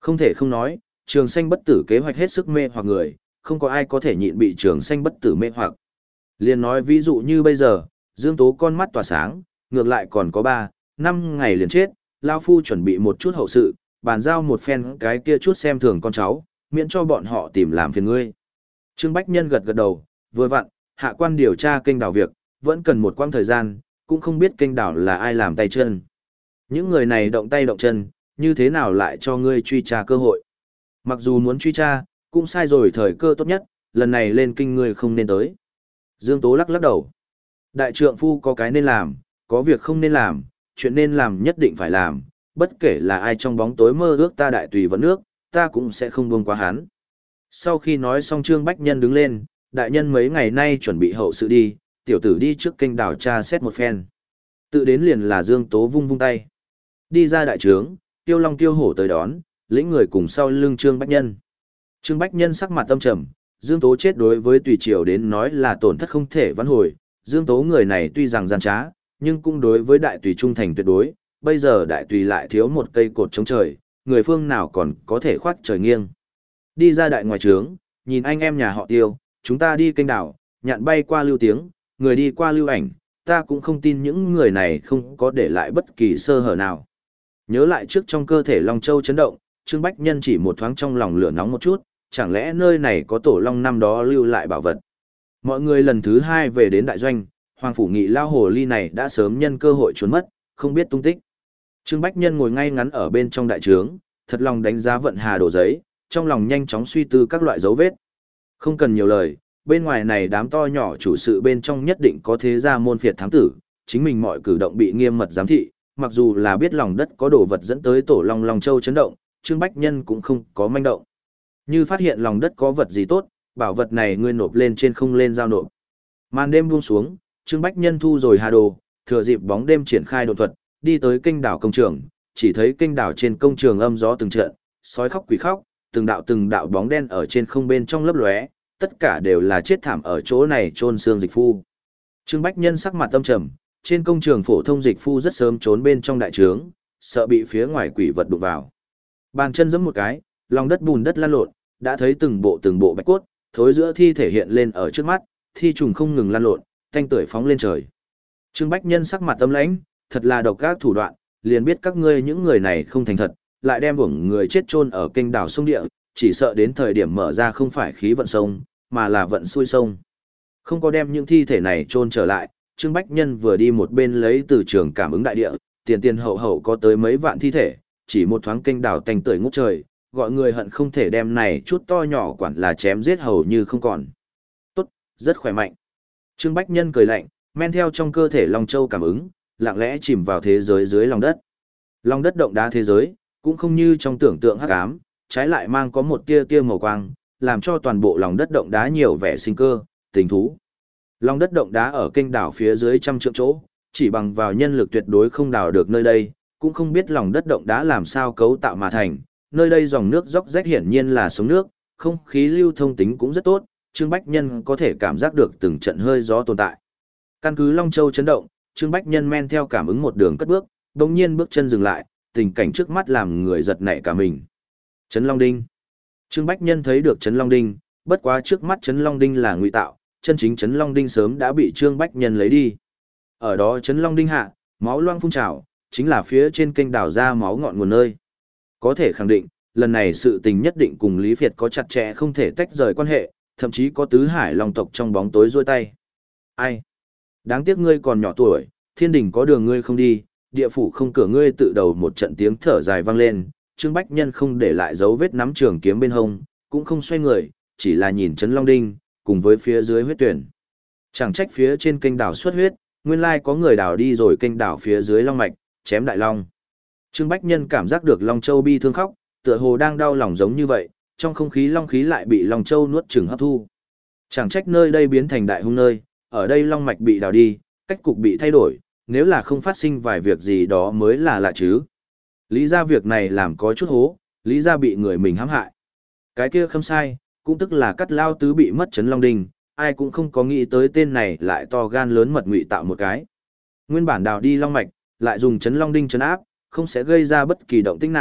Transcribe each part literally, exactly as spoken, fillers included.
Không thể không nói, trường xanh bất tử kế hoạch hết sức mê hoặc người, không có ai có thể nhịn bị trường xanh bất tử mê hoặc. Liên nói ví dụ như bây giờ, Dương Tố con mắt tỏa sáng, ngược lại còn có ba, năm ngày liền chết, Lao Phu chuẩn bị một chút hậu sự, bàn giao một phen cái kia chút xem thường con cháu, miễn cho bọn họ tìm làm phiền ngươi. Trương Bách Nhân gật gật đầu, vừa vặn, hạ quan điều tra kênh đảo việc, vẫn cần một quãng thời gian, cũng không biết kênh đảo là ai làm tay chân. Những người này động tay động chân, như thế nào lại cho ngươi truy tra cơ hội. Mặc dù muốn truy tra, cũng sai rồi thời cơ tốt nhất, lần này lên kinh ngươi không nên tới. Dương Tố lắc lắc đầu. Đại trượng phu có cái nên làm, có việc không nên làm, chuyện nên làm nhất định phải làm, bất kể là ai trong bóng tối mơ ước ta đại tùy vẫn nước, ta cũng sẽ không buông qua hắn. Sau khi nói xong Trương Bách Nhân đứng lên, đại nhân mấy ngày nay chuẩn bị hậu sự đi, tiểu tử đi trước kênh đảo tra xét một phen. Tự đến liền là Dương Tố vung vung tay. Đi ra đại trướng, Tiêu Long Tiêu Hổ tới đón, lĩnh người cùng sau lưng Trương Bách Nhân. Trương Bách Nhân sắc mặt tâm trầm, Dương Tố chết đối với tùy triều đến nói là tổn thất không thể vãn hồi, Dương Tố người này tuy rằng gian trá, nhưng cũng đối với đại tùy trung thành tuyệt đối, bây giờ đại tùy lại thiếu một cây cột chống trời, người phương nào còn có thể khoác trời nghiêng. Đi ra đại ngoài trướng, nhìn anh em nhà họ Tiêu, chúng ta đi kênh đảo, nhạn bay qua lưu tiếng, người đi qua lưu ảnh, ta cũng không tin những người này không có để lại bất kỳ sơ hở nào. Nhớ lại trước trong cơ thể Long Châu chấn động, Trương Bách Nhân chỉ một thoáng trong lòng lửa nóng một chút, chẳng lẽ nơi này có tổ long năm đó lưu lại bảo vật. Mọi người lần thứ hai về đến đại doanh, Hoàng Phủ Nghị lao hồ ly này đã sớm nhân cơ hội trốn mất, không biết tung tích. Trương Bách Nhân ngồi ngay ngắn ở bên trong đại trướng, thật lòng đánh giá vận hà đổ giấy, trong lòng nhanh chóng suy tư các loại dấu vết. Không cần nhiều lời, bên ngoài này đám to nhỏ chủ sự bên trong nhất định có thế gia môn phiệt thám tử, chính mình mọi cử động bị nghiêm mật giám thị, mặc dù là biết lòng đất có đồ vật dẫn tới tổ long Long Châu chấn động, Trương Bách Nhân cũng không có manh động. Như phát hiện lòng đất có vật gì tốt, bảo vật này ngươi nộp lên trên không lên giao nộp. Màn đêm buông xuống, Trương Bách Nhân thu rồi hà đồ, thừa dịp bóng đêm triển khai đột thuật, đi tới kênh đảo công trường, chỉ thấy kênh đảo trên công trường âm gió từng trận, sói khóc quỷ khóc, từng đạo từng đạo bóng đen ở trên không bên trong lấp lóe, tất cả đều là chết thảm ở chỗ này chôn xương dịch phu. Trương Bách Nhân sắc mặt tâm trầm, trên công trường phổ thông dịch phu rất sớm trốn bên trong đại trướng, sợ bị phía ngoài quỷ vật đụng vào. Bàn chân giẫm một cái, lòng đất bùn đất lăn lộn, đã thấy từng bộ từng bộ bạch cốt, thối giữa thi thể hiện lên ở trước mắt, thi trùng không ngừng lăn lộn, thanh tưởi phóng lên trời. Trương Bách Nhân sắc mặt tâm lãnh, thật là độc ác thủ đoạn, liền biết các ngươi những người này không thành thật, lại đem uổng người chết chôn ở kênh đảo sông địa, chỉ sợ đến thời điểm mở ra không phải khí vận sông, mà là vận xuôi sông. Không có đem những thi thể này chôn trở lại, Trương Bách Nhân vừa đi một bên lấy từ trường cảm ứng đại địa, tiền tiền hậu hậu có tới mấy vạn thi thể, chỉ một thoáng kênh đảo tanh tưởi ngút trời, gọi người hận không thể đem này chút to nhỏ quản là chém giết hầu như không còn. Tốt, rất khỏe mạnh. Trương Bách Nhân cười lạnh, men theo trong cơ thể Long Châu cảm ứng, lặng lẽ chìm vào thế giới dưới lòng đất. Lòng đất động đá thế giới, cũng không như trong tưởng tượng hắc ám, trái lại mang có một tia tia màu quang, làm cho toàn bộ lòng đất động đá nhiều vẻ sinh cơ, tình thú. Lòng đất động đá ở kênh đảo phía dưới trăm trượng chỗ, chỉ bằng vào nhân lực tuyệt đối không đào được nơi đây, cũng không biết lòng đất động đá làm sao cấu tạo mà thành. Nơi đây dòng nước róc rách hiển nhiên là sống nước, không khí lưu thông tính cũng rất tốt, Trương Bách Nhân có thể cảm giác được từng trận hơi gió tồn tại. Căn cứ Long Châu chấn động, Trương Bách Nhân men theo cảm ứng một đường cất bước, đồng nhiên bước chân dừng lại, tình cảnh trước mắt làm người giật nảy cả mình. Trấn Long Đinh. Trương Bách Nhân thấy được Trấn Long Đinh, bất quá trước mắt Trấn Long Đinh là ngụy tạo, chân chính Trấn Long Đinh sớm đã bị Trương Bách Nhân lấy đi. Ở đó Trấn Long Đinh hạ, máu loang phun trào, chính là phía trên kênh đảo ra máu ngọn nguồn nơi. Có thể khẳng định, lần này sự tình nhất định cùng Lý Việt có chặt chẽ không thể tách rời quan hệ, thậm chí có tứ hải long tộc trong bóng tối rôi tay. Ai? Đáng tiếc ngươi còn nhỏ tuổi, thiên đình có đường ngươi không đi, địa phủ không cửa ngươi tự đầu một trận tiếng thở dài vang lên, Trương Bách Nhân không để lại dấu vết nắm trường kiếm bên hông, cũng không xoay người, chỉ là nhìn Trấn Long Đinh, cùng với phía dưới huyết tuyển. Chẳng trách phía trên kênh đảo xuất huyết, nguyên lai có người đảo đi rồi kênh đảo phía dưới long mạch, chém đại long. Trương Bách Nhân cảm giác được Long Châu bi thương khóc, tựa hồ đang đau lòng giống như vậy, trong không khí long khí lại bị Long Châu nuốt chửng hấp thu. Chẳng trách nơi đây biến thành đại hung nơi, ở đây long mạch bị đào đi, cách cục bị thay đổi, nếu là không phát sinh vài việc gì đó mới là lạ chứ. Lý ra việc này làm có chút hố, Lý ra bị người mình hãm hại. Cái kia không sai, cũng tức là Cắt Lao Tứ bị mất Trấn Long Đinh, ai cũng không có nghĩ tới tên này lại to gan lớn mật ngụy tạo một cái. Nguyên bản đào đi long mạch, lại dùng Trấn Long Đinh trấn áp, không sẽ gây ra bất kỳ động tĩnh nào,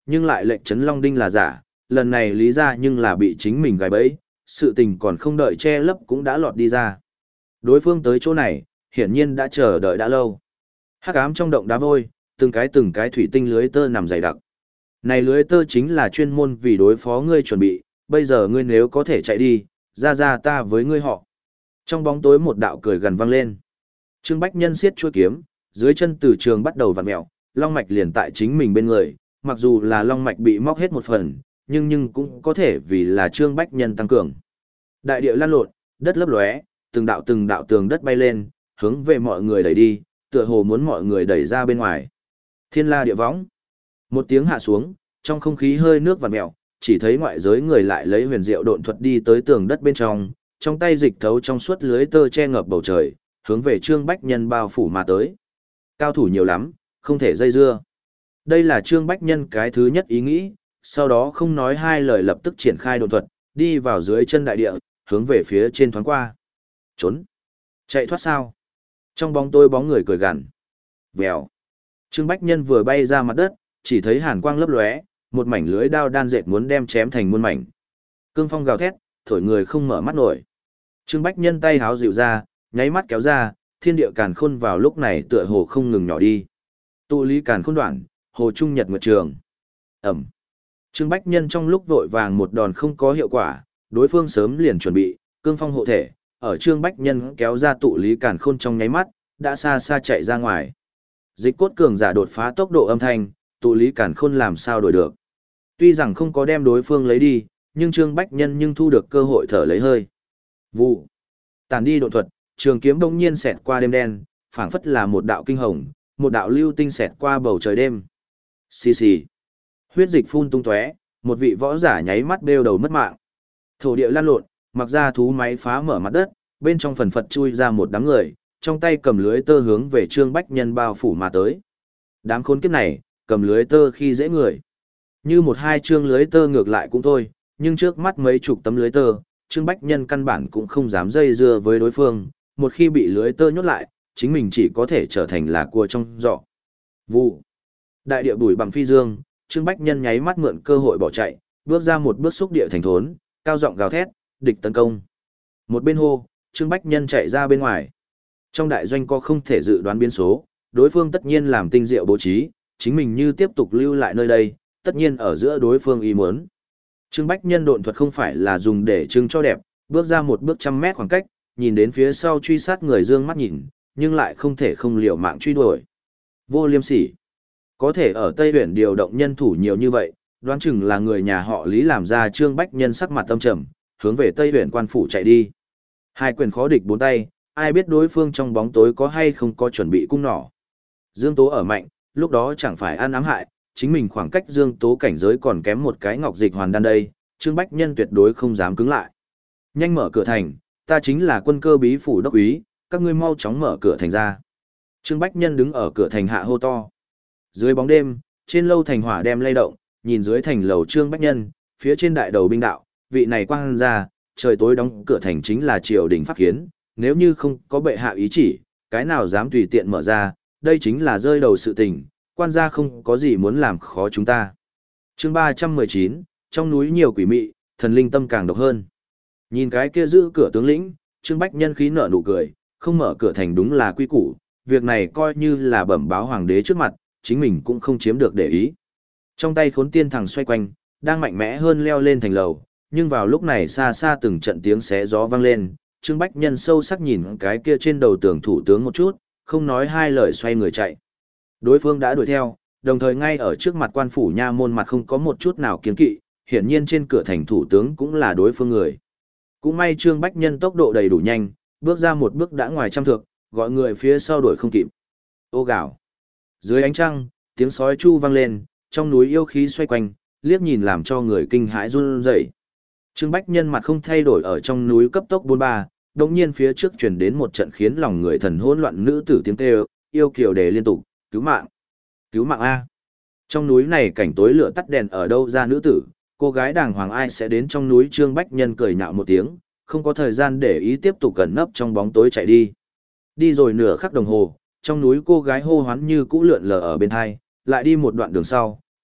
nhưng lại lệnh Trấn Long Đinh là giả, lần này lý ra nhưng là bị chính mình gài bẫy, sự tình còn không đợi che lấp cũng đã lọt đi ra. Đối phương tới chỗ này, hiển nhiên đã chờ đợi đã lâu. Hắc ám trong động đá vôi, từng cái từng cái thủy tinh lưới tơ nằm dày đặc. Này lưới tơ chính là chuyên môn vì đối phó ngươi chuẩn bị, bây giờ ngươi nếu có thể chạy đi, ra ra ta với ngươi họ. Trong bóng tối một đạo cười gần vang lên. Trương Bách Nhân siết chuôi kiếm, dưới chân từ trường bắt đầu vặn mèo, long mạch liền tại chính mình bên người, mặc dù là long mạch bị móc hết một phần, nhưng nhưng cũng có thể vì là Trương Bách Nhân tăng cường. Đại địa lan lộn, đất lấp lóe, từng đạo từng đạo tường đất bay lên, hướng về mọi người đẩy đi, tựa hồ muốn mọi người đẩy ra bên ngoài. Thiên la địa võng. Một tiếng hạ xuống, trong không khí hơi nước vặn mèo, chỉ thấy ngoại giới người lại lấy huyền diệu độn thuật đi tới tường đất bên trong, trong tay dịch thấu trong suốt lưới tơ che ngập bầu trời, hướng về Trương Bách Nhân bao phủ mà tới. Cao thủ nhiều lắm, không thể dây dưa. Đây là Trương Bách Nhân cái thứ nhất ý nghĩ, sau đó không nói hai lời lập tức triển khai độn thuật, đi vào dưới chân đại địa, hướng về phía trên thoáng qua. Trốn. Chạy thoát sao? Trong bóng tối bóng người cười gằn. Vèo. Trương Bách Nhân vừa bay ra mặt đất, chỉ thấy hàn quang lấp lóe, một mảnh lưới đao đan dệt muốn đem chém thành muôn mảnh. Cương phong gào thét, thổi người không mở mắt nổi. Trương Bách Nhân tay háo dịu ra, nháy mắt kéo ra, thiên địa càn khôn vào lúc này tựa hồ không ngừng nhỏ đi. Tụ lý càn khôn đoạn, hồ trung nhật nguyệt trường. Ẩm. Trương Bách Nhân trong lúc vội vàng một đòn không có hiệu quả, đối phương sớm liền chuẩn bị, cương phong hộ thể, ở Trương Bách Nhân kéo ra tụ lý càn khôn trong nháy mắt, đã xa xa chạy ra ngoài. Dịch cốt cường giả đột phá tốc độ âm thanh, tụ lý càn khôn làm sao đổi được. Tuy rằng không có đem đối phương lấy đi, nhưng Trương Bách Nhân nhưng thu được cơ hội thở lấy hơi. Vụ. Tàn đi độ thuật, trường kiếm bỗng nhiên xẹt qua đêm đen, phảng phất là một đạo kinh hồng, một đạo lưu tinh xẹt qua bầu trời đêm. Xì xì. Huyết dịch phun tung tóe, một vị võ giả nháy mắt bêu đầu mất mạng. Thổ địa lan lộn, mặc ra thú máy phá mở mặt đất, bên trong phần phật chui ra một đám người, trong tay cầm lưới tơ hướng về Trương Bách Nhân bao phủ mà tới. Đám khốn kiếp này, cầm lưới tơ khi dễ người. Như một hai chương lưới tơ ngược lại cũng thôi, nhưng trước mắt mấy chục tấm lưới tơ, Trương Bách Nhân căn bản cũng không dám dây dưa với đối phương, một khi bị lưới tơ nhốt lại, chính mình chỉ có thể trở thành là cua trong giỏ. Vụ. Đại địa bùi bằng phi dương, Trương Bách Nhân nháy mắt mượn cơ hội bỏ chạy, bước ra một bước xúc địa thành thốn, cao giọng gào thét, địch tấn công. Một bên hô, Trương Bách Nhân chạy ra bên ngoài. Trong đại doanh có không thể dự đoán biến số, đối phương tất nhiên làm tinh diệu bố trí, chính mình như tiếp tục lưu lại nơi đây, tất nhiên ở giữa đối phương ý muốn. Trương Bách Nhân độn thuật không phải là dùng để trưng cho đẹp, bước ra một bước trăm mét khoảng cách, nhìn đến phía sau truy sát người dương mắt nhìn, nhưng lại không thể không liều mạng truy đuổi. Vô liêm sỉ. Có thể ở Tây Huyền điều động nhân thủ nhiều như vậy, đoán chừng là người nhà họ Lý làm ra Trương Bách Nhân sắc mặt tâm trầm, hướng về Tây Huyền quan phủ chạy đi. Hai quyền khó địch bốn tay, ai biết đối phương trong bóng tối có hay không có chuẩn bị cung nỏ. Dương Tố ở mạnh, lúc đó chẳng phải ăn ám hại, chính mình khoảng cách Dương Tố cảnh giới còn kém một cái ngọc dịch hoàn đan đây, Trương Bách Nhân tuyệt đối không dám cứng lại. Nhanh mở cửa thành, ta chính là quân cơ bí phủ đốc úy, các ngươi mau chóng mở cửa thành ra. Trương Bách Nhân đứng ở cửa thành hạ hô to. Dưới bóng đêm, trên lâu thành hỏa đem lay động, nhìn dưới thành lầu Trương Bách Nhân, phía trên đại đầu binh đạo, vị này quang ra, trời tối đóng cửa thành chính là triều đình pháp kiến, nếu như không có bệ hạ ý chỉ, cái nào dám tùy tiện mở ra, đây chính là rơi đầu sự tình, quan gia không có gì muốn làm khó chúng ta. Chương ba trăm mười chín, trong núi nhiều quỷ mị, thần linh tâm càng độc hơn. Nhìn cái kia giữ cửa tướng lĩnh, Trương Bách Nhân khí nở nụ cười, không mở cửa thành đúng là quy củ, việc này coi như là bẩm báo hoàng đế trước mặt, chính mình cũng không chiếm được để ý. Trong tay khốn tiên thẳng xoay quanh, đang mạnh mẽ hơn leo lên thành lầu, nhưng vào lúc này xa xa từng trận tiếng xé gió vang lên, Trương Bách Nhân sâu sắc nhìn cái kia trên đầu tường thủ tướng một chút, không nói hai lời xoay người chạy. Đối phương đã đuổi theo, đồng thời ngay ở trước mặt quan phủ nha môn mặt không có một chút nào kiên kỵ, hiển nhiên trên cửa thành thủ tướng cũng là đối phương người. Cũng may Trương Bách Nhân tốc độ đầy đủ nhanh, bước ra một bước đã ngoài trăm thước, gọi người phía sau đuổi không kịp. Ô gào. Dưới ánh trăng, tiếng sói chu vang lên, trong núi yêu khí xoay quanh, liếc nhìn làm cho người kinh hãi run rẩy. Trương Bách Nhân mặt không thay đổi ở trong núi cấp tốc bốn ba, đột nhiên phía trước truyền đến một trận khiến lòng người thần hỗn loạn nữ tử tiếng kêu, yêu kiều đề liên tục, cứu mạng, cứu mạng a. Trong núi này cảnh tối lửa tắt đèn ở đâu ra nữ tử, cô gái đàng hoàng ai sẽ đến trong núi. Trương Bách Nhân cười nhạo một tiếng, không có thời gian để ý tiếp tục cẩn nấp trong bóng tối chạy đi. Đi rồi nửa khắc đồng hồ, trong núi cô gái hô hoán như cũ lượn lờ ở bên hai, lại đi một đoạn đường sau,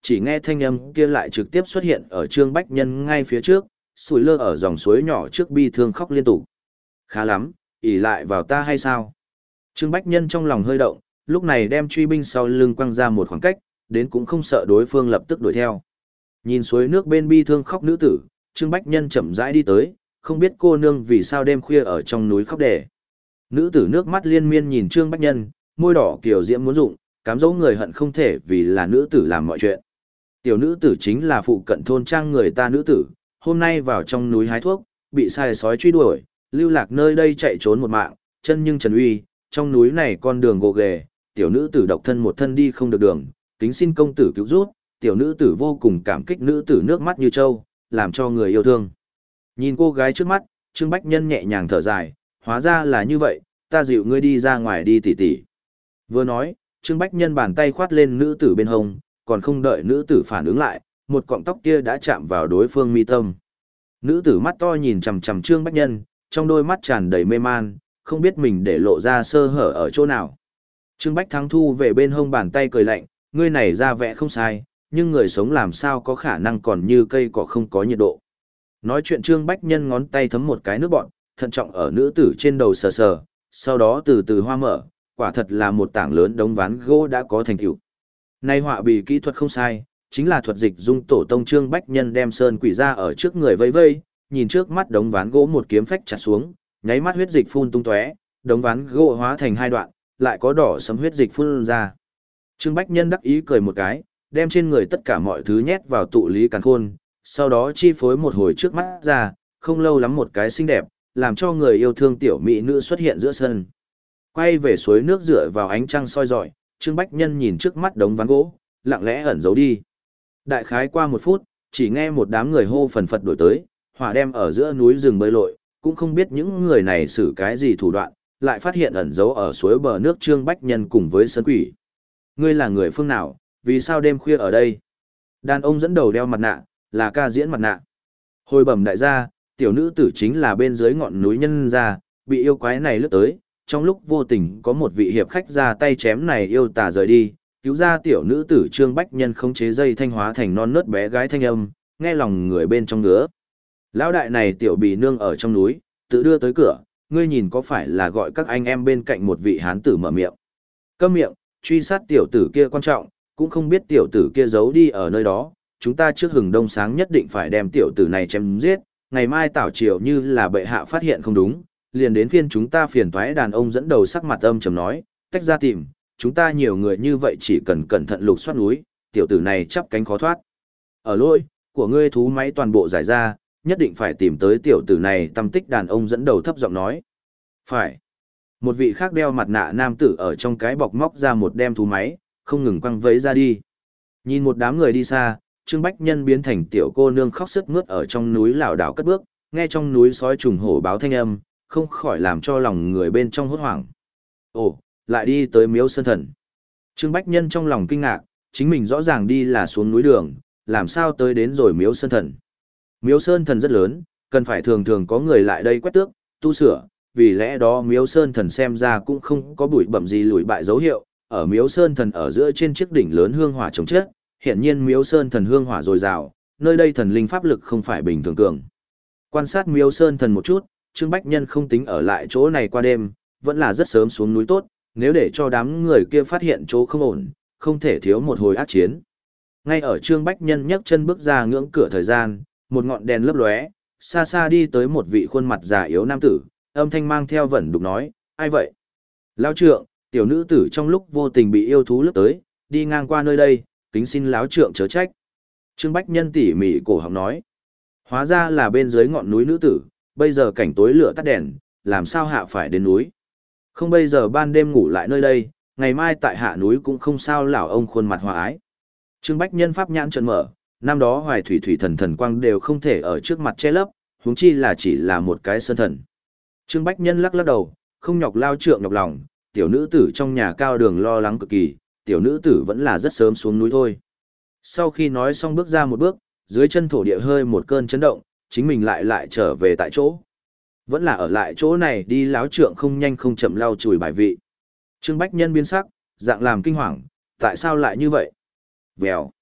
chỉ nghe thanh âm kia lại trực tiếp xuất hiện ở Trương Bách Nhân ngay phía trước, sủi lơ ở dòng suối nhỏ trước bi thương khóc liên tục. Khá lắm, ỷ lại vào ta hay sao? Trương Bách Nhân trong lòng hơi động, lúc này đem truy binh sau lưng quăng ra một khoảng cách, đến cũng không sợ đối phương lập tức đuổi theo. Nhìn suối nước bên bi thương khóc nữ tử, Trương Bách Nhân chậm rãi đi tới, không biết cô nương vì sao đêm khuya ở trong núi khóc đẻ. Nữ tử nước mắt liên miên nhìn Trương Bách Nhân, môi đỏ kiểu diễm muốn rụng, cám dỗ người hận không thể vì là nữ tử làm mọi chuyện. Tiểu nữ tử chính là phụ cận thôn trang người ta nữ tử, hôm nay vào trong núi hái thuốc, bị sai sói truy đuổi, lưu lạc nơi đây chạy trốn một mạng, chân nhưng trần uy, trong núi này con đường gồ ghề, tiểu nữ tử độc thân một thân đi không được đường, kính xin công tử cứu giúp, tiểu nữ tử vô cùng cảm kích nữ tử nước mắt như trâu, làm cho người yêu thương. Nhìn cô gái trước mắt, Trương Bách Nhân nhẹ nhàng thở dài, hóa ra là như vậy, ta dịu ngươi đi ra ngoài đi tỉ tỉ. Vừa nói, Trương Bách Nhân bàn tay khoát lên nữ tử bên hông, còn không đợi nữ tử phản ứng lại, một cọng tóc kia đã chạm vào đối phương mi tâm. Nữ tử mắt to nhìn chằm chằm Trương Bách Nhân, trong đôi mắt tràn đầy mê man, không biết mình để lộ ra sơ hở ở chỗ nào. Trương Bách Thắng thu về bên hông bàn tay cười lạnh, ngươi này ra vẻ không sai, nhưng người sống làm sao có khả năng còn như cây cỏ không có nhiệt độ. Nói chuyện Trương Bách Nhân ngón tay thấm một cái nước bọn, thận trọng ở nữ tử trên đầu sờ sờ, sau đó từ từ hoa mở, quả thật là một tảng lớn đống ván gỗ đã có thành tựu. Nay họa bì kỹ thuật không sai, chính là thuật dịch dung tổ tông Trương Bách Nhân đem sơn quỷ ra ở trước người vây vây, nhìn trước mắt đống ván gỗ một kiếm phách chặt xuống, nháy mắt huyết dịch phun tung tóe, đống ván gỗ hóa thành hai đoạn, lại có đỏ sẫm huyết dịch phun ra. Trương Bách Nhân đắc ý cười một cái, đem trên người tất cả mọi thứ nhét vào tụ lý càn khôn, sau đó chi phối một hồi trước mắt ra, không lâu lắm một cái xinh đẹp, làm cho người yêu thương tiểu mỹ nữ xuất hiện giữa sân. Quay về suối nước dựa vào ánh trăng soi rọi, Trương Bách Nhân nhìn trước mắt đống ván gỗ, lặng lẽ ẩn giấu đi. Đại khái qua một phút, chỉ nghe một đám người hô phần phật đổi tới, hỏa đem ở giữa núi rừng bơi lội, cũng không biết những người này xử cái gì thủ đoạn, lại phát hiện ẩn giấu ở suối bờ nước Trương Bách Nhân cùng với sơn quỷ. Ngươi là người phương nào, vì sao đêm khuya ở đây? Đàn ông dẫn đầu đeo mặt nạ, là ca diễn mặt nạ. Hồi bẩm đại gia, tiểu nữ tử chính là bên dưới ngọn núi nhân gia, bị yêu quái này lướt tới, trong lúc vô tình có một vị hiệp khách ra tay chém này yêu tà rời đi, cứu ra tiểu nữ tử Trương Bách Nhân không chế dây thanh hóa thành non nớt bé gái thanh âm, nghe lòng người bên trong ngứa. Lão đại này tiểu bì nương ở trong núi, tự đưa tới cửa, ngươi nhìn có phải là gọi các anh em bên cạnh một vị hán tử mở miệng. Câm miệng, truy sát tiểu tử kia quan trọng, cũng không biết tiểu tử kia giấu đi ở nơi đó, chúng ta trước hừng đông sáng nhất định phải đem tiểu tử này chém giết, ngày mai tảo chiều như là bệ hạ phát hiện không đúng, liền đến phiên chúng ta phiền toái. Đàn ông dẫn đầu sắc mặt âm trầm nói, tách ra tìm, chúng ta nhiều người như vậy chỉ cần cẩn thận lục soát núi, tiểu tử này chắp cánh khó thoát. Ở lỗi của ngươi thú máy toàn bộ giải ra, nhất định phải tìm tới tiểu tử này tâm tích. Đàn ông dẫn đầu thấp giọng nói. Phải. Một vị khác đeo mặt nạ nam tử ở trong cái bọc móc ra một đem thú máy, không ngừng quăng vẫy ra đi. Nhìn một đám người đi xa, Trương Bách Nhân biến thành tiểu cô nương khóc sướt mướt ở trong núi lảo đảo cất bước, nghe trong núi sói trùng hổ báo thanh âm, không khỏi làm cho lòng người bên trong hốt hoảng. Ồ, lại đi tới Miếu Sơn Thần. Trương Bách Nhân trong lòng kinh ngạc, chính mình rõ ràng đi là xuống núi đường, làm sao tới đến rồi Miếu Sơn Thần. Miếu Sơn Thần rất lớn, cần phải thường thường có người lại đây quét tước, tu sửa, vì lẽ đó Miếu Sơn Thần xem ra cũng không có bụi bặm gì lùi bại dấu hiệu, ở Miếu Sơn Thần ở giữa trên chiếc đỉnh lớn hương hỏa chống chết, hiện nhiên Miếu Sơn Thần hương hỏa dồi dào, nơi đây thần linh pháp lực không phải bình thường cường. Quan sát Miếu Sơn Thần một chút, Trương Bách Nhân không tính ở lại chỗ này qua đêm, vẫn là rất sớm xuống núi tốt, nếu để cho đám người kia phát hiện chỗ không ổn, không thể thiếu một hồi ác chiến. Ngay ở Trương Bách Nhân nhấc chân bước ra ngưỡng cửa thời gian, một ngọn đèn lấp lóe, xa xa đi tới một vị khuôn mặt già yếu nam tử, âm thanh mang theo vẩn đục nói, ai vậy? Lão trượng, tiểu nữ tử trong lúc vô tình bị yêu thú lướt tới, đi ngang qua nơi đây, kính xin lão trượng chớ trách. Trương Bách Nhân tỉ mỉ cổ họng nói, hóa ra là bên dưới ngọn núi nữ tử, bây giờ cảnh tối lửa tắt đèn, làm sao hạ phải đến núi. Không bây giờ ban đêm ngủ lại nơi đây, ngày mai tại hạ núi cũng không sao. Lão ông khuôn mặt hòa ái. Trương Bách Nhân pháp nhãn trợn mở, năm đó hoài thủy thủy thần thần quang đều không thể ở trước mặt che lấp, huống chi là chỉ là một cái sơn thần. Trương Bách Nhân lắc lắc đầu, không nhọc lao trượng nhọc lòng, tiểu nữ tử trong nhà cao đường lo lắng cực kỳ, tiểu nữ tử vẫn là rất sớm xuống núi thôi. Sau khi nói xong bước ra một bước, dưới chân thổ địa hơi một cơn chấn động, chính mình lại lại trở về tại chỗ. Vẫn là ở lại chỗ này đi. Láo trượng không nhanh không chậm lau chùi bài vị. Trương Bách Nhân biến sắc, dạng làm kinh hoàng, tại sao lại như vậy? Vèo.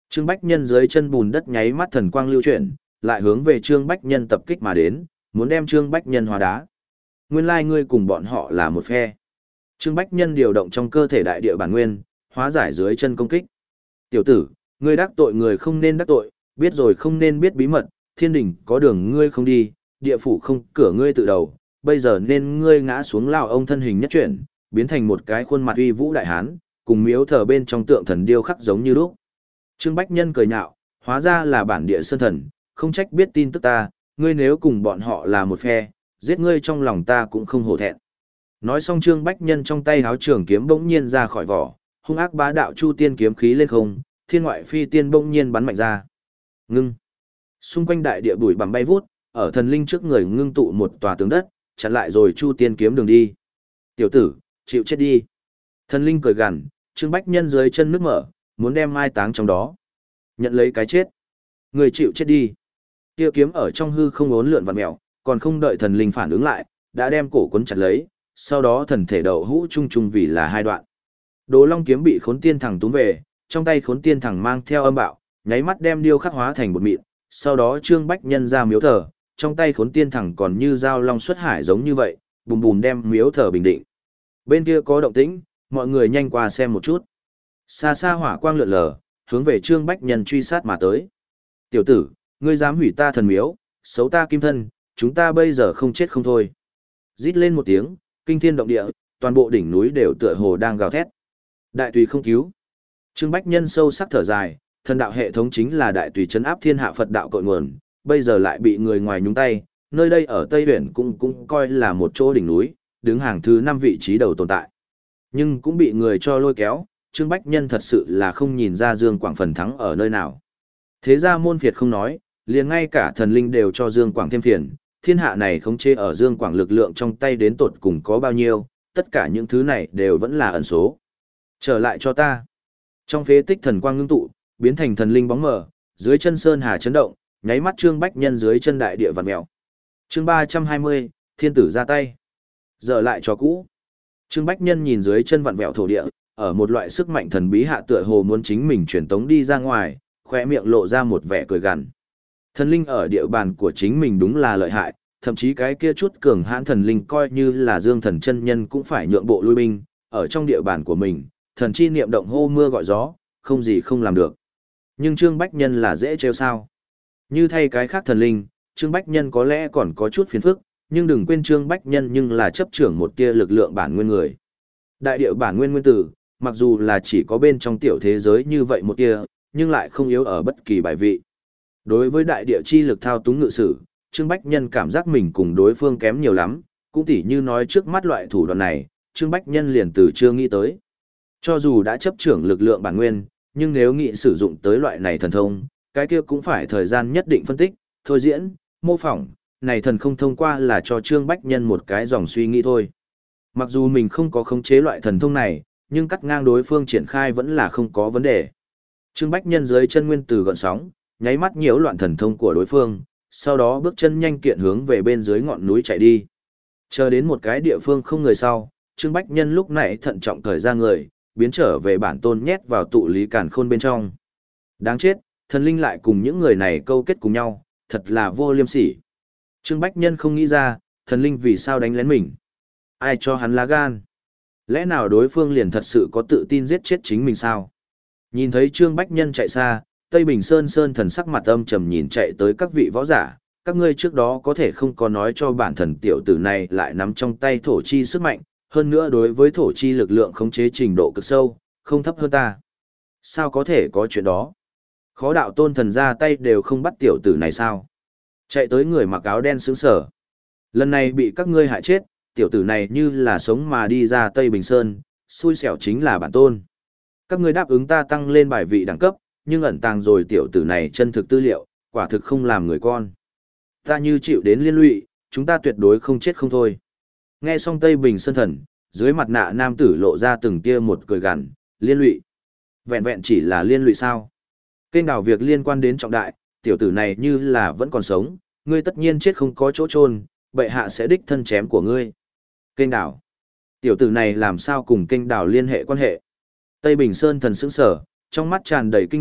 Trương Bách Nhân dưới chân bùn đất nháy mắt thần quang lưu chuyển, lại hướng về Trương Bách Nhân tập kích mà đến, muốn đem Trương Bách Nhân hóa đá. Nguyên lai ngươi cùng bọn họ là một phe. Trương Bách Nhân điều động trong cơ thể đại địa bản nguyên, hóa giải dưới chân công kích. Tiểu tử, ngươi đắc tội người không nên đắc tội, biết rồi không nên biết bí mật, thiên đình có đường ngươi không đi, địa phủ không cửa ngươi tự đầu, bây giờ nên ngươi ngã xuống lao ông thân hình nhất chuyển, biến thành một cái khuôn mặt uy vũ đại hán, cùng miếu thờ bên trong tượng thần điêu khắc giống như lúc. Trương Bách Nhân cười nhạo, hóa ra là bản địa sơn thần, không trách biết tin tức ta, ngươi nếu cùng bọn họ là một phe, giết ngươi trong lòng ta cũng không hổ thẹn. Nói xong Trương Bách Nhân trong tay háo trường kiếm bỗng nhiên ra khỏi vỏ, hung ác bá đạo chu tiên kiếm khí lên không, thiên ngoại phi tiên bỗng nhiên bắn mạnh ra. Ngưng. Xung quanh đại địa bụi bặm bay vút, ở thần linh trước người ngưng tụ một tòa tướng đất, chặn lại rồi chu tiên kiếm đường đi. Tiểu tử, chịu chết đi. Thần linh cười gằn, Trương Bách Nhân dưới chân nước mở, muốn đem mai táng trong đó. Nhận lấy cái chết. Người chịu chết đi. Kia kiếm ở trong hư không ốn lượn vặn mèo, còn không đợi thần linh phản ứng lại, đã đem cổ cuốn chặt lấy, sau đó thần thể đậu hũ chung chung vì là hai đoạn. Đồ Long kiếm bị Khốn Tiên Thẳng túm về, trong tay Khốn Tiên Thẳng mang theo âm bạo, nháy mắt đem điêu khắc hóa thành bột mịn, sau đó Trương Bách Nhân ra miếu thờ, trong tay Khốn Tiên Thẳng còn như dao long xuất hải giống như vậy, bùm bùm đem miếu thờ bình định. Bên kia có động tĩnh, mọi người nhanh qua xem một chút. Xa xa hỏa quang lượn lờ, hướng về Trương Bách Nhân truy sát mà tới. Tiểu tử, ngươi dám hủy ta thần miếu, xấu ta kim thân, chúng ta bây giờ không chết không thôi. Rít lên một tiếng, kinh thiên động địa, toàn bộ đỉnh núi đều tựa hồ đang gào thét. Đại tùy không cứu. Trương Bách Nhân sâu sắc thở dài, thần đạo hệ thống chính là đại tùy trấn áp thiên hạ Phật đạo cội nguồn, bây giờ lại bị người ngoài nhúng tay, nơi đây ở Tây Huyền cũng cũng coi là một chỗ đỉnh núi, đứng hàng thứ năm vị trí đầu tồn tại. Nhưng cũng bị người cho lôi kéo, Trương Bách Nhân thật sự là không nhìn ra Dương Quảng phần thắng ở nơi nào. Thế ra môn phiệt không nói, liền ngay cả thần linh đều cho Dương Quảng thêm phiền, thiên hạ này không chê ở Dương Quảng lực lượng trong tay đến tột cùng có bao nhiêu, tất cả những thứ này đều vẫn là ẩn số. Trở lại cho ta. Trong phế tích thần quang ngưng tụ, biến thành thần linh bóng mờ, dưới chân sơn hà chấn động, nháy mắt Trương Bách Nhân dưới chân đại địa vặn mèo. Chương ba trăm hai mươi, thiên tử ra tay. Giờ lại cho cũ. Trương Bách Nhân nhìn dưới chân vặn vẹo thổ địa, ở một loại sức mạnh thần bí hạ tựa hồ muốn chính mình truyền tống đi ra ngoài, khóe miệng lộ ra một vẻ cười gằn. Thần linh ở địa bàn của chính mình đúng là lợi hại, thậm chí cái kia chút cường hãn thần linh coi như là Dương Thần chân nhân cũng phải nhượng bộ lui binh, ở trong địa bàn của mình, thần chi niệm động hô mưa gọi gió, không gì không làm được. Nhưng Trương Bách Nhân là dễ trêu sao? Như thay cái khác thần linh, Trương Bách Nhân có lẽ còn có chút phiền phức, nhưng đừng quên Trương Bách Nhân nhưng là chấp trưởng một tia lực lượng bản nguyên người. Đại địa bản nguyên nguyên tử, mặc dù là chỉ có bên trong tiểu thế giới như vậy một tia, nhưng lại không yếu ở bất kỳ bài vị. Đối với đại địa chi lực thao túng ngự sử, Trương Bách Nhân cảm giác mình cùng đối phương kém nhiều lắm, cũng tỉ như nói trước mắt loại thủ đoạn này, Trương Bách Nhân liền từ chưa nghĩ tới. Cho dù đã chấp trưởng lực lượng bản nguyên, nhưng nếu nghĩ sử dụng tới loại này thần thông, cái kia cũng phải thời gian nhất định phân tích, thôi diễn, mô phỏng, này thần không thông qua là cho Trương Bách Nhân một cái dòng suy nghĩ thôi. Mặc dù mình không có khống chế loại thần thông này, nhưng cắt ngang đối phương triển khai vẫn là không có vấn đề. Trương Bách Nhân dưới chân nguyên từ gợn sóng, nháy mắt nhiễu loạn thần thông của đối phương, sau đó bước chân nhanh kiện hướng về bên dưới ngọn núi chạy đi. Chờ đến một cái địa phương không người sau, Trương Bách Nhân lúc này thận trọng cởi ra người, biến trở về bản tôn nhét vào tụ lý càn khôn bên trong. Đáng chết, thần linh lại cùng những người này câu kết cùng nhau, thật là vô liêm sỉ. Trương Bách Nhân không nghĩ ra, thần linh vì sao đánh lén mình. Ai cho hắn lá gan? Lẽ nào đối phương liền thật sự có tự tin giết chết chính mình sao? Nhìn thấy Trương Bách Nhân chạy xa, Tây Bình Sơn Sơn thần sắc mặt âm trầm nhìn chạy tới các vị võ giả, các ngươi trước đó có thể không có nói cho bản thần tiểu tử này lại nắm trong tay thổ chi sức mạnh, hơn nữa đối với thổ chi lực lượng khống chế trình độ cực sâu, không thấp hơn ta. Sao có thể có chuyện đó? Khó đạo tôn thần ra tay đều không bắt tiểu tử này sao? Chạy tới người mặc áo đen sướng sở. Lần này bị các ngươi hại chết, tiểu tử này như là sống mà đi ra Tây Bình Sơn, xui xẻo chính là bản tôn. Các ngươi đáp ứng ta tăng lên bài vị đẳng cấp, nhưng ẩn tàng rồi tiểu tử này chân thực tư liệu, quả thực không làm người con. Ta như chịu đến liên lụy, chúng ta tuyệt đối không chết không thôi. Nghe xong Tây Bình Sơn thần, dưới mặt nạ nam tử lộ ra từng tia một cười gằn, liên lụy. Vẹn vẹn chỉ là liên lụy sao? Kênh đảo việc liên quan đến trọng đại, tiểu tử này như là vẫn còn sống, ngươi tất nhiên chết không có chỗ chôn, bệ hạ sẽ đích thân chém của ngươi. Kênh đảo. Tiểu tử này làm sao cùng kênh đảo liên hệ quan hệ? Tây Bình Sơn thần sững sở, trong mắt tràn đầy kinh nộ,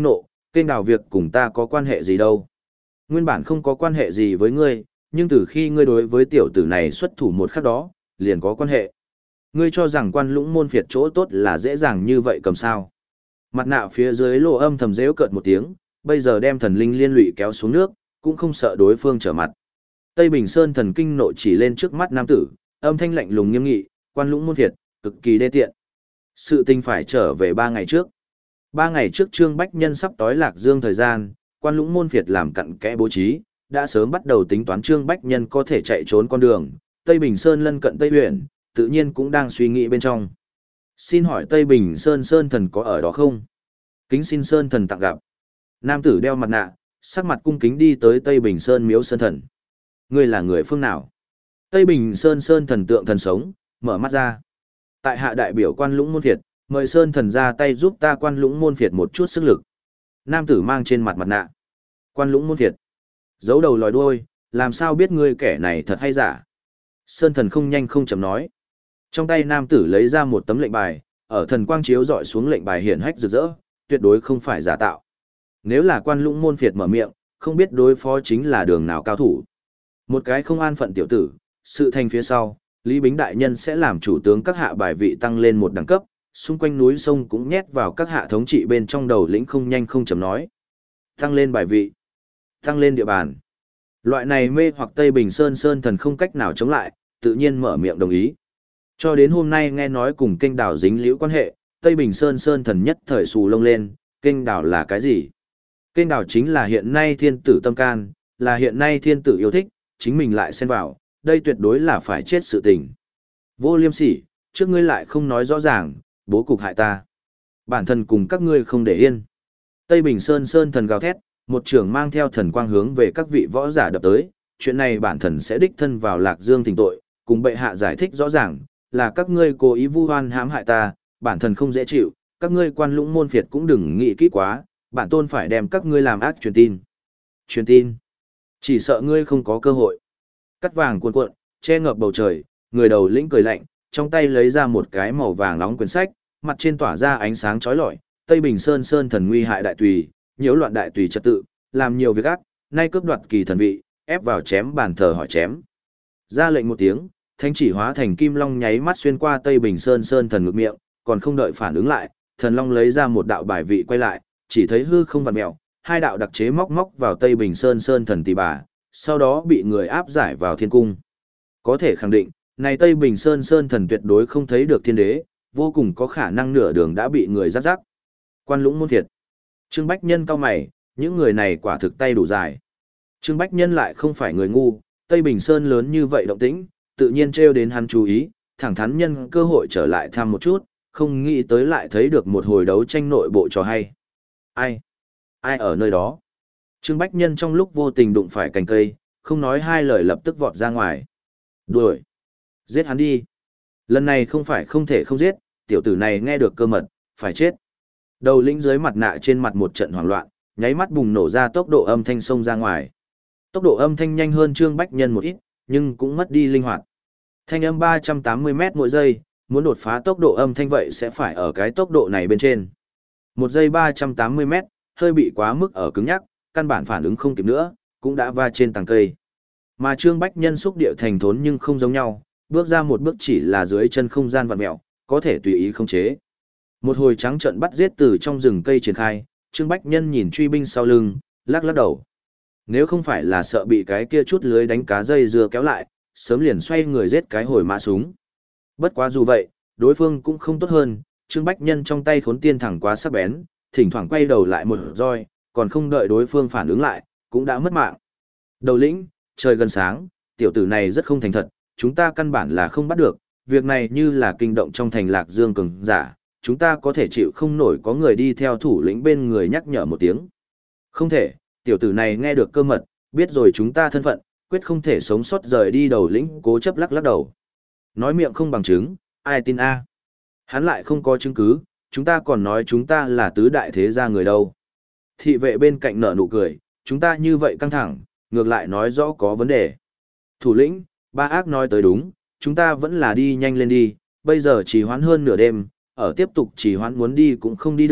kênh đào việc cùng ta có quan hệ gì đâu. Nguyên bản không có quan hệ gì với ngươi, nhưng từ khi ngươi đối với tiểu tử này xuất thủ một khắc đó, liền có quan hệ. Ngươi cho rằng Quan Lũng môn phiệt chỗ tốt là dễ dàng như vậy cầm sao. Mặt nạ phía dưới lộ âm thầm dễu cợt một tiếng, bây giờ đem thần linh liên lụy kéo xuống nước, cũng không sợ đối phương trở mặt. Tây Bình Sơn thần kinh nộ chỉ lên trước mắt nam tử, âm thanh lạnh lùng nghiêm nghị, Quan Lũng môn phiệt, cực kỳ đê tiện. Sự tình phải trở về ba ngày trước. Ba ngày trước Trương Bách Nhân sắp tối Lạc Dương thời gian, Quan Lũng môn phiệt làm cặn kẽ bố trí, đã sớm bắt đầu tính toán Trương Bách Nhân có thể chạy trốn con đường, Tây Bình Sơn lân cận Tây huyện, tự nhiên cũng đang suy nghĩ bên trong. Xin hỏi Tây Bình Sơn Sơn thần có ở đó không? Kính xin Sơn thần tặng gặp. Nam tử đeo mặt nạ, sắc mặt cung kính đi tới Tây Bình Sơn miếu Sơn thần. Ngươi là người phương nào? Tây Bình Sơn Sơn thần tượng thần sống, mở mắt ra. Tại hạ đại biểu Quan Lũng môn phiệt, mời Sơn thần ra tay giúp ta Quan Lũng môn phiệt một chút sức lực. Nam tử mang trên mặt mặt nạ. Quan Lũng môn phiệt. Giấu đầu lòi đuôi, làm sao biết ngươi kẻ này thật hay giả? Sơn thần không nhanh không chậm nói. Trong tay nam tử lấy ra một tấm lệnh bài, ở thần quang chiếu dọi xuống lệnh bài hiển hách rực rỡ, tuyệt đối không phải giả tạo. Nếu là Quan Lũng môn phiệt mở miệng, không biết đối phó chính là đường nào cao thủ. Một cái không an phận tiểu tử, sự thành phía sau, Lý Bính đại nhân sẽ làm chủ tướng các hạ bài vị tăng lên một đẳng cấp, xung quanh núi sông cũng nhét vào các hạ thống trị bên trong đầu lĩnh không nhanh không chậm nói. Tăng lên bài vị, tăng lên địa bàn. Loại này mê hoặc Tây Bình Sơn Sơn thần không cách nào chống lại, tự nhiên mở miệng đồng ý. Cho đến hôm nay nghe nói cùng kênh đảo dính liễu quan hệ, Tây Bình Sơn Sơn thần nhất thời xù lông lên, kênh đảo là cái gì? Kênh đảo chính là hiện nay thiên tử tâm can, là hiện nay thiên tử yêu thích, chính mình lại xen vào, đây tuyệt đối là phải chết sự tình. Vô liêm sỉ, trước ngươi lại không nói rõ ràng, bố cục hại ta. Bản thân cùng các ngươi không để yên. Tây Bình Sơn Sơn thần gào thét, một trưởng mang theo thần quang hướng về các vị võ giả đập tới, chuyện này bản thần sẽ đích thân vào Lạc Dương thỉnh tội, cùng bệ hạ giải thích rõ ràng, là các ngươi cố ý vu oan hãm hại ta, bản thần không dễ chịu, các ngươi Quan Lũng môn phiệt cũng đừng nghĩ kỹ quá, bản tôn phải đem các ngươi làm ác truyền tin. Truyền tin? Chỉ sợ ngươi không có cơ hội. Cắt vàng cuộn cuộn, che ngập bầu trời, người đầu lĩnh cười lạnh, trong tay lấy ra một cái màu vàng nóng quyển sách, mặt trên tỏa ra ánh sáng chói lọi, Tây Bình Sơn Sơn thần nguy hại đại tùy, nhiễu loạn đại tùy trật tự, làm nhiều việc ác, nay cướp đoạt kỳ thần vị, ép vào chém bàn thờ hỏi chém. Ra lệnh một tiếng, thánh chỉ hóa thành kim long nháy mắt xuyên qua Tây Bình Sơn Sơn thần ngực miệng, còn không đợi phản ứng lại, thần long lấy ra một đạo bài vị quay lại, chỉ thấy hư không vặn mèo, hai đạo đặc chế móc móc vào Tây Bình Sơn Sơn thần tỷ bà, sau đó bị người áp giải vào thiên cung. Có thể khẳng định, này Tây Bình Sơn Sơn thần tuyệt đối không thấy được thiên đế, vô cùng có khả năng nửa đường đã bị người dắt dắt. Quan Lũng môn phiệt. Trương Bách Nhân cao mày, những người này quả thực tay đủ dài. Trương Bách Nhân lại không phải người ngu, Tây Bình Sơn lớn như vậy động tĩnh, tự nhiên trêu đến hắn chú ý, thẳng thắn nhân cơ hội trở lại thăm một chút, không nghĩ tới lại thấy được một hồi đấu tranh nội bộ trò hay. Ai? Ai ở nơi đó? Trương Bách Nhân trong lúc vô tình đụng phải cành cây, không nói hai lời lập tức vọt ra ngoài. Đuổi! Giết hắn đi! Lần này không phải không thể không giết, tiểu tử này nghe được cơ mật, phải chết. Đầu lĩnh dưới mặt nạ trên mặt một trận hoảng loạn, nháy mắt bùng nổ ra tốc độ âm thanh xông ra ngoài. Tốc độ âm thanh nhanh hơn Trương Bách Nhân một ít, nhưng cũng mất đi linh hoạt. Thanh âm ba trăm tám mươi mét mỗi giây, muốn đột phá tốc độ âm thanh vậy sẽ phải ở cái tốc độ này bên trên. Một giây ba trăm tám mươi mét, hơi bị quá mức ở cứng nhắc, căn bản phản ứng không kịp nữa, cũng đã va trên tầng cây. Mà Trương Bách Nhân xúc địa thành thốn nhưng không giống nhau, bước ra một bước chỉ là dưới chân không gian vặn mèo, có thể tùy ý khống chế. Một hồi trắng trận bắt giết từ trong rừng cây triển khai, Trương Bách Nhân nhìn truy binh sau lưng, lắc lắc đầu. Nếu không phải là sợ bị cái kia chút lưới đánh cá dây dưa kéo lại, sớm liền xoay người giết cái hồi mã súng. Bất quá dù vậy, đối phương cũng không tốt hơn, Trương Bách Nhân trong tay khốn tiên thẳng quá sắc bén, thỉnh thoảng quay đầu lại một roi, còn không đợi đối phương phản ứng lại, cũng đã mất mạng. Đầu lĩnh, trời gần sáng, tiểu tử này rất không thành thật, chúng ta căn bản là không bắt được, việc này như là kinh động trong thành Lạc Dương cường giả, chúng ta có thể chịu không nổi có người đi theo thủ lĩnh bên người nhắc nhở một tiếng. Không thể, tiểu tử này nghe được cơ mật, biết rồi chúng ta thân phận, quyết không thể sống sót rời đi. Đầu lĩnh cố chấp lắc lắc đầu. Nói miệng không bằng chứng, ai tin a? Hắn lại không có chứng cứ, chúng ta còn nói chúng ta là tứ đại thế gia người đâu. Thị vệ bên cạnh nở nụ cười, chúng ta như vậy căng thẳng, ngược lại nói rõ có vấn đề. Thủ lĩnh, ba ác nói tới đúng, chúng ta vẫn là đi nhanh lên đi, bây giờ chỉ hoãn hơn nửa đêm, ở tiếp tục chỉ hoãn muốn đi cũng không đi được,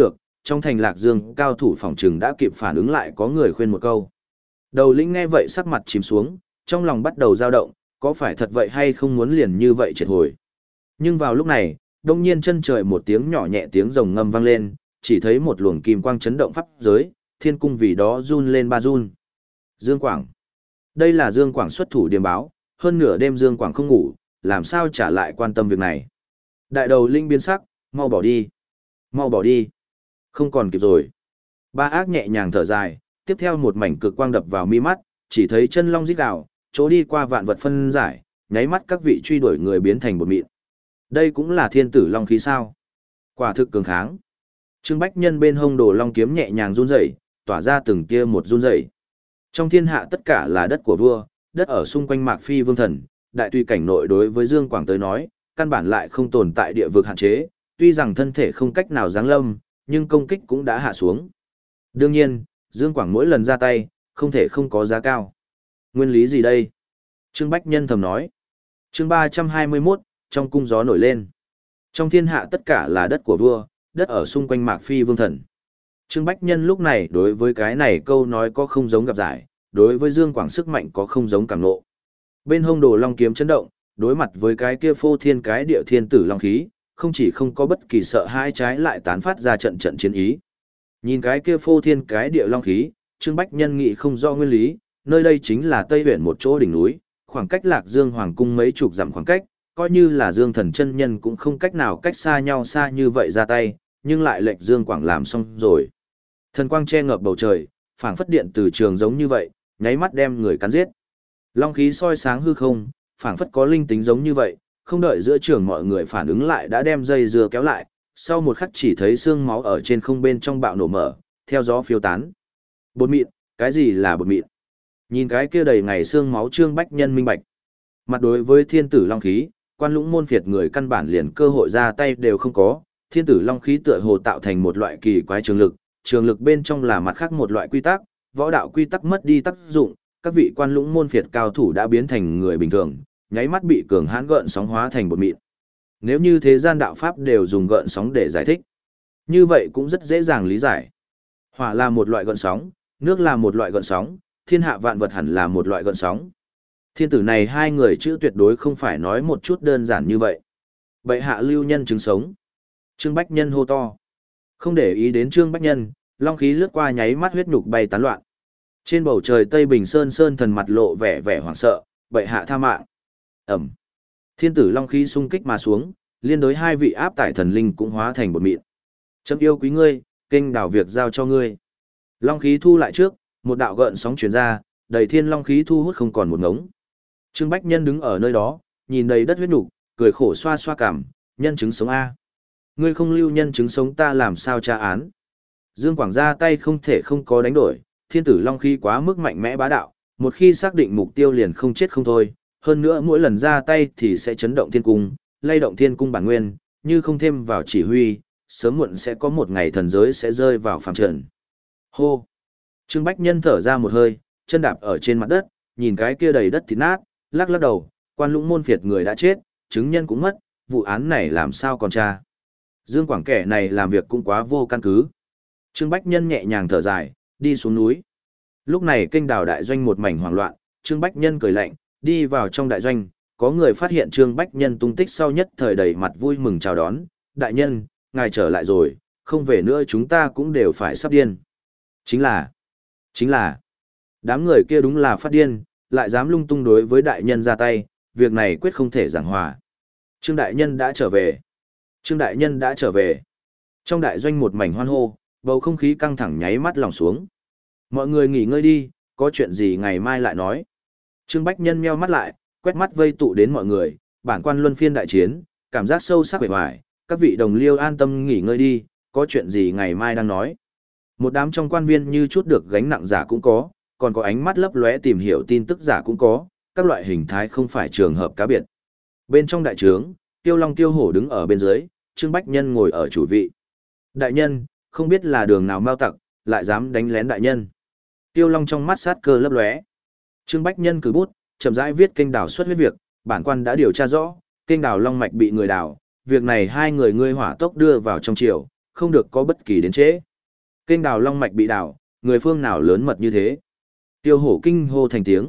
trong thành Lạc Dương cao thủ phòng trừng đã kịp phản ứng lại có người khuyên một câu. Đầu lĩnh nghe vậy sắc mặt chìm xuống, trong lòng bắt đầu dao động, có phải thật vậy hay không muốn liền như vậy triệt hồi. Nhưng vào lúc này, đông nhiên chân trời một tiếng nhỏ nhẹ tiếng rồng ngâm vang lên, chỉ thấy một luồng kim quang chấn động pháp giới, thiên cung vì đó run lên ba run. Dương Quảng. Đây là Dương Quảng xuất thủ điềm báo, hơn nửa đêm Dương Quảng không ngủ, làm sao trả lại quan tâm việc này. Đại đầu linh biến sắc, mau bỏ đi. Mau bỏ đi. Không còn kịp rồi. Ba ác nhẹ nhàng thở dài, tiếp theo một mảnh cực quang đập vào mi mắt, chỉ thấy chân long rít gào, chỗ đi qua vạn vật phân giải, nháy mắt các vị truy đuổi người biến thành bột mịn. Đây cũng là thiên tử long khí sao? Quả thực cường kháng. Trương Bách Nhân bên hông đồ long kiếm nhẹ nhàng run rẩy, tỏa ra từng tia một run rẩy. Trong thiên hạ tất cả là đất của vua, đất ở xung quanh Mạc Phi Vương Thần, đại tuy cảnh nội đối với Dương Quảng tới nói, căn bản lại không tồn tại địa vực hạn chế, tuy rằng thân thể không cách nào giáng lâm, nhưng công kích cũng đã hạ xuống. Đương nhiên, Dương Quảng mỗi lần ra tay, không thể không có giá cao. Nguyên lý gì đây? Trương Bách Nhân thầm nói. Chương ba trăm hai mươi mốt, trong cung gió nổi lên. Trong thiên hạ tất cả là đất của vua, đất ở xung quanh Mạc Phi Vương Thần. Trương Bách Nhân lúc này đối với cái này câu nói có không giống gặp giải, đối với Dương Quảng sức mạnh có không giống cảm nộ. Bên hông đồ long kiếm chấn động, đối mặt với cái kia phô thiên cái địa thiên tử long khí, không chỉ không có bất kỳ sợ hãi, trái lại tán phát ra trận trận chiến ý. Nhìn cái kia phô thiên cái địa long khí, Trương Bách Nhân nghĩ không rõ nguyên lý, nơi đây chính là Tây Huyện một chỗ đỉnh núi, khoảng cách Lạc Dương Hoàng cung mấy chục dặm khoảng cách, coi như là Dương Thần chân nhân cũng không cách nào cách xa nhau xa như vậy ra tay, nhưng lại lệnh Dương Quảng làm xong rồi. Thần quang che ngập bầu trời, phảng phất điện từ trường giống như vậy, nháy mắt đem người cắn giết. Long khí soi sáng hư không, phảng phất có linh tính giống như vậy, không đợi giữa trường mọi người phản ứng lại đã đem dây dưa kéo lại, sau một khắc chỉ thấy xương máu ở trên không bên trong bạo nổ mở, theo gió phiêu tán. Bột mịn, cái gì là bột mịn? Nhìn cái kia đầy ngày xương máu Trương Bách Nhân minh bạch. Mặt đối với thiên tử long khí, quan lũng môn phiệt người căn bản liền cơ hội ra tay đều không có, thiên tử long khí tựa hồ tạo thành một loại kỳ quái trường lực, trường lực bên trong là mặt khác một loại quy tắc, võ đạo quy tắc mất đi tác dụng, các vị quan lũng môn phiệt cao thủ đã biến thành người bình thường, nháy mắt bị cường hãn gợn sóng hóa thành bột mịn. Nếu như thế gian đạo pháp đều dùng gợn sóng để giải thích, như vậy cũng rất dễ dàng lý giải. Hỏa là một loại gợn sóng, nước là một loại gợn sóng, thiên hạ vạn vật hẳn là một loại gợn sóng. Thiên tử này hai người chữ tuyệt đối không phải nói một chút đơn giản như vậy. Bệ hạ lưu nhân chứng sống. Trương Bách Nhân hô to. Không để ý đến Trương Bách Nhân, long khí lướt qua nháy mắt huyết nhục bay tán loạn. Trên bầu trời Tây Bình Sơn Sơn thần mặt lộ vẻ vẻ hoảng sợ, bệ hạ tha mạng. Ẩm. Thiên tử long khí xung kích mà xuống, liên đối hai vị áp tải thần linh cũng hóa thành bột mịn. Chấm yêu quý ngươi, kênh đảo việc giao cho ngươi. Long khí thu lại trước, một đạo gợn sóng truyền ra, đầy thiên long khí thu hút không còn một ngống. Trương Bách Nhân đứng ở nơi đó, nhìn đầy đất huyết nhục, cười khổ xoa xoa cằm, nhân chứng sống a. Ngươi không lưu nhân chứng sống ta làm sao tra án. Dương Quảng ra tay không thể không có đánh đổi, thiên tử long khí quá mức mạnh mẽ bá đạo, một khi xác định mục tiêu liền không chết không thôi, hơn nữa mỗi lần ra tay thì sẽ chấn động thiên cung, lay động thiên cung bản nguyên, như không thêm vào chỉ huy, sớm muộn sẽ có một ngày thần giới sẽ rơi vào phàm trần. Hô! Trương Bách Nhân thở ra một hơi, chân đạp ở trên mặt đất, nhìn cái kia đầy đất thịt nát, lắc lắc đầu, quan lũng môn phiệt người đã chết, chứng nhân cũng mất, vụ án này làm sao còn tra. Dương Quảng kẻ này làm việc cũng quá vô căn cứ. Trương Bách Nhân nhẹ nhàng thở dài, đi xuống núi. Lúc này kênh đào đại doanh một mảnh hoảng loạn, Trương Bách Nhân cười lạnh, đi vào trong đại doanh, có người phát hiện Trương Bách Nhân tung tích sau nhất thời đầy mặt vui mừng chào đón, đại nhân, ngài trở lại rồi, không về nữa chúng ta cũng đều phải sắp điên. Chính là, chính là, đám người kia đúng là phát điên, lại dám lung tung đối với đại nhân ra tay, việc này quyết không thể giảng hòa. Trương đại nhân đã trở về. Trương đại nhân đã trở về. Trong đại doanh một mảnh hoan hô, bầu không khí căng thẳng nháy mắt lòng xuống. Mọi người nghỉ ngơi đi, có chuyện gì ngày mai lại nói. Trương Bách Nhân nheo mắt lại, quét mắt vây tụ đến mọi người, bản quan luân phiên đại chiến, cảm giác sâu sắc vẻ vải, các vị đồng liêu an tâm nghỉ ngơi đi, có chuyện gì ngày mai đang nói. Một đám trong quan viên như chút được gánh nặng giả cũng có, còn có ánh mắt lấp lóe tìm hiểu tin tức giả cũng có, các loại hình thái không phải trường hợp cá biệt. Bên trong đại trướng, Tiêu Long Tiêu Hổ đứng ở bên dưới, Trương Bách Nhân ngồi ở chủ vị. Đại nhân, không biết là đường nào mau tặc, lại dám đánh lén đại nhân. Tiêu Long trong mắt sát cơ lấp lóe. Trương Bách Nhân cử bút, chậm rãi viết kênh đào xuất huyết việc, bản quan đã điều tra rõ, kênh đào long mạch bị người đào, việc này hai người ngươi hỏa tốc đưa vào trong triều, không được có bất kỳ đến trễ. Kênh đào long mạch bị đào, người phương nào lớn mật như thế? Tiêu hổ kinh hô thành tiếng.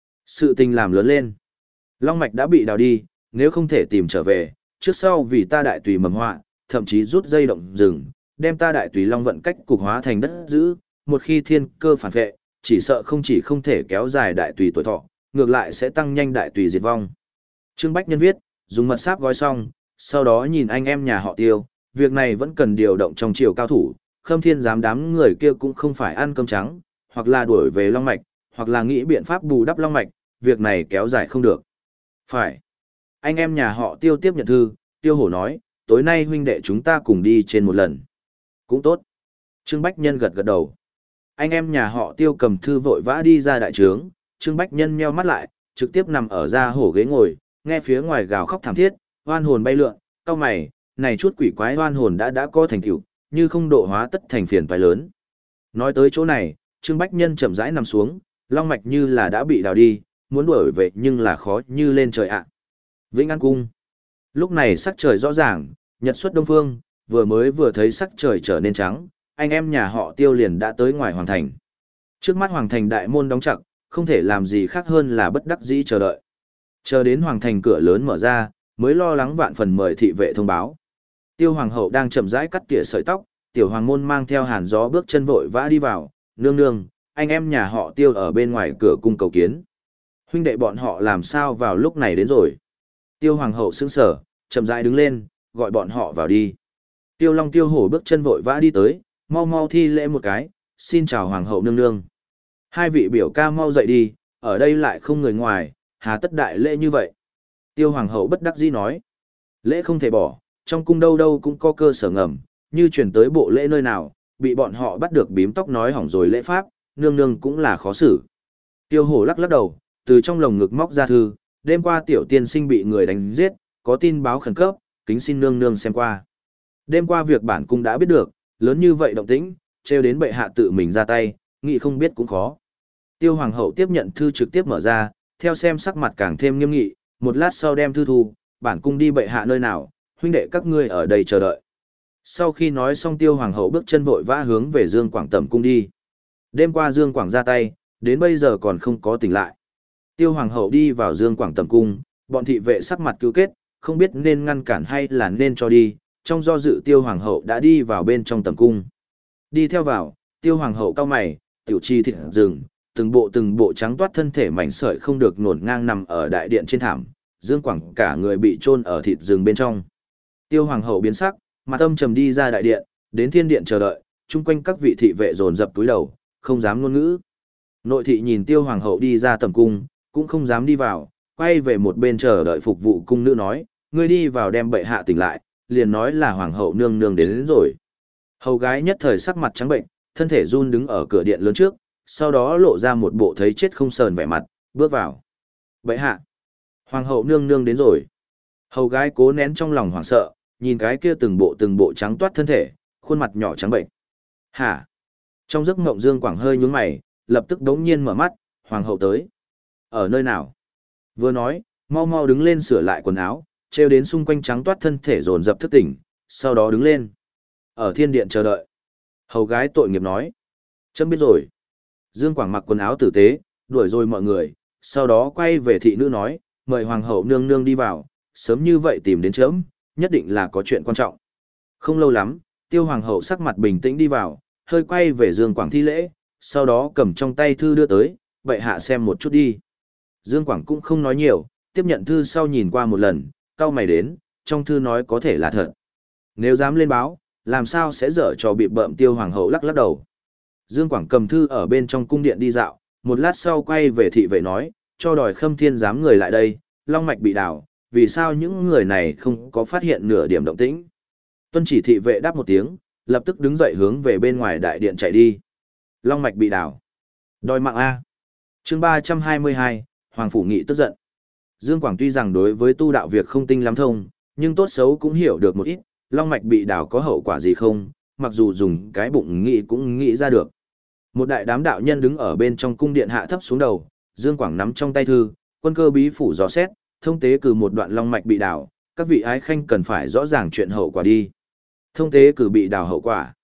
Sự tình làm lớn lên. Long mạch đã bị đào đi, nếu không thể tìm trở về, trước sau vì ta đại tùy mầm họa, thậm chí rút dây động rừng, đem ta đại tùy long vận cách cục hóa thành đất giữ, một khi thiên cơ phản vệ, chỉ sợ không chỉ không thể kéo dài đại tùy tuổi thọ, ngược lại sẽ tăng nhanh đại tùy diệt vong. Trương Bách Nhân viết, dùng mật sáp gói xong, sau đó nhìn anh em nhà họ Tiêu, việc này vẫn cần điều động trong triều cao thủ, Khâm Thiên giám đám người kia cũng không phải ăn cơm trắng, hoặc là đuổi về long mạch, hoặc là nghĩ biện pháp bù đắp long mạch, việc này kéo dài không được. Phải. Anh em nhà họ Tiêu tiếp nhận thư, Tiêu Hổ nói, tối nay huynh đệ chúng ta cùng đi trên một lần. Cũng tốt. Trương Bách Nhân gật gật đầu. Anh em nhà họ Tiêu cầm thư vội vã đi ra đại trướng, Trương Bách Nhân nheo mắt lại, trực tiếp nằm ở ra hổ ghế ngồi, nghe phía ngoài gào khóc thảm thiết, oan hồn bay lượn, cau mày, này chút quỷ quái oan hồn đã đã có thành tựu, như không độ hóa tất thành phiền toái lớn. Nói tới chỗ này, Trương Bách Nhân chậm rãi nằm xuống, long mạch như là đã bị đào đi, muốn đuổi về nhưng là khó như lên trời ạ. Vĩnh An Cung. Lúc này sắc trời rõ ràng, nhật xuất đông phương, vừa mới vừa thấy sắc trời trở nên trắng, anh em nhà họ Tiêu liền đã tới ngoài hoàng thành. Trước mắt hoàng thành đại môn đóng chặt, không thể làm gì khác hơn là bất đắc dĩ chờ đợi. Chờ đến hoàng thành cửa lớn mở ra, mới lo lắng vạn phần mời thị vệ thông báo. Tiêu hoàng hậu đang chậm rãi cắt tỉa sợi tóc, tiểu hoàng môn mang theo hàn gió bước chân vội vã đi vào, nương nương, anh em nhà họ Tiêu ở bên ngoài cửa cung cầu kiến. Huynh đệ bọn họ làm sao vào lúc này đến rồi? Tiêu hoàng hậu sững sờ, chậm rãi đứng lên, gọi bọn họ vào đi. Tiêu Long Tiêu Hổ bước chân vội vã đi tới, mau mau thi lễ một cái, xin chào hoàng hậu nương nương. Hai vị biểu ca mau dậy đi, ở đây lại không người ngoài, hà tất đại lễ như vậy. Tiêu hoàng hậu bất đắc dĩ nói, lễ không thể bỏ, trong cung đâu đâu cũng có cơ sở ngầm, như chuyển tới bộ lễ nơi nào, bị bọn họ bắt được bím tóc nói hỏng rồi lễ pháp, nương nương cũng là khó xử. Tiêu Hổ lắc lắc đầu, từ trong lồng ngực móc ra thư, đêm qua tiểu tiên sinh bị người đánh giết, có tin báo khẩn cấp, kính xin nương nương xem qua. Đêm qua việc bản cung đã biết được, lớn như vậy động tĩnh, trêu đến bệ hạ tự mình ra tay, nghĩ không biết cũng khó. Tiêu hoàng hậu tiếp nhận thư trực tiếp mở ra, theo xem sắc mặt càng thêm nghiêm nghị, một lát sau đem thư thu, bản cung đi bệ hạ nơi nào, huynh đệ các ngươi ở đây chờ đợi. Sau khi nói xong Tiêu hoàng hậu bước chân vội vã hướng về Dương Quảng Tẩm cung đi. Đêm qua Dương Quảng ra tay, đến bây giờ còn không có tỉnh lại. Tiêu hoàng hậu đi vào Dương Quảng Tẩm cung, bọn thị vệ sắc mặt cứu kết, không biết nên ngăn cản hay là nên cho đi, trong do dự Tiêu hoàng hậu đã đi vào bên trong tẩm cung. Đi theo vào, Tiêu hoàng hậu cau mày, tiểu chi thịt rừng, từng bộ từng bộ trắng toát thân thể mảnh sợi không được nổn ngang nằm ở đại điện trên thảm, Dương Quảng cả người bị chôn ở thịt rừng bên trong. Tiêu hoàng hậu biến sắc, mặt âm trầm đi ra đại điện, đến thiên điện chờ đợi, chung quanh các vị thị vệ dồn dập túi đầu, không dám ngôn ngữ. Nội thị nhìn Tiêu hoàng hậu đi ra tẩm cung, cũng không dám đi vào, quay về một bên chờ đợi phục vụ cung nữ nói, ngươi đi vào đem bệ hạ tỉnh lại, liền nói là hoàng hậu nương nương đến, đến rồi. Hầu gái nhất thời sắc mặt trắng bệnh, thân thể run đứng ở cửa điện lớn trước, sau đó lộ ra một bộ thấy chết không sờn vẻ mặt, bước vào. Bệ hạ, hoàng hậu nương nương đến rồi. Hầu gái cố nén trong lòng hoảng sợ, nhìn cái kia từng bộ từng bộ trắng toát thân thể, khuôn mặt nhỏ trắng bệnh. Hả? Trong giấc mộng Dương Quảng hơi nhướng mày, lập tức đống nhiên mở mắt, hoàng hậu tới. Ở nơi nào? Vừa nói, mau mau đứng lên sửa lại quần áo, treo đến xung quanh trắng toát thân thể dồn dập thức tỉnh, sau đó đứng lên. Ở thiên điện chờ đợi. Hầu gái tội nghiệp nói. Chấm biết rồi. Dương Quảng mặc quần áo tử tế, đuổi rồi mọi người, sau đó quay về thị nữ nói, mời hoàng hậu nương nương đi vào, sớm như vậy tìm đến chấm, nhất định là có chuyện quan trọng. Không lâu lắm, Tiêu hoàng hậu sắc mặt bình tĩnh đi vào, hơi quay về Dương Quảng thi lễ, sau đó cầm trong tay thư đưa tới, bệ hạ xem một chút đi. Dương Quảng cũng không nói nhiều, tiếp nhận thư sau nhìn qua một lần, cau mày đến, trong thư nói có thể là thật. Nếu dám lên báo, làm sao sẽ dở trò bị bợm Tiêu hoàng hậu lắc lắc đầu. Dương Quảng cầm thư ở bên trong cung điện đi dạo, một lát sau quay về thị vệ nói, cho đòi Khâm Thiên giám người lại đây, long mạch bị đào, vì sao những người này không có phát hiện nửa điểm động tĩnh. Tuân chỉ thị vệ đáp một tiếng, lập tức đứng dậy hướng về bên ngoài đại điện chạy đi. Long mạch bị đào. Đòi mạng A. Chương ba trăm hai mươi hai, Hoàng Phủ Nghị tức giận. Dương Quảng tuy rằng đối với tu đạo việc không tinh lắm thông, nhưng tốt xấu cũng hiểu được một ít, long mạch bị đào có hậu quả gì không, mặc dù dùng cái bụng nghĩ cũng nghĩ ra được. Một đại đám đạo nhân đứng ở bên trong cung điện hạ thấp xuống đầu, Dương Quảng nắm trong tay thư, quân cơ bí phủ dò xét, thông tế cử một đoạn long mạch bị đào, các vị ái khanh cần phải rõ ràng chuyện hậu quả đi. Thông tế cử bị đào hậu quả.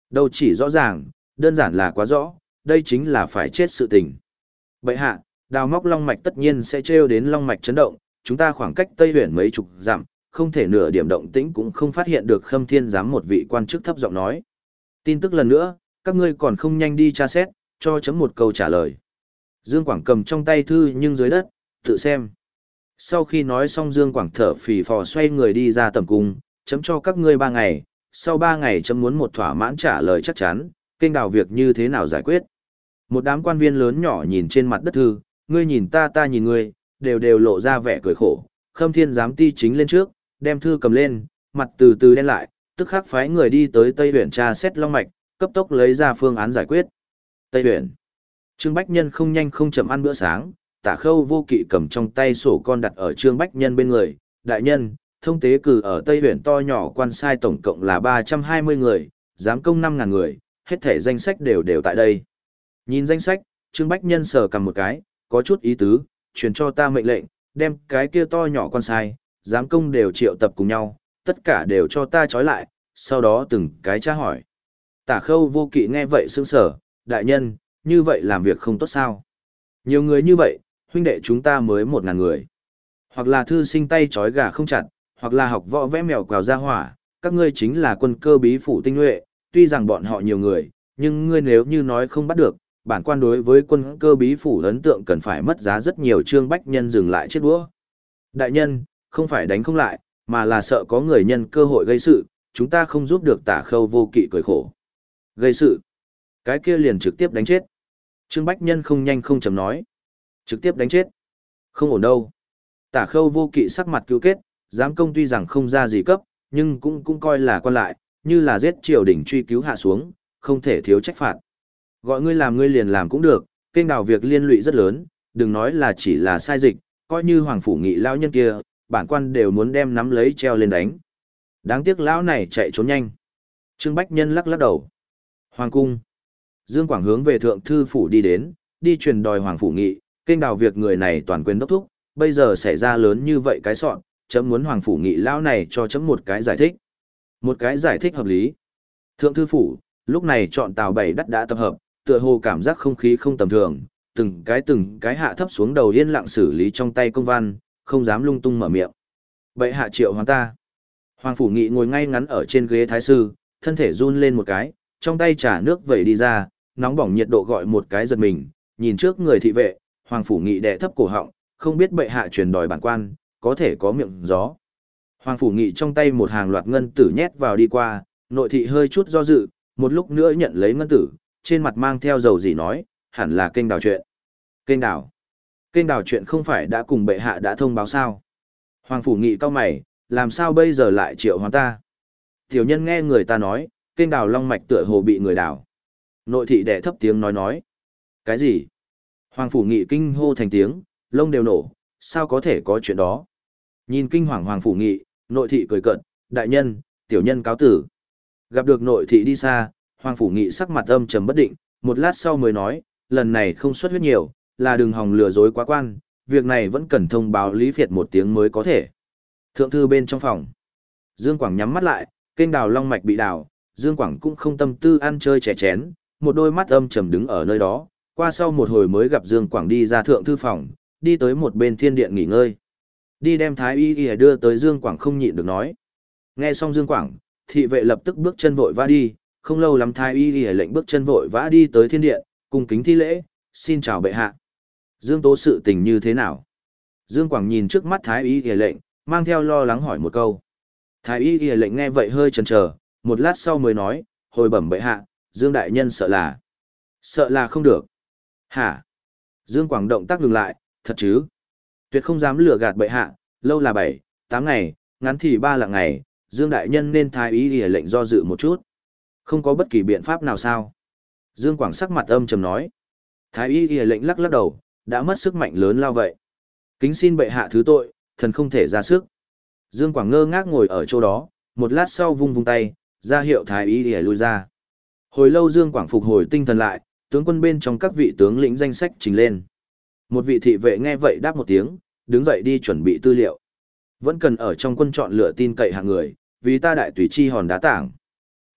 Đâu chỉ rõ ràng, đơn giản là quá rõ, đây chính là phải chết sự tình. Bệ hạ, đào móc long mạch tất nhiên sẽ trêu đến long mạch chấn động, chúng ta khoảng cách Tây Huyền mấy chục dặm, không thể nửa điểm động tĩnh cũng không phát hiện được. Khâm Thiên giám một vị quan chức thấp giọng nói. Tin tức lần nữa, các ngươi còn không nhanh đi tra xét, cho chấm một câu trả lời. Dương Quảng cầm trong tay thư nhưng dưới đất, tự xem. Sau khi nói xong Dương Quảng thở phì phò xoay người đi ra tầm cung, chấm cho các ngươi ba ngày, sau ba ngày chấm muốn một thỏa mãn trả lời chắc chắn, kênh đào việc như thế nào giải quyết. Một đám quan viên lớn nhỏ nhìn trên mặt đất thư, ngươi nhìn ta ta nhìn ngươi, đều đều lộ ra vẻ cười khổ. Khâm Thiên giám ti chính lên trước, đem thư cầm lên, mặt từ từ đen lại, tức khắc phái người đi tới Tây Huyền tra xét long mạch, cấp tốc lấy ra phương án giải quyết. Tây Huyền. Trương Bách Nhân không nhanh không chậm ăn bữa sáng, Tả Khâu Vô Kỵ cầm trong tay sổ con đặt ở Trương Bách Nhân bên người, đại nhân, thông tế cử ở Tây Huyền to nhỏ quan sai tổng cộng là ba trăm hai mươi người, giám công năm ngàn người, hết thể danh sách đều đều tại đây. Nhìn danh sách, Trương Bách Nhân sờ cầm một cái, có chút ý tứ, truyền cho ta mệnh lệnh, đem cái kia to nhỏ quan sai, giám công đều triệu tập cùng nhau, tất cả đều cho ta trói lại, sau đó từng cái tra hỏi. Tả Khâu Vô Kỵ nghe vậy sững sờ, đại nhân, như vậy làm việc không tốt sao? Nhiều người như vậy, huynh đệ chúng ta mới một ngàn người. Hoặc là thư sinh tay trói gà không chặt, hoặc là học võ vẽ mèo quào ra hỏa, các ngươi chính là quân cơ bí phủ tinh nhuệ, tuy rằng bọn họ nhiều người, nhưng ngươi nếu như nói không bắt được, bản quan đối với quân cơ bí phủ ấn tượng cần phải mất giá rất nhiều. Trương Bách Nhân dừng lại chiếc đũa. Đại nhân, không phải đánh không lại, mà là sợ có người nhân cơ hội gây sự, chúng ta không giúp được. Tả Khâu Vô Kỵ cười khổ. Gây sự? Cái kia liền trực tiếp đánh chết. Trương Bách Nhân không nhanh không chậm nói. Trực tiếp đánh chết? Không ổn đâu. Tả Khâu Vô Kỵ sắc mặt cứu kết, giám công tuy rằng không ra gì cấp, nhưng cũng cũng coi là quan lại, như là giết triều đình truy cứu hạ xuống, không thể thiếu trách phạt. Gọi ngươi làm ngươi liền làm cũng được, kênh đào việc liên lụy rất lớn, đừng nói là chỉ là sai dịch, coi như Hoàng Phủ Nghị lão nhân kia, bản quan đều muốn đem nắm lấy treo lên đánh. Đáng tiếc lão này chạy trốn nhanh. Trương Bách Nhân lắc lắc đầu. Hoàng cung. Dương Quảng hướng về thượng thư phủ đi đến, đi truyền đòi Hoàng Phủ Nghị, kênh đào việc người này toàn quyền đốc thúc, bây giờ xảy ra lớn như vậy cái sọn, chấm muốn Hoàng Phủ Nghị lão này cho chấm một cái giải thích. Một cái giải thích hợp lý. Thượng thư phủ, lúc này chọn tàu bảy đắt đã tập hợp, tựa hồ cảm giác không khí không tầm thường, từng cái từng cái hạ thấp xuống đầu yên lặng xử lý trong tay công văn, không dám lung tung mở miệng. Bệ hạ triệu hoán ta. Hoàng Phủ Nghị ngồi ngay ngắn ở trên ghế thái sư, thân thể run lên một cái, trong tay trà nước vẩy đi ra, nóng bỏng nhiệt độ gọi một cái giật mình, nhìn trước người thị vệ, Hoàng Phủ Nghị đè thấp cổ họng, không biết bệ hạ truyền đòi bản quan, có thể có miệng gió. Hoàng Phủ Nghị trong tay một hàng loạt ngân tử nhét vào đi qua, nội thị hơi chút do dự, một lúc nữa nhận lấy ngân tử, trên mặt mang theo dầu gì nói, hẳn là kênh đào chuyện. Kênh đào? Kênh đào chuyện không phải đã cùng bệ hạ đã thông báo sao? Hoàng Phủ Nghị cau mày, làm sao bây giờ lại triệu hoán ta? Tiểu nhân nghe người ta nói, kênh đào long mạch tựa hồ bị người đào. Nội thị đẻ thấp tiếng nói nói. Cái gì? Hoàng Phủ Nghị kinh hô thành tiếng, lông đều nổ, sao có thể có chuyện đó? Nhìn kinh hoàng Hoàng Phủ Nghị, nội thị cười cợt, đại nhân, tiểu nhân cáo tử. Gặp được nội thị đi xa, Hoàng Phủ Nghị sắc mặt âm trầm bất định, một lát sau mới nói, lần này không xuất huyết nhiều, là đừng hòng lừa dối quá quan, việc này vẫn cần thông báo Lý Việt một tiếng mới có thể. Thượng thư bên trong phòng. Dương Quảng nhắm mắt lại, kênh đào long mạch bị đào, Dương Quảng cũng không tâm tư ăn chơi chè chén, một đôi mắt âm trầm đứng ở nơi đó, qua sau một hồi mới gặp Dương Quảng đi ra thượng thư phòng, đi tới một bên thiên điện nghỉ ngơi. Đi đem thái y y đưa tới Dương Quảng không nhịn được nói. Nghe xong Dương Quảng, thị vệ lập tức bước chân vội vã đi, không lâu lắm thái y y lệnh bước chân vội vã đi tới thiên điện, cung kính thi lễ, xin chào bệ hạ. Dương Tố sự tình như thế nào? Dương Quảng nhìn trước mắt thái y y lệnh, mang theo lo lắng hỏi một câu. Thái y y lệnh nghe vậy hơi chần chờ, một lát sau mới nói, hồi bẩm bệ hạ, Dương đại nhân sợ là. Sợ là không được. Hả? Dương Quảng động tác ngừng lại, thật chứ? Tuyệt không dám lừa gạt bệ hạ, lâu là bảy, tám ngày, ngắn thì ba lạng ngày, Dương đại nhân nên thái y y lệnh do dự một chút. Không có bất kỳ biện pháp nào sao? Dương Quảng sắc mặt âm trầm nói. Thái y y lệnh lắc lắc đầu, đã mất sức mạnh lớn lao vậy. Kính xin bệ hạ thứ tội, thần không thể ra sức. Dương Quảng ngơ ngác ngồi ở chỗ đó, một lát sau vung vung tay, ra hiệu thái y y lui ra. Hồi lâu Dương Quảng phục hồi tinh thần lại, tướng quân bên trong các vị tướng lĩnh danh sách trình lên. Một vị thị vệ nghe vậy đáp một tiếng, đứng dậy đi chuẩn bị tư liệu. Vẫn cần ở trong quân chọn lựa tin cậy hạng người, vì ta đại tùy chi hòn đá tảng.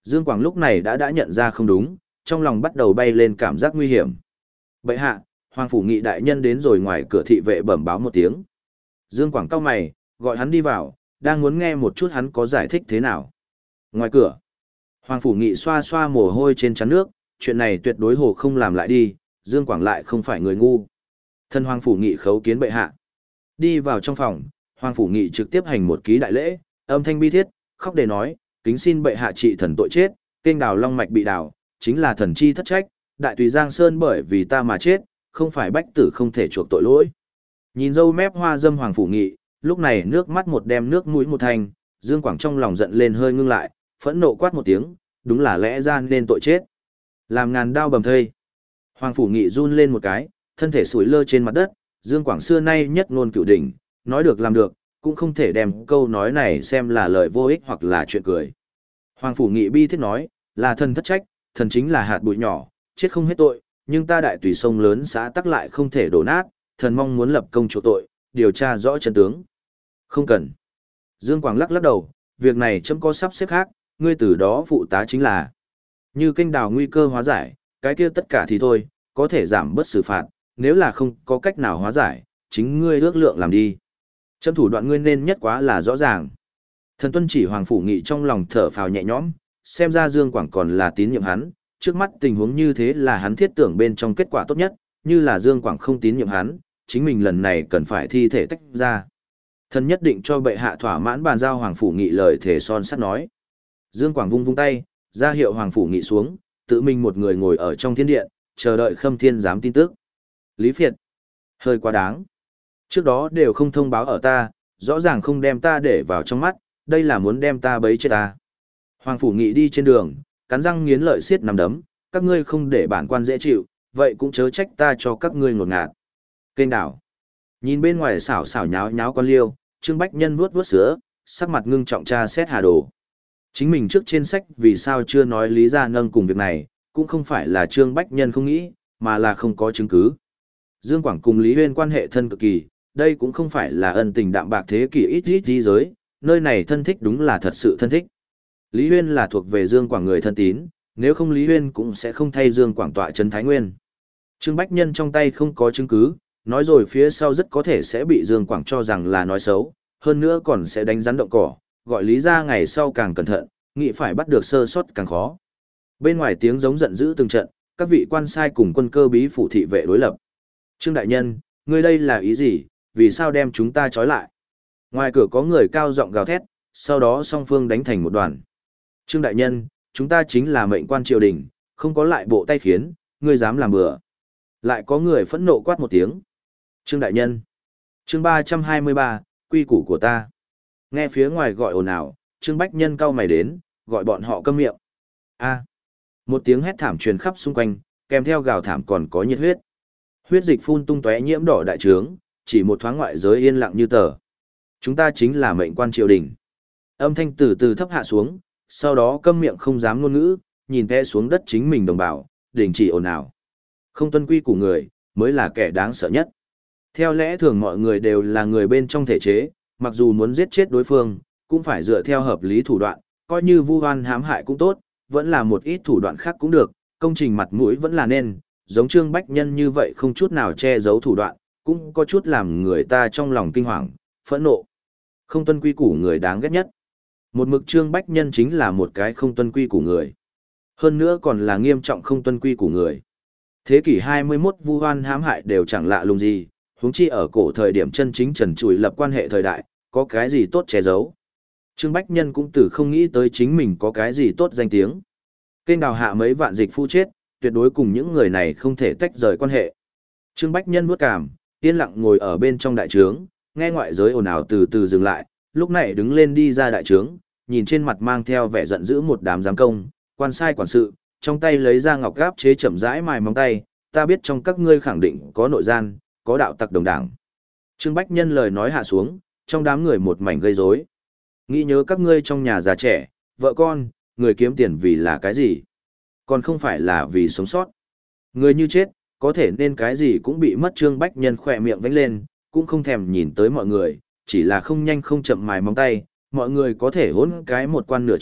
Dương Quảng lúc này đã đã nhận ra không đúng, trong lòng bắt đầu bay lên cảm giác nguy hiểm. Bệ hạ, Hoàng Phủ Nghị đại nhân đến rồi, ngoài cửa thị vệ bẩm báo một tiếng. Dương Quảng cau mày, gọi hắn đi vào, đang muốn nghe một chút hắn có giải thích thế nào. Ngoài cửa, Hoàng Phủ Nghị xoa xoa mồ hôi trên trán nước, chuyện này tuyệt đối hồ không làm lại đi, Dương Quảng lại không phải người ngu. Thân Hoàng Phủ Nghị khấu kiến bệ hạ. Đi vào trong phòng, Hoàng Phủ Nghị trực tiếp hành một ký đại lễ, âm thanh bi thiết, khóc để nói, kính xin bệ hạ trị thần tội chết, kênh đào long mạch bị đào, chính là thần chi thất trách, đại tùy Giang Sơn bởi vì ta mà chết, không phải bách tử không thể chuộc tội lỗi. Nhìn dâu mép hoa dâm Hoàng Phủ Nghị, lúc này nước mắt một đem nước mũi một thanh, Dương Quảng trong lòng giận lên hơi ngưng lại, phẫn nộ quát một tiếng, đúng là lẽ ra nên tội chết. Làm ngàn đao bầm thây. Hoàng Phủ Nghị run lên một cái, thân thể sủi lơ trên mặt đất, Dương Quảng xưa nay nhất ngôn cửu đỉnh, nói được làm được, cũng không thể đem câu nói này xem là lời vô ích hoặc là chuyện cười. Hoàng Phủ Nghị bi thiết nói, là thần thất trách, thần chính là hạt bụi nhỏ, chết không hết tội, nhưng ta đại tùy sông lớn xã tắc lại không thể đổ nát, thần mong muốn lập công chỗ tội, điều tra rõ chân tướng. Không cần. Dương Quảng lắc lắc đầu, việc này chấm có sắp xếp khác, ngươi từ đó phụ tá chính là. Như kênh đào nguy cơ hóa giải, cái kia tất cả thì thôi, có thể giảm bớt xử phạt, nếu là không có cách nào hóa giải, chính ngươi ước lượng làm đi. Chấm thủ đoạn ngươi nên nhất quá là rõ ràng. Thần tuân chỉ Hoàng Phủ Nghị trong lòng thở phào nhẹ nhõm, xem ra Dương Quảng còn là tín nhiệm hắn, trước mắt tình huống như thế là hắn thiết tưởng bên trong kết quả tốt nhất, như là Dương Quảng không tín nhiệm hắn, chính mình lần này cần phải thi thể tách ra. Thần nhất định cho bệ hạ thỏa mãn bàn giao. Hoàng Phủ Nghị lời thể son sắt nói. Dương Quảng vung vung tay, ra hiệu Hoàng Phủ Nghị xuống, tự mình một người ngồi ở trong thiên điện, chờ đợi Khâm Thiên giám tin tức. Lý Phiệt, hơi quá đáng. Trước đó đều không thông báo ở ta, rõ ràng không đem ta để vào trong mắt, đây là muốn đem ta bấy chết ta. Hoàng Phủ Nghị đi trên đường, cắn răng nghiến lợi xiết nằm đấm, các ngươi không để bản quan dễ chịu, vậy cũng chớ trách ta cho các ngươi ngột ngạt. Kênh đảo. Nhìn bên ngoài xảo xảo nháo nháo con liêu, Trương Bách Nhân vuốt vuốt sữa, sắc mặt ngưng trọng tra xét Hà Đồ. Chính mình trước trên sách vì sao chưa nói lý ra nâng cùng việc này, cũng không phải là Trương Bách Nhân không nghĩ, mà là không có chứng cứ. Dương Quảng cùng Lý Huyên quan hệ thân cực kỳ, đây cũng không phải là ân tình đạm bạc thế kỷ ít ít tí giới, nơi này thân thích đúng là thật sự thân thích. Lý Huyên là thuộc về Dương Quảng người thân tín, nếu không Lý Huyên cũng sẽ không thay Dương Quảng tọa trấn Thái Nguyên. Trương Bách Nhân trong tay không có chứng cứ, nói rồi phía sau rất có thể sẽ bị Dương Quảng cho rằng là nói xấu, hơn nữa còn sẽ đánh rắn động cỏ, gọi Lý ra ngày sau càng cẩn thận, nghĩ phải bắt được sơ sót càng khó. Bên ngoài tiếng giống giận dữ từng trận, các vị quan sai cùng quân cơ bí phủ thị vệ đối lập. Trương đại nhân, ngươi đây là ý gì, vì sao đem chúng ta trói lại? Ngoài cửa có người cao giọng gào thét, sau đó song phương đánh thành một đoàn. Trương đại nhân, chúng ta chính là mệnh quan triều đình, không có lại bộ tay khiến, ngươi dám làm bừa. Lại có người phẫn nộ quát một tiếng. Trương đại nhân. Chương ba trăm hai mươi ba, quy củ của ta. Nghe phía ngoài gọi ồn ào, Trương Bách Nhân cau mày đến, gọi bọn họ câm miệng. A. Một tiếng hét thảm truyền khắp xung quanh, kèm theo gào thảm còn có nhiệt huyết. Huyết dịch phun tung tóe nhiễm đỏ đại trướng, chỉ một thoáng ngoại giới yên lặng như tờ. Chúng ta chính là mệnh quan triều đình. Âm thanh từ từ thấp hạ xuống, sau đó câm miệng không dám ngôn ngữ, nhìn té xuống đất chính mình đồng bào, đình chỉ ồn ào. Không tuân quy của người, mới là kẻ đáng sợ nhất. Theo lẽ thường mọi người đều là người bên trong thể chế, mặc dù muốn giết chết đối phương, cũng phải dựa theo hợp lý thủ đoạn, coi như vu oan hãm hại cũng tốt, vẫn là một ít thủ đoạn khác cũng được, công trình mặt mũi vẫn là nên, giống Trương Bách Nhân như vậy không chút nào che giấu thủ đoạn, cũng có chút làm người ta trong lòng kinh hoàng, phẫn nộ. Không tuân quy củ người đáng ghét nhất. Một mực Trương Bách Nhân chính là một cái không tuân quy củ người. Hơn nữa còn là nghiêm trọng không tuân quy củ người. Thế kỷ hai mươi mốt vu oan hãm hại đều chẳng lạ lùng gì, huống chi ở cổ thời điểm chân chính trần trụi lập quan hệ thời đại, có cái gì tốt che giấu. Trương Bách Nhân cũng từ không nghĩ tới chính mình có cái gì tốt danh tiếng. Kênh đào hạ mấy vạn dịch phu chết, tuyệt đối cùng những người này không thể tách rời quan hệ. Trương Bách Nhân vuốt cảm, yên lặng ngồi ở bên trong đại trướng, nghe ngoại giới ồn ào từ từ dừng lại, lúc này đứng lên đi ra đại trướng, nhìn trên mặt mang theo vẻ giận dữ một đám giám công, quan sai quản sự, trong tay lấy ra ngọc gáp chế chậm rãi mài móng tay, ta biết trong các ngươi khẳng định có nội gian, có đạo tặc đồng đảng. Trương Bách Nhân lời nói hạ xuống, trong đám người một mảnh gây rối. Nghĩ nhớ các ngươi trong nhà già trẻ, vợ con, người kiếm tiền vì là cái gì? Còn không phải là vì sống sót. Người như chết, có thể nên cái gì cũng bị mất. Trương Bách Nhân khỏe miệng vánh lên, cũng không thèm nhìn tới mọi người, chỉ là không nhanh không chậm mài móng tay, mọi người có thể hỗn cái một quan nửa trước,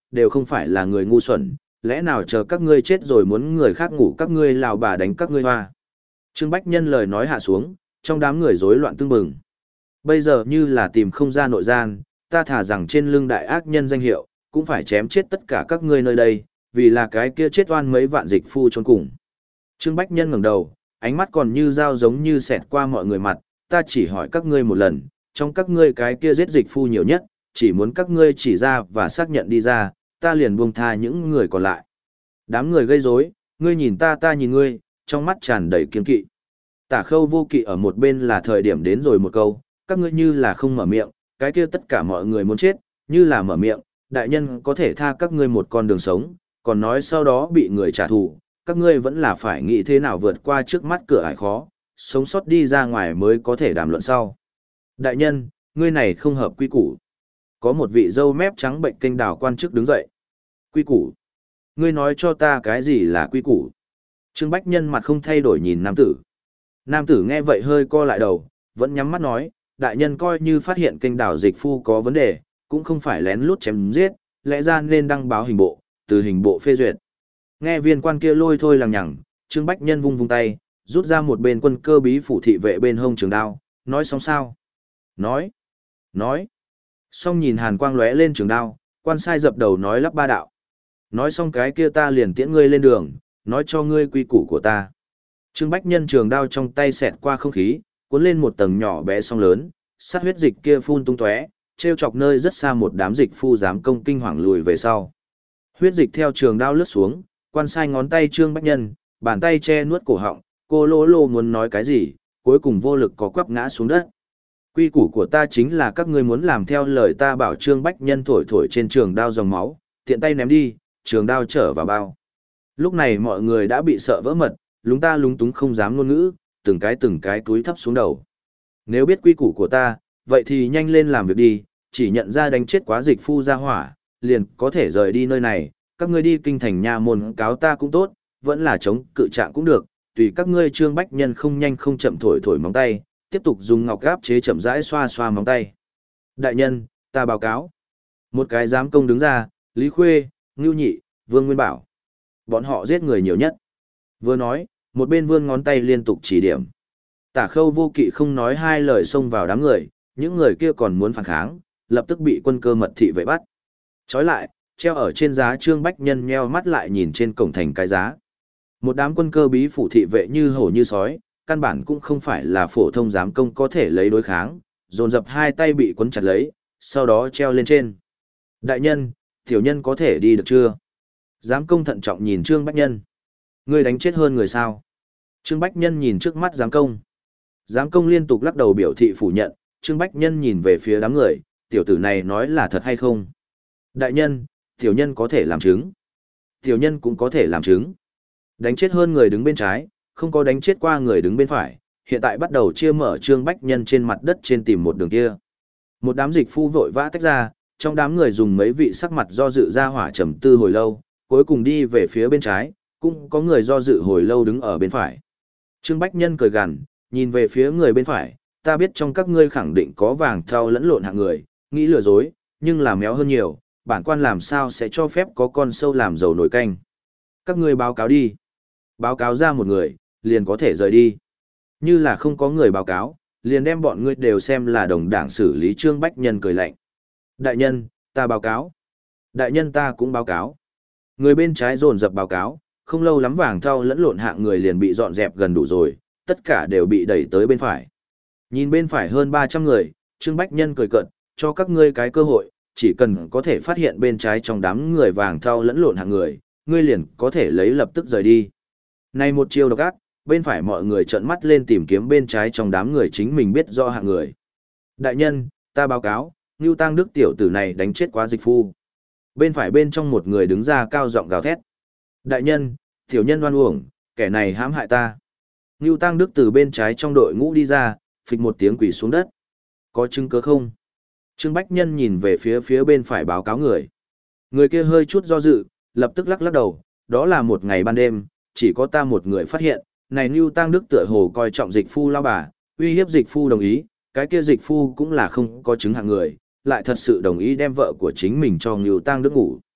đều không phải là người ngu xuẩn, lẽ nào chờ các ngươi chết rồi muốn người khác ngủ các ngươi lào bà đánh các ngươi hoa. Trương Bách Nhân lời nói hạ xuống, trong đám người rối loạn tương bừng. Bây giờ như là tìm không ra nội gian, ta thả rằng trên lưng đại ác nhân danh hiệu, cũng phải chém chết tất cả các ngươi nơi đây, vì là cái kia chết oan mấy vạn dịch phu trốn cùng. Trương Bách Nhân ngẩng đầu, ánh mắt còn như dao giống như xẹt qua mọi người mặt, ta chỉ hỏi các ngươi một lần, trong các ngươi cái kia giết dịch phu nhiều nhất, chỉ muốn các ngươi chỉ ra và xác nhận đi ra, ta liền buông tha những người còn lại. Đám người gây rối, ngươi nhìn ta ta nhìn ngươi, trong mắt tràn đầy kiên kỵ. Tả Khâu Vô Kỵ ở một bên là thời điểm đến rồi một câu, các ngươi như là không mở miệng, cái kia tất cả mọi người muốn chết, như là mở miệng, đại nhân có thể tha các ngươi một con đường sống, còn nói sau đó bị người trả thù, các ngươi vẫn là phải nghĩ thế nào vượt qua trước mắt cửa ải khó, sống sót đi ra ngoài mới có thể đàm luận sau. Đại nhân, ngươi này không hợp quy củ. Có một vị dâu mép trắng bệnh kênh đào quan chức đứng dậy. Quy củ? Ngươi nói cho ta cái gì là quy củ? Trương Bách Nhân mặt không thay đổi nhìn nam tử. Nam tử nghe vậy hơi co lại đầu, vẫn nhắm mắt nói, đại nhân coi như phát hiện kênh đào dịch phu có vấn đề, cũng không phải lén lút chém giết, lẽ ra nên đăng báo hình bộ, từ hình bộ phê duyệt. Nghe viên quan kia lôi thôi lằng nhằng, Trương Bách Nhân vung vung tay, rút ra một bên quân cơ bí phủ thị vệ bên hông trường đao, nói xong sao? Nói, nói. Xong nhìn hàn quang lóe lên trường đao, quan sai dập đầu nói lắp ba đạo. Nói xong cái kia ta liền tiễn ngươi lên đường, nói cho ngươi quy củ của ta. Trương Bách Nhân trường đao trong tay xẹt qua không khí, cuốn lên một tầng nhỏ bé song lớn, sát huyết dịch kia phun tung tóe, treo chọc nơi rất xa một đám dịch phu dám công kinh hoàng lùi về sau. Huyết dịch theo trường đao lướt xuống, quan sai ngón tay Trương Bách Nhân, bàn tay che nuốt cổ họng, cô lô lô muốn nói cái gì, cuối cùng vô lực có quắp ngã xuống đất. Quy củ của ta chính là các ngươi muốn làm theo lời ta bảo. Trương Bách Nhân thổi thổi trên trường đao dòng máu, tiện tay ném đi, trường đao trở vào bao. Lúc này mọi người đã bị sợ vỡ mật, lúng ta lúng túng không dám ngôn ngữ, từng cái từng cái túi thấp xuống đầu. Nếu biết quy củ của ta, vậy thì nhanh lên làm việc đi, chỉ nhận ra đánh chết quá dịch phu ra hỏa, liền có thể rời đi nơi này, các ngươi đi kinh thành nha môn cáo ta cũng tốt, vẫn là chống cự trạng cũng được, tùy các ngươi. Trương Bách Nhân không nhanh không chậm thổi thổi móng tay, tiếp tục dùng ngọc gáp chế chậm rãi xoa xoa móng tay. Đại nhân, ta báo cáo. Một cái giám công đứng ra, Lý Khuê, Ngưu Nhị, Vương Nguyên Bảo. Bọn họ giết người nhiều nhất. Vừa nói, một bên vươn ngón tay liên tục chỉ điểm. Tả Khâu Vô Kỵ không nói hai lời xông vào đám người, những người kia còn muốn phản kháng, lập tức bị quân cơ mật thị vệ bắt. Trói lại, treo ở trên giá. Trương Bách Nhân nheo mắt lại nhìn trên cổng thành cái giá. Một đám quân cơ bí phủ thị vệ như hổ như sói, căn bản cũng không phải là phổ thông giám công có thể lấy đối kháng, dồn dập hai tay bị quấn chặt lấy, sau đó treo lên trên. Đại nhân, tiểu nhân có thể đi được chưa? Giám công thận trọng nhìn Trương Bách Nhân. Ngươi đánh chết hơn người sao? Trương Bách Nhân nhìn trước mắt giám công. Giám công liên tục lắc đầu biểu thị phủ nhận. Trương Bách Nhân nhìn về phía đám người, tiểu tử này nói là thật hay không? Đại nhân, tiểu nhân có thể làm chứng. Tiểu nhân cũng có thể làm chứng. Đánh chết hơn người đứng bên trái, không có đánh chết qua người đứng bên phải, hiện tại bắt đầu chia mở. Trương Bách Nhân trên mặt đất trên tìm một đường kia. Một đám dịch phu vội vã tách ra, trong đám người dùng mấy vị sắc mặt do dự ra hỏa trầm tư hồi lâu, cuối cùng đi về phía bên trái, cũng có người do dự hồi lâu đứng ở bên phải. Trương Bách Nhân cười gằn, nhìn về phía người bên phải, ta biết trong các ngươi khẳng định có vàng thau lẫn lộn hạng người, nghĩ lừa dối, nhưng là méo hơn nhiều, bản quan làm sao sẽ cho phép có con sâu làm dầu nồi canh. Các ngươi báo cáo đi. Báo cáo ra một người, liền có thể rời đi. Như là không có người báo cáo, liền đem bọn ngươi đều xem là đồng đảng xử lý. Trương Bách Nhân cười lạnh. Đại nhân, ta báo cáo. Đại nhân ta cũng báo cáo. Người bên trái dồn dập báo cáo, không lâu lắm vàng thau lẫn lộn hạng người liền bị dọn dẹp gần đủ rồi, tất cả đều bị đẩy tới bên phải. Nhìn bên phải hơn ba trăm người, Trương Bách Nhân cười cợt, cho các ngươi cái cơ hội, chỉ cần có thể phát hiện bên trái trong đám người vàng thau lẫn lộn hạng người, ngươi liền có thể lấy lập tức rời đi. Này một chiêu độc ác, bên phải mọi người trợn mắt lên tìm kiếm bên trái trong đám người chính mình biết rõ hạng người. Đại nhân, ta báo cáo, Ngưu Tăng Đức tiểu tử này đánh chết quá dịch phu. Bên phải bên trong một người đứng ra cao giọng gào thét. Đại nhân, tiểu nhân oan uổng, kẻ này hãm hại ta. Ngưu Tăng Đức từ bên trái trong đội ngũ đi ra, phịch một tiếng quỳ xuống đất. Có chứng cứ không? Trương Bách Nhân nhìn về phía phía bên phải báo cáo người. Người kia hơi chút do dự, lập tức lắc lắc đầu, đó là một ngày ban đêm, chỉ có ta một người phát hiện, này Ngưu Tăng Đức tựa hồ coi trọng dịch phu lao bà, uy hiếp dịch phu đồng ý, cái kia dịch phu cũng là không có chứng hạng người, lại thật sự đồng ý đem vợ của chính mình cho Ngưu Tăng Đức ngủ.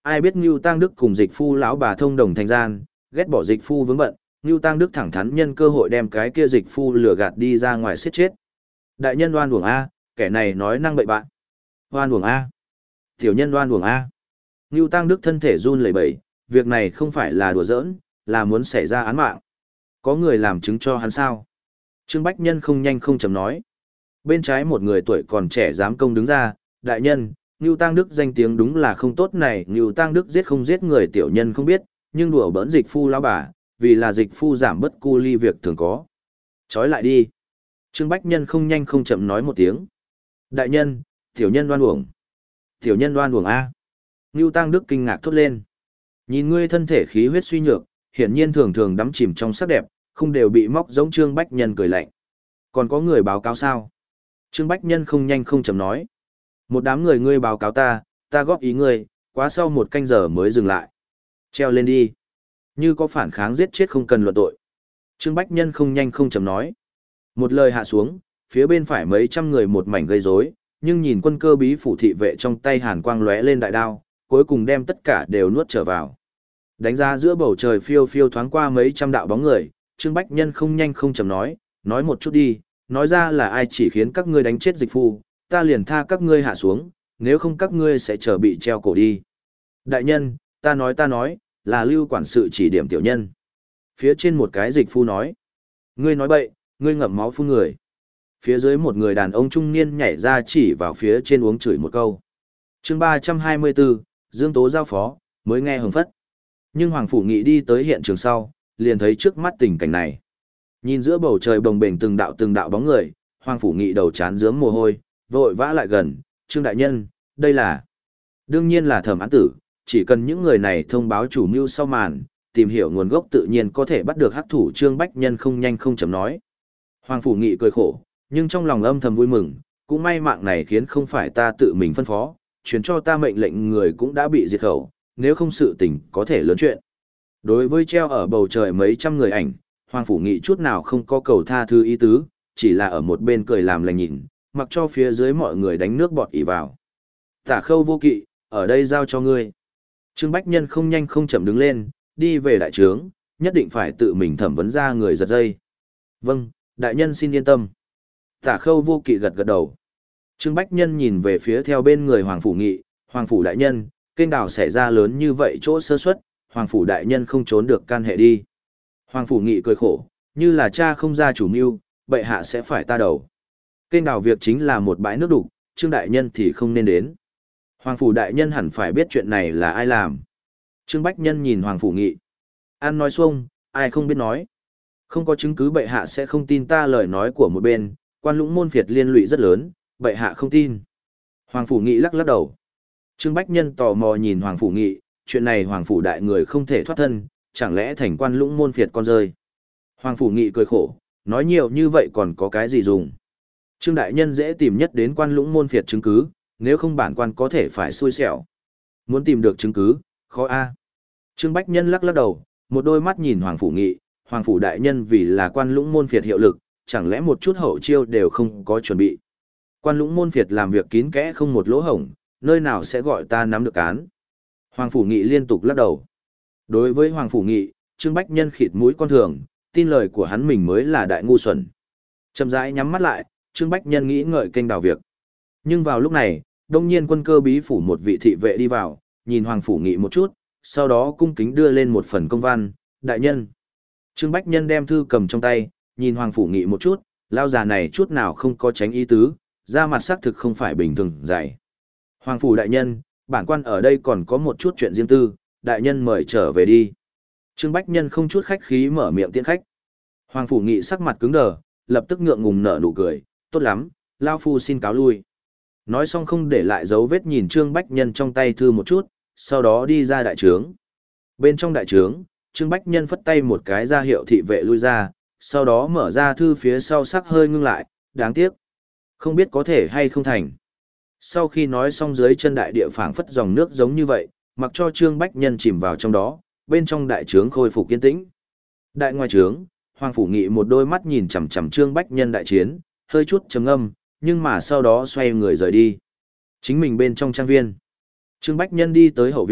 Ai biết Ngưu Tăng Đức cùng Dịch Phu lão bà thông đồng thành gian, ghét bỏ Dịch Phu vướng bận, Ngưu Tăng Đức thẳng thắn nhân cơ hội đem cái kia Dịch Phu lừa gạt đi ra ngoài siết chết. Đại nhân oan uổng a, kẻ này nói năng bậy bạn. Oan uổng a. Tiểu nhân oan uổng a. Ngưu Tăng Đức thân thể run lẩy bẩy, việc này không phải là đùa giỡn, là muốn xảy ra án mạng. Có người làm chứng cho hắn sao? Trương Bách Nhân không nhanh không chậm nói. Bên trái một người tuổi còn trẻ dám công đứng ra, đại nhân, Ngưu Tăng Đức danh tiếng đúng là không tốt này, Ngưu Tăng Đức giết không giết người tiểu nhân không biết, nhưng đùa bỡn Dịch Phu lão bà, vì là Dịch Phu giảm bất cu ly việc thường có. Chói lại đi. Trương Bách Nhân không nhanh không chậm nói một tiếng. Đại nhân, tiểu nhân đoan uổng. Tiểu nhân đoan uổng a. Ngưu Tăng Đức kinh ngạc thốt lên. Nhìn ngươi thân thể khí huyết suy nhược, hiển nhiên thường thường đắm chìm trong sắc đẹp, không đều bị móc giống Trương Bách Nhân cười lạnh. Còn có người báo cáo sao? Trương Bách Nhân không nhanh không chậm nói. Một đám người ngươi báo cáo ta, ta góp ý ngươi, quá sau một canh giờ mới dừng lại. Treo lên đi. Như có phản kháng giết chết không cần luận tội. Trương Bách Nhân không nhanh không chậm nói. Một lời hạ xuống, phía bên phải mấy trăm người một mảnh gây rối, nhưng nhìn quân cơ bí phủ thị vệ trong tay hàn quang lóe lên đại đao, cuối cùng đem tất cả đều nuốt trở vào. Đánh ra giữa bầu trời phiêu phiêu thoáng qua mấy trăm đạo bóng người, Trương Bách Nhân không nhanh không chậm nói, nói một chút đi, nói ra là ai chỉ khiến các ngươi đánh chết Dịch Phu, ta liền tha các ngươi hạ xuống, nếu không các ngươi sẽ chờ bị treo cổ đi. Đại nhân, ta nói ta nói, là Lưu quản sự chỉ điểm tiểu nhân. Phía trên một cái Dịch Phu nói, ngươi nói bậy, ngươi ngậm máu phun người. Phía dưới một người đàn ông trung niên nhảy ra chỉ vào phía trên uống chửi một câu. Chương ba trăm hai mươi bốn, Dương Tố giao phó, mới nghe hồng phất. Nhưng Hoàng Phủ Nghị đi tới hiện trường sau, liền thấy trước mắt tình cảnh này. Nhìn giữa bầu trời bồng bềnh từng đạo từng đạo bóng người, Hoàng Phủ Nghị đầu chán rướm mồ hôi, vội vã lại gần, Trương Đại Nhân, đây là... Đương nhiên là Thẩm Án Tử, chỉ cần những người này thông báo chủ mưu sau màn, tìm hiểu nguồn gốc tự nhiên có thể bắt được hắc thủ. Trương Bách Nhân không nhanh không chậm nói. Hoàng Phủ Nghị cười khổ, nhưng trong lòng âm thầm vui mừng, cũng may mạng này khiến không phải ta tự mình phân phó, truyền cho ta mệnh lệnh người cũng đã bị diệt khẩu, nếu không sự tình có thể lớn chuyện. Đối với treo ở bầu trời mấy trăm người ảnh, Hoàng Phủ Nghị chút nào không có cầu tha thứ ý tứ, chỉ là ở một bên cười làm lành nhìn, mặc cho phía dưới mọi người đánh nước bọt ỉ vào. Tả Khâu Vô Kỵ, ở đây giao cho ngươi. Trương Bách Nhân không nhanh không chậm đứng lên, đi về đại trướng, nhất định phải tự mình thẩm vấn ra người giật dây. Vâng, đại nhân xin yên tâm. Tả Khâu Vô Kỵ gật gật đầu. Trương Bách Nhân nhìn về phía theo bên người Hoàng Phủ Nghị, Hoàng Phủ đại nhân, kênh đào xảy ra lớn như vậy chỗ sơ suất, Hoàng Phủ đại nhân không trốn được can hệ đi. Hoàng Phủ Nghị cười khổ, như là cha không ra chủ mưu, bệ hạ sẽ phải ta đầu. Kênh đào việc chính là một bãi nước đục, Trương đại nhân thì không nên đến. Hoàng Phủ đại nhân hẳn phải biết chuyện này là ai làm. Trương Bách Nhân nhìn Hoàng Phủ Nghị. An nói xuông, ai không biết nói. Không có chứng cứ bệ hạ sẽ không tin ta lời nói của một bên, Quan Lũng môn phiệt liên lụy rất lớn, bệ hạ không tin. Hoàng Phủ Nghị lắc lắc đầu. Trương Bách Nhân tò mò nhìn Hoàng Phủ Nghị, chuyện này Hoàng Phủ đại người không thể thoát thân, chẳng lẽ thành Quan Lũng môn phiệt con rơi. Hoàng Phủ Nghị cười khổ, nói nhiều như vậy còn có cái gì dùng. Trương đại nhân dễ tìm nhất đến Quan Lũng môn phiệt chứng cứ, nếu không bản quan có thể phải xui xẻo. Muốn tìm được chứng cứ, khó a. Trương Bách Nhân lắc lắc đầu, một đôi mắt nhìn Hoàng Phủ Nghị, Hoàng Phủ đại nhân vì là Quan Lũng môn phiệt hiệu lực, chẳng lẽ một chút hậu chiêu đều không có chuẩn bị. Quan Lũng môn phiệt làm việc kín kẽ không một lỗ hổng, nơi nào sẽ gọi ta nắm được án. Hoàng Phủ Nghị liên tục lắc đầu. Đối với Hoàng Phủ Nghị, Trương Bách Nhân khịt mũi con thường, tin lời của hắn mình mới là đại ngu xuẩn. Chậm rãi nhắm mắt lại, Trương Bách Nhân nghĩ ngợi kênh đào việc. Nhưng vào lúc này, đông nhiên quân cơ bí phủ một vị thị vệ đi vào, nhìn Hoàng Phủ Nghị một chút, sau đó cung kính đưa lên một phần công văn, đại nhân. Trương Bách Nhân đem thư cầm trong tay, nhìn Hoàng Phủ Nghị một chút, lao già này chút nào không có tránh ý tứ, da mặt xác thực không phải bình thường dày. Hoàng Phủ đại nhân, bản quan ở đây còn có một chút chuyện riêng tư, đại nhân mời trở về đi. Trương Bách Nhân không chút khách khí mở miệng tiễn khách. Hoàng Phủ Nghị sắc mặt cứng đờ, lập tức ngượng ngùng nở nụ cười, tốt lắm, lao phu xin cáo lui. Nói xong không để lại dấu vết nhìn Trương Bách Nhân trong tay thư một chút, sau đó đi ra đại trướng. Bên trong đại trướng, Trương Bách Nhân phất tay một cái ra hiệu thị vệ lui ra, sau đó mở ra thư phía sau sắc hơi ngưng lại, đáng tiếc. Không biết có thể hay không thành. Sau khi nói xong dưới chân đại địa phảng phất dòng nước giống như vậy, mặc cho Trương Bách Nhân chìm vào trong đó, bên trong đại trướng khôi phục kiên tĩnh. Đại ngoài trướng, Hoàng Phủ Nghị một đôi mắt nhìn chằm chằm Trương Bách Nhân đại chiến, hơi chút trầm ngâm, nhưng mà sau đó xoay người rời đi. Chính mình bên trong trang viên. Trương Bách Nhân đi tới hậu viện,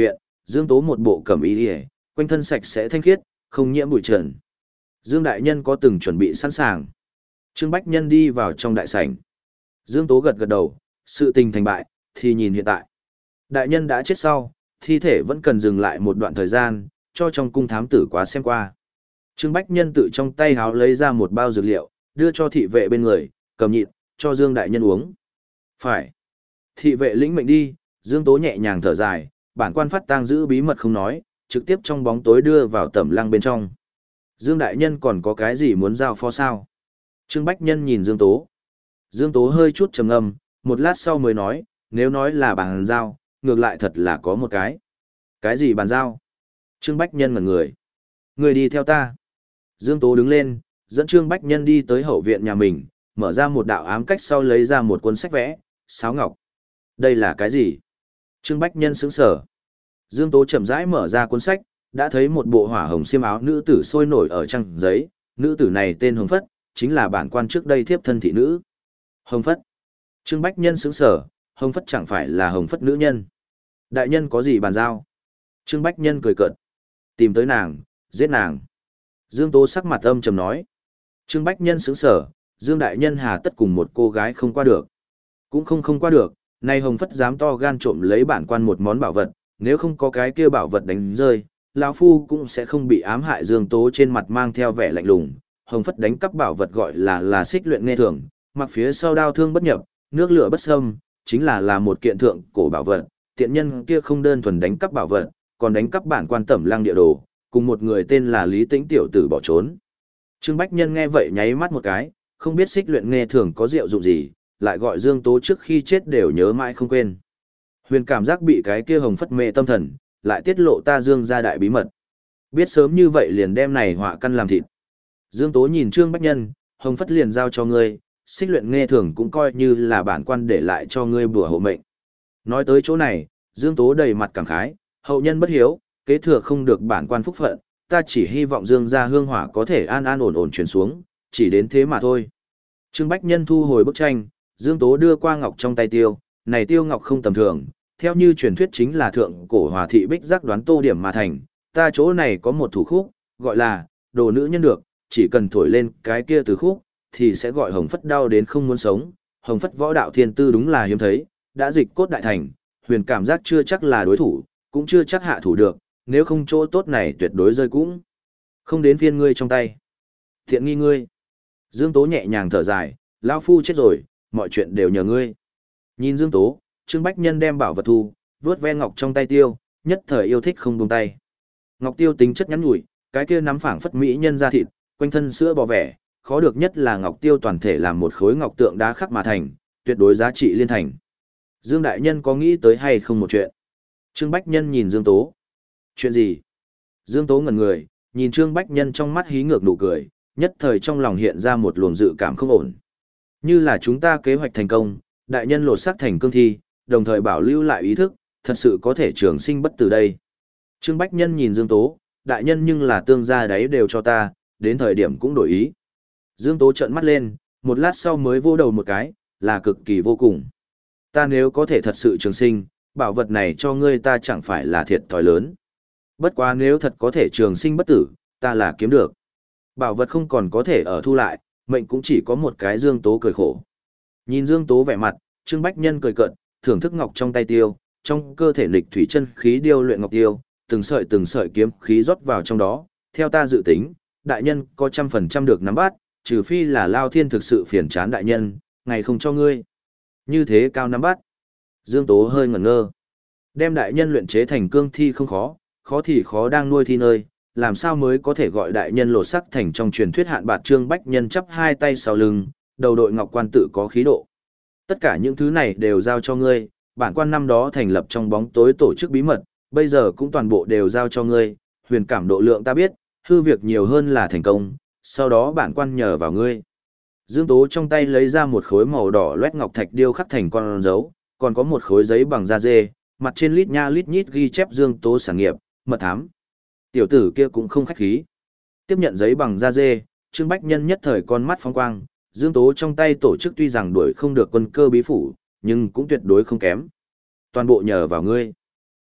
Dương Tố một bộ cẩm y y, quanh thân sạch sẽ thanh khiết, không nhiễm bụi trần. Dương đại nhân có từng chuẩn bị sẵn sàng. Trương Bách Nhân đi vào trong đại sảnh. Dương Tố gật gật đầu, sự tình thành bại, thì nhìn hiện tại. Đại nhân đã chết sau, thi thể vẫn cần dừng lại một đoạn thời gian, cho trong cung thám tử quá xem qua. Trương Bách Nhân tự trong tay háo lấy ra một bao dược liệu, đưa cho thị vệ bên người, cầm nhịn, cho Dương đại nhân uống. Phải. Thị vệ lĩnh mệnh đi, Dương Tố nhẹ nhàng thở dài, bản quan phát tang giữ bí mật không nói, trực tiếp trong bóng tối đưa vào tẩm lăng bên trong. Dương đại nhân còn có cái gì muốn giao phó sao? Trương Bách Nhân nhìn Dương Tố. Dương Tố hơi chút trầm ngâm, một lát sau mới nói, nếu nói là bàn giao, ngược lại thật là có một cái. Cái gì bàn giao? Trương Bách Nhân ngẩn người. Người đi theo ta. Dương Tố đứng lên, dẫn Trương Bách Nhân đi tới hậu viện nhà mình, mở ra một đạo ám cách sau lấy ra một cuốn sách vẽ, sáo ngọc. Đây là cái gì? Trương Bách Nhân sững sờ. Dương Tố chậm rãi mở ra cuốn sách, đã thấy một bộ hỏa hồng xiêm áo nữ tử sôi nổi ở trang giấy, nữ tử này tên Hồng Phất, chính là bản quan trước đây thiếp thân thị nữ. Hồng Phất. Trương Bách Nhân sững sờ, Hồng Phất chẳng phải là Hồng Phất nữ nhân. Đại nhân có gì bàn giao? Trương Bách Nhân cười cợt. Tìm tới nàng, giết nàng. Dương Tố sắc mặt âm trầm nói. Trương Bách Nhân sững sờ, Dương đại nhân hà tất cùng một cô gái không qua được. Cũng không không qua được, nay Hồng Phất dám to gan trộm lấy bản quan một món bảo vật, nếu không có cái kia bảo vật đánh rơi, lão phu cũng sẽ không bị ám hại. Dương Tố trên mặt mang theo vẻ lạnh lùng. Hồng Phất đánh cắp bảo vật gọi là là xích luyện nghe thường, mặc phía sau đao thương bất nhập, nước lửa bất xâm, chính là là một kiện thượng cổ bảo vật. Tiện nhân kia không đơn thuần đánh cắp bảo vật, còn đánh cắp bản quan tẩm lăng địa đồ, cùng một người tên là Lý Tĩnh tiểu tử bỏ trốn. Trương Bách Nhân nghe vậy nháy mắt một cái, không biết xích luyện nghe thường có diệu dụng gì, lại gọi Dương Tố trước khi chết đều nhớ mãi không quên. Huyền cảm giác bị cái kia Hồng Phất mê tâm thần, lại tiết lộ ta Dương gia đại bí mật. Biết sớm như vậy liền đem này họa căn làm thịt. Dương Tố nhìn Trương Bách Nhân, Hồng Phất liền giao cho ngươi, xích luyện nghe thường cũng coi như là bản quan để lại cho ngươi bùa hộ mệnh. Nói tới chỗ này, Dương Tố đầy mặt cảm khái, hậu nhân bất hiếu, kế thừa không được bản quan phúc phận, ta chỉ hy vọng Dương gia hương hỏa có thể an an ổn ổn truyền xuống, chỉ đến thế mà thôi. Trương Bách Nhân thu hồi bức tranh, Dương Tố đưa qua ngọc trong tay tiêu, này tiêu ngọc không tầm thường, theo như truyền thuyết chính là thượng cổ hòa thị bích giác đoán tô điểm mà thành, ta chỗ này có một thủ khúc, gọi là, đồ nữ nhân được, chỉ cần thổi lên cái kia từ khúc, thì sẽ gọi Hồng Phất đau đến không muốn sống. Hồng Phất võ đạo thiên tư đúng là hiếm thấy, đã dịch cốt đại thành, huyền cảm giác chưa chắc là đối thủ, cũng chưa chắc hạ thủ được, nếu không chỗ tốt này tuyệt đối rơi cũng không đến phiên ngươi trong tay. Thiện nghi ngươi. Dương Tố nhẹ nhàng thở dài, lão phu chết rồi, mọi chuyện đều nhờ ngươi. Nhìn Dương Tố, Trương Bách Nhân đem bảo vật thu, vướt ve ngọc trong tay tiêu, nhất thời yêu thích không buông tay. Ngọc tiêu tính chất nhắn nhủi, cái kia nắm phảng phất mỹ nhân da thịt, quanh thân sữa bò vẻ, khó được nhất là ngọc tiêu toàn thể làm một khối ngọc tượng đá khắc mà thành, tuyệt đối giá trị liên thành. Dương đại nhân có nghĩ tới hay không một chuyện? Trương Bách Nhân nhìn Dương Tố. Chuyện gì? Dương Tố ngẩn người, nhìn Trương Bách Nhân trong mắt hí ngược nụ cười, nhất thời trong lòng hiện ra một luồng dự cảm không ổn. Như là chúng ta kế hoạch thành công, đại nhân lột xác thành cương thi, đồng thời bảo lưu lại ý thức, thật sự có thể trường sinh bất tử đây. Trương Bách Nhân nhìn Dương Tố, đại nhân nhưng là tương gia đấy đều cho ta, đến thời điểm cũng đổi ý. Dương Tố trợn mắt lên, một lát sau mới vô đầu một cái, là cực kỳ vô cùng. Ta nếu có thể thật sự trường sinh, bảo vật này cho ngươi ta chẳng phải là thiệt thòi lớn. Bất quá nếu thật có thể trường sinh bất tử, ta là kiếm được. Bảo vật không còn có thể ở thu lại, mệnh cũng chỉ có một cái. Dương Tố cười khổ. Nhìn Dương Tố vẻ mặt, Trương Bách Nhân cười cợt, thưởng thức ngọc trong tay tiêu, trong cơ thể lịch thủy chân khí điêu luyện ngọc tiêu, từng sợi từng sợi kiếm khí rót vào trong đó. Theo ta dự tính, đại nhân có trăm phần trăm được nắm bắt, trừ phi là Lao Thiên thực sự phiền chán đại nhân, ngày không cho ngươi. Như thế cao nắm bắt. Dương Tố hơi ngẩn ngơ. Đem đại nhân luyện chế thành cương thi không khó, khó thì khó đang nuôi thi nơi, làm sao mới có thể gọi đại nhân lột sắc thành trong truyền thuyết hạn bạt. Trương Bách Nhân chắp hai tay sau lưng, đầu đội ngọc quan tự có khí độ. Tất cả những thứ này đều giao cho ngươi, bản quan năm đó thành lập trong bóng tối tổ chức bí mật, bây giờ cũng toàn bộ đều giao cho ngươi, huyền cảm độ lượng ta biết, hư việc nhiều hơn là thành công, sau đó bản quan nhờ vào ngươi. Dương Tố trong tay lấy ra một khối màu đỏ loét ngọc thạch điêu khắc thành con dấu, còn có một khối giấy bằng da dê, mặt trên lít nha lít nhít ghi chép Dương Tố sản nghiệp, mật thám. Tiểu tử kia cũng không khách khí. Tiếp nhận giấy bằng da dê, Trương Bách Nhân nhất thời con mắt phóng quang, Dương Tố trong tay tổ chức tuy rằng đuổi không được quân cơ bí phủ, nhưng cũng tuyệt đối không kém. Toàn bộ nhờ vào ngươi.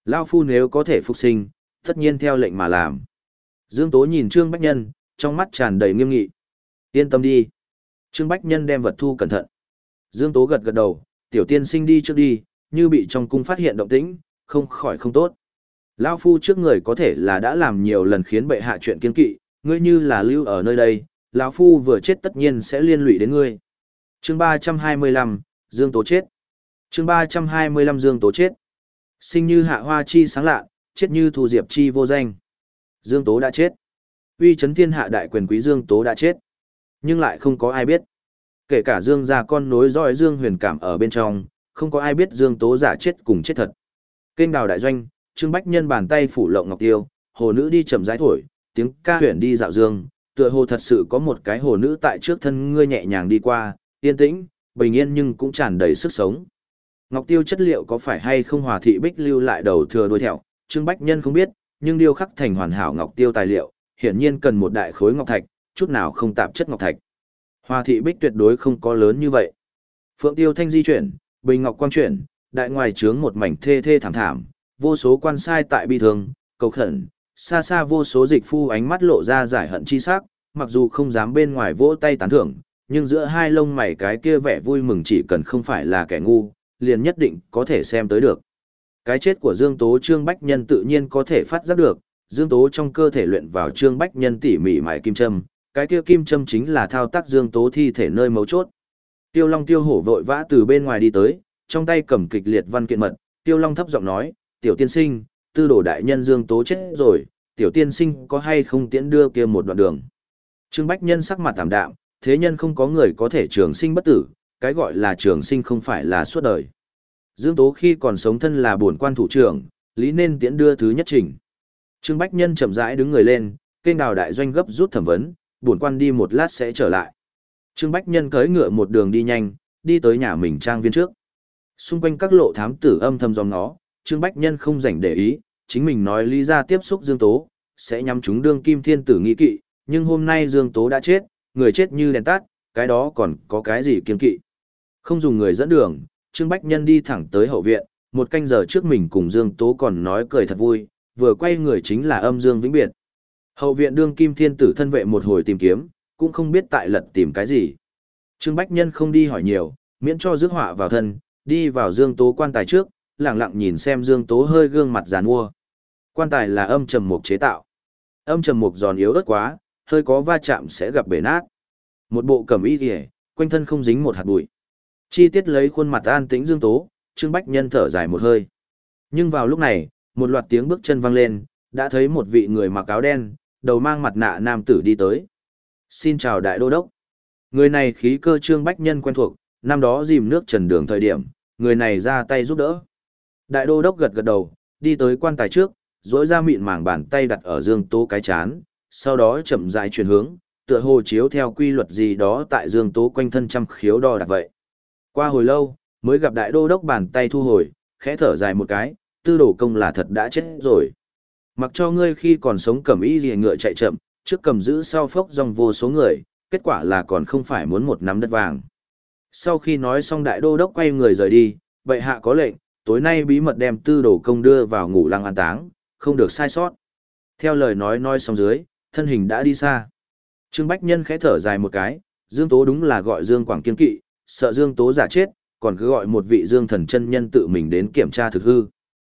Lao phu nếu có thể phục sinh, tất nhiên theo lệnh mà làm. Dương Tố nhìn Trương Bách Nhân, trong mắt tràn đầy nghiêm nghị. Yên tâm đi. Trương Bách Nhân đem vật thu cẩn thận. Dương Tố gật gật đầu, tiểu tiên sinh đi trước đi, như bị trong cung phát hiện động tĩnh, không khỏi không tốt. Lao phu trước người có thể là đã làm nhiều lần khiến bệ hạ chuyện kiên kỵ, ngươi như là lưu ở nơi đây, lão phu vừa chết tất nhiên sẽ liên lụy đến ngươi. Chương ba trăm hai mươi lăm, Dương Tố chết. Chương ba trăm hai mươi lăm Dương Tố chết. Sinh như hạ hoa chi sáng lạ, chết như thu diệp chi vô danh. Dương Tố đã chết. Uy chấn thiên hạ đại quyền quý Dương Tố đã chết. Nhưng lại không có ai biết. Kể cả Dương gia con nối dõi Dương Huyền Cảm ở bên trong, không có ai biết Dương Tố giả chết cùng chết thật. Kênh đào đại doanh, Trương Bách Nhân bàn tay phủ lộng ngọc tiêu, hồ nữ đi chậm rãi thổi, tiếng ca huyền đi dạo dương, tựa hồ thật sự có một cái hồ nữ tại trước thân ngươi nhẹ nhàng đi qua, yên tĩnh, bình yên nhưng cũng tràn đầy sức sống. Ngọc tiêu chất liệu có phải hay không Hòa thị bích lưu lại đầu thừa đuôi thẹo, Trương Bách Nhân không biết, nhưng điêu khắc thành hoàn hảo ngọc tiêu tài liệu, hiển nhiên cần một đại khối ngọc thạch, chút nào không tạp chất ngọc thạch. Hòa thị bích tuyệt đối không có lớn như vậy. Phượng tiêu thanh di chuyển, bình ngọc quang chuyển, đại ngoài trướng một mảnh thê thê thảm thảm, vô số quan sai tại bi thương, cầu khẩn, xa xa vô số dịch phu ánh mắt lộ ra giải hận chi sắc, mặc dù không dám bên ngoài vỗ tay tán thưởng, nhưng giữa hai lông mày cái kia vẻ vui mừng chỉ cần không phải là kẻ ngu, liền nhất định có thể xem tới được. Cái chết của Dương Tố Trương Bách Nhân tự nhiên có thể phát giác được, Dương Tố trong cơ thể luyện vào Trương Bách Nhân tỉ mỉ mài kim châm, cái kia kim châm chính là thao tác Dương Tố thi thể nơi mấu chốt. Tiêu Long Tiêu Hổ vội vã từ bên ngoài đi tới, trong tay cầm kịch liệt văn kiện mật, Tiêu Long thấp giọng nói, tiểu tiên sinh, tư đồ đại nhân Dương Tố chết rồi, tiểu tiên sinh có hay không tiễn đưa kia một đoạn đường. Trương Bách Nhân sắc mặt tạm đạm, thế nhân không có người có thể trường sinh bất tử, cái gọi là trường sinh không phải là suốt đời. Dương Tố khi còn sống thân là bổn quan thủ trưởng, lý nên tiễn đưa thứ nhất trình. Trương Bách Nhân chậm rãi đứng người lên, kênh đào đại doanh gấp rút thẩm vấn, bổn quan đi một lát sẽ trở lại. Trương Bách Nhân cưỡi ngựa một đường đi nhanh, đi tới nhà mình trang viên trước. Xung quanh các lộ thám tử âm thầm dòm ngó, Trương Bách Nhân không rảnh để ý, chính mình nói lý ra tiếp xúc Dương Tố, sẽ nhắm chúng đương kim thiên tử nghi kỵ, nhưng hôm nay Dương Tố đã chết, người chết như đèn tắt, cái đó còn có cái gì kiên kỵ. Không dùng người dẫn đường, Trương Bách Nhân đi thẳng tới hậu viện, một canh giờ trước mình cùng Dương Tố còn nói cười thật vui, vừa quay người chính là âm Dương Vĩnh Biệt. Hậu viện đương kim thiên tử thân vệ một hồi tìm kiếm, cũng không biết tại lật tìm cái gì. Trương Bách Nhân không đi hỏi nhiều, miễn cho rước họa vào thân, đi vào Dương Tố quan tài trước, lặng lặng nhìn xem Dương Tố hơi gương mặt giàn mua. Quan tài là âm trầm mục chế tạo. Âm trầm mục giòn yếu ớt quá, hơi có va chạm sẽ gặp bể nát. Một bộ cẩm y liễu, quanh thân không dính một hạt bụi. Chi tiết lấy khuôn mặt an tĩnh Dương Tố, Trương Bách Nhân thở dài một hơi. Nhưng vào lúc này, một loạt tiếng bước chân vang lên, đã thấy một vị người mặc áo đen, đầu mang mặt nạ nam tử đi tới. Xin chào đại đô đốc. Người này khí cơ Trương Bách Nhân quen thuộc, năm đó dìm nước trần đường thời điểm, người này ra tay giúp đỡ. Đại đô đốc gật gật đầu, đi tới quan tài trước, duỗi ra mịn màng bàn tay đặt ở Dương Tố cái chán, sau đó chậm rãi chuyển hướng, tựa hồ chiếu theo quy luật gì đó tại Dương Tố quanh thân trăm khiếu đo đạc vậy. Qua hồi lâu, mới gặp đại đô đốc bàn tay thu hồi, khẽ thở dài một cái, tư đồ công là thật đã chết rồi. Mặc cho ngươi khi còn sống cầm y rìa ngựa chạy chậm, trước cầm giữ sau phốc dòng vô số người, kết quả là còn không phải muốn một nắm đất vàng. Sau khi nói xong đại đô đốc quay người rời đi, bệ hạ có lệnh, tối nay bí mật đem tư đồ công đưa vào ngủ lăng an táng, không được sai sót. Theo lời nói nói xong dưới, thân hình đã đi xa. Trương Bách Nhân khẽ thở dài một cái, Dương Tố đúng là gọi Dương Quảng kiên kỵ, sợ Dương Tố giả chết, còn cứ gọi một vị Dương thần chân nhân tự mình đến kiểm tra thực hư.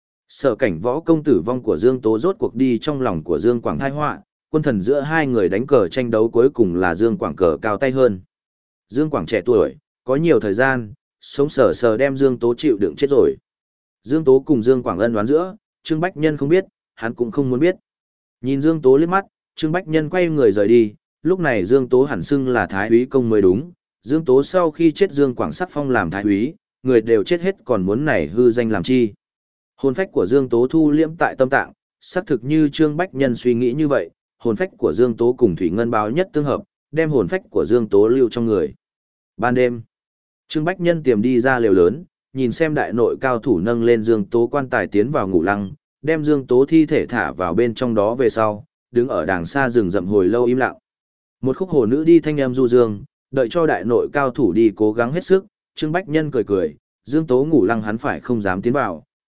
Sợ cảnh võ công tử vong của Dương Tố rốt cuộc đi trong lòng của Dương Quảng thai họa, quân thần giữa hai người đánh cờ tranh đấu cuối cùng là Dương Quảng cờ cao tay hơn. Dương Quảng trẻ tuổi, có nhiều thời gian, sống sờ sờ đem Dương Tố chịu đựng chết rồi. Dương Tố cùng Dương Quảng ân đoán giữa, Trương Bách Nhân không biết, hắn cũng không muốn biết. Nhìn Dương Tố liếc mắt, Trương Bách Nhân quay người rời đi, lúc này Dương Tố hẳn xưng là Thái úy công mới đúng. Dương Tố sau khi chết Dương Quảng sắc phong làm Thái úy, người đều chết hết còn muốn nảy hư danh làm chi. Hồn phách của Dương Tố thu liễm tại tâm tạng, xác thực như Trương Bách Nhân suy nghĩ như vậy, hồn phách của Dương Tố cùng Thủy Ngân báo nhất tương hợp, đem hồn phách của Dương Tố lưu trong người. Ban đêm, Trương Bách Nhân tiềm đi ra lều lớn, nhìn xem đại nội cao thủ nâng lên Dương Tố quan tài tiến vào ngủ lăng, đem Dương Tố thi thể thả vào bên trong đó về sau, đứng ở đàng xa rừng rậm hồi lâu im lặng. Một khúc hồ nữ đi thanh em du dương, đợi cho đại nội cao thủ đi cố gắng hết sức, Trương Bách Nhân cười cười, Dương Tố ngủ lăng hắn phải không dám tiến vào,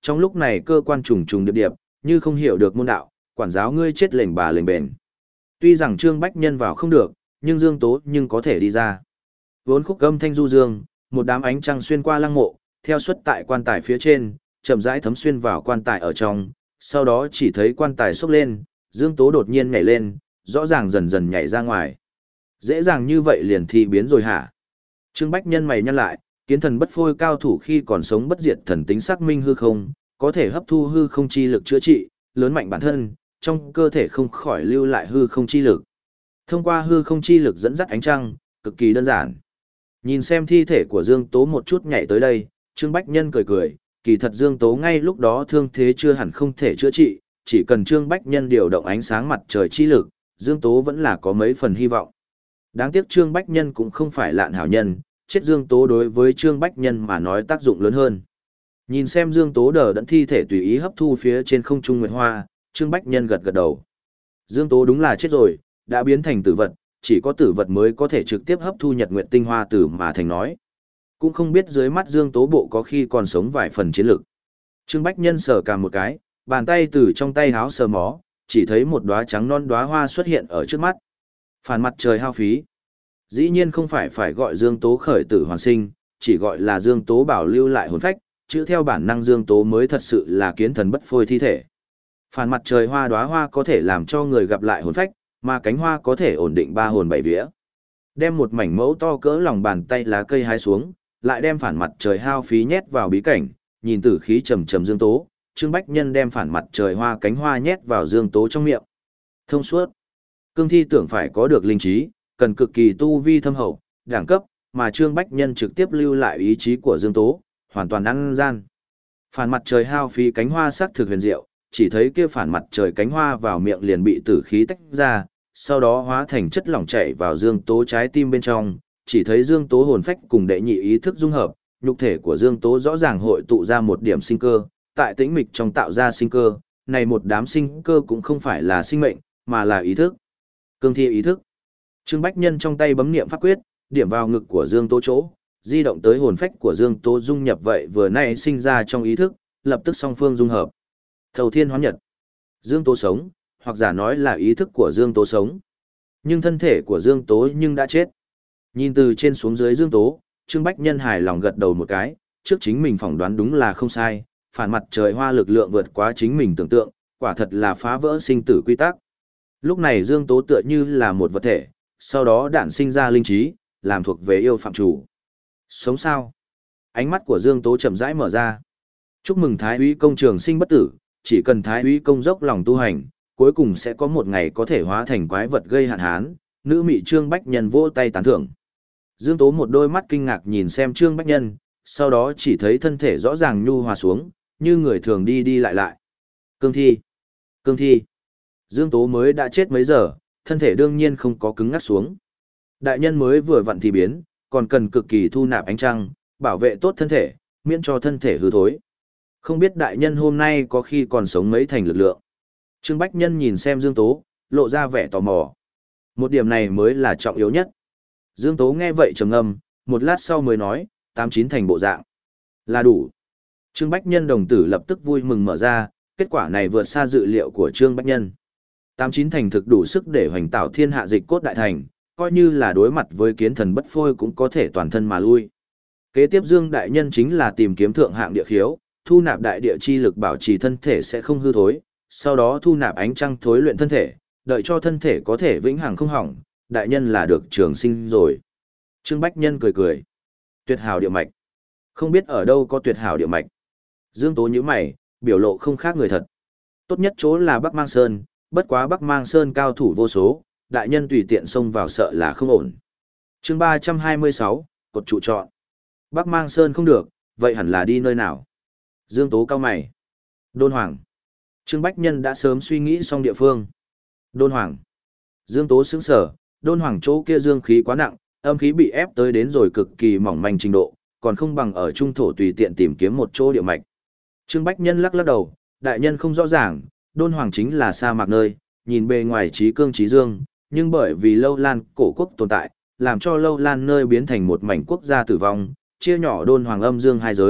trong lúc này cơ quan trùng trùng điệp điệp, như không hiểu được môn đạo, quản giáo ngươi chết lệnh bà lệnh bền. Tuy rằng Trương Bách Nhân vào không được, nhưng Dương Tố nhưng có thể đi ra. Vốn khúc âm thanh du dương, một đám ánh trăng xuyên qua lăng mộ, theo xuất tại quan tài phía trên, chậm rãi thấm xuyên vào quan tài ở trong, sau đó chỉ thấy quan tài xốc lên, Dương Tố đột nhiên nhảy lên, rõ ràng dần dần nhảy ra ngoài. Dễ dàng như vậy liền thi biến rồi hả? Trương Bách Nhân mày nhăn lại, kiến thần bất phôi cao thủ khi còn sống bất diệt thần tính xác minh hư không, có thể hấp thu hư không chi lực chữa trị, lớn mạnh bản thân, trong cơ thể không khỏi lưu lại hư không chi lực. Thông qua hư không chi lực dẫn dắt ánh trăng, cực kỳ đơn giản. Nhìn xem thi thể của Dương Tố một chút nhảy tới đây, Trương Bách Nhân cười cười, kỳ thật Dương Tố ngay lúc đó thương thế chưa hẳn không thể chữa trị, chỉ cần Trương Bách Nhân điều động ánh sáng mặt trời chi lực, Dương Tố vẫn là có mấy phần hy vọng. Đáng tiếc Trương Bách Nhân cũng không phải lạn hảo nhân, chết Dương Tố đối với Trương Bách Nhân mà nói tác dụng lớn hơn. Nhìn xem Dương Tố đờ đẫn thi thể tùy ý hấp thu phía trên không trung nguyệt hoa, Trương Bách Nhân gật gật đầu. Dương Tố đúng là chết rồi, đã biến thành tử vật, chỉ có tử vật mới có thể trực tiếp hấp thu nhật nguyệt tinh hoa tử mà thành nói. Cũng không biết dưới mắt Dương Tố bộ có khi còn sống vài phần chiến lực. Trương Bách Nhân sờ cả một cái, bàn tay từ trong tay háo sờ mó, chỉ thấy một đóa trắng non đóa hoa xuất hiện ở trước mắt. Phản mặt trời hao phí. Dĩ nhiên không phải phải gọi Dương Tố khởi tử hoàn sinh, chỉ gọi là Dương Tố bảo lưu lại hồn phách, chữ theo bản năng Dương Tố mới thật sự là kiến thần bất phôi thi thể. Phản mặt trời hoa đóa hoa có thể làm cho người gặp lại hồn phách, mà cánh hoa có thể ổn định ba hồn bảy vía. Đem một mảnh mẫu to cỡ lòng bàn tay lá cây hái xuống, lại đem phản mặt trời hao phí nhét vào bí cảnh, nhìn tử khí trầm trầm Dương Tố, Trương Bách Nhân đem phản mặt trời hoa cánh hoa nhét vào Dương Tố trong miệng. Thông suốt. Cương thi tưởng phải có được linh trí, cần cực kỳ tu vi thâm hậu, đẳng cấp, mà Trương Bách Nhân trực tiếp lưu lại ý chí của Dương Tố, hoàn toàn ăn gian. Phản mặt trời hao phí cánh hoa sắc thực huyền diệu, chỉ thấy kia phản mặt trời cánh hoa vào miệng liền bị tử khí tách ra, sau đó hóa thành chất lỏng chảy vào Dương Tố trái tim bên trong, chỉ thấy Dương Tố hồn phách cùng đệ nhị ý thức dung hợp, nhục thể của Dương Tố rõ ràng hội tụ ra một điểm sinh cơ, tại tĩnh mịch trong tạo ra sinh cơ, này một đám sinh cơ cũng không phải là sinh mệnh, mà là ý thức. Cương thi ý thức. Trương Bách Nhân trong tay bấm niệm pháp quyết, điểm vào ngực của Dương Tố chỗ, di động tới hồn phách của Dương Tố dung nhập vậy vừa nay sinh ra trong ý thức, lập tức song phương dung hợp. Thầu thiên hóa nhật. Dương Tố sống, hoặc giả nói là ý thức của Dương Tố sống. Nhưng thân thể của Dương Tố nhưng đã chết. Nhìn từ trên xuống dưới Dương Tố, Trương Bách Nhân hài lòng gật đầu một cái, trước chính mình phỏng đoán đúng là không sai, phản mặt trời hoa lực lượng vượt quá chính mình tưởng tượng, quả thật là phá vỡ sinh tử quy tắc. Lúc này Dương Tố tựa như là một vật thể, sau đó đản sinh ra linh trí, làm thuộc về yêu phạm chủ. Sống sao? Ánh mắt của Dương Tố chậm rãi mở ra. Chúc mừng Thái úy công trường sinh bất tử, chỉ cần Thái úy công dốc lòng tu hành, cuối cùng sẽ có một ngày có thể hóa thành quái vật gây hạn hán. Nữ mị Trương Bách Nhân vỗ tay tán thưởng. Dương Tố một đôi mắt kinh ngạc nhìn xem Trương Bách Nhân, sau đó chỉ thấy thân thể rõ ràng nhu hòa xuống, như người thường đi đi lại lại. Cương thi! Cương thi! Dương Tố mới đã chết mấy giờ, thân thể đương nhiên không có cứng ngắc xuống. Đại nhân mới vừa vặn thì biến, còn cần cực kỳ thu nạp ánh trăng, bảo vệ tốt thân thể, miễn cho thân thể hư thối. Không biết đại nhân hôm nay có khi còn sống mấy thành lực lượng. Trương Bách Nhân nhìn xem Dương Tố, lộ ra vẻ tò mò. Một điểm này mới là trọng yếu nhất. Dương Tố nghe vậy trầm ngâm, một lát sau mới nói, tám chín thành bộ dạng. Là đủ. Trương Bách Nhân đồng tử lập tức vui mừng mở ra, kết quả này vượt xa dự liệu của Trương Bách Nhân. Tám chín thành thực đủ sức để hoành tạo thiên hạ dịch cốt đại thành, coi như là đối mặt với kiến thần bất phôi cũng có thể toàn thân mà lui. Kế tiếp Dương Đại Nhân chính là tìm kiếm thượng hạng địa khiếu, thu nạp đại địa chi lực bảo trì thân thể sẽ không hư thối, sau đó thu nạp ánh trăng thối luyện thân thể, đợi cho thân thể có thể vĩnh hằng không hỏng, đại nhân là được trường sinh rồi. Trương Bách Nhân cười cười. Tuyệt hảo địa mạch. Không biết ở đâu có tuyệt hảo địa mạch. Dương Tố nhíu mày, biểu lộ không khác người thật. Tốt nhất chỗ là Bắc Mang Sơn, bất quá Bắc Mang Sơn cao thủ vô số, đại nhân tùy tiện xông vào sợ là không ổn. Chương ba trăm hai mươi sáu, cột trụ chọn. Bắc Mang Sơn không được, vậy hẳn là đi nơi nào? Dương Tố cao mày. Đôn Hoàng. Trương Bách Nhân đã sớm suy nghĩ xong địa phương. Đôn Hoàng. Dương Tố sững sở, Đôn Hoàng chỗ kia dương khí quá nặng, âm khí bị ép tới đến rồi cực kỳ mỏng manh trình độ, còn không bằng ở trung thổ tùy tiện tìm kiếm một chỗ địa mạch. Trương Bách Nhân lắc lắc đầu, đại nhân không rõ ràng, Đôn Hoàng chính là sa mạc nơi, nhìn bề ngoài trí cương trí dương, nhưng bởi vì Lâu Lan cổ quốc tồn tại, làm cho Lâu Lan nơi biến thành một mảnh quốc gia tử vong, chia nhỏ Đôn Hoàng âm dương hai giới,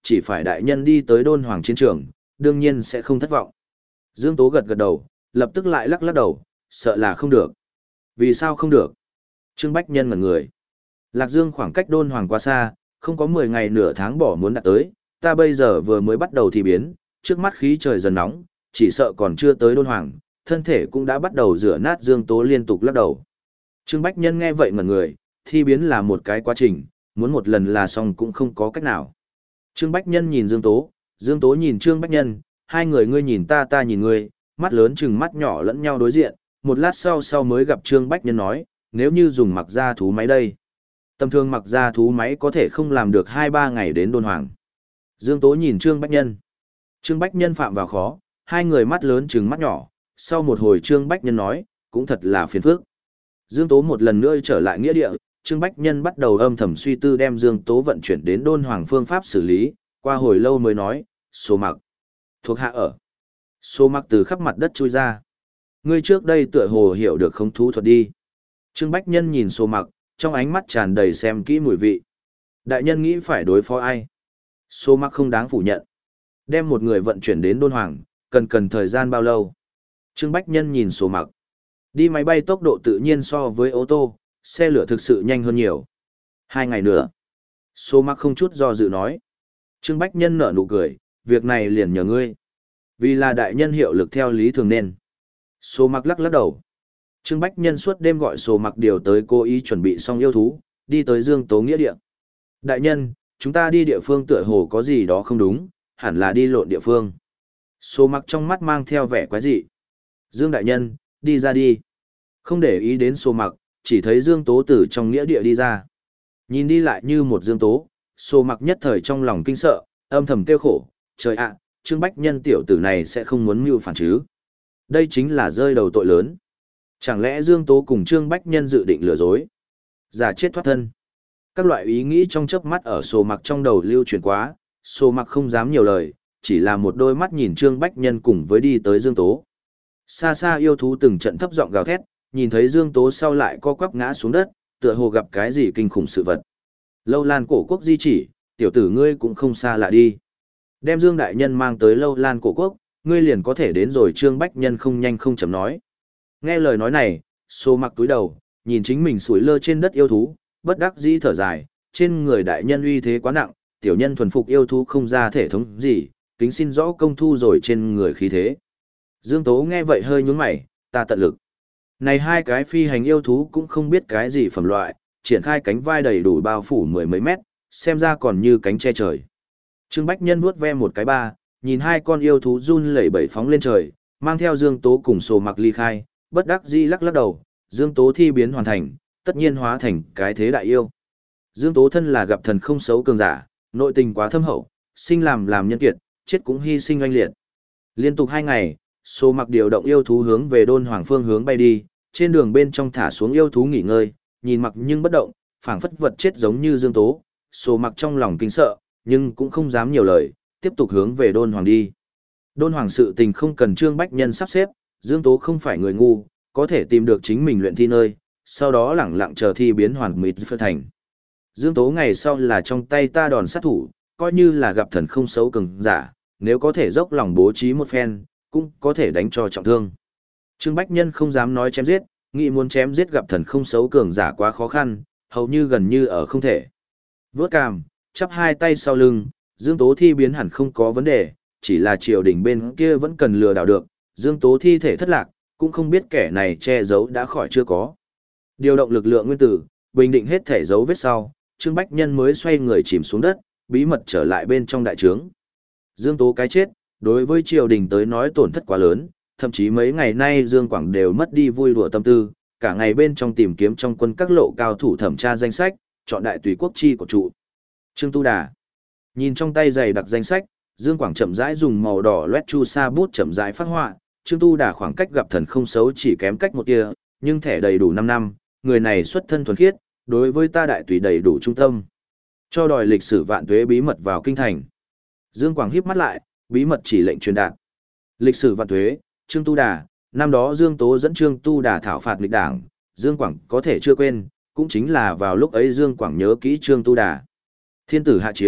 chỉ phải đại nhân đi tới đôn hoàng chiến trường, đương nhiên sẽ không thất vọng. Dương Tố gật gật đầu, lập tức lại lắc lắc đầu, sợ là không được. Vì sao không được? Trương Bách Nhân ngẩn người. Lạc Dương khoảng cách đôn hoàng quá xa, không có mười ngày nửa tháng bỏ muốn đạt tới, ta bây giờ vừa mới bắt đầu thì biến, trước mắt khí trời dần nóng, chỉ sợ còn chưa tới đôn hoàng, thân thể cũng đã bắt đầu rửa nát. Dương Tố liên tục lắc đầu. Trương Bách Nhân nghe vậy ngẩn người, thi biến là một cái quá trình, muốn một lần là xong cũng không có cách nào. Trương Bách Nhân nhìn Dương Tố, Dương Tố nhìn Trương Bách Nhân, hai người ngươi nhìn ta ta nhìn ngươi, mắt lớn chừng mắt nhỏ lẫn nhau đối diện, một lát sau sau mới gặp Trương Bách Nhân nói, nếu như dùng mặc ra thú máy đây. Tầm thường mặc ra thú máy có thể không làm được hai ba ngày đến đôn hoàng. Dương Tố nhìn Trương Bách Nhân. Trương Bách Nhân phạm vào khó, hai người mắt lớn chừng mắt nhỏ, sau một hồi Trương Bách Nhân nói, cũng thật là phiền phức. Dương Tố một lần nữa trở lại nghĩa địa, Trương Bách Nhân bắt đầu âm thầm suy tư đem Dương Tố vận chuyển đến đôn hoàng phương pháp xử lý, qua hồi lâu mới nói, số mặc. Thuộc hạ ở. Số mặc từ khắp mặt đất chui ra. Ngươi trước đây tựa hồ hiểu được không thú thuật đi. Trương Bách Nhân nhìn số mặc, trong ánh mắt tràn đầy xem kỹ mùi vị. Đại nhân nghĩ phải đối phó ai? Số mặc không đáng phủ nhận. Đem một người vận chuyển đến đôn hoàng, cần cần thời gian bao lâu? Trương Bách Nhân nhìn số mặc. Đi máy bay tốc độ tự nhiên so với ô tô, xe lửa thực sự nhanh hơn nhiều. Hai ngày nữa. Số mặc không chút do dự nói. Trương Bách Nhân nở nụ cười, việc này liền nhờ ngươi. Vì là đại nhân hiệu lực theo lý thường nên. Số mặc lắc lắc đầu. Trương Bách Nhân suốt đêm gọi số mặc điều tới cố ý chuẩn bị xong yêu thú, đi tới Dương Tố nghĩa địa. Đại nhân, chúng ta đi địa phương tựa hồ có gì đó không đúng, hẳn là đi lộn địa phương. Số mặc trong mắt mang theo vẻ quái dị. Dương đại nhân, đi ra đi. Không để ý đến số mặc, chỉ thấy Dương Tố từ trong nghĩa địa đi ra. Nhìn đi lại như một Dương Tố, số mặc nhất thời trong lòng kinh sợ, âm thầm kêu khổ, trời ạ, Trương Bách Nhân tiểu tử này sẽ không muốn mưu phản chứ. Đây chính là rơi đầu tội lớn. Chẳng lẽ Dương Tố cùng Trương Bách Nhân dự định lừa dối? Giả chết thoát thân. Các loại ý nghĩ trong chớp mắt ở sổ mặc trong đầu lưu truyền quá, sổ mặc không dám nhiều lời, chỉ là một đôi mắt nhìn Trương Bách Nhân cùng với đi tới Dương Tố. Xa xa yêu thú từng trận thấp giọng gào thét, nhìn thấy Dương Tố sau lại co quắp ngã xuống đất, tựa hồ gặp cái gì kinh khủng sự vật. Lâu Lan cổ quốc di chỉ, tiểu tử ngươi cũng không xa lạ đi. Đem Dương đại nhân mang tới Lâu Lan cổ quốc, ngươi liền có thể đến rồi. Trương Bách Nhân không nhanh không chậm nói. Nghe lời nói này, Sô mặc túi đầu, nhìn chính mình sủi lơ trên đất yêu thú, bất đắc dĩ thở dài, trên người đại nhân uy thế quá nặng, tiểu nhân thuần phục yêu thú không ra thể thống gì, kính xin rõ công thu rồi trên người khí thế. Dương Tố nghe vậy hơi nhún mày, ta tận lực. Này hai cái phi hành yêu thú cũng không biết cái gì phẩm loại, triển khai cánh vai đầy đủ bao phủ mười mấy mét, xem ra còn như cánh che trời. Trương Bách Nhân vuốt ve một cái ba, nhìn hai con yêu thú run lẩy bẩy phóng lên trời, mang theo Dương Tố cùng Sô mặc ly khai, bất đắc dĩ lắc lắc đầu, Dương Tố thi biến hoàn thành, tất nhiên hóa thành cái thế đại yêu. Dương Tố thân là gặp thần không xấu cường giả, nội tình quá thâm hậu, sinh làm làm nhân kiệt, chết cũng hy sinh oanh liệt. Liên tục hai ngày, Sô mặc điều động yêu thú hướng về đôn hoàng phương hướng bay đi, trên đường bên trong thả xuống yêu thú nghỉ ngơi, nhìn mặc nhưng bất động, phảng phất vật chết giống như Dương Tố. Sô mặc trong lòng kinh sợ, nhưng cũng không dám nhiều lời, tiếp tục hướng về đôn hoàng đi. Đôn hoàng sự tình không cần Trương Bách Nhân sắp xếp, Dương Tố không phải người ngu, có thể tìm được chính mình luyện thi nơi, sau đó lẳng lặng chờ thi biến hoàn mịt phơ thành. Dương Tố ngày sau là trong tay ta đòn sát thủ, coi như là gặp thần không xấu cường giả, nếu có thể dốc lòng bố trí một phen, cũng có thể đánh cho trọng thương. Trương Bách Nhân không dám nói chém giết, nghĩ muốn chém giết gặp thần không xấu cường giả quá khó khăn, hầu như gần như ở không thể. Vướt cằm, chắp hai tay sau lưng, Dương Tố thi biến hẳn không có vấn đề, chỉ là triều đình bên kia vẫn cần lừa đảo được, Dương Tố thi thể thất lạc, cũng không biết kẻ này che giấu đã khỏi chưa có. Điều động lực lượng nguyên tử, bình định hết thể dấu vết sau, Trương Bách Nhân mới xoay người chìm xuống đất, bí mật trở lại bên trong đại trướng. Dương Tố cái chết, đối với triều đình tới nói tổn thất quá lớn, thậm chí mấy ngày nay Dương Quảng đều mất đi vui đùa tâm tư, cả ngày bên trong tìm kiếm trong quân các lộ cao thủ thẩm tra danh sách, chọn đại tùy quốc chi của trụ. Trương Tu Đà nhìn trong tay dày đặc danh sách, Dương Quảng chậm rãi dùng màu đỏ loét chu sa bút chậm rãi phát họa, Trương Tu Đà khoảng cách gặp thần không xấu chỉ kém cách một tia, nhưng thẻ đầy đủ năm năm, người này xuất thân thuần khiết, đối với ta đại tùy đầy đủ trung tâm. Cho đòi lịch sử vạn tuế bí mật vào kinh thành. Dương Quảng híp mắt lại, bí mật chỉ lệnh truyền đạt. Lịch sử vạn tuế, Trương Tu Đà, năm đó Dương Tố dẫn Trương Tu Đà thảo phạt nghịch đảng, Dương Quảng có thể chưa quên, cũng chính là vào lúc ấy Dương Quảng nhớ kỹ Trương Tu Đà. Thiên tử hạ chiếu,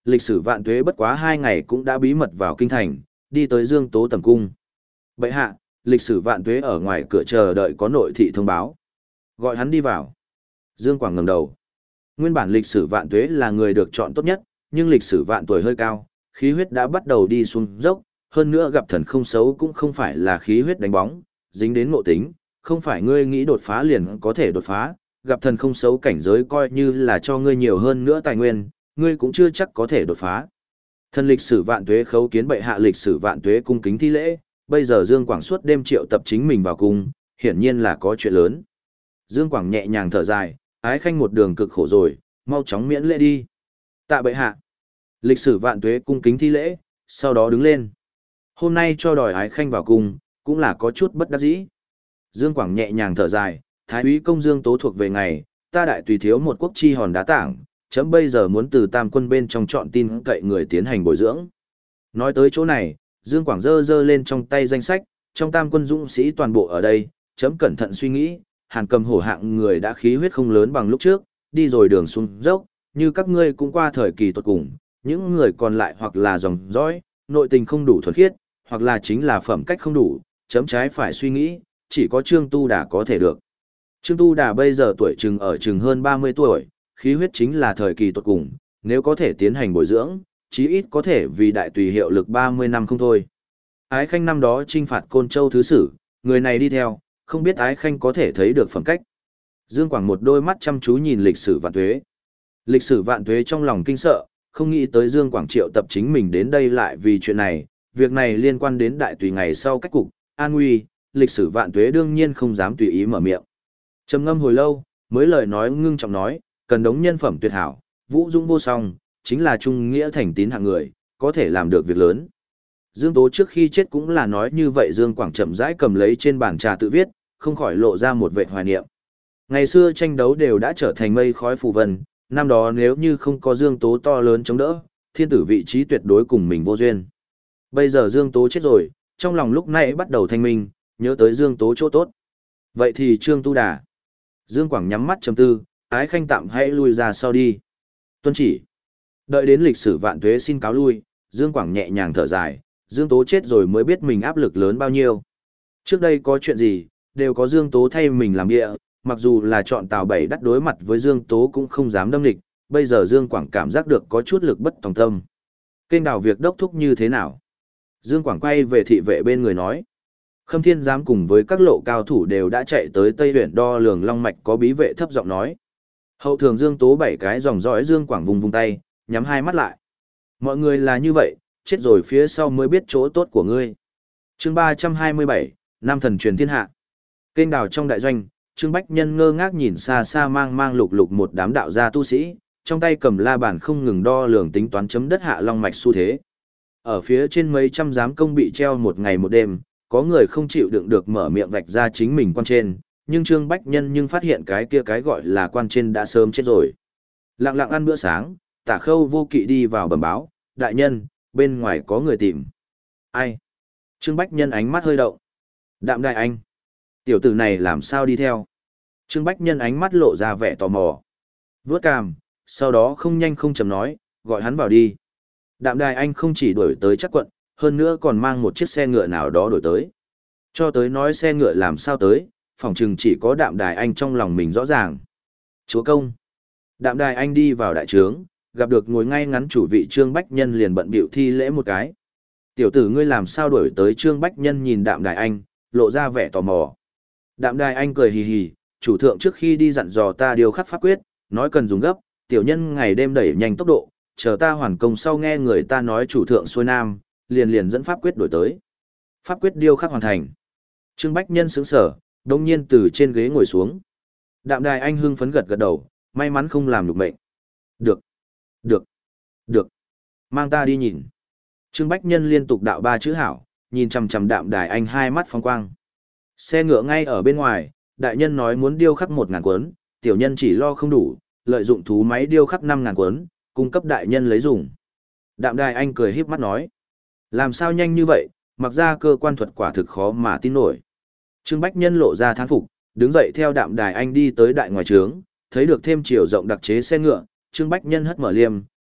lịch sử vạn tuế bất quá hai ngày cũng đã bí mật vào kinh thành, đi tới Dương Tố tầm cung. Bệ hạ, lịch sử vạn tuế ở ngoài cửa chờ đợi có nội thị thông báo. Gọi hắn đi vào. Dương Quảng ngẩng đầu. Nguyên bản lịch sử vạn tuế là người được chọn tốt nhất, nhưng lịch sử vạn tuổi hơi cao, khí huyết đã bắt đầu đi xuống dốc, hơn nữa gặp thần không xấu cũng không phải là khí huyết đánh bóng, dính đến ngộ tính, không phải ngươi nghĩ đột phá liền có thể đột phá, gặp thần không xấu cảnh giới coi như là cho ngươi nhiều hơn nữa tài nguyên, ngươi cũng chưa chắc có thể đột phá. Thần lịch sử vạn tuế khấu kiến bệ hạ lịch sử vạn tuế cung kính thi lễ, bây giờ Dương Quảng suốt đêm triệu tập chính mình vào cung, hiển nhiên là có chuyện lớn. Dương Quảng nhẹ nhàng thở dài, ái khanh một đường cực khổ rồi, mau chóng miễn lễ đi. Tạ bệ hạ. Lịch sử vạn tuế cung kính thi lễ, sau đó đứng lên. Hôm nay cho đòi ái khanh vào cung, cũng là có chút bất đắc dĩ. Dương Quảng nhẹ nhàng thở dài, thái úy công Dương Tố thuộc về ngày, ta đại tùy thiếu một quốc chi hòn đá tảng, chấm bây giờ muốn từ tam quân bên trong chọn tin cậy người tiến hành bồi dưỡng. Nói tới chỗ này, Dương Quảng giơ giơ lên trong tay danh sách, trong tam quân dũng sĩ toàn bộ ở đây, chấm cẩn thận suy nghĩ, Hàn Cầm hổ hạng người đã khí huyết không lớn bằng lúc trước, đi rồi đường xuống dốc, như các ngươi cũng qua thời kỳ tuột cùng, những người còn lại hoặc là dòng dõi, nội tình không đủ thuần khiết, hoặc là chính là phẩm cách không đủ, chấm trái phải suy nghĩ, chỉ có Trương Tu Đà có thể được. Trương Tu Đà bây giờ tuổi chừng ở chừng hơn ba mươi tuổi, khí huyết chính là thời kỳ tuột cùng, nếu có thể tiến hành bồi dưỡng, chí ít có thể vì đại tùy hiệu lực ba mươi năm không thôi. Ái Khanh năm đó trinh phạt Côn Châu thứ sử, người này đi theo, không biết Ái Khanh có thể thấy được phẩm cách. Dương Quảng một đôi mắt chăm chú nhìn lịch sử vạn tuế. Lịch sử vạn tuế trong lòng kinh sợ, không nghĩ tới Dương Quảng triệu tập chính mình đến đây lại vì chuyện này, việc này liên quan đến đại tùy ngày sau cách cục, an nguy, lịch sử vạn tuế đương nhiên không dám tùy ý mở miệng. Trầm ngâm hồi lâu, mới lời nói ngưng trọng nói, cần đống nhân phẩm tuyệt hảo, vũ dũng vô song, chính là trung nghĩa thành tín hạng người, có thể làm được việc lớn. Dương Tố trước khi chết cũng là nói như vậy. Dương Quảng chậm rãi cầm lấy trên bàn trà tự viết, không khỏi lộ ra một vẻ hoài niệm. Ngày xưa tranh đấu đều đã trở thành mây khói phù vân, năm đó nếu như không có Dương Tố to lớn chống đỡ, thiên tử vị trí tuyệt đối cùng mình vô duyên. Bây giờ Dương Tố chết rồi, trong lòng lúc nãy bắt đầu thanh minh, nhớ tới Dương Tố chỗ tốt. Vậy thì Trương Tu Đà. Dương Quảng nhắm mắt trầm tư, Ái Khanh tạm hãy lui ra sau đi. Tuân chỉ. Đợi đến lịch sử vạn tuế xin cáo lui, Dương Quảng nhẹ nhàng thở dài, Dương Tố chết rồi mới biết mình áp lực lớn bao nhiêu. Trước đây có chuyện gì, đều có Dương Tố thay mình làm địa, mặc dù là chọn Tào Bảy đắt đối mặt với Dương Tố cũng không dám đâm địch, bây giờ Dương Quảng cảm giác được có chút lực bất tòng tâm. Kênh đào việc đốc thúc như thế nào? Dương Quảng quay về thị vệ bên người nói. Khâm Thiên Giám cùng với các lộ cao thủ đều đã chạy tới Tây huyện đo lường long mạch, có bí vệ thấp giọng nói. Hậu thường Dương Tố bảy cái dòng dõi. Dương Quảng vùng vùng tay, nhắm hai mắt lại. Mọi người là như vậy, chết rồi phía sau mới biết chỗ tốt của ngươi. Chương ba trăm hai mươi bảy, Nam thần truyền thiên hạ. Kênh đào trong đại doanh, Trương Bách Nhân ngơ ngác nhìn xa xa mang mang lục lục một đám đạo gia tu sĩ, trong tay cầm la bàn không ngừng đo lường tính toán chấm đất hạ long mạch xu thế. Ở phía trên mấy trăm giám công bị treo một ngày một đêm, có người không chịu đựng được mở miệng vạch ra chính mình quan trên, nhưng Trương Bách Nhân nhưng phát hiện cái kia cái gọi là quan trên đã sớm chết rồi. Lặng lặng ăn bữa sáng, Tả Khâu Vô Kỵ đi vào bẩm báo, đại nhân, bên ngoài có người tìm. Ai? Trương Bách Nhân ánh mắt hơi động. Đạm Đại Anh. Tiểu tử này làm sao đi theo? Trương Bách Nhân ánh mắt lộ ra vẻ tò mò. Vướt cằm, sau đó không nhanh không chậm nói, gọi hắn vào đi. Đạm Đại Anh không chỉ đuổi tới chắc quận, hơn nữa còn mang một chiếc xe ngựa nào đó đuổi tới. Cho tới nói xe ngựa làm sao tới, phỏng chừng chỉ có Đạm Đài Anh trong lòng mình rõ ràng. Chúa công. Đạm Đài Anh đi vào đại trướng, gặp được ngồi ngay ngắn chủ vị Trương Bách Nhân liền bận bịu thi lễ một cái. Tiểu tử ngươi làm sao đuổi tới? Trương Bách Nhân nhìn Đạm Đài Anh, lộ ra vẻ tò mò. Đạm Đài Anh cười hì hì, chủ thượng trước khi đi dặn dò ta điều khắc pháp quyết, nói cần dùng gấp, tiểu nhân ngày đêm đẩy nhanh tốc độ, chờ ta hoàn công sau nghe người ta nói chủ thượng xuôi nam, liền liền dẫn pháp quyết đổi tới. Pháp quyết điêu khắc hoàn thành. Trương Bách Nhân sững sờ, đông nhiên từ trên ghế ngồi xuống. Đạm Đài Anh hưng phấn gật gật đầu, may mắn không làm được mệnh. Được, được, được, mang ta đi nhìn. Trương Bách Nhân liên tục đạo ba chữ hảo, nhìn chằm chằm Đạm Đài Anh hai mắt phóng quang. Xe ngựa ngay ở bên ngoài, đại nhân nói muốn điêu khắc một ngàn cuốn, tiểu nhân chỉ lo không đủ, lợi dụng thú máy điêu khắc năm ngàn cuốn, cung cấp đại nhân lấy dùng. Đạm Đài Anh cười híp mắt nói. Làm sao nhanh như vậy, mặc ra cơ quan thuật quả thực khó mà tin nổi. Trương Bách Nhân lộ ra thán phục, đứng dậy theo Đạm Đài Anh đi tới đại ngoài trướng, thấy được thêm chiều rộng đặc chế xe ngựa, Trương Bách Nhân hất mở liêm,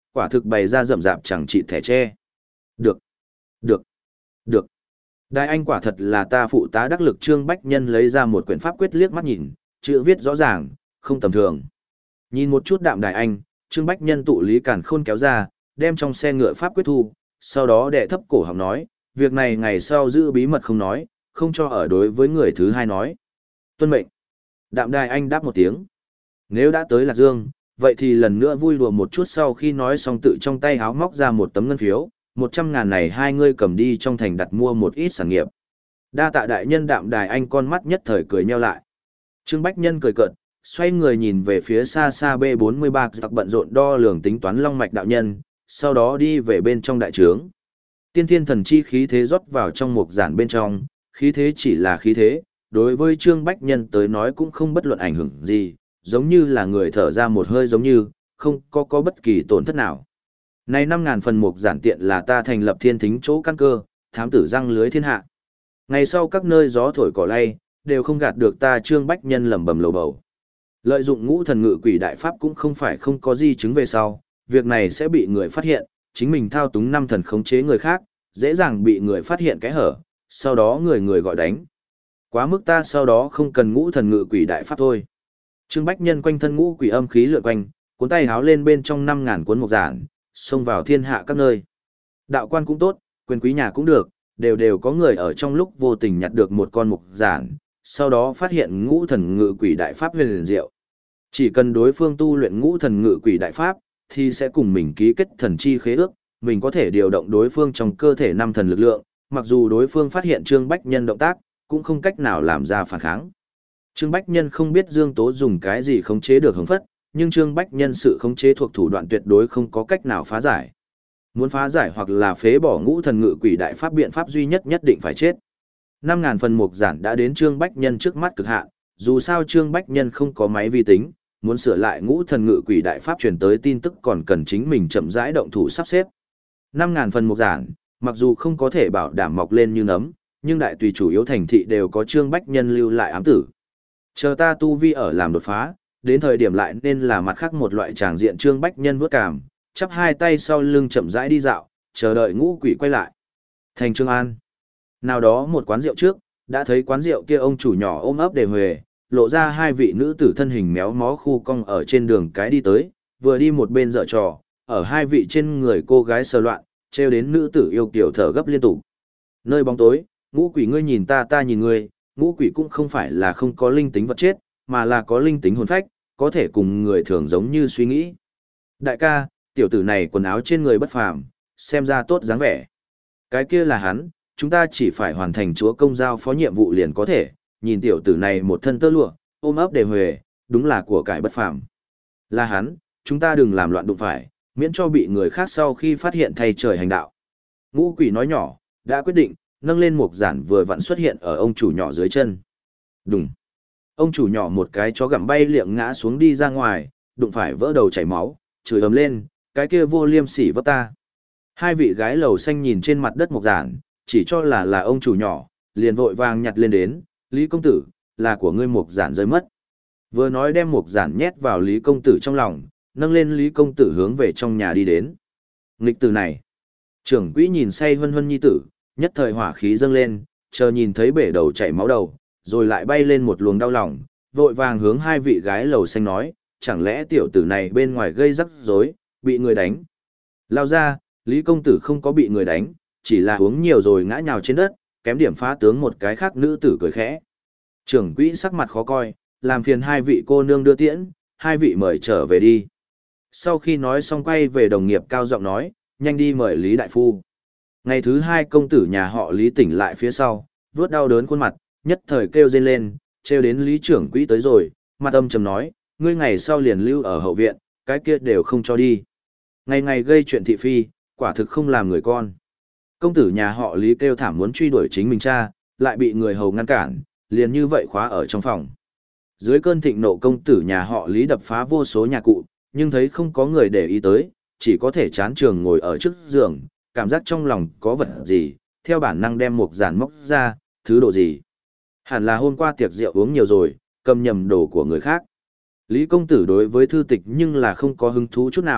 quả thực bày ra rậm rạp chẳng trị thẻ tre. Được, được, được. Đại anh quả thật là ta phụ tá đắc lực. Trương Bách Nhân lấy ra một quyển pháp quyết liếc mắt nhìn, chữ viết rõ ràng, không tầm thường. Nhìn một chút Đạm Đài Anh, Trương Bách Nhân tụ Lý Càn Khôn kéo ra, đem trong xe ngựa pháp quyết thu, sau đó đệ thấp cổ họng nói, việc này ngày sau giữ bí mật không nói, không cho ở đối với người thứ hai nói. Tuân mệnh. Đạm Đài Anh đáp một tiếng. Nếu đã tới Lạc Dương, vậy thì lần nữa vui đùa một chút. Sau khi nói xong tự trong tay háo móc ra một tấm ngân phiếu, một trăm ngàn này hai ngươi cầm đi trong thành đặt mua một ít sản nghiệp. Đa tạ đại nhân. Đạm Đài Anh con mắt nhất thời cười nheo lại. Trương Bách Nhân cười cợt, xoay người nhìn về phía xa xa B bốn mươi ba tặc bận rộn đo lường tính toán long mạch đạo nhân, sau đó đi về bên trong đại trướng. Tiên thiên thần chi khí thế rót vào trong mục giản bên trong, khí thế chỉ là khí thế, đối với Trương Bách Nhân tới nói cũng không bất luận ảnh hưởng gì, giống như là người thở ra một hơi giống như, không có có bất kỳ tổn thất nào. Này năm ngàn phần mục giản tiện là ta thành lập thiên thính chỗ căn cơ, thám tử răng lưới thiên hạ. Ngày sau các nơi gió thổi cỏ lay, đều không gạt được ta. Trương Bách Nhân lẩm bẩm lầu bầu. Lợi dụng ngũ thần ngự quỷ đại pháp cũng không phải không có di chứng về sau, việc này sẽ bị người phát hiện, chính mình thao túng năm thần khống chế người khác, dễ dàng bị người phát hiện cái hở, sau đó người người gọi đánh. Quá mức ta sau đó không cần ngũ thần ngự quỷ đại pháp thôi. Trương Bách Nhân quanh thân ngũ quỷ âm khí lượn quanh, cuốn tay háo lên bên trong năm ngàn cuốn mục giản, xông vào thiên hạ các nơi. Đạo quan cũng tốt, quyền quý nhà cũng được, đều đều có người ở trong lúc vô tình nhặt được một con mục giản, sau đó phát hiện ngũ thần ngự quỷ đại pháp huyền liền diệu. Chỉ cần đối phương tu luyện ngũ thần ngự quỷ đại pháp, thì sẽ cùng mình ký kết thần chi khế ước, mình có thể điều động đối phương trong cơ thể năm thần lực lượng, mặc dù đối phương phát hiện Trương Bách Nhân động tác, cũng không cách nào làm ra phản kháng. Trương Bách Nhân không biết Dương Tố dùng cái gì khống chế được Hồng Phất, nhưng Trương Bách Nhân sự khống chế thuộc thủ đoạn tuyệt đối không có cách nào phá giải. Muốn phá giải hoặc là phế bỏ ngũ thần ngự quỷ đại pháp, biện pháp duy nhất nhất định phải chết. năm ngàn phần mục giản đã đến Trương Bách Nhân trước mắt cực hạn, dù sao Trương Bách Nhân không có máy vi tính, muốn sửa lại ngũ thần ngự quỷ đại pháp truyền tới tin tức còn cần chính mình chậm rãi động thủ sắp xếp. năm ngàn phần mục giản, mặc dù không có thể bảo đảm mọc lên như nấm, nhưng đại tùy chủ yếu thành thị đều có Trương Bách Nhân lưu lại ám tử. Chờ ta tu vi ở làm đột phá, đến thời điểm lại nên là mặt khác một loại tràng diện. Trương Bách Nhân vớt cảm, chắp hai tay sau lưng chậm rãi đi dạo, chờ đợi ngũ quỷ quay lại. Thành Trương An. Nào đó một quán rượu trước, đã thấy quán rượu kia ông chủ nhỏ ôm ấp đề huề, lộ ra hai vị nữ tử thân hình méo mó khu cong ở trên đường cái đi tới, vừa đi một bên dở trò, ở hai vị trên người cô gái sờ loạn, treo đến nữ tử yêu kiểu thở gấp liên tục. Nơi bóng tối, ngũ quỷ ngươi nhìn ta ta nhìn ngươi, ngũ quỷ cũng không phải là không có linh tính vật chết, mà là có linh tính hồn phách, có thể cùng người thường giống như suy nghĩ. Đại ca, tiểu tử này quần áo trên người bất phàm, xem ra tốt dáng vẻ. Cái kia là hắn, chúng ta chỉ phải hoàn thành chúa công giao phó nhiệm vụ liền có thể, nhìn tiểu tử này một thân tơ lụa, ôm ấp đề huề, đúng là của cải bất phàm. Là hắn, chúng ta đừng làm loạn đụng phải, miễn cho bị người khác sau khi phát hiện thay trời hành đạo. Ngũ quỷ nói nhỏ, đã quyết định, nâng lên một giản vừa vặn xuất hiện ở ông chủ nhỏ dưới chân. Đùng. Ông chủ nhỏ một cái chó gặm bay liệng ngã xuống đi ra ngoài, đụng phải vỡ đầu chảy máu, chửi ầm lên, cái kia vô liêm sỉ vấp ta. Hai vị gái lầu xanh nhìn trên mặt đất một giản, chỉ cho là là ông chủ nhỏ, liền vội vàng nhặt lên đến, Lý công tử, là của ngươi mục giản rơi mất. Vừa nói đem mục giản nhét vào Lý công tử trong lòng, nâng lên Lý công tử hướng về trong nhà đi đến. Nghịch tử này. Trưởng quỹ nhìn say hân hân nhi tử, nhất thời hỏa khí dâng lên, chờ nhìn thấy bể đầu chảy máu đầu, rồi lại bay lên một luồng đau lòng, vội vàng hướng hai vị gái lầu xanh nói, chẳng lẽ tiểu tử này bên ngoài gây rắc rối, bị người đánh. Lao ra, Lý công tử không có bị người đánh, chỉ là uống nhiều rồi ngã nhào trên đất, kém điểm phá tướng một cái khác nữ tử cười khẽ. Trưởng quỹ sắc mặt khó coi, làm phiền hai vị cô nương đưa tiễn, hai vị mời trở về đi. Sau khi nói xong quay về đồng nghiệp cao giọng nói, nhanh đi mời Lý đại phu. Ngày thứ hai công tử nhà họ Lý tỉnh lại phía sau, vớt đau đớn khuôn mặt, nhất thời kêu rên lên, trêu đến Lý trưởng quỹ tới rồi, mặt âm trầm nói, ngươi ngày sau liền lưu ở hậu viện, cái kia đều không cho đi. Ngày ngày gây chuyện thị phi, quả thực không làm người con. Công tử nhà họ Lý kêu thảm muốn truy đuổi chính mình cha, lại bị người hầu ngăn cản, liền như vậy khóa ở trong phòng. Dưới cơn thịnh nộ công tử nhà họ Lý đập phá vô số nhà cụ, nhưng thấy không có người để ý tới, chỉ có thể chán trường ngồi ở trước giường, cảm giác trong lòng có vật gì, theo bản năng đem một giản móc ra, thứ độ gì. Hẳn là hôm qua tiệc rượu uống nhiều rồi, cầm nhầm đồ của người khác. Lý công tử đối với thư tịch nhưng là không có hứng thú chút nào,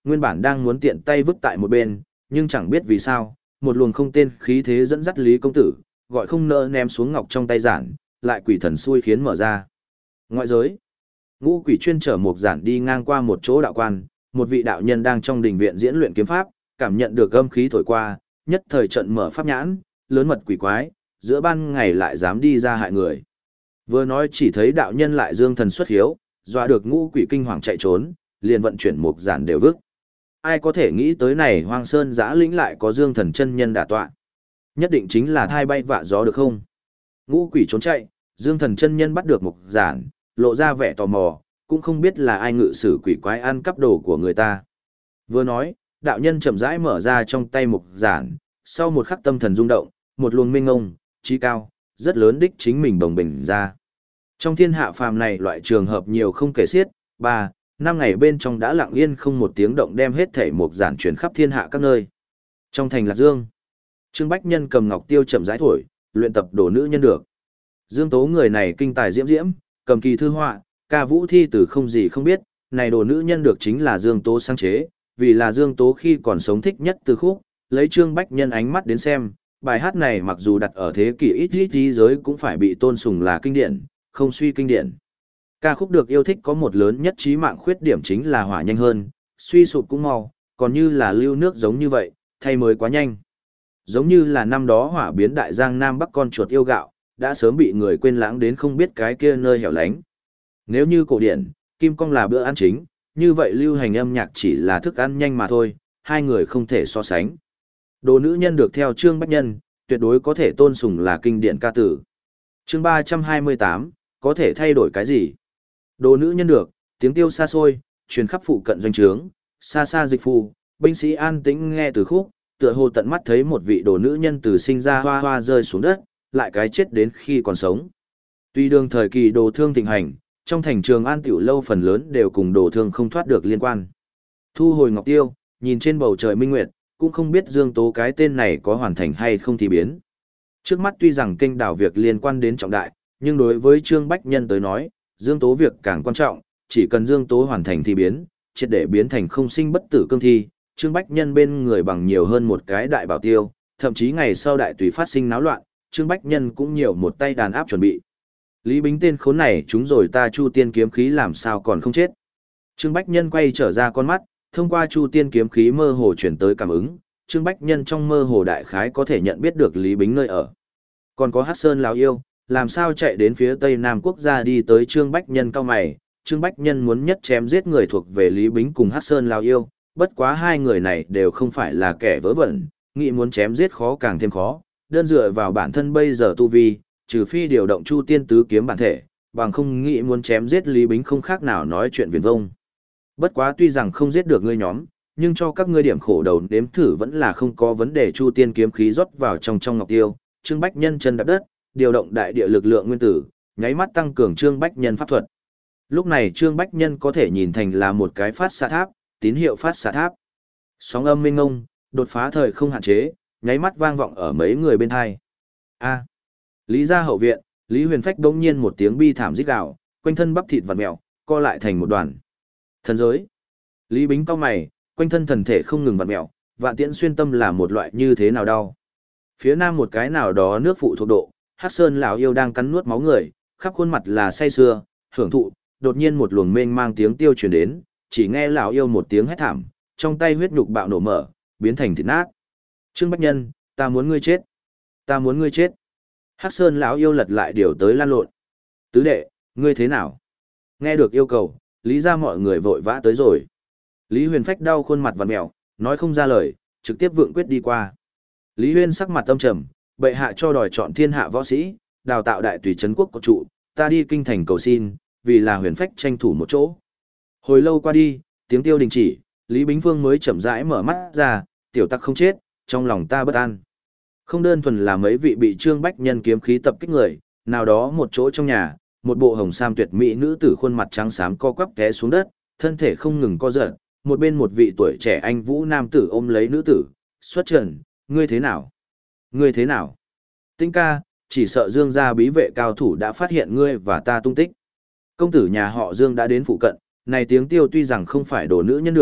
Nguyên bản đang muốn tiện tay vứt tại một bên, nhưng chẳng biết vì sao, một luồng không tên khí thế dẫn dắt Lý công tử, gọi không nỡ ném xuống ngọc trong tay giản, lại quỷ thần xui khiến mở ra. Ngoại giới, ngũ quỷ chuyên chở một giản đi ngang qua một chỗ đạo quan, một vị đạo nhân đang trong đình viện diễn luyện kiếm pháp, cảm nhận được âm khí thổi qua, nhất thời trận mở pháp nhãn, lớn mật quỷ quái, giữa ban ngày lại dám đi ra hại người. Vừa nói chỉ thấy đạo nhân lại dương thần xuất hiếu, dọa được ngũ quỷ kinh hoàng chạy trốn, liền vận chuyển một giản đều vứt. Ai có thể nghĩ tới này Hoang Sơn Giã Lĩnh lại có dương thần chân nhân đả tọa. Nhất định chính là thai bay vạ gió được không? Ngũ quỷ trốn chạy, dương thần chân nhân bắt được một giản, lộ ra vẻ tò mò, cũng không biết là ai ngự sử quỷ quái ăn cắp đồ của người ta. Vừa nói, đạo nhân chậm rãi mở ra trong tay một giản, sau một khắc tâm thần rung động, một luồng minh ngông, trí cao, rất lớn đích chính mình bồng bềnh ra. Trong thiên hạ phàm này loại trường hợp nhiều không kể xiết, ba, năm ngày bên trong đã lặng yên không một tiếng động đem hết thảy một giản chuyển khắp thiên hạ các nơi. Trong thành Lạc Dương, Trương Bách Nhân cầm ngọc tiêu chậm rãi thổi, luyện tập đổ nữ nhân được. Dương Tố người này kinh tài diễm diễm, cầm kỳ thư họa, ca vũ thi từ không gì không biết, này đồ nữ nhân được chính là Dương Tố sáng chế, vì là Dương Tố khi còn sống thích nhất từ khúc, lấy Trương Bách Nhân ánh mắt đến xem, bài hát này mặc dù đặt ở thế kỷ ít ít tí giới cũng phải bị tôn sùng là kinh điển, không suy kinh điển. Ca khúc được yêu thích có một lớn nhất trí mạng khuyết điểm chính là hỏa nhanh hơn, suy sụp cũng mau, còn như là lưu nước giống như vậy, thay mới quá nhanh. Giống như là năm đó hỏa biến đại giang Nam Bắc con chuột yêu gạo, đã sớm bị người quên lãng đến không biết cái kia nơi hẻo lánh. Nếu như cổ điển, kim cong là bữa ăn chính, như vậy lưu hành âm nhạc chỉ là thức ăn nhanh mà thôi, hai người không thể so sánh. Đồ nữ nhân được theo Trương Bách Nhân, tuyệt đối có thể tôn sùng là kinh điển ca tử. Chương ba trăm hai mươi tám, có thể thay đổi cái gì? Đồ nữ nhân được, tiếng tiêu xa xôi, truyền khắp phụ cận doanh trướng, xa xa dịch phù, binh sĩ an tĩnh nghe từ khúc, tựa hồ tận mắt thấy một vị đồ nữ nhân từ sinh ra hoa hoa rơi xuống đất, lại cái chết đến khi còn sống. Tuy đương thời kỳ đồ thương thịnh hành, trong thành trường an tiểu lâu phần lớn đều cùng đồ thương không thoát được liên quan. Thu hồi ngọc tiêu, nhìn trên bầu trời minh nguyệt, cũng không biết Dương Tố cái tên này có hoàn thành hay không thì biến. Trước mắt tuy rằng kênh đảo việc liên quan đến trọng đại, nhưng đối với Trương Bách Nhân tới nói, Dương Tố việc càng quan trọng, chỉ cần Dương Tố hoàn thành thì biến, triệt để biến thành không sinh bất tử cương thi, Trương Bách Nhân bên người bằng nhiều hơn một cái đại bảo tiêu, thậm chí ngày sau đại tùy phát sinh náo loạn, Trương Bách Nhân cũng nhiều một tay đàn áp chuẩn bị. Lý Bính tên khốn này chúng rồi ta Chu Tiên kiếm khí làm sao còn không chết. Trương Bách Nhân quay trở ra con mắt, thông qua Chu Tiên kiếm khí mơ hồ chuyển tới cảm ứng, Trương Bách Nhân trong mơ hồ đại khái có thể nhận biết được Lý Bính nơi ở. Còn có Hắc Sơn lão yêu, làm sao chạy đến phía Tây Nam quốc gia đi tới Trương Bách Nhân cao mày, Trương Bách Nhân muốn nhất chém giết người thuộc về Lý Bính cùng Hắc Sơn lão yêu, bất quá hai người này đều không phải là kẻ vớ vẩn, nghĩ muốn chém giết khó càng thêm khó, đơn dựa vào bản thân bây giờ tu vi, trừ phi điều động Chu Tiên tứ kiếm bản thể, bằng không nghĩ muốn chém giết Lý Bính không khác nào nói chuyện viển vông. Bất quá tuy rằng không giết được ngươi nhóm, nhưng cho các ngươi điểm khổ đầu nếm thử vẫn là không có vấn đề. Chu Tiên kiếm khí rót vào trong trong ngọc tiêu, Trương Bách Nhân chân đạp đất, điều động đại địa lực lượng nguyên tử, nháy mắt tăng cường Trương Bách Nhân pháp thuật. Lúc này Trương Bách Nhân có thể nhìn thành là một cái phát xạ tháp, tín hiệu phát xạ tháp. Sóng âm mênh mông, đột phá thời không hạn chế, nháy mắt vang vọng ở mấy người bên hai. A. Lý gia hậu viện, Lý Huyền Phách bỗng nhiên một tiếng bi thảm rít gào, quanh thân bắp thịt vặn mèo, co lại thành một đoàn. Thần giới. Lý Bính cau mày, quanh thân thần thể không ngừng vặn mèo, vạn tiễn xuyên tâm là một loại như thế nào đau. Phía nam một cái nào đó nước phụ thuộc độ, Hắc Sơn lão yêu đang cắn nuốt máu người, khắp khuôn mặt là say sưa, hưởng thụ, đột nhiên một luồng mênh mang tiếng tiêu truyền đến, chỉ nghe lão yêu một tiếng hét thảm, trong tay huyết nhục bạo nổ mở, biến thành thịt nát. Trương Bách Nhân, ta muốn ngươi chết, ta muốn ngươi chết. Hắc Sơn lão yêu lật lại điều tới lan lộn. Tứ đệ, ngươi thế nào? Nghe được yêu cầu, Lý gia mọi người vội vã tới rồi. Lý Huyền Phách đau khuôn mặt vặn mèo, nói không ra lời, trực tiếp vượng quyết đi qua. Lý Huyên sắc mặt tâm trầm, bệ hạ cho đòi chọn thiên hạ võ sĩ, đào tạo đại tùy trấn quốc của trụ, ta đi kinh thành cầu xin, vì là Huyền Phách tranh thủ một chỗ. Hồi lâu qua đi, tiếng tiêu đình chỉ, Lý Bính Vương mới chậm rãi mở mắt ra, tiểu tặc không chết, trong lòng ta bất an. Không đơn thuần là mấy vị bị Trương Bách Nhân kiếm khí tập kích người, nào đó một chỗ trong nhà, một bộ hồng sam tuyệt mỹ nữ tử khuôn mặt trắng xám co quắp té xuống đất, thân thể không ngừng co giật, một bên một vị tuổi trẻ anh vũ nam tử ôm lấy nữ tử, xuất trần, ngươi thế nào? Ngươi thế nào? Tinh ca, chỉ sợ Dương gia bí vệ cao thủ đã phát hiện ngươi và ta tung tích. Công tử nhà họ Dương đã đến phụ cận, này tiếng tiêu tuy rằng không phải đồ nữ nhân được,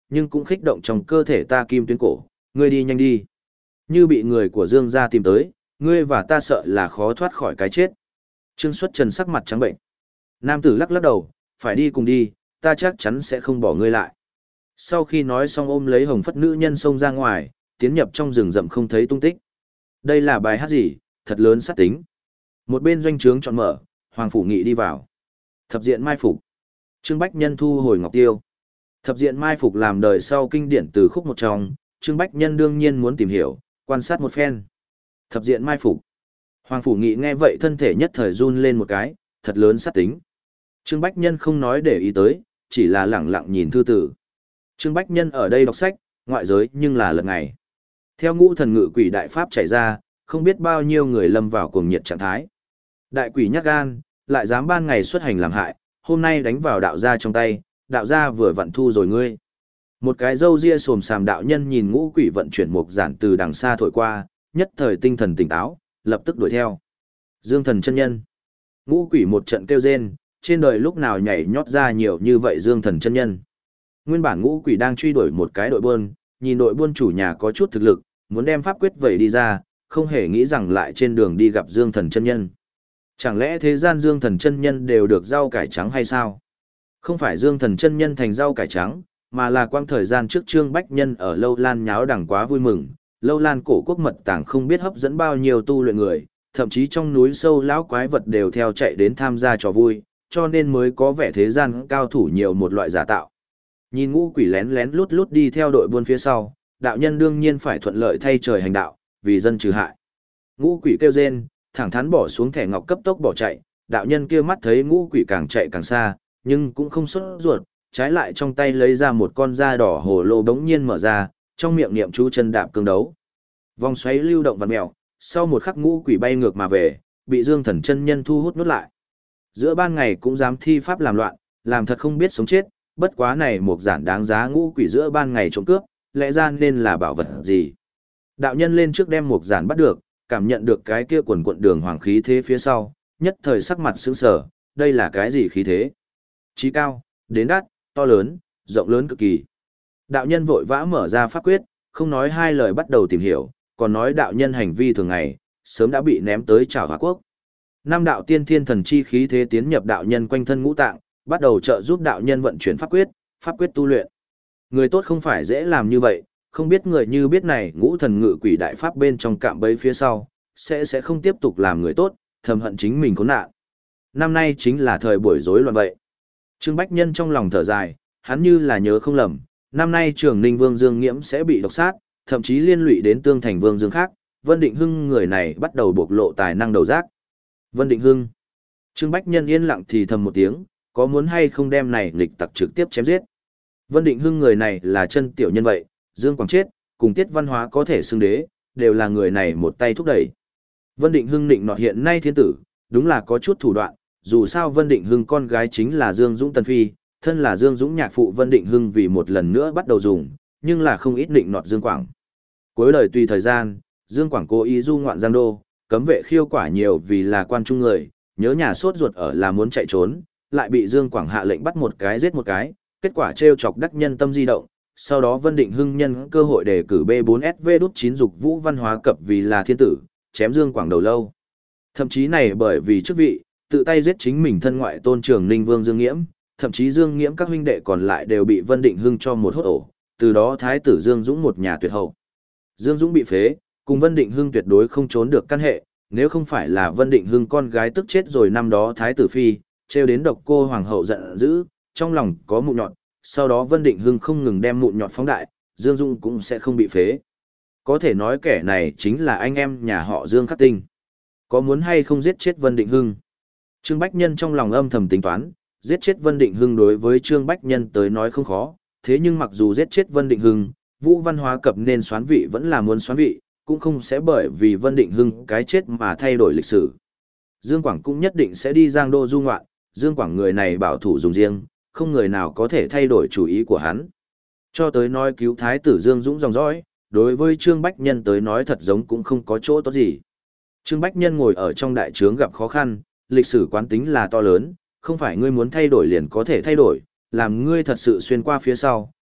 nhưng cũng khích động trong cơ thể ta kim tuyến cổ, ngươi đi nhanh đi. Như bị người của Dương gia tìm tới, ngươi và ta sợ là khó thoát khỏi cái chết. Trương Xuất Trần sắc mặt trắng bệnh. Nam tử lắc lắc đầu, phải đi cùng đi, ta chắc chắn sẽ không bỏ ngươi lại. Sau khi nói xong ôm lấy hồng phất nữ nhân xông ra ngoài, tiến nhập trong rừng rậm không thấy tung tích. Đây là bài hát gì, thật lớn sát tính. Một bên doanh trướng chọn mở, Hoàng Phủ Nghị đi vào. Thập diện mai phục. Trương Bách Nhân thu hồi ngọc tiêu. Thập diện mai phục làm đời sau kinh điển từ khúc một trong, Trương Bách Nhân đương nhiên muốn tìm hiểu, quan sát một phen. Thập diện mai phục. Hoàng Phủ Nghị nghe vậy thân thể nhất thời run lên một cái, thật lớn sát tính. Trương Bách Nhân không nói để ý tới, chỉ là lẳng lặng nhìn thư tử. Trương Bách Nhân ở đây đọc sách, ngoại giới nhưng là lật ngày. Theo ngũ thần ngự quỷ đại pháp chảy ra, không biết bao nhiêu người lâm vào cuồng nhiệt trạng thái. Đại quỷ nhát gan, lại dám ban ngày xuất hành làm hại, hôm nay đánh vào đạo gia trong tay, đạo gia vừa vận thu rồi ngươi. Một cái râu ria xồm xàm đạo nhân nhìn ngũ quỷ vận chuyển mục giản từ đằng xa thổi qua, nhất thời tinh thần tỉnh táo, lập tức đuổi theo. Dương Thần chân nhân. Ngũ quỷ một trận kêu rên, trên đời lúc nào nhảy nhót ra nhiều như vậy Dương Thần chân nhân. Nguyên bản ngũ quỷ đang truy đuổi một cái đội buôn, nhìn đội buôn chủ nhà có chút thực lực, muốn đem pháp quyết vẩy đi ra, không hề nghĩ rằng lại trên đường đi gặp Dương Thần chân nhân. Chẳng lẽ thế gian Dương Thần chân nhân đều được rau cải trắng hay sao? Không phải Dương Thần chân nhân thành rau cải trắng, mà là quang thời gian trước Trương Bách Nhân ở Lâu Lan nháo đằng quá vui mừng. Lâu Lan cổ quốc mật tàng không biết hấp dẫn bao nhiêu tu luyện người, thậm chí trong núi sâu lão quái vật đều theo chạy đến tham gia trò vui, cho nên mới có vẻ thế gian cao thủ nhiều một loại giả tạo. Nhìn ngũ quỷ lén lén lút lút đi theo đội buôn phía sau, đạo nhân đương nhiên phải thuận lợi thay trời hành đạo, vì dân trừ hại. Ngũ quỷ kêu rên, thẳng thắn bỏ xuống thẻ ngọc cấp tốc bỏ chạy, đạo nhân kia mắt thấy ngũ quỷ càng chạy càng xa, nhưng cũng không sốt ruột, trái lại trong tay lấy ra một con da đỏ hồ lô bỗng nhiên mở ra, trong miệng niệm chú chân đạp cương đấu. Vòng xoáy lưu động vặn mèo, sau một khắc ngũ quỷ bay ngược mà về, bị Dương Thần chân nhân thu hút nuốt lại. Giữa ban ngày cũng dám thi pháp làm loạn, làm thật không biết sống chết, bất quá này một giản đáng giá ngũ quỷ giữa ban ngày trộm cướp, lẽ ra nên là bảo vật gì. Đạo nhân lên trước đem một giản bắt được, cảm nhận được cái kia quần quận đường hoàng khí thế phía sau, nhất thời sắc mặt sững sờ, đây là cái gì khí thế? Chí cao, đến đắt, to lớn, rộng lớn cực kỳ. Đạo nhân vội vã mở ra pháp quyết, không nói hai lời bắt đầu tìm hiểu, còn nói đạo nhân hành vi thường ngày, sớm đã bị ném tới Trảo Hóa Quốc. Năm đạo tiên thiên thần chi khí thế tiến nhập đạo nhân quanh thân ngũ tạng, bắt đầu trợ giúp đạo nhân vận chuyển pháp quyết, pháp quyết tu luyện. Người tốt không phải dễ làm như vậy, không biết người như biết này ngũ thần ngự quỷ đại pháp bên trong cạm bẫy phía sau, sẽ sẽ không tiếp tục làm người tốt, thầm hận chính mình khốn nạn. Năm nay chính là thời buổi rối loạn vậy. Trương Bách Nhân trong lòng thở dài, hắn như là nhớ không lầm, năm nay Trường Ninh Vương Dương Nghiễm sẽ bị độc sát, thậm chí liên lụy đến Tương Thành Vương Dương khác, Vân Định Hưng người này bắt đầu bộc lộ tài năng đầu giác. Vân Định Hưng. Trương Bách Nhân yên lặng thì thầm một tiếng, có muốn hay không đem này nghịch tặc trực tiếp chém giết. Vân Định Hưng người này là chân tiểu nhân vậy, Dương Quảng chết, cùng Tiết Văn Hóa có thể xưng đế, đều là người này một tay thúc đẩy. Vân Định Hưng định nọt hiện nay thiên tử, đúng là có chút thủ đoạn, dù sao Vân Định Hưng con gái chính là Dương Dũng Tân Phi, thân là Dương Dũng nhạc phụ Vân Định Hưng vì một lần nữa bắt đầu dùng, nhưng là không ít định nọt Dương Quảng. Cuối đời tùy thời gian, Dương Quảng cố ý du ngoạn Giang Đô, cấm vệ khiêu quả nhiều vì là quan trung người, nhớ nhà sốt ruột ở là muốn chạy trốn, lại bị Dương Quảng hạ lệnh bắt một cái giết một cái, kết quả trêu chọc đắc nhân tâm di động. Sau đó Vân Định Hưng nhân cơ hội đề cử B bốn S V đút chín dục vũ văn hóa cập vì là thiên tử, chém Dương Quảng đầu lâu. Thậm chí này bởi vì chức vị, tự tay giết chính mình thân ngoại tôn Trường Ninh Vương Dương Nghiễm, thậm chí Dương Nghiễm các huynh đệ còn lại đều bị Vân Định Hưng cho một hốt ổ, từ đó thái tử Dương Dũng một nhà tuyệt hậu. Dương Dũng bị phế, cùng Vân Định Hưng tuyệt đối không trốn được căn hệ, nếu không phải là Vân Định Hưng con gái tức chết rồi năm đó thái tử phi, trêu đến độc cô hoàng hậu giận dữ, trong lòng có mụn nhọn, sau đó Vân Định Hưng không ngừng đem mụn nhọn phóng đại, Dương Dũng cũng sẽ không bị phế. Có thể nói kẻ này chính là anh em nhà họ Dương Khắc Tinh. Có muốn hay không giết chết Vân Định Hưng? Trương Bách Nhân trong lòng âm thầm tính toán, giết chết Vân Định Hưng đối với Trương Bách Nhân tới nói không khó, thế nhưng mặc dù giết chết Vân Định Hưng, Vũ Văn Hóa cập nên xoán vị vẫn là muốn xoán vị, cũng không sẽ bởi vì Vân Định Hưng cái chết mà thay đổi lịch sử. Dương Quảng cũng nhất định sẽ đi Giang Đô du ngoạn, Dương Quảng người này bảo thủ dùng riêng, không người nào có thể thay đổi chủ ý của hắn. Cho tới nói cứu thái tử Dương Dũng dòng dõi, đối với Trương Bách Nhân tới nói thật giống cũng không có chỗ tốt gì. Trương Bách Nhân ngồi ở trong đại trướng gặp khó khăn, lịch sử quán tính là to lớn, không phải ngươi muốn thay đổi liền có thể thay đổi, làm ngươi thật sự xuyên qua phía sau,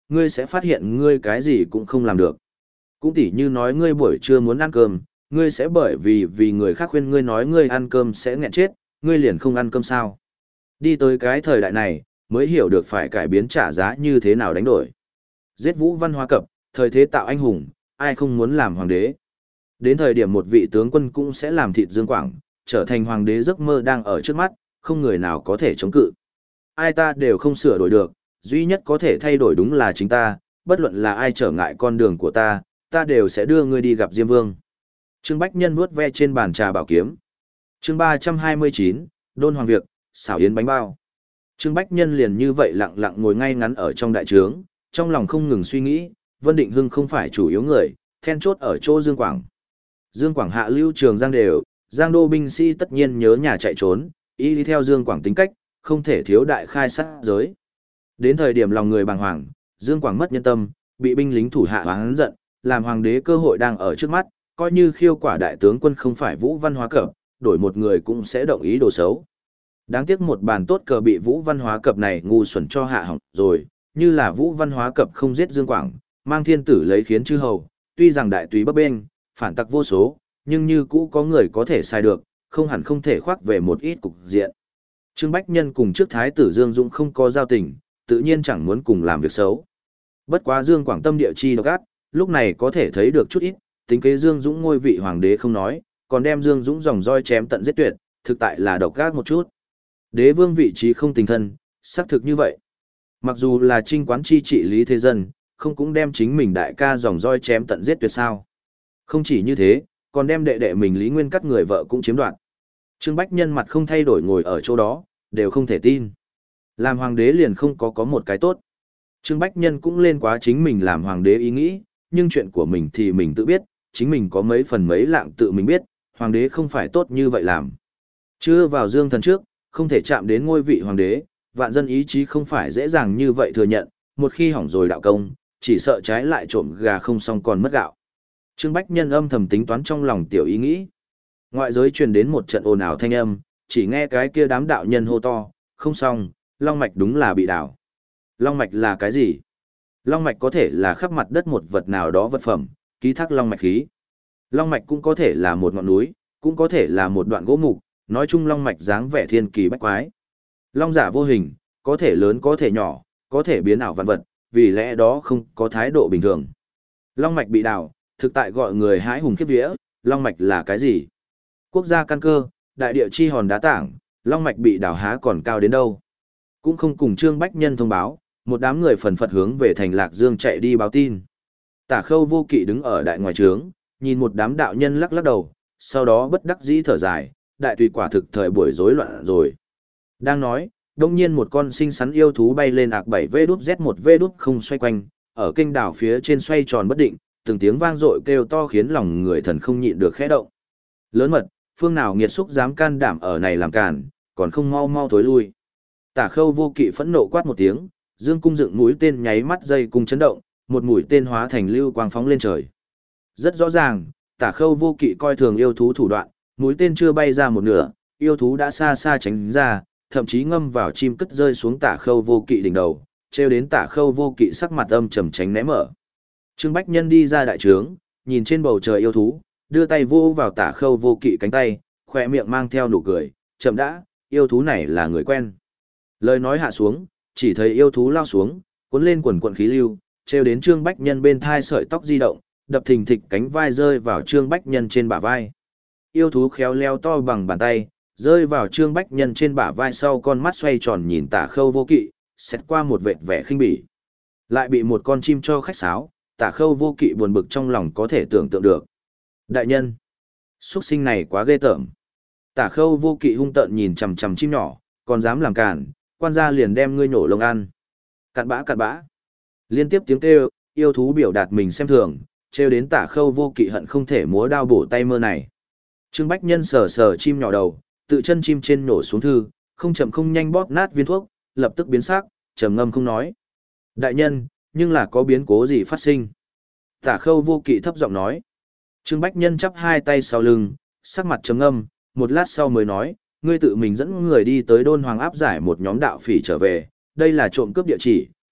ngươi sẽ phát hiện ngươi cái gì cũng không làm được. Cũng tỉ như nói ngươi buổi trưa muốn ăn cơm, ngươi sẽ bởi vì vì người khác khuyên ngươi nói ngươi ăn cơm sẽ nghẹn chết, ngươi liền không ăn cơm sao. Đi tới cái thời đại này, mới hiểu được phải cải biến trả giá như thế nào đánh đổi. Giết Vũ Văn Hóa Cập, thời thế tạo anh hùng, ai không muốn làm hoàng đế. Đến thời điểm một vị tướng quân cũng sẽ làm thịt Dương Quảng, trở thành hoàng đế giấc mơ đang ở trước mắt, không người nào có thể chống cự. Ai ta đều không sửa đổi được, duy nhất có thể thay đổi đúng là chính ta, bất luận là ai trở ngại con đường của ta, ta đều sẽ đưa ngươi đi gặp Diêm Vương. Trương Bách Nhân vuốt ve trên bàn trà bảo kiếm. Chương ba trăm hai mươi chín, Đôn Hoàng Việc, xảo yến bánh bao. Trương Bách Nhân liền như vậy lặng lặng ngồi ngay ngắn ở trong đại trướng, trong lòng không ngừng suy nghĩ, Vân Định Hưng không phải chủ yếu người, then chốt ở chỗ Dương Quảng. Dương Quảng hạ lưu trường Giang đều, Giang đô binh sĩ tất nhiên nhớ nhà chạy trốn, y đi theo Dương Quảng tính cách, không thể thiếu đại khai sát giới. Đến thời điểm lòng người bàng hoàng, Dương Quảng mất nhân tâm, bị binh lính thủ hạ oán giận, làm hoàng đế cơ hội đang ở trước mắt, coi như khiêu quả đại tướng quân không phải Vũ Văn Hóa Cập, đổi một người cũng sẽ động ý đồ xấu. Đáng tiếc một bàn tốt cờ bị Vũ Văn Hóa Cập này ngu xuẩn cho hạ hỏng rồi, như là Vũ Văn Hóa Cập không giết Dương Quảng, mang thiên tử lấy khiến chư hầu, tuy rằng đại túy bấp bênh, phản tặc vô số, nhưng như cũ có người có thể sai được, không hẳn không thể khoác về một ít cục diện. Trương Bách Nhân cùng trước thái tử Dương Dũng không có giao tình, tự nhiên chẳng muốn cùng làm việc xấu. Bất quá Dương Quảng tâm địa chi độc ác, lúc này có thể thấy được chút ít, tính kế Dương Dũng ngôi vị hoàng đế không nói, còn đem Dương Dũng dòng roi chém tận giết tuyệt, thực tại là độc ác một chút. Đế vương vị trí không tình thân, xác thực như vậy. Mặc dù là trinh quán chi trị lý thế dân, không cũng đem chính mình đại ca dòng roi chém tận giết tuyệt sao. Không chỉ như thế, còn đem đệ đệ mình Lý Nguyên cắt người vợ cũng chiếm đoạt. Trương Bách Nhân mặt không thay đổi ngồi ở chỗ đó, đều không thể tin. Làm hoàng đế liền không có có một cái tốt. Trương Bách Nhân cũng lên quá chính mình làm hoàng đế ý nghĩ, nhưng chuyện của mình thì mình tự biết, chính mình có mấy phần mấy lạng tự mình biết, hoàng đế không phải tốt như vậy làm. Chưa vào dương thần trước, không thể chạm đến ngôi vị hoàng đế, vạn dân ý chí không phải dễ dàng như vậy thừa nhận, một khi hỏng rồi đạo công, chỉ sợ trái lại trộm gà không xong còn mất gạo. Trương Bách Nhân âm thầm tính toán trong lòng tiểu ý nghĩ. Ngoại giới truyền đến một trận ồn ào thanh âm, chỉ nghe cái kia đám đạo nhân hô to, không xong, long mạch đúng là bị đảo. Long mạch là cái gì? Long mạch có thể là khắp mặt đất một vật nào đó vật phẩm, ký thác long mạch khí. Long mạch cũng có thể là một ngọn núi, cũng có thể là một đoạn gỗ mục, nói chung long mạch dáng vẻ thiên kỳ bách quái. Long giả vô hình, có thể lớn có thể nhỏ, có thể biến ảo vạn vật, vì lẽ đó không có thái độ bình thường. Long mạch bị đảo, thực tại gọi người hãi hùng khiếp vía, long mạch là cái gì? Quốc gia căn cơ, đại địa chi hòn đá tảng, long mạch bị đảo há còn cao đến đâu? Cũng không cùng Trương Bách Nhân thông báo, một đám người phần phật hướng về thành Lạc Dương chạy đi báo tin. Tả Khâu Vô Kỵ đứng ở đại ngoài trướng, nhìn một đám đạo nhân lắc lắc đầu, sau đó bất đắc dĩ thở dài, đại tùy quả thực thời buổi rối loạn rồi. Đang nói, đông nhiên một con xinh xắn yêu thú bay lên ạc bảy vê đút Z một vê đút không xoay quanh, ở kênh đảo phía trên xoay tròn bất định, từng tiếng vang dội kêu to khiến lòng người thần không nhịn được khẽ động. Lớn mật, phương nào nghiệt xúc dám can đảm ở này làm cản, còn không mau mau thối lui. Tả Khâu Vô Kỵ phẫn nộ quát một tiếng, dương cung dựng mũi tên nháy mắt dây cung chấn động, một mũi tên hóa thành lưu quang phóng lên trời. Rất rõ ràng, Tả Khâu Vô Kỵ coi thường yêu thú thủ đoạn, mũi tên chưa bay ra một nửa, yêu thú đã xa xa tránh ra, thậm chí ngâm vào chim cất rơi xuống Tả Khâu Vô Kỵ đỉnh đầu, treo đến Tả Khâu Vô Kỵ sắc mặt âm trầm tránh né mở. Trương Bách Nhân đi ra đại trướng, nhìn trên bầu trời yêu thú, đưa tay vô vào Tả Khâu Vô Kỵ cánh tay, khỏe miệng mang theo nụ cười, chậm đã, yêu thú này là người quen. Lời nói hạ xuống, chỉ thấy yêu thú lao xuống, cuốn lên quần quần khí lưu, treo đến Trương Bách Nhân bên thai sợi tóc di động, đập thình thịch cánh vai rơi vào Trương Bách Nhân trên bả vai. Yêu thú khéo léo to bằng bàn tay, rơi vào Trương Bách Nhân trên bả vai sau con mắt xoay tròn nhìn Tả Khâu Vô Kỵ, xét qua một vệt vẻ khinh bỉ. Lại bị một con chim cho khách sáo, Tả Khâu Vô Kỵ buồn bực trong lòng có thể tưởng tượng được. Đại nhân, xuất sinh này quá ghê tởm. Tả Khâu Vô Kỵ hung tợn nhìn chằm chằm chim nhỏ, còn dám làm cản, quan gia liền đem ngươi nổ lông ăn. Cặn bã cặn bã. Liên tiếp tiếng kêu, yêu thú biểu đạt mình xem thường, trêu đến Tả Khâu Vô Kỵ hận không thể múa đao bổ tay mơ này. Trương Bách Nhân sờ sờ chim nhỏ đầu, tự chân chim trên nổ xuống thư, không chậm không nhanh bóp nát viên thuốc, lập tức biến sắc, trầm ngâm không nói. Đại nhân, nhưng là có biến cố gì phát sinh? Tả Khâu Vô Kỵ thấp giọng nói. Trương Bách Nhân chắp hai tay sau lưng, sắc mặt trầm ngâm, một lát sau mới nói, ngươi tự mình dẫn người đi tới Đôn Hoàng áp giải một nhóm đạo phỉ trở về, đây là trộm cướp địa chỉ,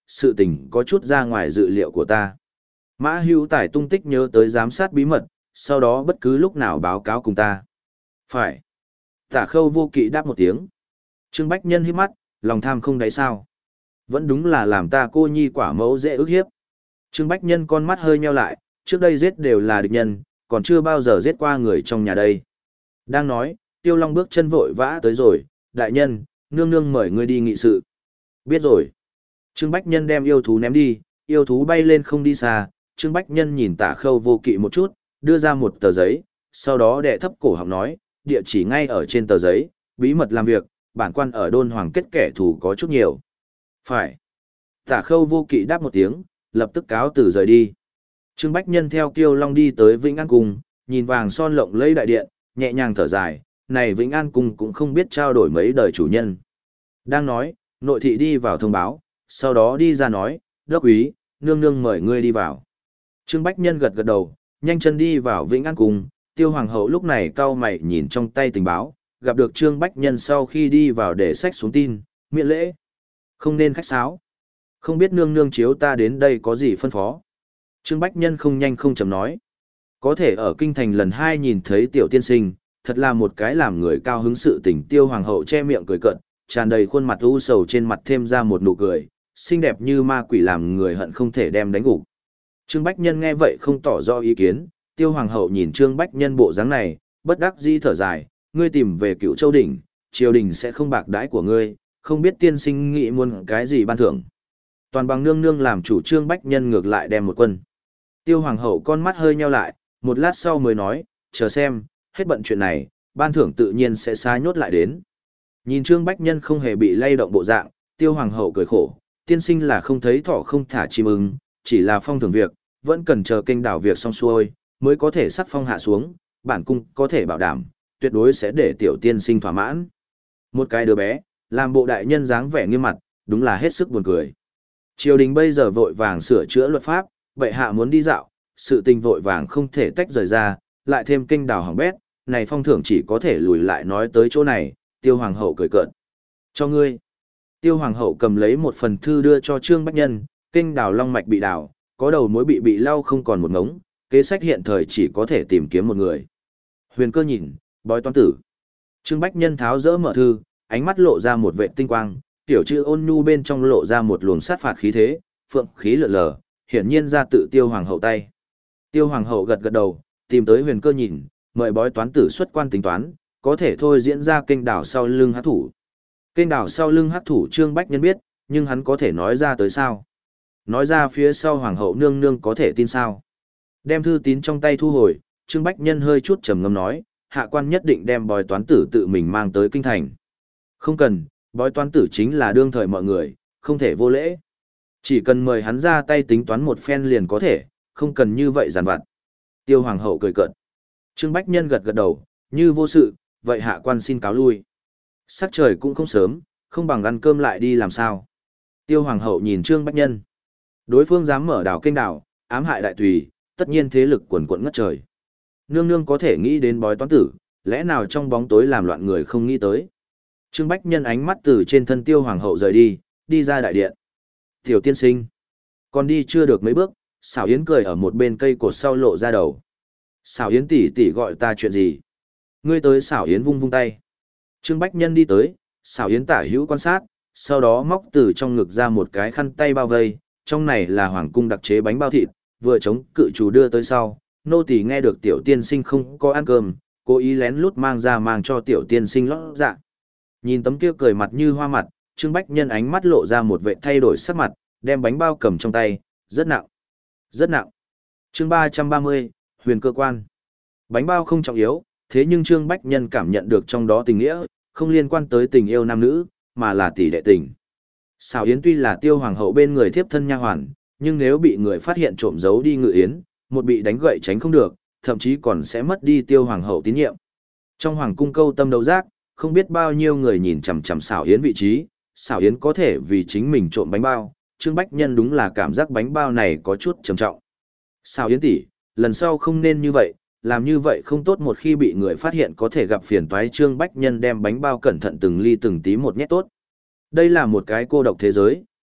sự tình có chút ra ngoài dự liệu của ta. Mã Hữu Tài tung tích nhớ tới giám sát bí mật, sau đó bất cứ lúc nào báo cáo cùng ta. Phải. Tả Khâu Vô Kỵ đáp một tiếng. Trương Bách Nhân hít mắt, lòng tham không đáy sao. Vẫn đúng là làm ta cô nhi quả mẫu dễ ức hiếp. Trương Bách Nhân con mắt hơi nheo lại, trước đây giết đều là địch nhân, còn chưa bao giờ giết qua người trong nhà đây. Đang nói, Tiêu Long bước chân vội vã tới rồi, đại nhân, nương nương mời ngươi đi nghị sự. Biết rồi. Trương Bách Nhân đem yêu thú ném đi, yêu thú bay lên không đi xa, Trương Bách Nhân nhìn Tả Khâu Vô Kỵ một chút, đưa ra một tờ giấy, sau đó đệ thấp cổ họng nói, địa chỉ ngay ở trên tờ giấy, bí mật làm việc, bản quan ở Đôn Hoàng kết kẻ thù có chút nhiều. Phải. Tả Khâu Vô Kỵ đáp một tiếng, lập tức cáo từ rời đi. Trương Bách Nhân theo Kiêu Long đi tới Vĩnh An Cung, nhìn vàng son lộng lẫy đại điện, nhẹ nhàng thở dài, này Vĩnh An Cung cũng không biết trao đổi mấy đời chủ nhân. Đang nói, nội thị đi vào thông báo, sau đó đi ra nói, đốc úy, nương nương mời ngươi đi vào. Trương Bách Nhân gật gật đầu, nhanh chân đi vào Vĩnh An Cung, Tiêu Hoàng hậu lúc này cau mày nhìn trong tay tình báo, gặp được Trương Bách Nhân sau khi đi vào để sách xuống tin, miễn lễ. Không nên khách sáo. Không biết nương nương chiếu ta đến đây có gì phân phó. Trương Bách Nhân không nhanh không chậm nói. Có thể ở kinh thành lần hai nhìn thấy tiểu tiên sinh, thật là một cái làm người cao hứng sự tình. Tiêu Hoàng hậu che miệng cười cợt, tràn đầy khuôn mặt u sầu trên mặt thêm ra một nụ cười, xinh đẹp như ma quỷ làm người hận không thể đem đánh gục. Trương Bách Nhân nghe vậy không tỏ rõ ý kiến, Tiêu Hoàng hậu nhìn Trương Bách Nhân bộ dáng này, bất đắc dĩ thở dài, ngươi tìm về Cựu Châu đỉnh, triều đình sẽ không bạc đãi của ngươi, không biết tiên sinh nghĩ muốn cái gì ban thưởng. Toàn bằng nương nương làm chủ. Trương Bách Nhân ngược lại đem một quân. Tiêu Hoàng hậu con mắt hơi nheo lại, một lát sau mới nói, chờ xem, hết bận chuyện này, ban thưởng tự nhiên sẽ xa nhốt lại đến. Nhìn Trương Bách Nhân không hề bị lay động bộ dạng, Tiêu Hoàng hậu cười khổ, tiên sinh là không thấy thỏ không thả chim ưng, chỉ là phong thưởng việc, vẫn cần chờ kênh đảo việc xong xuôi, mới có thể sắc phong hạ xuống, bản cung có thể bảo đảm, tuyệt đối sẽ để tiểu tiên sinh thỏa mãn. Một cái đứa bé, làm bộ đại nhân dáng vẻ nghiêm mặt, đúng là hết sức buồn cười. Triều đình bây giờ vội vàng sửa chữa luật pháp, bệ hạ muốn đi dạo, sự tình vội vàng không thể tách rời ra, lại thêm kênh đào hỏng bét, này phong thưởng chỉ có thể lùi lại nói tới chỗ này. Tiêu Hoàng hậu cười cợt. Cho ngươi. Tiêu Hoàng hậu cầm lấy một phần thư đưa cho Trương Bách Nhân, kênh đào long mạch bị đào, có đầu mối bị bị lau không còn một ngống, kế sách hiện thời chỉ có thể tìm kiếm một người. Huyền Cơ nhìn, bói toán tử. Trương Bách Nhân tháo dỡ mở thư, ánh mắt lộ ra một vệ tinh quang, tiểu chữ ôn nhu bên trong lộ ra một luồng sát phạt khí thế, phượng khí lượn lờ, hiển nhiên ra tự Tiêu Hoàng hậu tay. Tiêu Hoàng hậu gật gật đầu, tìm tới Huyền Cơ nhìn, mời bói toán tử xuất quan tính toán, có thể thôi diễn ra kênh đảo sau lưng hắc thủ. Kênh đảo sau lưng hắc thủ Trương Bách Nhân biết, nhưng hắn có thể nói ra tới sao? Nói ra phía sau Hoàng hậu nương nương có thể tin sao? Đem thư tín trong tay thu hồi, Trương Bách Nhân hơi chút trầm ngâm nói, hạ quan nhất định đem bói toán tử tự mình mang tới kinh thành. Không cần, bói toán tử chính là đương thời mọi người, không thể vô lễ. Chỉ cần mời hắn ra tay tính toán một phen liền có thể, không cần như vậy giàn vặt. Tiêu Hoàng hậu cười cợt. Trương Bách Nhân gật gật đầu, như vô sự, vậy hạ quan xin cáo lui. Sắc trời cũng không sớm, không bằng ăn cơm lại đi làm sao. Tiêu Hoàng hậu nhìn Trương Bách Nhân. Đối phương dám mở đảo kênh đảo, ám hại đại tùy, tất nhiên thế lực quần quận ngất trời. Nương nương có thể nghĩ đến bói toán tử, lẽ nào trong bóng tối làm loạn người không nghĩ tới. Trương Bách Nhân ánh mắt từ trên thân Tiêu Hoàng hậu rời đi, đi ra đại điện. Tiểu tiên sinh. Còn đi chưa được mấy bước, Xảo Yến cười ở một bên cây cột sau lộ ra đầu. Xảo Yến tỷ tỷ gọi ta chuyện gì? Ngươi tới. Xảo Yến vung vung tay. Trương Bách Nhân đi tới, Xảo Yến tả hữu quan sát, sau đó móc từ trong ngực ra một cái khăn tay bao vây, trong này là hoàng cung đặc chế bánh bao thịt, vừa chống cự chủ đưa tới sau, nô tỳ nghe được tiểu tiên sinh không có ăn cơm, cố ý lén lút mang ra mang cho tiểu tiên sinh lót dạ. Nhìn tấm kia cười mặt như hoa mặt, Trương Bách Nhân ánh mắt lộ ra một vệ thay đổi sắc mặt, đem bánh bao cầm trong tay, rất nặng, rất nặng. Chương ba trăm ba mươi, Huyền Cơ quan. Bánh bao không trọng yếu, thế nhưng Trương Bách Nhân cảm nhận được trong đó tình nghĩa, không liên quan tới tình yêu nam nữ, mà là tỷ đệ tình. Xảo Yến tuy là Tiêu Hoàng hậu bên người thiếp thân nha hoàn, nhưng nếu bị người phát hiện trộm giấu đi Ngự Yến, một bị đánh gậy tránh không được, thậm chí còn sẽ mất đi Tiêu Hoàng hậu tín nhiệm. Trong hoàng cung câu tâm đấu giác, không biết bao nhiêu người nhìn chằm chằm Xảo Yến vị trí, Xảo Yến có thể vì chính mình trộm bánh bao, Trương Bách Nhân đúng là cảm giác bánh bao này có chút trầm trọng. Xảo Yến tỷ, lần sau không nên như vậy, làm như vậy không tốt, một khi bị người phát hiện có thể gặp phiền toái. Trương Bách Nhân đem bánh bao cẩn thận từng ly từng tí một nhét tốt. Đây là một cái cô độc thế giới,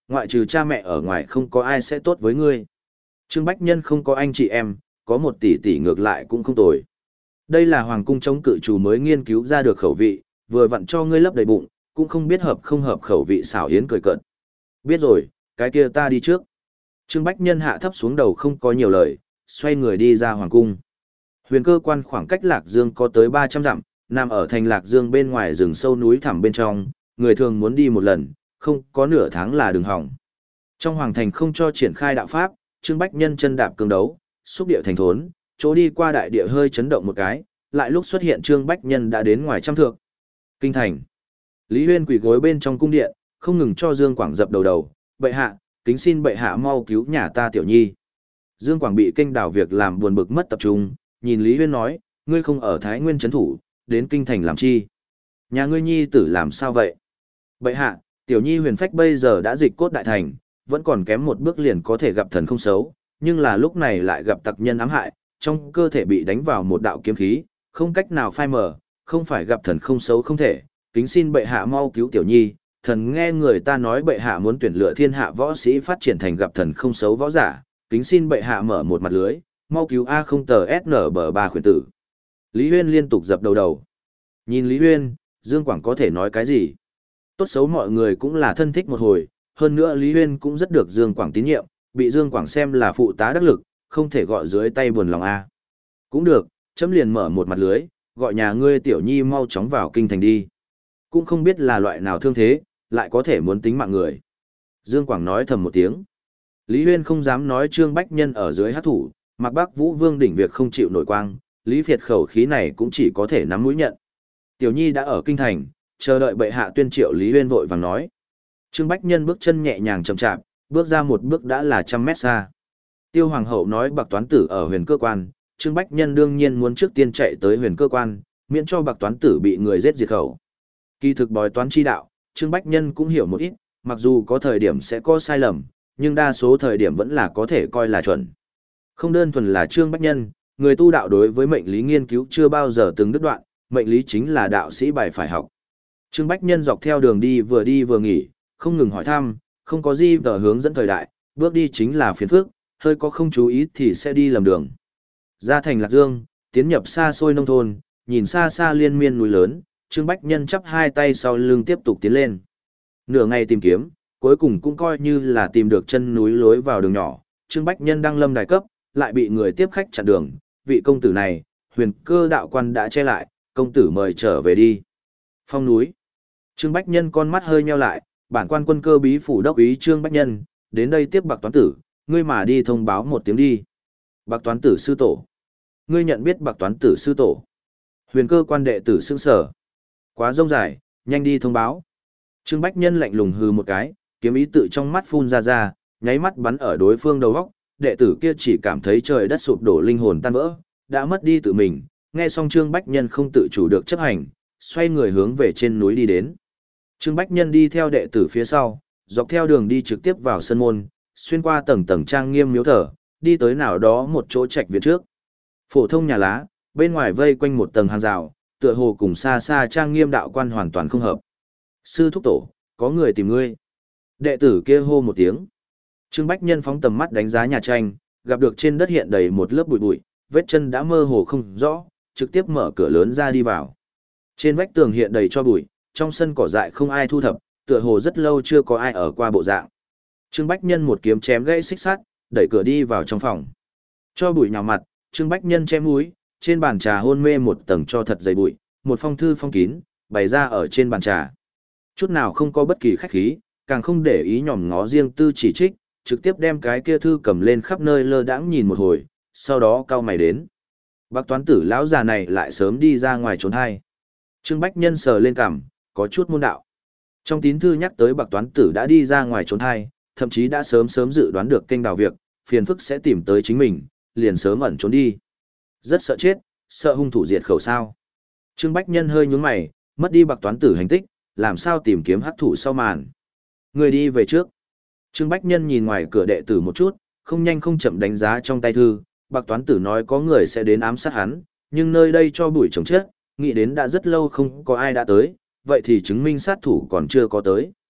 ngoại trừ cha mẹ ở ngoài không có ai sẽ tốt với ngươi. Trương Bách Nhân không có anh chị em, có một tỷ tỷ ngược lại cũng không tồi. Đây là hoàng cung chống cự chủ mới nghiên cứu ra được khẩu vị, vừa vặn cho ngươi lấp đầy bụng, cũng không biết hợp không hợp khẩu vị. Xảo Yến cười cợt. Biết rồi, cái kia ta đi trước. Trương Bách Nhân hạ thấp xuống đầu không có nhiều lời, xoay người đi ra hoàng cung. Huyền cơ quan khoảng cách Lạc Dương có tới ba trăm dặm, nằm ở thành Lạc Dương bên ngoài rừng sâu núi thẳm bên trong, người thường muốn đi một lần, không có nửa tháng là đường hỏng. Trong hoàng thành không cho triển khai đạo pháp, Trương Bách Nhân chân đạp cương đấu, xúc địa thành thốn, chỗ đi qua đại địa hơi chấn động một cái, lại lúc xuất hiện Trương Bách Nhân đã đến ngoài trăm thước. Kinh thành. Lý Huyên quỳ gối bên trong cung điện, không ngừng cho Dương Quảng dập đầu đầu, "Bệ hạ, kính xin bệ hạ mau cứu nhà ta tiểu nhi." Dương Quảng bị kinh đảo việc làm buồn bực mất tập trung, nhìn Lý Huyên nói, "Ngươi không ở Thái Nguyên trấn thủ, đến kinh thành làm chi? Nhà ngươi nhi tử làm sao vậy?" "Bệ hạ, tiểu nhi huyền phách bây giờ đã dịch cốt đại thành, vẫn còn kém một bước liền có thể gặp thần không xấu, nhưng là lúc này lại gặp tặc nhân ám hại, trong cơ thể bị đánh vào một đạo kiếm khí, không cách nào phai mờ, không phải gặp thần không xấu không thể, kính xin bệ hạ mau cứu tiểu nhi." Thần nghe người ta nói bệ hạ muốn tuyển lựa thiên hạ võ sĩ phát triển thành gặp thần không xấu võ giả, kính xin bệ hạ mở một mặt lưới, mau cứu A không tờ ét nờ bờ ba khuyển tử. Lý Huyên liên tục dập đầu đầu. Nhìn Lý Huyên, Dương Quảng có thể nói cái gì? Tốt xấu mọi người cũng là thân thích một hồi, hơn nữa Lý Huyên cũng rất được Dương Quảng tín nhiệm, bị Dương Quảng xem là phụ tá đắc lực, không thể gọi dưới tay buồn lòng A. Cũng được, chấm liền mở một mặt lưới, gọi nhà ngươi tiểu nhi mau chóng vào kinh thành đi. Cũng không biết là loại nào thương thế, lại có thể muốn tính mạng người. Dương Quảng nói thầm một tiếng. Lý Huyên không dám nói Trương Bách Nhân ở dưới hát thủ, Mạc Bắc Vũ Vương đỉnh việc không chịu nổi quang, Lý Việt khẩu khí này cũng chỉ có thể nắm mũi nhận. Tiểu nhi đã ở kinh thành, chờ đợi bệ hạ tuyên triệu. Lý Huyên vội vàng nói. Trương Bách Nhân bước chân nhẹ nhàng chậm chạp, bước ra một bước đã là trăm mét xa. Tiêu Hoàng hậu nói Bạc Toán Tử ở huyền cơ quan, Trương Bách Nhân đương nhiên muốn trước tiên chạy tới huyền cơ quan, miễn cho Bạc Toán Tử bị người giết diệt khẩu. Kỳ thực bói toán chi đạo, Trương Bách Nhân cũng hiểu một ít, mặc dù có thời điểm sẽ có sai lầm, nhưng đa số thời điểm vẫn là có thể coi là chuẩn. Không đơn thuần là Trương Bách Nhân, người tu đạo đối với mệnh lý nghiên cứu chưa bao giờ từng đứt đoạn, mệnh lý chính là đạo sĩ bài phải học. Trương Bách Nhân dọc theo đường đi vừa đi vừa nghỉ, không ngừng hỏi thăm, không có gì tờ hướng dẫn thời đại, bước đi chính là phiền phức, hơi có không chú ý thì sẽ đi lầm đường. Ra thành Lạc Dương, tiến nhập xa xôi nông thôn, nhìn xa xa liên miên núi lớn, Trương Bách Nhân chắp hai tay sau lưng tiếp tục tiến lên. Nửa ngày tìm kiếm, cuối cùng cũng coi như là tìm được chân núi lối vào đường nhỏ, Trương Bách Nhân đang lâm đài cấp, lại bị người tiếp khách chặn đường, vị công tử này, huyền cơ đạo quan đã che lại, công tử mời trở về đi. Phong núi. Trương Bách Nhân con mắt hơi nheo lại, bản quan quân cơ bí phủ đốc ý Trương Bách Nhân, đến đây tiếp Bạc Toán Tử, ngươi mà đi thông báo một tiếng đi. Bạc Toán Tử sư tổ. Ngươi nhận biết Bạc Toán Tử sư tổ. Huyền cơ quan đệ tử sững sở. Quá rông dài, nhanh đi thông báo. Trương Bách Nhân lạnh lùng hừ một cái, kiếm ý tự trong mắt phun ra ra, nháy mắt bắn ở đối phương đầu góc, đệ tử kia chỉ cảm thấy trời đất sụp đổ, linh hồn tan vỡ, đã mất đi tự mình, nghe xong Trương Bách Nhân không tự chủ được chấp hành, xoay người hướng về trên núi đi đến. Trương Bách Nhân đi theo đệ tử phía sau, dọc theo đường đi trực tiếp vào sân môn, xuyên qua tầng tầng trang nghiêm miếu thờ, đi tới nào đó một chỗ trạch viện trước. Phổ thông nhà lá, bên ngoài vây quanh một tầng hàng rào, tựa hồ cùng xa xa trang nghiêm đạo quan hoàn toàn không hợp. Sư thúc tổ, có người tìm ngươi. Đệ tử kia hô một tiếng. Trương Bách Nhân phóng tầm mắt đánh giá nhà tranh, gặp được trên đất hiện đầy một lớp bụi bụi, vết chân đã mơ hồ không rõ, trực tiếp mở cửa lớn ra đi vào. Trên vách tường hiện đầy cho bụi, trong sân cỏ dại không ai thu thập, tựa hồ rất lâu chưa có ai ở qua bộ dạng. Trương Bách Nhân một kiếm chém gãy xích sắt, đẩy cửa đi vào trong phòng. Cho bụi nhào mặt, Trương Bách Nhân che mũi, trên bàn trà hôn mê một tầng cho thật dày bụi, một phong thư phong kín, bày ra ở trên bàn trà. Chút nào không có bất kỳ khách khí, càng không để ý nhòm ngó riêng tư chỉ trích, trực tiếp đem cái kia thư cầm lên khắp nơi lơ đãng nhìn một hồi, sau đó cau mày đến. Bác Toán Tử lão già này lại sớm đi ra ngoài trốn hay. Trương Bách Nhân sờ lên cằm, có chút môn đạo. Trong tín thư nhắc tới Bạc Toán Tử đã đi ra ngoài trốn hay, thậm chí đã sớm sớm dự đoán được kênh đào việc, phiền phức sẽ tìm tới chính mình, liền sớm ẩn trốn đi. Rất sợ chết, sợ hung thủ diệt khẩu sao. Trương Bách Nhân hơi nhướng mày, mất đi Bạc Toán Tử hành tích, làm sao tìm kiếm hắc thủ sau màn. Người đi về trước. Trương Bách Nhân nhìn ngoài cửa đệ tử một chút, không nhanh không chậm đánh giá trong tay thư, Bạc Toán Tử nói có người sẽ đến ám sát hắn, nhưng nơi đây cho bụi trồng chết, nghĩ đến đã rất lâu không có ai đã tới, vậy thì chứng minh sát thủ còn chưa có tới.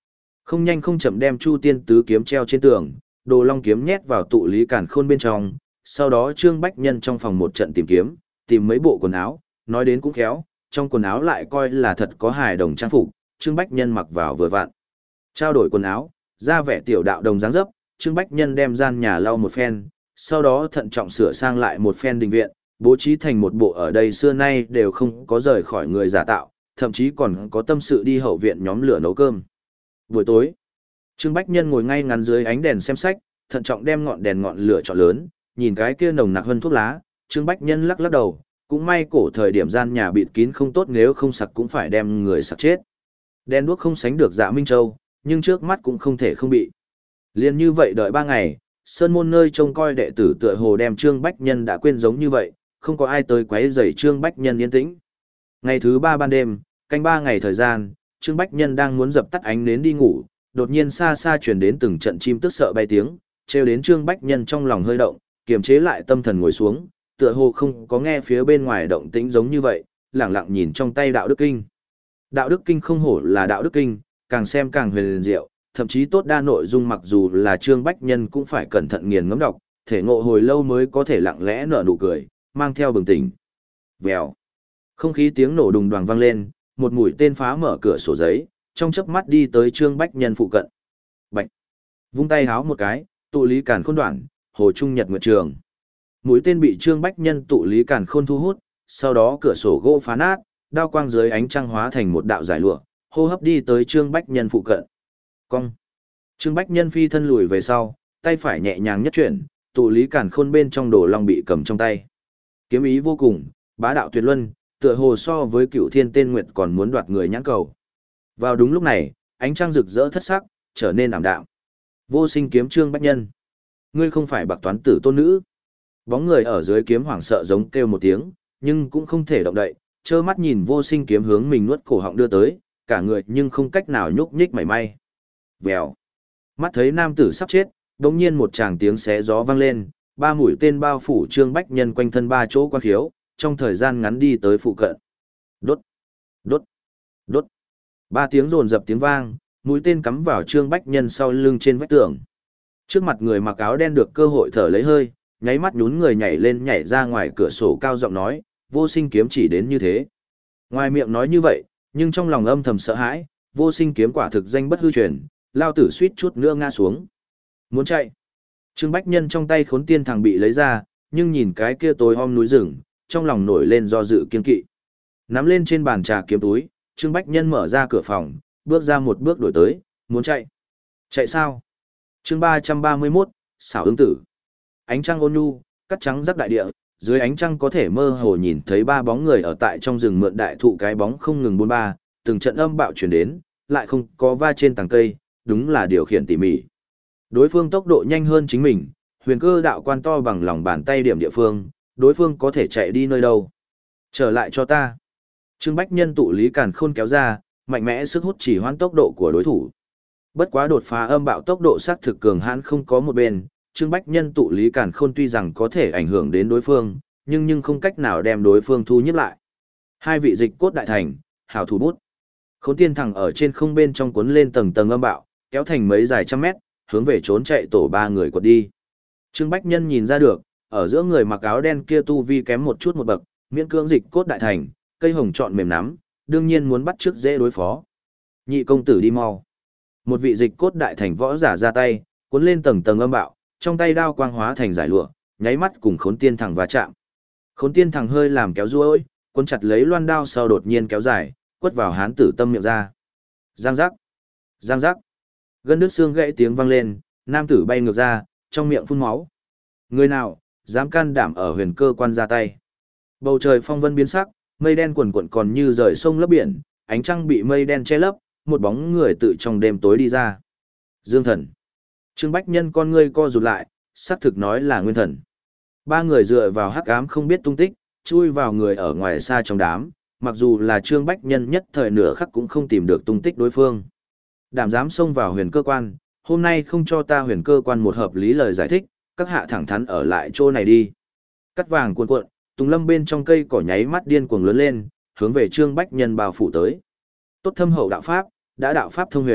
Không nhanh không chậm đem Chu Tiên tứ kiếm treo trên tường, Đồ Long kiếm nhét vào tụ lý càn khôn bên trong, sau đó Trương Bách Nhân trong phòng một trận tìm kiếm, tìm mấy bộ quần áo, nói đến cũng khéo, trong quần áo lại coi là thật có hài đồng trang phục, Trương Bách Nhân mặc vào vừa vặn. Trao đổi quần áo, ra vẻ tiểu đạo đồng dáng dấp, Trương Bách Nhân đem gian nhà lau một phen, sau đó thận trọng sửa sang lại một phen đình viện, bố trí thành một bộ ở đây xưa nay đều không có rời khỏi người giả tạo, thậm chí còn có tâm sự đi hậu viện nhóm lửa nấu cơm. Buổi tối, Trương Bách Nhân ngồi ngay ngắn dưới ánh đèn xem sách, thận trọng đem ngọn đèn ngọn lửa chọn lớn, nhìn cái kia nồng nặc hơn thuốc lá, Trương Bách Nhân lắc lắc đầu, cũng may cổ thời điểm gian nhà bịt kín không tốt, nếu không sặc cũng phải đem người sặc chết. Đèn đuốc không sánh được Dạ Minh Châu, nhưng trước mắt cũng không thể không bị. Liên như vậy đợi ba ngày, sơn môn nơi trông coi đệ tử tựa hồ đem Trương Bách Nhân đã quên giống như vậy, không có ai tới quấy rầy Trương Bách Nhân yên tĩnh. Ngày thứ ba ban đêm, canh ba ngày thời gian, Trương Bách Nhân đang muốn dập tắt ánh nến đi ngủ, đột nhiên xa xa truyền đến từng trận chim tức sợ bay tiếng, trêu đến Trương Bách Nhân trong lòng hơi động, kiềm chế lại tâm thần ngồi xuống, tựa hồ không có nghe phía bên ngoài động tĩnh giống như vậy, lặng lặng nhìn trong tay Đạo Đức Kinh. Đạo Đức Kinh không hổ là Đạo Đức Kinh, càng xem càng huyền diệu, thậm chí tốt đa nội dung mặc dù là Trương Bách Nhân cũng phải cẩn thận nghiền ngẫm đọc, thể ngộ hồi lâu mới có thể lặng lẽ nở nụ cười, mang theo bừng tỉnh. Vèo. Không khí tiếng nổ đùng đoàng vang lên, một mũi tên phá mở cửa sổ giấy, trong chớp mắt đi tới Trương Bách Nhân phụ cận. Bạch. Vung tay háo một cái, tụ lý càn khôn đoạn, hồ trung nhật nguyệt trường. Mũi tên bị Trương Bách Nhân tụ lý càn khôn thu hút, sau đó cửa sổ gỗ phá nát, đao quang dưới ánh trăng hóa thành một đạo giải lụa, hô hấp đi tới Trương Bách Nhân phụ cận. Cong. Trương Bách Nhân phi thân lùi về sau, tay phải nhẹ nhàng nhất chuyển, tụ lý càn khôn bên trong Đồ Long bị cầm trong tay. Kiếm ý vô cùng, bá đạo tuyệt luân, tựa hồ so với Cửu Thiên Tên Nguyệt còn muốn đoạt người nhãn cầu. Vào đúng lúc này, ánh trăng rực rỡ thất sắc, trở nên ảm đạm. Vô Sinh kiếm Trương Bách Nhân, ngươi không phải Bạc Toán tử tôn nữ? Bóng người ở dưới kiếm hoảng sợ giống kêu một tiếng, nhưng cũng không thể động đậy, trơ mắt nhìn Vô Sinh kiếm hướng mình nuốt cổ họng đưa tới, cả người nhưng không cách nào nhúc nhích mảy may. Vèo. Mắt thấy nam tử sắp chết, đống nhiên một tràng tiếng xé gió vang lên, ba mũi tên bao phủ Trương Bách Nhân quanh thân ba chỗ quan khiếu, trong thời gian ngắn đi tới phụ cận. Đốt, đốt, đốt. Ba tiếng rồn dập tiếng vang, mũi tên cắm vào Trương Bách Nhân sau lưng trên vách tường. Trước mặt người mặc áo đen được cơ hội thở lấy hơi, nháy mắt nhún người nhảy lên nhảy ra ngoài cửa sổ cao giọng nói, Vô Sinh kiếm chỉ đến như thế. Ngoài miệng nói như vậy, nhưng trong lòng âm thầm sợ hãi, Vô Sinh kiếm quả thực danh bất hư truyền, lao tử suýt chút nữa ngã xuống. Muốn chạy. Trương Bách Nhân trong tay Khốn Tiên Thằng bị lấy ra, nhưng nhìn cái kia tối om núi rừng, trong lòng nổi lên do dự kiên kỵ. Nắm lên trên bàn trà kiếm túi, Trương Bách Nhân mở ra cửa phòng, bước ra một bước đổi tới, muốn chạy. Chạy sao? Chương ba trăm ba mươi mốt, xảo ứng tử. Ánh trăng ôn nhu, cắt trắng rắc đại địa, dưới ánh trăng có thể mơ hồ nhìn thấy ba bóng người ở tại trong rừng mượn đại thụ cái bóng không ngừng buôn ba, từng trận âm bạo truyền đến, lại không có va trên tầng cây, đúng là điều khiển tỉ mỉ. Đối phương tốc độ nhanh hơn chính mình, huyền cơ đạo quan to bằng lòng bàn tay điểm địa phương, đối phương có thể chạy đi nơi đâu. Trở lại cho ta. Trương Bách Nhân tụ lý càn khôn kéo ra, mạnh mẽ sức hút chỉ hoãn tốc độ của đối thủ. Bất quá đột phá âm bạo tốc độ xác thực cường hãn không có một bên, Trương Bách Nhân tụ lý càn khôn tuy rằng có thể ảnh hưởng đến đối phương, nhưng nhưng không cách nào đem đối phương thu nhếp lại. Hai vị dịch cốt đại thành, hảo thủ bút. Khốn Tiên Thằng ở trên không bên trong cuốn lên tầng tầng âm bạo, kéo thành mấy dài trăm mét, hướng về trốn chạy tổ ba người quật đi. Trương Bách Nhân nhìn ra được, ở giữa người mặc áo đen kia tu vi kém một chút một bậc, miễn cưỡng dịch cốt đại thành, cây hồng chọn mềm nắm, đương nhiên muốn bắt trước dễ đối phó. Nhị công tử đi mau. Một vị dịch cốt đại thành võ giả ra tay, cuốn lên tầng tầng âm bạo, trong tay đao quang hóa thành giải lụa, nháy mắt cùng Khốn Tiên Thằng va chạm. Khốn Tiên Thằng hơi làm kéo ruôi, cuốn chặt lấy loan đao sau đột nhiên kéo dài, quất vào hán tử tâm miệng ra. Giang giác, giang giác. Gân đứt xương gãy tiếng vang lên, nam tử bay ngược ra, trong miệng phun máu. Người nào dám can đảm ở huyền cơ quan ra tay? Bầu trời phong vân biến sắc, mây đen quần quần còn như rời sông lấp biển, ánh trăng bị mây đen che lấp, một bóng người tự trong đêm tối đi ra. Dương Thần. Trương Bách Nhân con ngươi co rụt lại, xác thực nói là Nguyên Thần. Ba người dựa vào hắc ám không biết tung tích, chui vào người ở ngoài xa trong đám, mặc dù là Trương Bách Nhân nhất thời nửa khắc cũng không tìm được tung tích đối phương. Đảm dám xông vào huyền cơ quan, hôm nay không cho ta huyền cơ quan một hợp lý lời giải thích, các hạ thẳng thắn ở lại chỗ này đi. Cắt vàng cuộn cuộn, Tùng Lâm bên trong cây cỏ nháy mắt điên cuồng lớn lên, hướng về Trương Bách Nhân bao phủ tới. Tốt thâm hậu đạo pháp, đã đạo pháp thông huyền,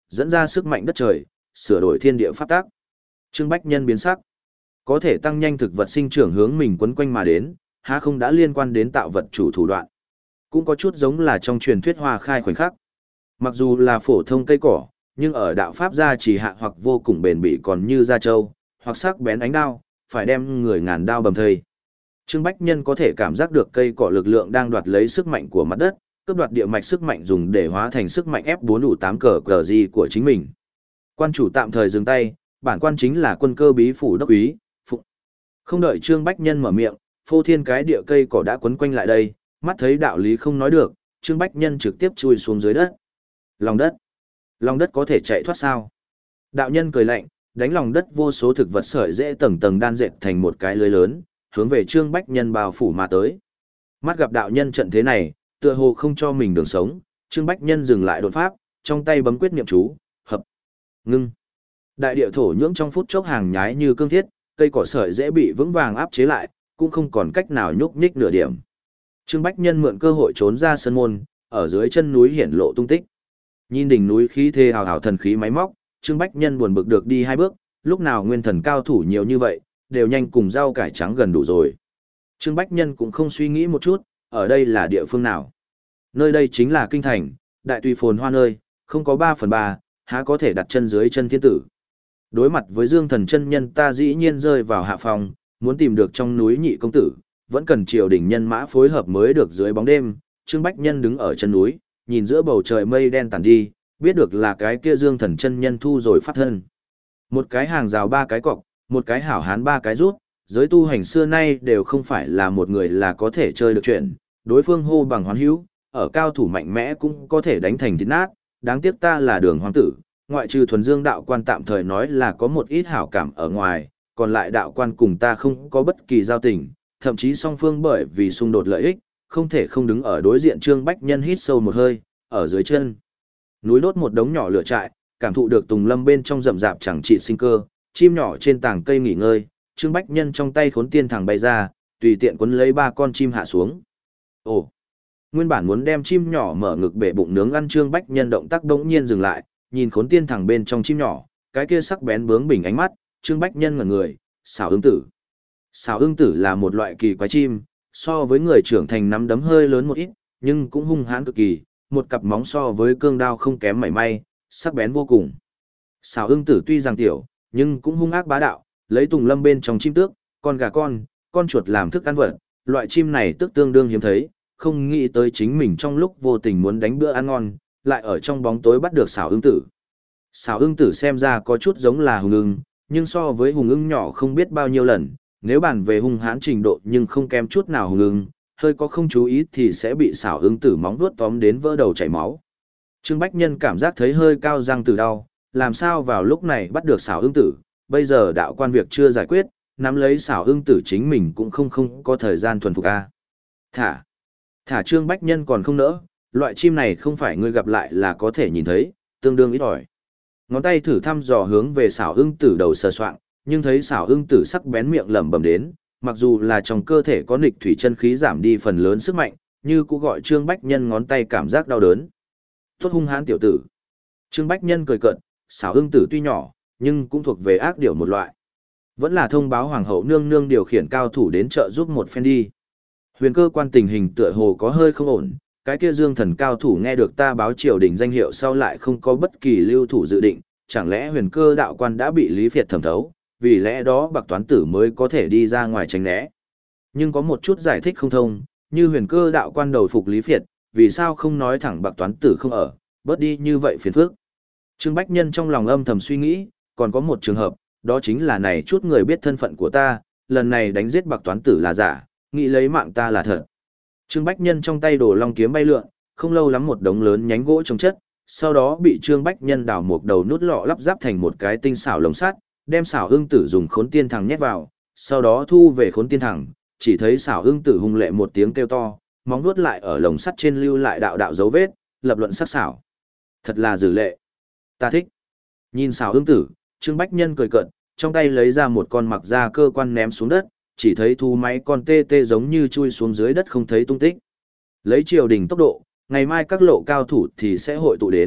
dẫn ra sức mạnh đất trời, sửa đổi thiên địa pháp tắc. Trương Bách Nhân biến sắc. Có thể tăng nhanh thực vật sinh trưởng hướng mình quấn quanh mà đến, há không đã liên quan đến tạo vật chủ thủ đoạn. Cũng có chút giống là trong truyền thuyết hoa khai khoảnh khắc. Mặc dù là phổ thông cây cỏ, nhưng ở đạo pháp gia chỉ hạ hoặc vô cùng bền bỉ còn như da trâu, hoặc sắc bén ánh đao, phải đem người ngàn đao bầm thây. Trương Bách Nhân có thể cảm giác được cây cỏ lực lượng đang đoạt lấy sức mạnh của mặt đất, cướp đoạt địa mạch sức mạnh dùng để hóa thành sức mạnh ép bốn đủ tám cờ cờ gì của chính mình. Quan chủ tạm thời dừng tay, bản quan chính là quân cơ bí phủ đốc úy, Phụng. Không đợi Trương Bách Nhân mở miệng, phô thiên cái địa cây cỏ đã quấn quanh lại đây, mắt thấy đạo lý không nói được, Trương Bách Nhân trực tiếp chui xuống dưới đất. Lòng đất. Lòng đất có thể chạy thoát sao? Đạo nhân cười lạnh, đánh lòng đất vô số thực vật sợi dễ tầng tầng đan dệt thành một cái lưới lớn, hướng về Trương Bách Nhân bao phủ mà tới. Mắt gặp đạo nhân trận thế này, tựa hồ không cho mình đường sống, Trương Bách Nhân dừng lại đột pháp, trong tay bấm quyết niệm chú, hợp, ngưng. Đại địa thổ nhưỡng trong phút chốc hàng nhái như cương thiết, cây cỏ sợi dễ bị vững vàng áp chế lại, cũng không còn cách nào nhúc nhích nửa điểm. Trương Bách Nhân mượn cơ hội trốn ra sân môn, ở dưới chân núi hiển lộ tung tích. Nhìn đỉnh núi khí thế hào hào thần khí máy móc, Trương Bách Nhân buồn bực được đi hai bước, lúc nào nguyên thần cao thủ nhiều như vậy, đều nhanh cùng rau cải trắng gần đủ rồi. Trương Bách Nhân cũng không suy nghĩ một chút, ở đây là địa phương nào. Nơi đây chính là kinh thành, đại tùy phồn hoa nơi, không có ba phần ba, há có thể đặt chân dưới chân thiên tử. Đối mặt với Dương Thần chân nhân ta dĩ nhiên rơi vào hạ phòng, muốn tìm được trong núi nhị công tử, vẫn cần triều đình nhân mã phối hợp mới được dưới bóng đêm. Trương Bách Nhân đứng ở chân núi, nhìn giữa bầu trời mây đen tản đi, biết được là cái kia Dương Thần chân nhân thu rồi phát thân. Một cái hàng rào ba cái cọc, một cái hảo hán ba cái rút, giới tu hành xưa nay đều không phải là một người là có thể chơi được chuyện, đối phương hô bằng hoán hữu, ở cao thủ mạnh mẽ cũng có thể đánh thành thịt nát, đáng tiếc ta là Đường hoàng tử, ngoại trừ thuần dương đạo quan tạm thời nói là có một ít hảo cảm ở ngoài, còn lại đạo quan cùng ta không có bất kỳ giao tình, thậm chí song phương bởi vì xung đột lợi ích, không thể không đứng ở đối diện. Trương Bách Nhân hít sâu một hơi, ở dưới chân núi đốt một đống nhỏ lửa trại, cảm thụ được tùng lâm bên trong rậm rạp chẳng trị sinh cơ, chim nhỏ trên tảng cây nghỉ ngơi, Trương Bách Nhân trong tay khốn tiên thẳng bay ra, tùy tiện cuốn lấy ba con chim hạ xuống. Ồ, nguyên bản muốn đem chim nhỏ mở ngực bể bụng nướng ăn, Trương Bách Nhân động tác đống nhiên dừng lại, nhìn khốn tiên thẳng bên trong chim nhỏ, cái kia sắc bén bướng bỉnh ánh mắt, Trương Bách Nhân ngẩn người, xảo ưng tử. Xảo ưng tử là một loại kỳ quái chim, so với người trưởng thành nắm đấm hơi lớn một ít, nhưng cũng hung hãn cực kỳ, một cặp móng so với cương đao không kém mảy may, sắc bén vô cùng. Xảo ưng tử tuy rằng tiểu, nhưng cũng hung ác bá đạo, lấy tùng lâm bên trong chim tước, con gà con, con chuột làm thức ăn vật, loại chim này tước tương đương hiếm thấy, không nghĩ tới chính mình trong lúc vô tình muốn đánh bữa ăn ngon, lại ở trong bóng tối bắt được xảo ưng tử. Xảo ưng tử xem ra có chút giống là hùng ưng, nhưng so với hùng ưng nhỏ không biết bao nhiêu lần, nếu bàn về hung hãn trình độ nhưng không kém chút nào hùng ưng, hơi có không chú ý thì sẽ bị xảo ưng tử móng vuốt tóm đến vỡ đầu chảy máu. Trương Bách Nhân cảm giác thấy hơi cao răng từ đau, làm sao vào lúc này bắt được xảo ưng tử, bây giờ đạo quan việc chưa giải quyết, nắm lấy xảo ưng tử chính mình cũng không không có thời gian thuần phục a. Thả, thả Trương Bách Nhân còn không nỡ, loại chim này không phải ngươi gặp lại là có thể nhìn thấy, tương đương ít ỏi. Ngón tay thử thăm dò hướng về xảo ưng tử đầu sờ soạng, nhưng thấy xảo ưng tử sắc bén miệng lẩm bẩm đến, mặc dù là trong cơ thể có nghịch thủy chân khí giảm đi phần lớn sức mạnh, như cũng gọi Trương Bách Nhân ngón tay cảm giác đau đớn. Tốt hung hãn tiểu tử. Trương Bách Nhân cười cợt, xảo ưng tử tuy nhỏ, nhưng cũng thuộc về ác điểu một loại. Vẫn là thông báo hoàng hậu nương nương điều khiển cao thủ đến trợ giúp một phen đi. Huyền cơ quan tình hình tựa hồ có hơi không ổn, cái kia Dương Thần cao thủ nghe được ta báo triều đình danh hiệu sau lại không có bất kỳ lưu thủ dự định, chẳng lẽ huyền cơ đạo quan đã bị Lý Việt thẩm thấu, vì lẽ đó Bạc Toán Tử mới có thể đi ra ngoài tránh né. Nhưng có một chút giải thích không thông, như huyền cơ đạo quan đầu phục Lý Việt, vì sao không nói thẳng Bạc Toán Tử không ở, bớt đi như vậy phiền phức. Trương Bách Nhân trong lòng âm thầm suy nghĩ, còn có một trường hợp, đó chính là này chút người biết thân phận của ta, lần này đánh giết Bạc Toán Tử là giả, nghĩ lấy mạng ta là thật. Trương Bách Nhân trong tay đồ long kiếm bay lượn, không lâu lắm một đống lớn nhánh gỗ trồng chất, sau đó bị Trương Bách Nhân đào một đầu nút lọ lắp ráp thành một cái tinh xảo lồng sắt, đem xảo ưng tử dùng khốn tiên thẳng nhét vào, sau đó thu về khốn tiên thẳng, chỉ thấy xảo ưng tử hung lệ một tiếng kêu to, móng vuốt lại ở lồng sắt trên lưu lại đạo đạo dấu vết, lập luận sắc xảo. Thật là dữ lệ. Ta thích. Nhìn xảo ưng tử, Trương Bách Nhân cười cợt, trong tay lấy ra một con mặc da cơ quan ném xuống đất, chỉ thấy thu máy con tê tê giống như chui xuống dưới đất không thấy tung tích. Lấy triều đình tốc độ, ngày mai các lộ cao thủ thì sẽ hội tụ đến,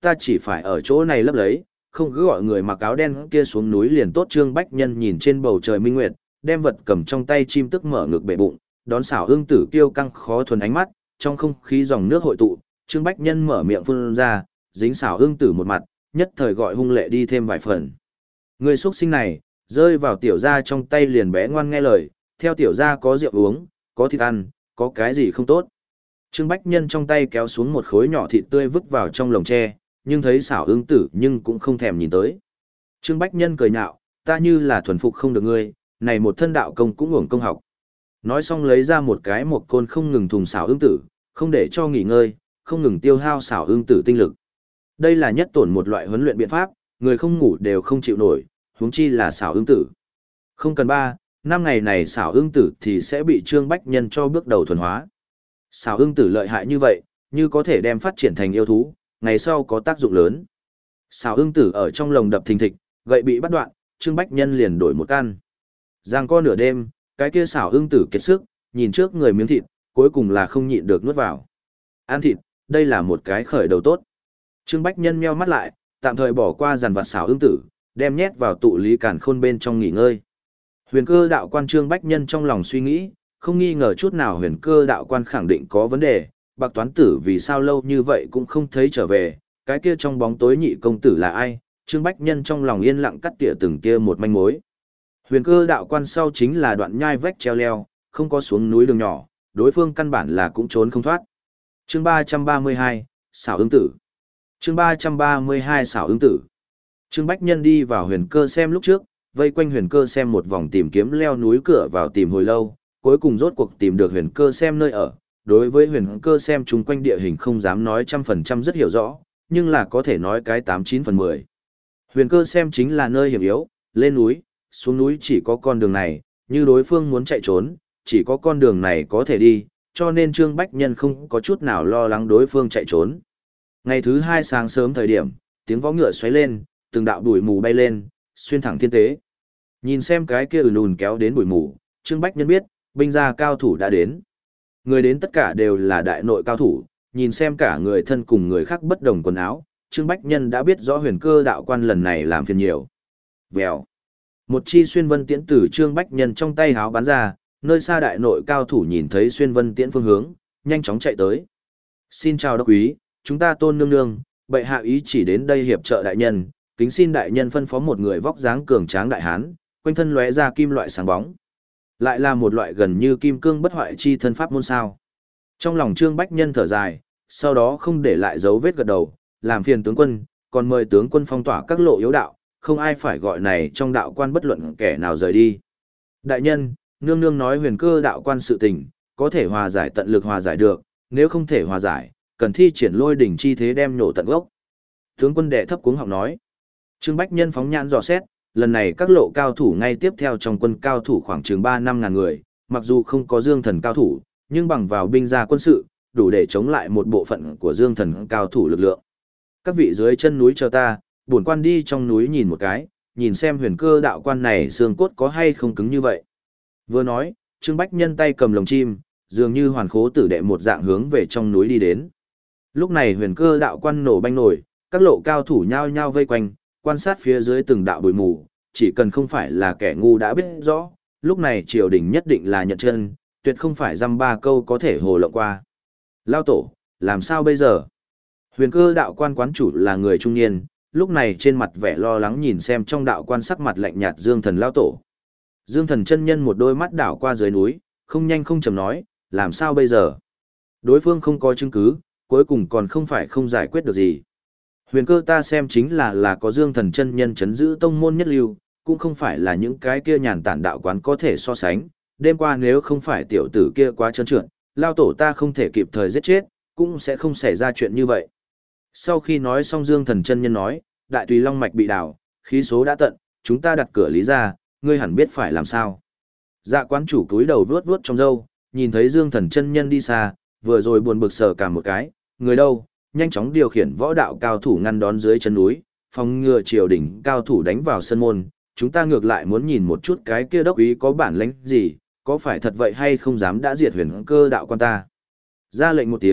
ta chỉ phải ở chỗ này lấp lấy, không cứ gọi người mặc áo đen kia xuống núi liền tốt. Trương Bách Nhân nhìn trên bầu trời minh nguyệt, đem vật cầm trong tay chim tức mở ngực bể bụng, đón xảo ương tử kiêu căng khó thuần ánh mắt, trong không khí dòng nước hội tụ, Trương Bách Nhân mở miệng phun ra, dính xảo ương tử một mặt, nhất thời gọi hung lệ đi thêm vài phần. Người xuất sinh này, rơi vào tiểu gia trong tay liền bé ngoan nghe lời, theo tiểu gia có rượu uống, có thịt ăn, có cái gì không tốt. Trương Bách Nhân trong tay kéo xuống một khối nhỏ thịt tươi vứt vào trong lồng tre, nhưng thấy xảo ương tử nhưng cũng không thèm nhìn tới. Trương Bách Nhân cười nhạo, ta như là thuần phục không được ngươi, này một thân đạo công cũng uổng công học. Nói xong lấy ra một cái một côn không ngừng thùng xảo ương tử, không để cho nghỉ ngơi, không ngừng tiêu hao xảo ương tử tinh lực. Đây là nhất tổn một loại huấn luyện biện pháp, người không ngủ đều không chịu nổi, huống chi là xảo ương tử. Không cần ba, năm ngày này xảo ương tử thì sẽ bị Trương Bách Nhân cho bước đầu thuần hóa. Xảo ương tử lợi hại như vậy, như có thể đem phát triển thành yêu thú, ngày sau có tác dụng lớn. Xảo ương tử ở trong lồng đập thình thịch, gậy bị bắt đoạn, Trương Bách Nhân liền đổi một căn. Giang co nửa đêm, cái kia xảo ương tử kiệt sức, nhìn trước người miếng thịt, cuối cùng là không nhịn được nuốt vào. Ăn thịt, đây là một cái khởi đầu tốt. Trương Bách Nhân meo mắt lại, tạm thời bỏ qua dàn vặt xảo ương tử, đem nhét vào tụ lý càn khôn bên trong nghỉ ngơi. Huyền cơ đạo quan Trương Bách Nhân trong lòng suy nghĩ, không nghi ngờ chút nào huyền cơ đạo quan khẳng định có vấn đề, bạc toán tử vì sao lâu như vậy cũng không thấy trở về, cái kia trong bóng tối nhị công tử là ai, Trương Bách Nhân trong lòng yên lặng cắt tỉa từng kia một manh mối. Huyền cơ đạo quan sau chính là đoạn nhai vách treo leo, không có xuống núi đường nhỏ, đối phương căn bản là cũng trốn không thoát. Chương ba trăm ba mươi hai, xảo ứng tử. Chương ba trăm ba mươi hai xảo ứng tử. Trương Bách Nhân đi vào huyền cơ xem lúc trước, vây quanh huyền cơ xem một vòng tìm kiếm leo núi cửa vào tìm hồi lâu, cuối cùng rốt cuộc tìm được huyền cơ xem nơi ở. Đối với huyền cơ xem chung quanh địa hình không dám nói trăm phần trăm rất hiểu rõ, nhưng là có thể nói cái tám chín phần mười. Huyền cơ xem chính là nơi hiểm yếu, lên núi, xuống núi chỉ có con đường này, như đối phương muốn chạy trốn, chỉ có con đường này có thể đi, cho nên Trương Bách Nhân không có chút nào lo lắng đối phương chạy trốn. Ngày thứ hai sáng sớm thời điểm, tiếng vó ngựa xoáy lên, từng đạo bụi mù bay lên, xuyên thẳng thiên tế. Nhìn xem cái kia ùn ùn kéo đến bụi mù, Trương Bách Nhân biết, binh gia cao thủ đã đến. Người đến tất cả đều là đại nội cao thủ, nhìn xem cả người thân cùng người khác bất đồng quần áo, Trương Bách Nhân đã biết rõ huyền cơ đạo quan lần này làm phiền nhiều. Vèo. Một chi xuyên vân tiễn từ Trương Bách Nhân trong tay háo bắn ra, nơi xa đại nội cao thủ nhìn thấy xuyên vân tiễn phương hướng, nhanh chóng chạy tới. Xin chào đốc úy, chúng ta tôn nương nương, bệ hạ ý chỉ đến đây hiệp trợ đại nhân, kính xin đại nhân phân phó một người vóc dáng cường tráng đại hán, quanh thân lóe ra kim loại sáng bóng. Lại là một loại gần như kim cương bất hoại chi thân pháp môn sao. Trong lòng Trương Bách Nhân thở dài, sau đó không để lại dấu vết gật đầu, làm phiền tướng quân, còn mời tướng quân phong tỏa các lộ yếu đạo, không ai phải gọi này trong đạo quan bất luận kẻ nào rời đi. Đại nhân, nương nương nói huyền cơ đạo quan sự tình, có thể hòa giải tận lực hòa giải được, nếu không thể hòa giải, cần thi triển lôi đỉnh chi thế đem nổ tận gốc. Tướng quân đệ thấp cuống họng nói. Trương Bách Nhân phóng nhãn dò xét, lần này các lộ cao thủ ngay tiếp theo trong quân cao thủ khoảng chừng ba năm ngàn người, mặc dù không có Dương Thần cao thủ, nhưng bằng vào binh gia quân sự, đủ để chống lại một bộ phận của Dương Thần cao thủ lực lượng. Các vị dưới chân núi chờ ta, bổn quan đi trong núi nhìn một cái, nhìn xem huyền cơ đạo quan này xương cốt có hay không cứng như vậy. Vừa nói, Trương Bách Nhân tay cầm lồng chim, dường như hoàn khố tử đệ một dạng hướng về trong núi đi đến. Lúc này huyền cơ đạo quan nổ banh nổi, các lộ cao thủ nhao nhao vây quanh, quan sát phía dưới từng đạo bụi mù, chỉ cần không phải là kẻ ngu đã biết rõ, lúc này triều đình nhất định là nhận chân, tuyệt không phải dăm ba câu có thể hồ lộng qua. Lao tổ, làm sao bây giờ? Huyền cơ đạo quan quán chủ là người trung niên, lúc này trên mặt vẻ lo lắng nhìn xem trong đạo quan sắc mặt lạnh nhạt Dương Thần Lao tổ. Dương Thần chân nhân một đôi mắt đảo qua dưới núi, không nhanh không chậm nói, làm sao bây giờ? Đối phương không có chứng cứ, cuối cùng còn không phải không giải quyết được gì. Huyền cơ ta xem chính là là có Dương Thần chân nhân chấn giữ tông môn nhất lưu, cũng không phải là những cái kia nhàn tản đạo quán có thể so sánh. Đêm qua nếu không phải tiểu tử kia quá trơn trượt, Lao tổ ta không thể kịp thời giết chết, cũng sẽ không xảy ra chuyện như vậy. Sau khi nói xong Dương Thần chân nhân nói, đại tùy long mạch bị đảo, khí số đã tận, chúng ta đặt cửa lý ra, ngươi hẳn biết phải làm sao. Dạ quán chủ cúi đầu vuốt vuốt trong râu, nhìn thấy Dương Thần chân nhân đi xa, vừa rồi buồn bực sờ cả một cái, người đâu, nhanh chóng điều khiển võ đạo cao thủ ngăn đón dưới chân núi, phòng ngừa triều đình cao thủ đánh vào sân môn, chúng ta ngược lại muốn nhìn một chút cái kia đốc ý có bản lĩnh gì, có phải thật vậy hay không dám đã diệt huyền cơ đạo quan ta. Ra lệnh một tiếng,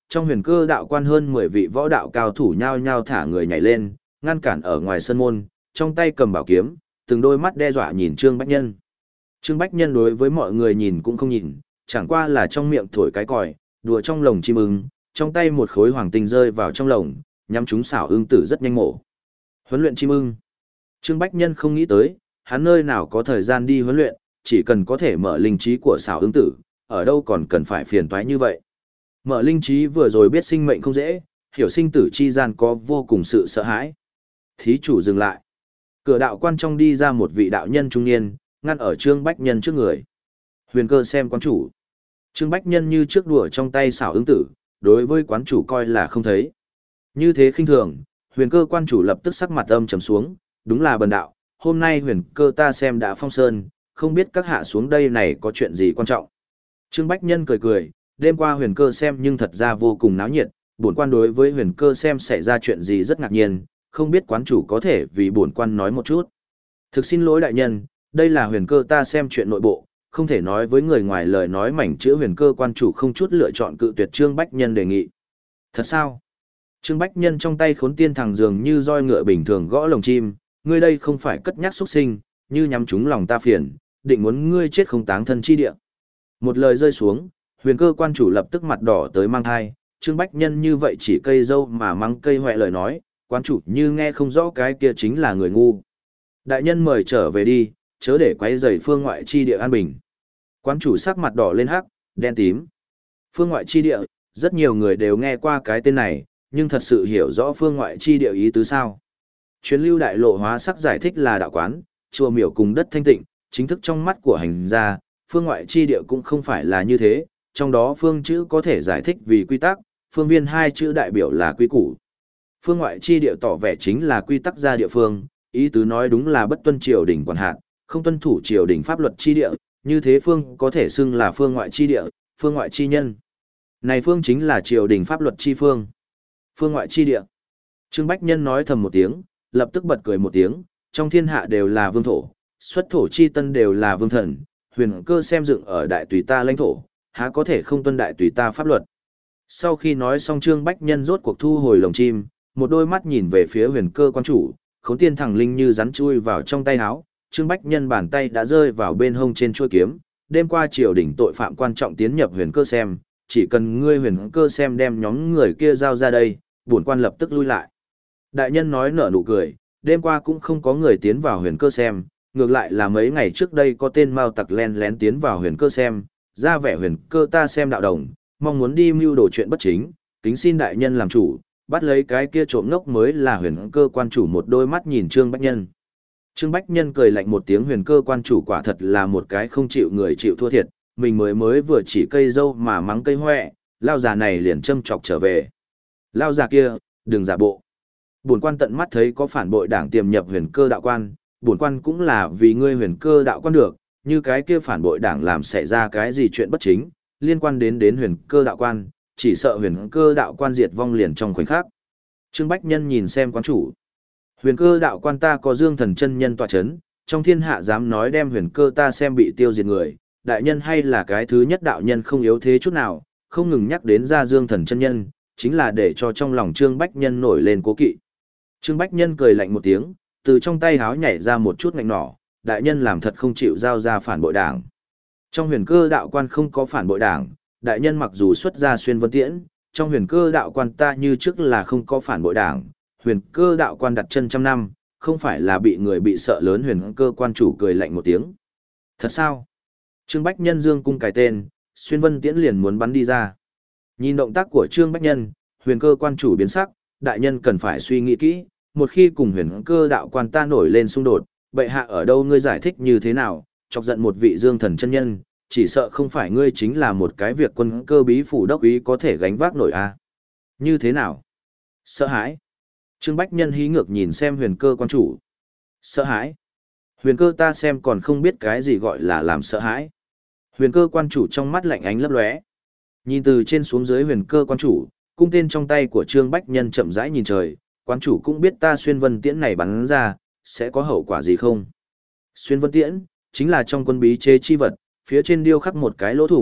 trong huyền cơ đạo quan hơn mười vị võ đạo cao thủ nhao nhao thả người nhảy lên, ngăn cản ở ngoài sân môn, trong tay cầm bảo kiếm, từng đôi mắt đe dọa nhìn Trương Bách Nhân. Trương Bách Nhân đối với mọi người nhìn cũng không nhìn, chẳng qua là trong miệng thổi cái còi, đùa trong lồng chim ưng, trong tay một khối hoàng tinh rơi vào trong lồng, nhắm chúng xảo ưng tử rất nhanh mổ. Huấn luyện chim ưng. Trương Bách Nhân không nghĩ tới, hắn nơi nào có thời gian đi huấn luyện, chỉ cần có thể mở linh trí của xảo ưng tử, ở đâu còn cần phải phiền toái như vậy. Mở linh trí vừa rồi biết sinh mệnh không dễ, hiểu sinh tử chi gian có vô cùng sự sợ hãi. Thí chủ dừng lại. Cửa đạo quan trong đi ra một vị đạo nhân trung niên, ngăn ở Trương Bách Nhân trước người. Huyền Cơ xem quán chủ. Trương Bách Nhân như trước đùa trong tay xảo ứng tử, đối với quán chủ coi là không thấy. Như thế khinh thường, Huyền Cơ quan chủ lập tức sắc mặt âm trầm xuống, đúng là bần đạo, hôm nay Huyền Cơ ta xem đã phong sơn, không biết các hạ xuống đây này có chuyện gì quan trọng. Trương Bách Nhân cười cười, đêm qua Huyền Cơ xem nhưng thật ra vô cùng náo nhiệt, bổn quan đối với Huyền Cơ xem xảy ra chuyện gì rất ngạc nhiên, không biết quán chủ có thể vì bổn quan nói một chút. Thực xin lỗi đại nhân, đây là Huyền Cơ ta xem chuyện nội bộ, không thể nói với người ngoài lời nói mảnh chữ. Huyền Cơ quan chủ không chút lựa chọn cự tuyệt Trương Bách Nhân đề nghị. Thật sao? Trương Bách Nhân trong tay khốn tiên thằng dường như roi ngựa bình thường gõ lồng chim, ngươi đây không phải cất nhắc xuất sinh, như nhắm trúng lòng ta phiền, định muốn ngươi chết không táng thân chi địa. Một lời rơi xuống, Huyền Cơ quan chủ lập tức mặt đỏ tới mang thai, Trương Bách Nhân như vậy chỉ cây dâu mà mắng cây hoẹ lời nói, quan chủ như nghe không rõ cái kia chính là người ngu. Đại nhân mời trở về đi, chớ để quấy rầy phương ngoại chi địa an bình. Quán chủ sắc mặt đỏ lên hắc, đen tím. Phương ngoại chi địa, rất nhiều người đều nghe qua cái tên này, nhưng thật sự hiểu rõ phương ngoại chi địa ý tứ sao. Chuyến lưu đại lộ hóa sắc giải thích là đạo quán, chùa miểu cùng đất thanh tịnh, chính thức trong mắt của hành gia, phương ngoại chi địa cũng không phải là như thế, trong đó phương chữ có thể giải thích vì quy tắc, phương viên hai chữ đại biểu là quy củ. Phương ngoại chi địa tỏ vẻ chính là quy tắc ra địa phương, ý tứ nói đúng là bất tuân triều đình quản hạt, không tuân thủ triều đình pháp luật chi địa, như thế phương có thể xưng là phương ngoại chi địa, phương ngoại chi nhân. Này phương chính là triều đình pháp luật chi phương. Phương ngoại chi địa. Trương Bách Nhân nói thầm một tiếng, lập tức bật cười một tiếng, trong thiên hạ đều là vương thổ, xuất thổ chi tân đều là vương thần, Huyền Cơ xem dựng ở đại tùy ta lãnh thổ, há có thể không tuân đại tùy ta pháp luật. Sau khi nói xong Trương Bách Nhân rốt cuộc thu hồi lồng chim, một đôi mắt nhìn về phía Huyền Cơ quan chủ, khốn tiên thẳng linh như rắn chui vào trong tay áo, Trương Bách Nhân bàn tay đã rơi vào bên hông trên chuôi kiếm, đêm qua triều đình tội phạm quan trọng tiến nhập Huyền Cơ xem, chỉ cần ngươi Huyền Cơ xem đem nhóm người kia giao ra đây, bổn quan lập tức lui lại. Đại nhân nói nở nụ cười, đêm qua cũng không có người tiến vào Huyền Cơ xem, ngược lại là mấy ngày trước đây có tên Mao Tặc len lén tiến vào Huyền Cơ xem, ra vẻ Huyền Cơ ta xem đạo đồng, mong muốn đi mưu đồ chuyện bất chính, kính xin đại nhân làm chủ, bắt lấy cái kia trộm ngốc mới là Huyền Cơ quan chủ. Một đôi mắt nhìn Trương Bách Nhân. Trương Bách Nhân cười lạnh một tiếng, Huyền Cơ quan chủ quả thật là một cái không chịu người chịu thua thiệt, mình mới mới vừa chỉ cây dâu mà mắng cây hoẹ, lao già này liền châm chọc trở về. Lao già kia, đừng giả bộ. Bổn quan tận mắt thấy có phản bội đảng tiềm nhập Huyền Cơ đạo quan, bổn quan cũng là vì ngươi Huyền Cơ đạo quan được, như cái kia phản bội đảng làm xảy ra cái gì chuyện bất chính, liên quan đến đến Huyền Cơ đạo quan, chỉ sợ Huyền Cơ đạo quan diệt vong liền trong khoảnh khắc. Trương Bách Nhân nhìn xem quan chủ. Huyền Cơ đạo quan ta có Dương Thần chân nhân tọa chấn, trong thiên hạ dám nói đem Huyền Cơ ta xem bị tiêu diệt người, đại nhân hay là cái thứ nhất đạo nhân không yếu thế chút nào, không ngừng nhắc đến ra Dương Thần chân nhân, chính là để cho trong lòng Trương Bách Nhân nổi lên cố kỵ. Trương Bách Nhân cười lạnh một tiếng, từ trong tay háo nhảy ra một chút ngạnh nỏ, đại nhân làm thật không chịu giao ra phản bội đảng. Trong Huyền Cơ đạo quan không có phản bội đảng, đại nhân mặc dù xuất ra xuyên vân tiễn, trong Huyền Cơ đạo quan ta như trước là không có phản bội đảng. Huyền Cơ đạo quan đặt chân trăm năm, không phải là bị người bị sợ lớn. Huyền Cơ quan chủ cười lạnh một tiếng. Thật sao? Trương Bách Nhân dương cung cài tên, xuyên vân tiễn liền muốn bắn đi ra. Nhìn động tác của Trương Bách Nhân, Huyền Cơ quan chủ biến sắc, đại nhân cần phải suy nghĩ kỹ, một khi cùng Huyền Cơ đạo quan ta nổi lên xung đột, bệ hạ ở đâu ngươi giải thích như thế nào, chọc giận một vị Dương Thần chân nhân, chỉ sợ không phải ngươi chính là một cái việc quân cơ bí phủ đốc ý có thể gánh vác nổi a. À? Như thế nào? Sợ hãi. Trương Bách Nhân hí ngược nhìn xem Huyền Cơ quan chủ. Sợ hãi. Huyền Cơ ta xem còn không biết cái gì gọi là làm sợ hãi. Huyền Cơ quan chủ trong mắt lạnh ánh lấp lóe. Nhìn từ trên xuống dưới Huyền Cơ quan chủ, cung tên trong tay của Trương Bách Nhân chậm rãi nhìn trời, quan chủ cũng biết ta xuyên vân tiễn này bắn ra, sẽ có hậu quả gì không? Xuyên vân tiễn, chính là trong quân bí chế chi vật, phía trên điêu khắc một cái lỗ thủng,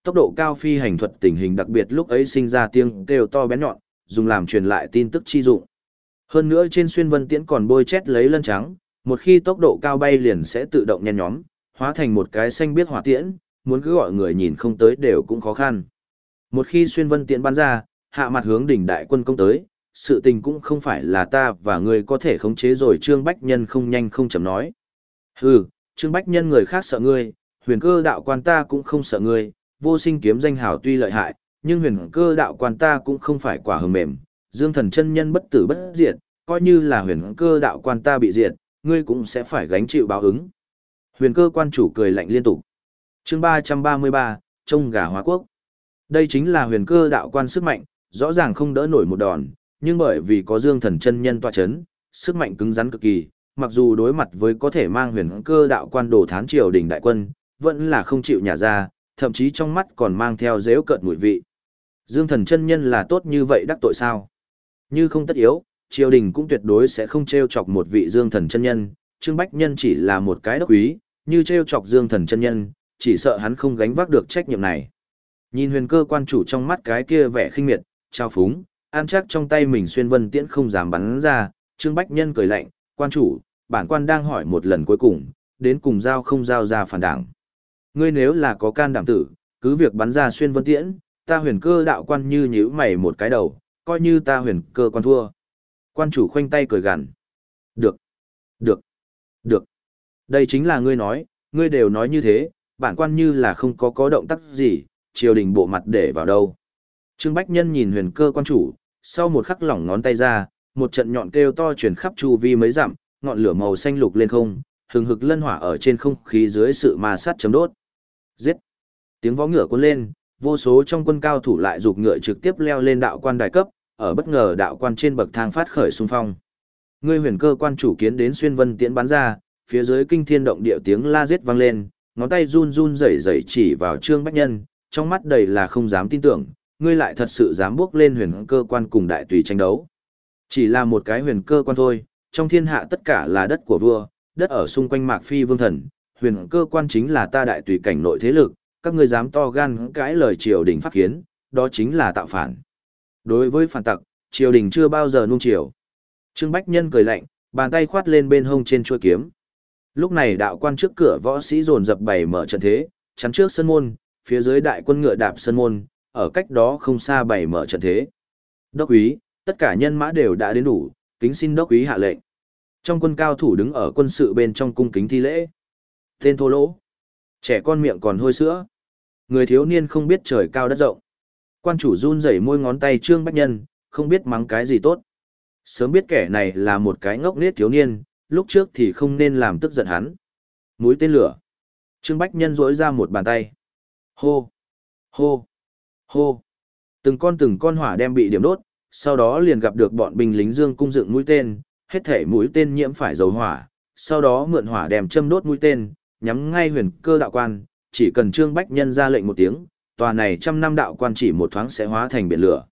tốc độ cao phi hành thuật tình hình đặc biệt lúc ấy sinh ra tiếng kêu to bén nhọn, dùng làm truyền lại tin tức chi dụng. Hơn nữa trên xuyên vân tiễn còn bôi chét lấy lân trắng, một khi tốc độ cao bay liền sẽ tự động nhen nhóm, hóa thành một cái xanh biếc hỏa tiễn, muốn cứ gọi người nhìn không tới đều cũng khó khăn. Một khi xuyên vân tiễn bắn ra, hạ mặt hướng đỉnh đại quân công tới, sự tình cũng không phải là ta và ngươi có thể khống chế rồi. Trương Bách Nhân không nhanh không chậm nói. Hừ, Trương Bách Nhân người khác sợ ngươi, huyền cơ đạo quan ta cũng không sợ ngươi, vô sinh kiếm danh hào tuy lợi hại, nhưng huyền cơ đạo quan ta cũng không phải quả hờ mềm, dương thần chân nhân bất tử bất diệt, coi như là huyền cơ đạo quan ta bị diệt, ngươi cũng sẽ phải gánh chịu báo ứng. Huyền cơ quan chủ cười lạnh liên tục. Chương ba trăm ba mươi ba, trông gà hóa quốc. Đây chính là huyền cơ đạo quan sức mạnh, rõ ràng không đỡ nổi một đòn, nhưng bởi vì có dương thần chân nhân tọa chấn, sức mạnh cứng rắn cực kỳ, mặc dù đối mặt với có thể mang huyền cơ đạo quan đồ thán triều đình đại quân, vẫn là không chịu nhả ra, thậm chí trong mắt còn mang theo dễu cợt mùi vị. Dương thần chân nhân là tốt như vậy đắc tội sao? Như không tất yếu, triều đình cũng tuyệt đối sẽ không trêu chọc một vị dương thần chân nhân, Trương Bách Nhân chỉ là một cái đốc úy, như trêu chọc dương thần chân nhân, chỉ sợ hắn không gánh vác được trách nhiệm này. Nhìn huyền cơ quan chủ trong mắt cái kia vẻ khinh miệt, trao phúng, an chắc trong tay mình xuyên vân tiễn không dám bắn ra, Trương Bách Nhân cười lạnh, quan chủ, bản quan đang hỏi một lần cuối cùng, đến cùng giao không giao ra phản đảng. Ngươi nếu là có can đảm tử, cứ việc bắn ra xuyên vân tiễn, ta huyền cơ đạo quan như nhíu mày một cái đầu, coi như ta huyền cơ quan thua. Quan chủ khoanh tay cười gằn. Được, được, được. Đây chính là ngươi nói, ngươi đều nói như thế, bản quan như là không có có động tác gì, triều đình bộ mặt để vào đâu. Trương Bách Nhân nhìn huyền cơ quan chủ, sau một khắc lỏng ngón tay ra, một trận nhọn kêu to truyền khắp chu vi mấy dặm, ngọn lửa màu xanh lục lên không, hừng hực lân hỏa ở trên không khí dưới sự ma sát chấm đốt. Giết! Tiếng vó ngựa cuốn lên, vô số trong quân cao thủ lại giục ngựa trực tiếp leo lên đạo quan đài cấp, ở bất ngờ đạo quan trên bậc thang phát khởi xung phong. Ngươi huyền cơ quan chủ kiến đến xuyên vân tiễn bắn ra, phía dưới kinh thiên động địa tiếng la giết vang lên, ngón tay run run rẩy rẩy chỉ vào Trương Bách Nhân, trong mắt đầy là không dám tin tưởng, ngươi lại thật sự dám bước lên huyền cơ quan cùng đại tùy tranh đấu. Chỉ là một cái huyền cơ quan thôi, trong thiên hạ tất cả là đất của vua, đất ở xung quanh Mạc Phi vương thần, huyền cơ quan chính là ta đại tùy cảnh nội thế lực, các ngươi dám to gan cãi lời triều đình pháp kiến, đó chính là tạo phản. Đối với phản tặc, triều đình chưa bao giờ nuông chiều. Trương Bách Nhân cười lạnh, bàn tay khoát lên bên hông trên chuôi kiếm. Lúc này đạo quan trước cửa võ sĩ dồn dập bày mở trận thế, chắn trước sân môn, phía dưới đại quân ngựa đạp sân môn, ở cách đó không xa bày mở trận thế. Đốc úy, tất cả nhân mã đều đã đến đủ, kính xin đốc úy hạ lệnh. Trong quân cao thủ đứng ở quân sự bên trong cung kính thi lễ. Tên thô lỗ, trẻ con miệng còn hôi sữa, người thiếu niên không biết trời cao đất rộng. Quan chủ run rẩy môi ngón tay Trương Bách Nhân, không biết mắng cái gì tốt. Sớm biết kẻ này là một cái ngốc nghếch thiếu niên, lúc trước thì không nên làm tức giận hắn. Mũi tên lửa. Trương Bách Nhân duỗi ra một bàn tay. Hô, hô, hô. Từng con từng con hỏa đem bị điểm đốt, sau đó liền gặp được bọn binh lính dương cung dựng mũi tên, hết thể mũi tên nhiễm phải dầu hỏa, sau đó mượn hỏa đem châm đốt mũi tên, nhắm ngay huyền cơ đạo quan, chỉ cần Trương Bách Nhân ra lệnh một tiếng, tòa này trăm năm đạo quan chỉ một thoáng sẽ hóa thành biển lửa.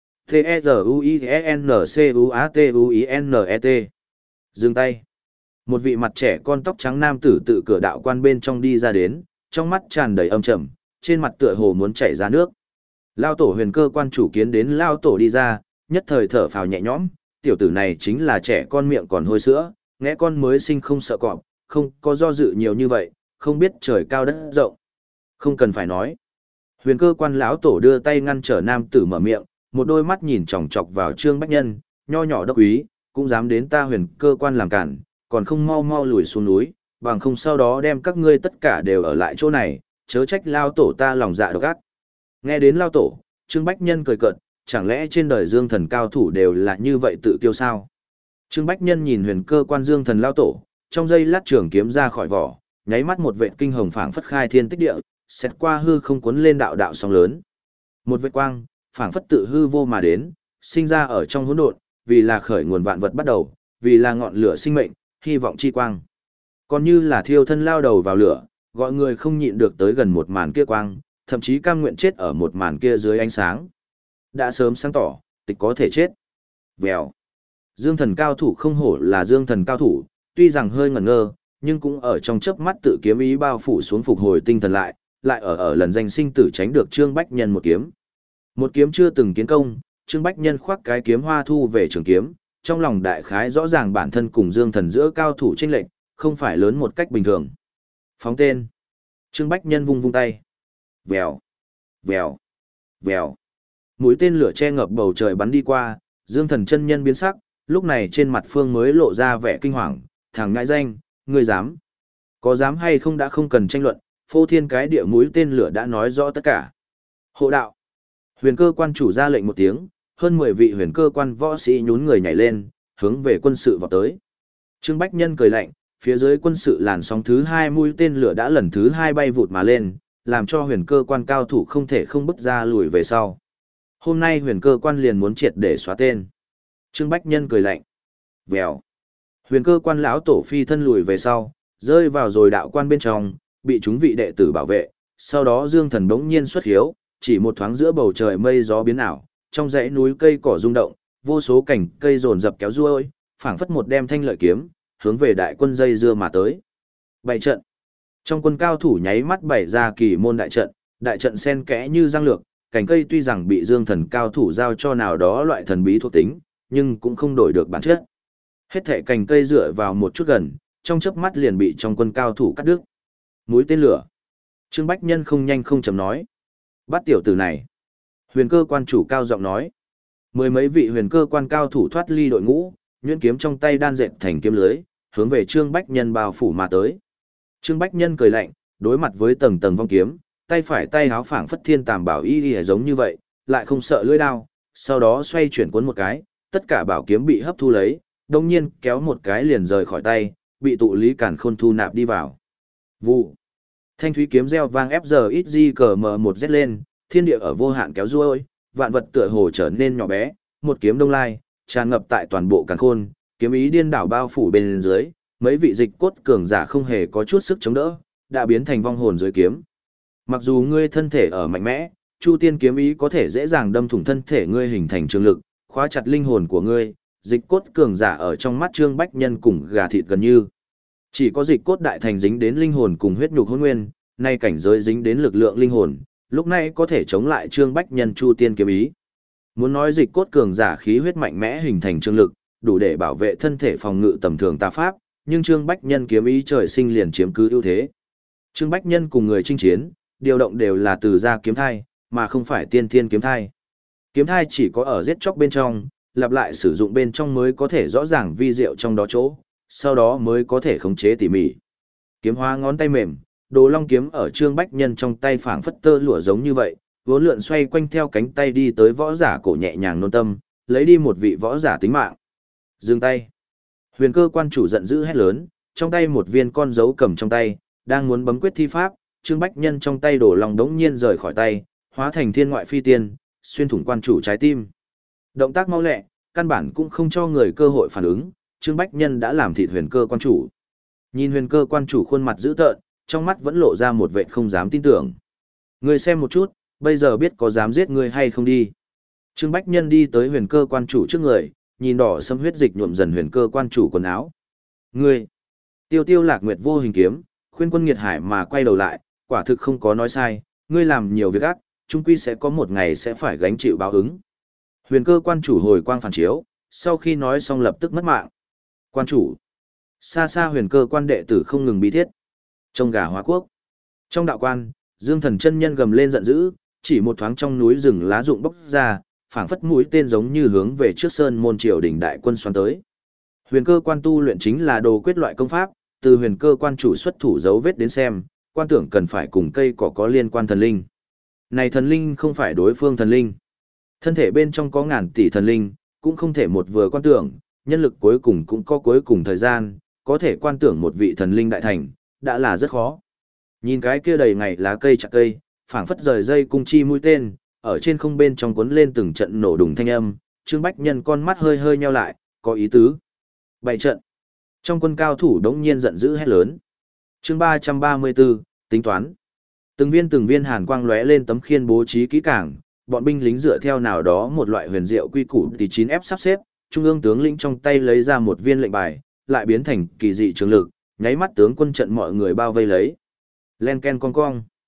T-E-Z-U-I-N-C-U-A-T-U-I-N-E-T Dừng tay. Một vị mặt trẻ con tóc trắng nam tử tự cửa đạo quan bên trong đi ra đến, trong mắt tràn đầy âm trầm, trên mặt tựa hồ muốn chảy ra nước. Lao tổ huyền cơ quan chủ kiến đến Lao tổ đi ra, nhất thời thở phào nhẹ nhõm, tiểu tử này chính là trẻ con miệng còn hôi sữa, nghe con mới sinh không sợ cọp, không có do dự nhiều như vậy, không biết trời cao đất rộng. Không cần phải nói. Huyền cơ quan lão tổ đưa tay ngăn trở nam tử mở miệng, một đôi mắt nhìn chòng chọc vào Trương Bách Nhân, nho nhỏ đốc úy, cũng dám đến ta huyền cơ quan làm cản, còn không mau mau lùi xuống núi, bằng không sau đó đem các ngươi tất cả đều ở lại chỗ này, chớ trách lao tổ ta lòng dạ độc ác. Nghe đến lao tổ, Trương Bách Nhân cười cợt, chẳng lẽ trên đời dương thần cao thủ đều là như vậy tự kiêu sao? Trương Bách Nhân nhìn huyền cơ quan dương thần lao tổ, trong giây lát trường kiếm ra khỏi vỏ, nháy mắt một vệt kinh hồng phảng phất khai thiên tích địa, xét qua hư không cuốn lên đạo đạo sóng lớn. Một vệt quang, phảng phất tự hư vô mà đến, sinh ra ở trong hỗn độn, vì là khởi nguồn vạn vật bắt đầu, vì là ngọn lửa sinh mệnh, hy vọng chi quang. Còn như là thiêu thân lao đầu vào lửa, gọi người không nhịn được tới gần một màn kia quang, thậm chí cam nguyện chết ở một màn kia dưới ánh sáng. Đã sớm sáng tỏ, tịch có thể chết. Vèo. Dương thần cao thủ không hổ là dương thần cao thủ, tuy rằng hơi ngẩn ngơ, nhưng cũng ở trong chớp mắt tự kiếm ý bao phủ xuống phục hồi tinh thần lại, lại ở ở lần danh sinh tử tránh được Trương Bách Nhân một kiếm. Một kiếm chưa từng kiến công, Trương Bách Nhân khoác cái kiếm hoa thu về trường kiếm, trong lòng đại khái rõ ràng bản thân cùng Dương Thần giữa cao thủ chênh lệch, không phải lớn một cách bình thường. Phóng tên. Trương Bách Nhân vung vung tay. Vèo, vèo, vèo. Mũi tên lửa che ngập bầu trời bắn đi qua, Dương Thần chân nhân biến sắc, lúc này trên mặt Phương mới lộ ra vẻ kinh hoàng, thằng ngại danh, ngươi dám. Có dám hay không đã không cần tranh luận, phô thiên cái địa mũi tên lửa đã nói rõ tất cả. Hộ đạo. Huyền cơ quan chủ ra lệnh một tiếng, hơn mười vị huyền cơ quan võ sĩ nhún người nhảy lên, hướng về quân sự vào tới. Trương Bách Nhân cười lạnh, phía dưới quân sự làn sóng thứ hai mũi tên lửa đã lần thứ hai bay vụt mà lên, làm cho huyền cơ quan cao thủ không thể không bước ra lùi về sau. Hôm nay huyền cơ quan liền muốn triệt để xóa tên. Trương Bách Nhân cười lạnh. Vèo. Huyền cơ quan lão tổ phi thân lùi về sau, rơi vào rồi đạo quan bên trong, bị chúng vị đệ tử bảo vệ. Sau đó Dương Thần bỗng nhiên xuất hiếu, chỉ một thoáng giữa bầu trời mây gió biến ảo, trong dãy núi cây cỏ rung động, vô số cảnh cây rồn rập kéo ruôi, phảng phất một đem thanh lợi kiếm, hướng về đại quân dây dưa mà tới. Bảy trận. Trong quân cao thủ nháy mắt bày ra kỳ môn đại trận, đại trận xen kẽ như răng lược, cành cây tuy rằng bị Dương Thần cao thủ giao cho nào đó loại thần bí thuộc tính, nhưng cũng không đổi được bản chất. Hết thảy cành cây dựa vào một chút gần, trong chớp mắt liền bị trong quân cao thủ cắt đứt. Mũi tên lửa. Trương Bách Nhân không nhanh không chậm nói. Bắt tiểu tử này. Huyền cơ quan chủ cao giọng nói. Mười mấy vị huyền cơ quan cao thủ thoát ly đội ngũ, nhuyễn kiếm trong tay đan dệt thành kiếm lưới, hướng về Trương Bách Nhân bao phủ mà tới. Trương Bách Nhân cười lạnh, đối mặt với tầng tầng vong kiếm, tay phải tay háo phảng phất thiên tàm bảo y y giống như vậy, lại không sợ lưỡi đao, sau đó xoay chuyển cuốn một cái, tất cả bảo kiếm bị hấp thu lấy, đồng nhiên kéo một cái liền rời khỏi tay, bị tụ lý cản khôn thu nạp đi vào. Vụ. Thanh thúy kiếm reo vang ép giờ ít di cờ mờ một rét lên, thiên địa ở vô hạn kéo ruôi, vạn vật tựa hồ trở nên nhỏ bé, một kiếm đông lai, tràn ngập tại toàn bộ càn khôn, kiếm ý điên đảo bao phủ bên dưới, mấy vị dịch cốt cường giả không hề có chút sức chống đỡ, đã biến thành vong hồn dưới kiếm. Mặc dù ngươi thân thể ở mạnh mẽ, Chu Tiên kiếm ý có thể dễ dàng đâm thủng thân thể ngươi hình thành trường lực, khóa chặt linh hồn của ngươi, dịch cốt cường giả ở trong mắt Trương Bách Nhân cùng gà thịt gần như. Chỉ có dịch cốt đại thành dính đến linh hồn cùng huyết nhục hỗn nguyên, nay cảnh giới dính đến lực lượng linh hồn, lúc này có thể chống lại Trương Bách Nhân Chu Tiên kiếm ý. Muốn nói dịch cốt cường giả khí huyết mạnh mẽ hình thành trường lực, đủ để bảo vệ thân thể phòng ngự tầm thường tà pháp, nhưng Trương Bách Nhân kiếm ý trời sinh liền chiếm cứ ưu thế. Trương Bách Nhân cùng người chinh chiến, điều động đều là từ gia kiếm thai, mà không phải tiên thiên kiếm thai. Kiếm thai chỉ có ở giết chóc bên trong, lặp lại sử dụng bên trong mới có thể rõ ràng vi diệu trong đó chỗ, sau đó mới có thể khống chế tỉ mỉ. Kiếm hóa ngón tay mềm, Đồ Long kiếm ở Trương Bách Nhân trong tay phảng phất tơ lụa giống như vậy, vốn lượn xoay quanh theo cánh tay đi tới võ giả cổ nhẹ nhàng nôn tâm, lấy đi một vị võ giả tính mạng. Dừng tay. Huyền cơ quan chủ giận dữ hét lớn, trong tay một viên con dấu cầm trong tay, đang muốn bấm quyết thi pháp, Trương Bách Nhân trong tay Đồ Long đống nhiên rời khỏi tay, hóa thành thiên ngoại phi tiên, xuyên thủng quan chủ trái tim. Động tác mau lẹ, căn bản cũng không cho người cơ hội phản ứng, Trương Bách Nhân đã làm thịt huyền cơ quan chủ. Nhìn huyền cơ quan chủ khuôn mặt dữ tợn, trong mắt vẫn lộ ra một vẻ không dám tin tưởng. Ngươi xem một chút, bây giờ biết có dám giết ngươi hay không đi. Trương Bách Nhân đi tới huyền cơ quan chủ trước người, nhìn đỏ sẫm huyết dịch nhuộm dần huyền cơ quan chủ quần áo. Ngươi! Tiêu Tiêu Lạc Nguyệt vô hình kiếm, khuyên quân nghiệt hải mà quay đầu lại, quả thực không có nói sai, ngươi làm nhiều việc ác, chung quy sẽ có một ngày sẽ phải gánh chịu báo ứng. Huyền cơ quan chủ hồi quang phản chiếu, sau khi nói xong lập tức mất mạng. Quan chủ! Xa xa huyền cơ quan đệ tử không ngừng bí thiết. Trong gà hóa quốc. Trong đạo quan, Dương Thần chân nhân gầm lên giận dữ, chỉ một thoáng trong núi rừng lá rụng bốc ra, phảng phất mũi tên giống như hướng về trước sơn môn triều đỉnh đại quân xoắn tới. Huyền cơ quan tu luyện chính là đồ quyết loại công pháp, từ huyền cơ quan chủ xuất thủ dấu vết đến xem, quan tưởng cần phải cùng cây cỏ có liên quan thần linh. Này thần linh không phải đối phương thần linh. Thân thể bên trong có ngàn tỷ thần linh, cũng không thể một vừa quan tưởng, nhân lực cuối cùng cũng có cuối cùng thời gian, có thể quan tưởng một vị thần linh đại thành, đã là rất khó. Nhìn cái kia đầy ngày lá cây chặt cây, phảng phất rời dây cung chi mũi tên, ở trên không bên trong cuốn lên từng trận nổ đùng thanh âm, Trương Bách Nhân con mắt hơi hơi nheo lại, có ý tứ. Bảy trận. Trong quân cao thủ đống nhiên giận dữ hét lớn. Chương ba trăm ba mươi tư, tính toán. Từng viên từng viên hàn quang lóe lên tấm khiên bố trí kỹ càng, bọn binh lính dựa theo nào đó một loại huyền diệu quy củ thì chín ép sắp xếp, trung ương tướng lĩnh trong tay lấy ra một viên lệnh bài, lại biến thành kỳ dị trường lực, nháy mắt tướng quân trận mọi người bao vây lấy. Len ken con cong.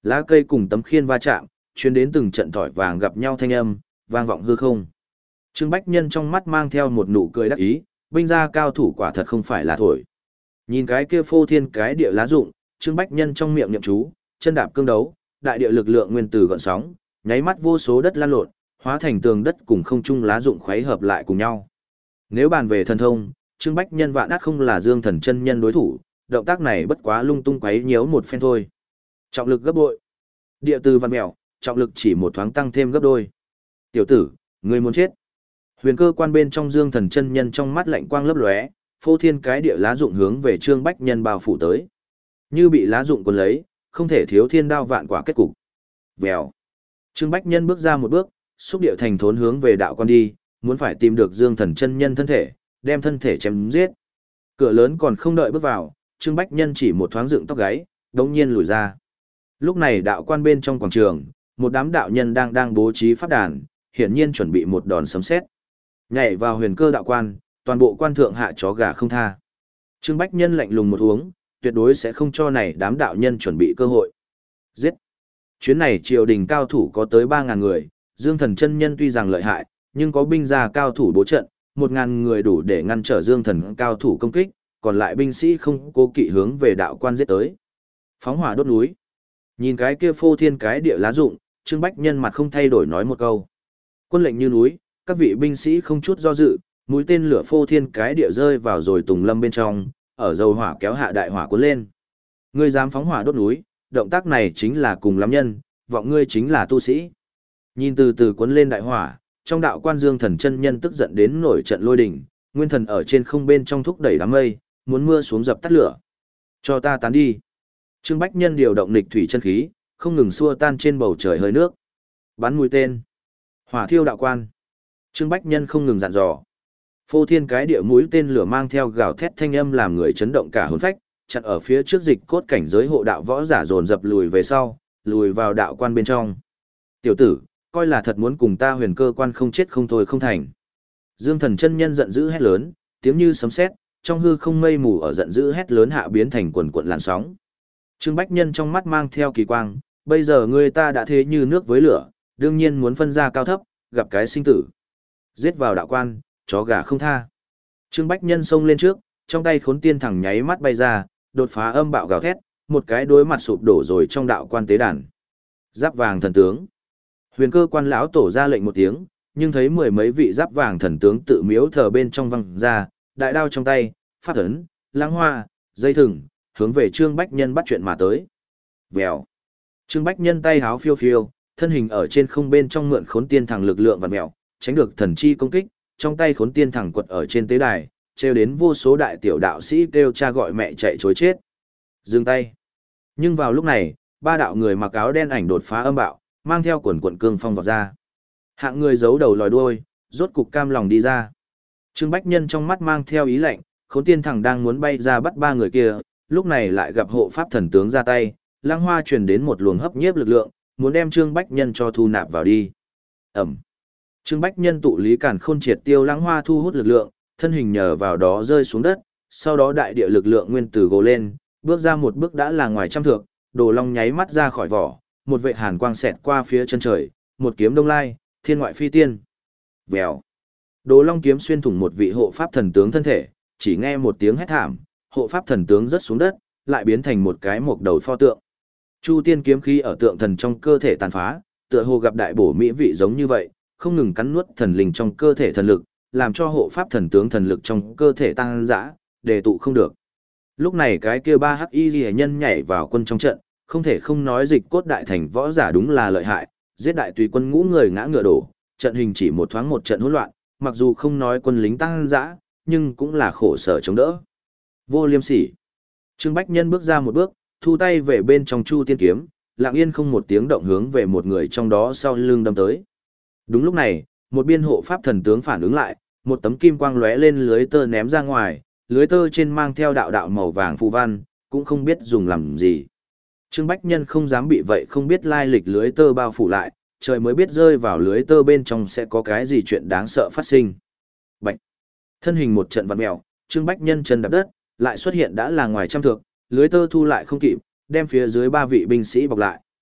Lá cây cùng tấm khiên va chạm, chuyến đến từng trận thỏi vàng gặp nhau thanh âm, vang vọng hư không. Trương Bách Nhân trong mắt mang theo một nụ cười đắc ý, binh gia cao thủ quả thật không phải là thổi. Nhìn cái kia phô thiên cái địa lá dụng, Trương Bách Nhân trong miệng niệm chú, chân đạp cương đấu, đại địa lực lượng nguyên tử gợn sóng, nháy mắt vô số đất lan lộn, hóa thành tường đất cùng không trung lá dụng khuấy hợp lại cùng nhau. Nếu bàn về thần thông, Trương Bách Nhân vạn ác không là Dương Thần chân nhân đối thủ, động tác này bất quá lung tung quấy nhiễu một phen thôi. Trọng lực gấp bội. Địa từ văn mèo, trọng lực chỉ một thoáng tăng thêm gấp đôi. Tiểu tử, ngươi muốn chết. Huyền cơ quan bên trong Dương Thần chân nhân trong mắt lạnh quang lấp lóe, phô thiên cái địa lá dụng hướng về Trương Bách Nhân bao phủ tới. Như bị lá dụng cuốn lấy, không thể thiếu thiên đao vạn quả kết cục. Vèo. Trương Bách Nhân bước ra một bước, xúc điệu thành thốn hướng về đạo quan đi, muốn phải tìm được Dương Thần chân nhân thân thể, đem thân thể chém giết. Cửa lớn còn không đợi bước vào, Trương Bách Nhân chỉ một thoáng dựng tóc gáy, đống nhiên lùi ra. Lúc này đạo quan bên trong quảng trường, một đám đạo nhân đang đang bố trí pháp đàn, hiển nhiên chuẩn bị một đòn sấm sét. Nhảy vào huyền cơ đạo quan, toàn bộ quan thượng hạ chó gà không tha. Trương Bách Nhân lạnh lùng một uống, tuyệt đối sẽ không cho này đám đạo nhân chuẩn bị cơ hội. Giết! Chuyến này triều đình cao thủ có tới ba ngàn người, Dương Thần chân nhân tuy rằng lợi hại, nhưng có binh gia cao thủ bố trận, một ngàn người đủ để ngăn trở Dương Thần cao thủ công kích, còn lại binh sĩ không cố kỵ hướng về đạo quan giết tới. Phóng hỏa đốt núi. Nhìn cái kia phô thiên cái địa lá dụng, Trương Bách Nhân mặt không thay đổi nói một câu. Quân lệnh như núi, các vị binh sĩ không chút do dự, mũi tên lửa phô thiên cái địa rơi vào rồi tùng lâm bên trong, ở dầu hỏa kéo hạ đại hỏa cuốn lên. Ngươi dám phóng hỏa đốt núi, động tác này chính là cùng lắm nhân, vọng ngươi chính là tu sĩ. Nhìn từ từ cuốn lên đại hỏa, trong đạo quan Dương Thần chân nhân tức giận đến nổi trận lôi đình, nguyên thần ở trên không bên trong thúc đẩy đám mây, muốn mưa xuống dập tắt lửa. Cho ta tán đi. Trương Bách Nhân điều động nghịch thủy chân khí, không ngừng xua tan trên bầu trời hơi nước. Bắn mũi tên. Hỏa thiêu đạo quan. Trương Bách Nhân không ngừng dặn dò. Phô thiên cái địa mũi tên lửa mang theo gào thét thanh âm làm người chấn động cả hồn phách, chặn ở phía trước dịch cốt cảnh giới hộ đạo võ giả dồn dập lùi về sau, lùi vào đạo quan bên trong. Tiểu tử, coi là thật muốn cùng ta huyền cơ quan không chết không thôi không thành. Dương Thần chân nhân giận dữ hét lớn, tiếng như sấm sét, trong hư không mây mù ở giận dữ hét lớn hạ biến thành quần cuộn làn sóng. Trương Bách Nhân trong mắt mang theo kỳ quang, bây giờ người ta đã thế như nước với lửa, đương nhiên muốn phân ra cao thấp, gặp cái sinh tử. Giết vào đạo quan, chó gà không tha. Trương Bách Nhân xông lên trước, trong tay khốn tiên thẳng nháy mắt bay ra, đột phá âm bạo gào thét, một cái đối mặt sụp đổ rồi trong đạo quan tế đàn. Giáp vàng thần tướng. Huyền cơ quan lão tổ ra lệnh một tiếng, nhưng thấy mười mấy vị giáp vàng thần tướng tự miếu thờ bên trong văng ra, đại đao trong tay, phát ấn, lãng hoa, dây thừng, hướng về Trương Bách Nhân bắt chuyện mà tới. Vèo. Trương Bách Nhân tay háo phiêu phiêu, thân hình ở trên không bên trong mượn khốn tiên thẳng lực lượng vặn mèo, tránh được thần chi công kích, trong tay khốn tiên thẳng quật ở trên tế đài, treo đến vô số đại tiểu đạo sĩ kêu cha gọi mẹ chạy chối chết. Dừng tay. Nhưng vào lúc này, ba đạo người mặc áo đen ảnh đột phá âm bạo, mang theo quần quần cương phong vọt ra. Hạng người giấu đầu lòi đuôi, rốt cục cam lòng đi ra. Trương Bách Nhân trong mắt mang theo ý lạnh, khốn tiên thẳng đang muốn bay ra bắt ba người kia, lúc này lại gặp hộ pháp thần tướng ra tay, Lăng Hoa truyền đến một luồng hấp nhiếp lực lượng, muốn đem Trương Bách Nhân cho thu nạp vào đi. Ẩm. Trương Bách Nhân tụ lý cản khôn triệt tiêu Lăng Hoa thu hút lực lượng, thân hình nhờ vào đó rơi xuống đất, sau đó đại địa lực lượng nguyên tử gồ lên, bước ra một bước đã là ngoài trăm thước, Đồ Long nháy mắt ra khỏi vỏ, một vệ hàn quang xẹt qua phía chân trời, một kiếm đông lai, thiên ngoại phi tiên. Vèo. Đồ Long kiếm xuyên thủng một vị hộ pháp thần tướng thân thể, chỉ nghe một tiếng hét thảm, hộ pháp thần tướng rớt xuống đất, lại biến thành một cái mộc đầu pho tượng. Chu tiên kiếm khí ở tượng thần trong cơ thể tàn phá, tựa hồ gặp đại bổ mỹ vị giống như vậy, không ngừng cắn nuốt thần linh trong cơ thể thần lực, làm cho hộ pháp thần tướng thần lực trong cơ thể tăng dã, đề tụ không được. Lúc này cái kia ba hắc y liễu nhân nhảy vào quân trong trận, không thể không nói dịch cốt đại thành võ giả đúng là lợi hại, giết đại tùy quân ngũ người ngã ngựa đổ, trận hình chỉ một thoáng một trận hỗn loạn, mặc dù không nói quân lính tăng dã, nhưng cũng là khổ sở chống đỡ. Vô liêm sỉ. Trương Bách Nhân bước ra một bước, thu tay về bên trong chu tiên kiếm, lặng yên không một tiếng động hướng về một người trong đó sau lưng đâm tới. Đúng lúc này, một biên hộ pháp thần tướng phản ứng lại, một tấm kim quang lóe lên lưới tơ ném ra ngoài, lưới tơ trên mang theo đạo đạo màu vàng phù văn, cũng không biết dùng làm gì. Trương Bách Nhân không dám bị vậy không biết lai lịch lưới tơ bao phủ lại, trời mới biết rơi vào lưới tơ bên trong sẽ có cái gì chuyện đáng sợ phát sinh. Bạch. Thân hình một trận vặn mèo, Trương Bách Nhân chân đạp đất, lại xuất hiện đã là ngoài trăm thước, lưới tơ thu lại không kịp, đem phía dưới ba vị binh sĩ bọc lại.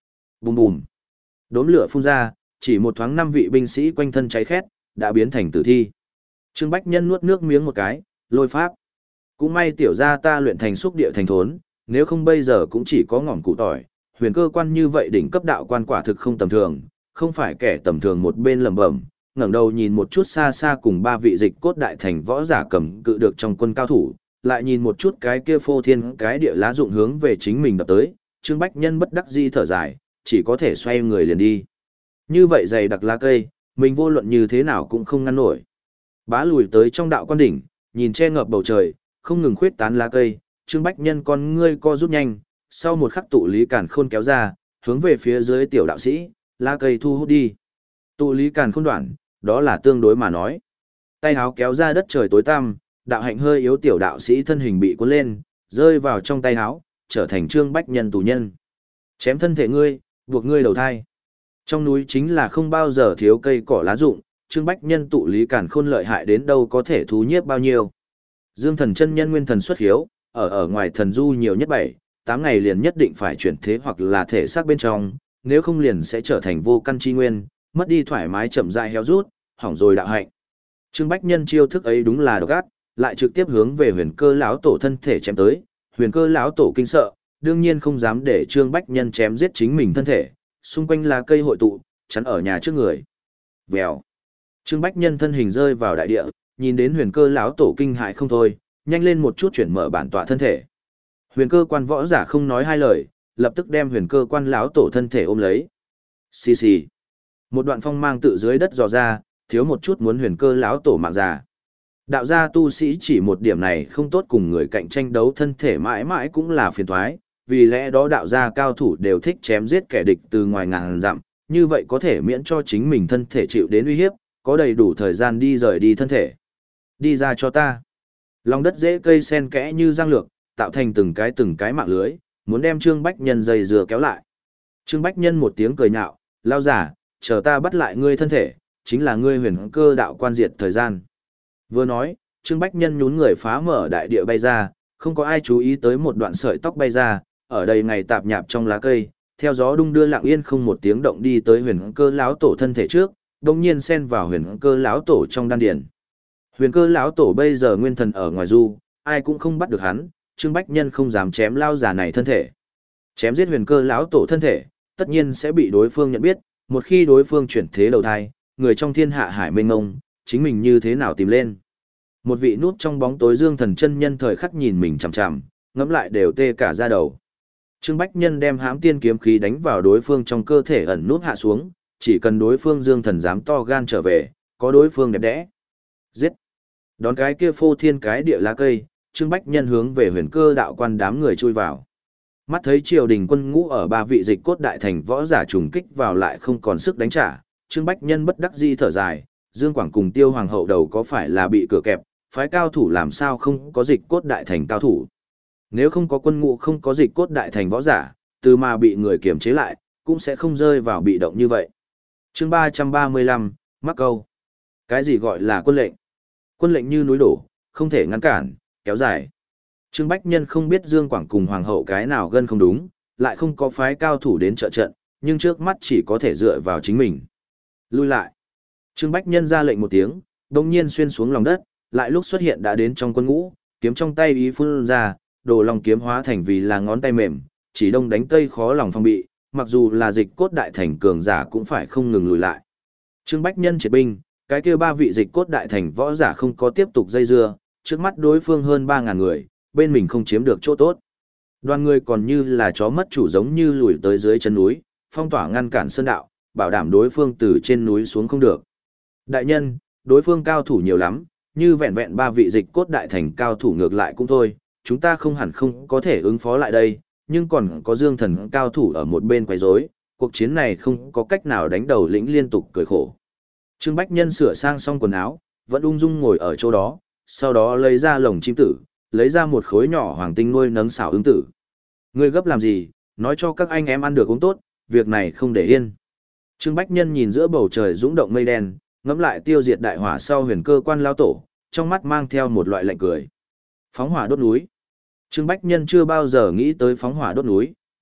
Bùm bùm. Đốm lửa phun ra, chỉ một thoáng năm vị binh sĩ quanh thân cháy khét, đã biến thành tử thi. Trương Bách Nhân nuốt nước miếng một cái, lôi pháp. Cũng may tiểu gia ta luyện thành xúc địa thành thốn, nếu không bây giờ cũng chỉ có ngỏm cụ tỏi. Huyền cơ quan như vậy đỉnh cấp đạo quan quả thực không tầm thường, không phải kẻ tầm thường. Một bên lẩm bẩm, ngẩng đầu nhìn một chút xa xa cùng ba vị dịch cốt đại thành võ giả cầm cự được trong quân cao thủ, lại nhìn một chút cái kia phô thiên cái địa lá dụng hướng về chính mình đập tới, Trương Bách Nhân bất đắc dĩ thở dài, chỉ có thể xoay người liền đi. Như vậy dày đặc lá cây, mình vô luận như thế nào cũng không ngăn nổi. Bá lùi tới trong đạo quan đỉnh, nhìn che ngập bầu trời, không ngừng khuyết tán lá cây, Trương Bách Nhân con ngươi co rút nhanh, sau một khắc tụ lý càn khôn kéo ra, hướng về phía dưới tiểu đạo sĩ, lá cây thu hút đi. Tụ lý càn khôn đoạn, đó là tương đối mà nói. Tay háo kéo ra đất trời tối tăm, đạo hạnh hơi yếu tiểu đạo sĩ thân hình bị cuốn lên, rơi vào trong tay háo, trở thành Trương Bách Nhân tù nhân. Chém thân thể ngươi, buộc ngươi đầu thai. Trong núi chính là không bao giờ thiếu cây cỏ lá rụng, Trương Bách Nhân tụ lý càn khôn lợi hại đến đâu có thể thú nhiếp bao nhiêu. Dương Thần chân nhân nguyên thần xuất hiếu, ở ở ngoài thần du nhiều nhất bảy, tám ngày liền nhất định phải chuyển thế hoặc là thể xác bên trong, nếu không liền sẽ trở thành vô căn chi nguyên, mất đi thoải mái chậm rãi héo rút, hỏng rồi đạo hạnh. Trương Bách Nhân chiêu thức ấy đúng là độc ác, lại trực tiếp hướng về Huyền Cơ lão tổ thân thể chém tới. Huyền Cơ lão tổ kinh sợ, đương nhiên không dám để Trương Bách Nhân chém giết chính mình thân thể, xung quanh là cây hội tụ, chắn ở nhà trước người. Vèo. Trương Bách Nhân thân hình rơi vào đại địa, nhìn đến Huyền Cơ lão tổ kinh hại không thôi, nhanh lên một chút chuyển mở bản tọa thân thể. Huyền Cơ quan võ giả không nói hai lời, lập tức đem Huyền Cơ quan lão tổ thân thể ôm lấy. Xì xì. Một đoạn phong mang tự dưới đất dò ra, thiếu một chút muốn Huyền Cơ lão tổ mạng già. Đạo gia tu sĩ chỉ một điểm này không tốt cùng người cạnh tranh đấu thân thể mãi mãi cũng là phiền toái, vì lẽ đó đạo gia cao thủ đều thích chém giết kẻ địch từ ngoài ngàn dặm, như vậy có thể miễn cho chính mình thân thể chịu đến uy hiếp, có đầy đủ thời gian đi rời đi thân thể. Đi ra cho ta. Lòng đất rễ cây sen kẽ như răng lược, tạo thành từng cái từng cái mạng lưới, muốn đem Trương Bách Nhân dây dừa kéo lại. Trương Bách Nhân một tiếng cười nhạo, lao giả, chờ ta bắt lại ngươi thân thể, chính là ngươi Huyền Cơ đạo quan diệt thời gian. Vừa nói, Trương Bách Nhân nhún người phá mở đại địa bay ra, không có ai chú ý tới một đoạn sợi tóc bay ra, ở đây ngày tạp nhạp trong lá cây, theo gió đung đưa lặng yên không một tiếng động đi tới Huyền Cơ lão tổ thân thể trước, đột nhiên xen vào Huyền Cơ lão tổ trong đan điền. Huyền Cơ lão tổ bây giờ nguyên thần ở ngoài du, ai cũng không bắt được hắn, Trương Bách Nhân không dám chém lao giả này thân thể. Chém giết Huyền Cơ lão tổ thân thể, tất nhiên sẽ bị đối phương nhận biết, một khi đối phương chuyển thế đầu thai, người trong thiên hạ hải mênh mông, chính mình như thế nào tìm lên. Một vị núp trong bóng tối Dương Thần chân nhân thời khắc nhìn mình chằm chằm, ngẫm lại đều tê cả da đầu. Trương Bách Nhân đem hãm tiên kiếm khí đánh vào đối phương trong cơ thể ẩn núp hạ xuống, chỉ cần đối phương Dương Thần dám to gan trở về, có đối phương đẹp đẽ. Giết! Đón cái kia phô thiên cái địa lá cây, Trương Bách Nhân hướng về Huyền Cơ đạo quan đám người chui vào. Mắt thấy triều đình quân ngũ ở ba vị dịch cốt đại thành võ giả trùng kích vào lại không còn sức đánh trả, Trương Bách Nhân bất đắc dĩ thở dài, Dương Quảng cùng Tiêu Hoàng hậu đầu có phải là bị cửa kẹp, phái cao thủ làm sao không có dịch cốt đại thành cao thủ. Nếu không có quân ngũ không có dịch cốt đại thành võ giả, từ mà bị người kiềm chế lại, cũng sẽ không rơi vào bị động như vậy. Chương ba trăm ba mươi lăm, mắc câu. Cái gì gọi là quân lệnh? Quân lệnh như núi đổ, không thể ngăn cản, kéo dài. Trương Bách Nhân không biết Dương Quảng cùng Hoàng hậu cái nào gân không đúng, lại không có phái cao thủ đến trợ trận, nhưng trước mắt chỉ có thể dựa vào chính mình. Lui lại. Trương Bách Nhân ra lệnh một tiếng, đồng nhiên xuyên xuống lòng đất, lại lúc xuất hiện đã đến trong quân ngũ, kiếm trong tay ý phun ra, đồ lòng kiếm hóa thành vì là ngón tay mềm, chỉ đông đánh tây khó lòng phòng bị, mặc dù là dịch cốt đại thành cường giả cũng phải không ngừng lùi lại. Trương Bách Nhân triệt binh, cái kia ba vị dịch cốt đại thành võ giả không có tiếp tục dây dưa, trước mắt đối phương hơn ba ngàn người, bên mình không chiếm được chỗ tốt. Đoàn người còn như là chó mất chủ giống như lùi tới dưới chân núi, phong tỏa ngăn cản sơn đạo, bảo đảm đối phương từ trên núi xuống không được. Đại nhân, đối phương cao thủ nhiều lắm, như vẹn vẹn ba vị dịch cốt đại thành cao thủ ngược lại cũng thôi, chúng ta không hẳn không có thể ứng phó lại đây, nhưng còn có Dương Thần cao thủ ở một bên quấy rối, cuộc chiến này không có cách nào đánh đầu lĩnh liên tục cười khổ. Trương Bách Nhân sửa sang xong quần áo, vẫn ung dung ngồi ở chỗ đó, sau đó lấy ra lồng chim tử, lấy ra một khối nhỏ hoàng tinh nuôi nấng xảo ứng tử. Ngươi gấp làm gì, nói cho các anh em ăn được uống tốt, việc này không để yên. Trương Bách Nhân nhìn giữa bầu trời dũng động mây đen, ngẫm lại tiêu diệt đại hỏa sau Huyền Cơ quan lao tổ, trong mắt mang theo một loại lạnh cười. Phóng hỏa đốt núi. Trương Bách Nhân chưa bao giờ nghĩ tới phóng hỏa đốt núi,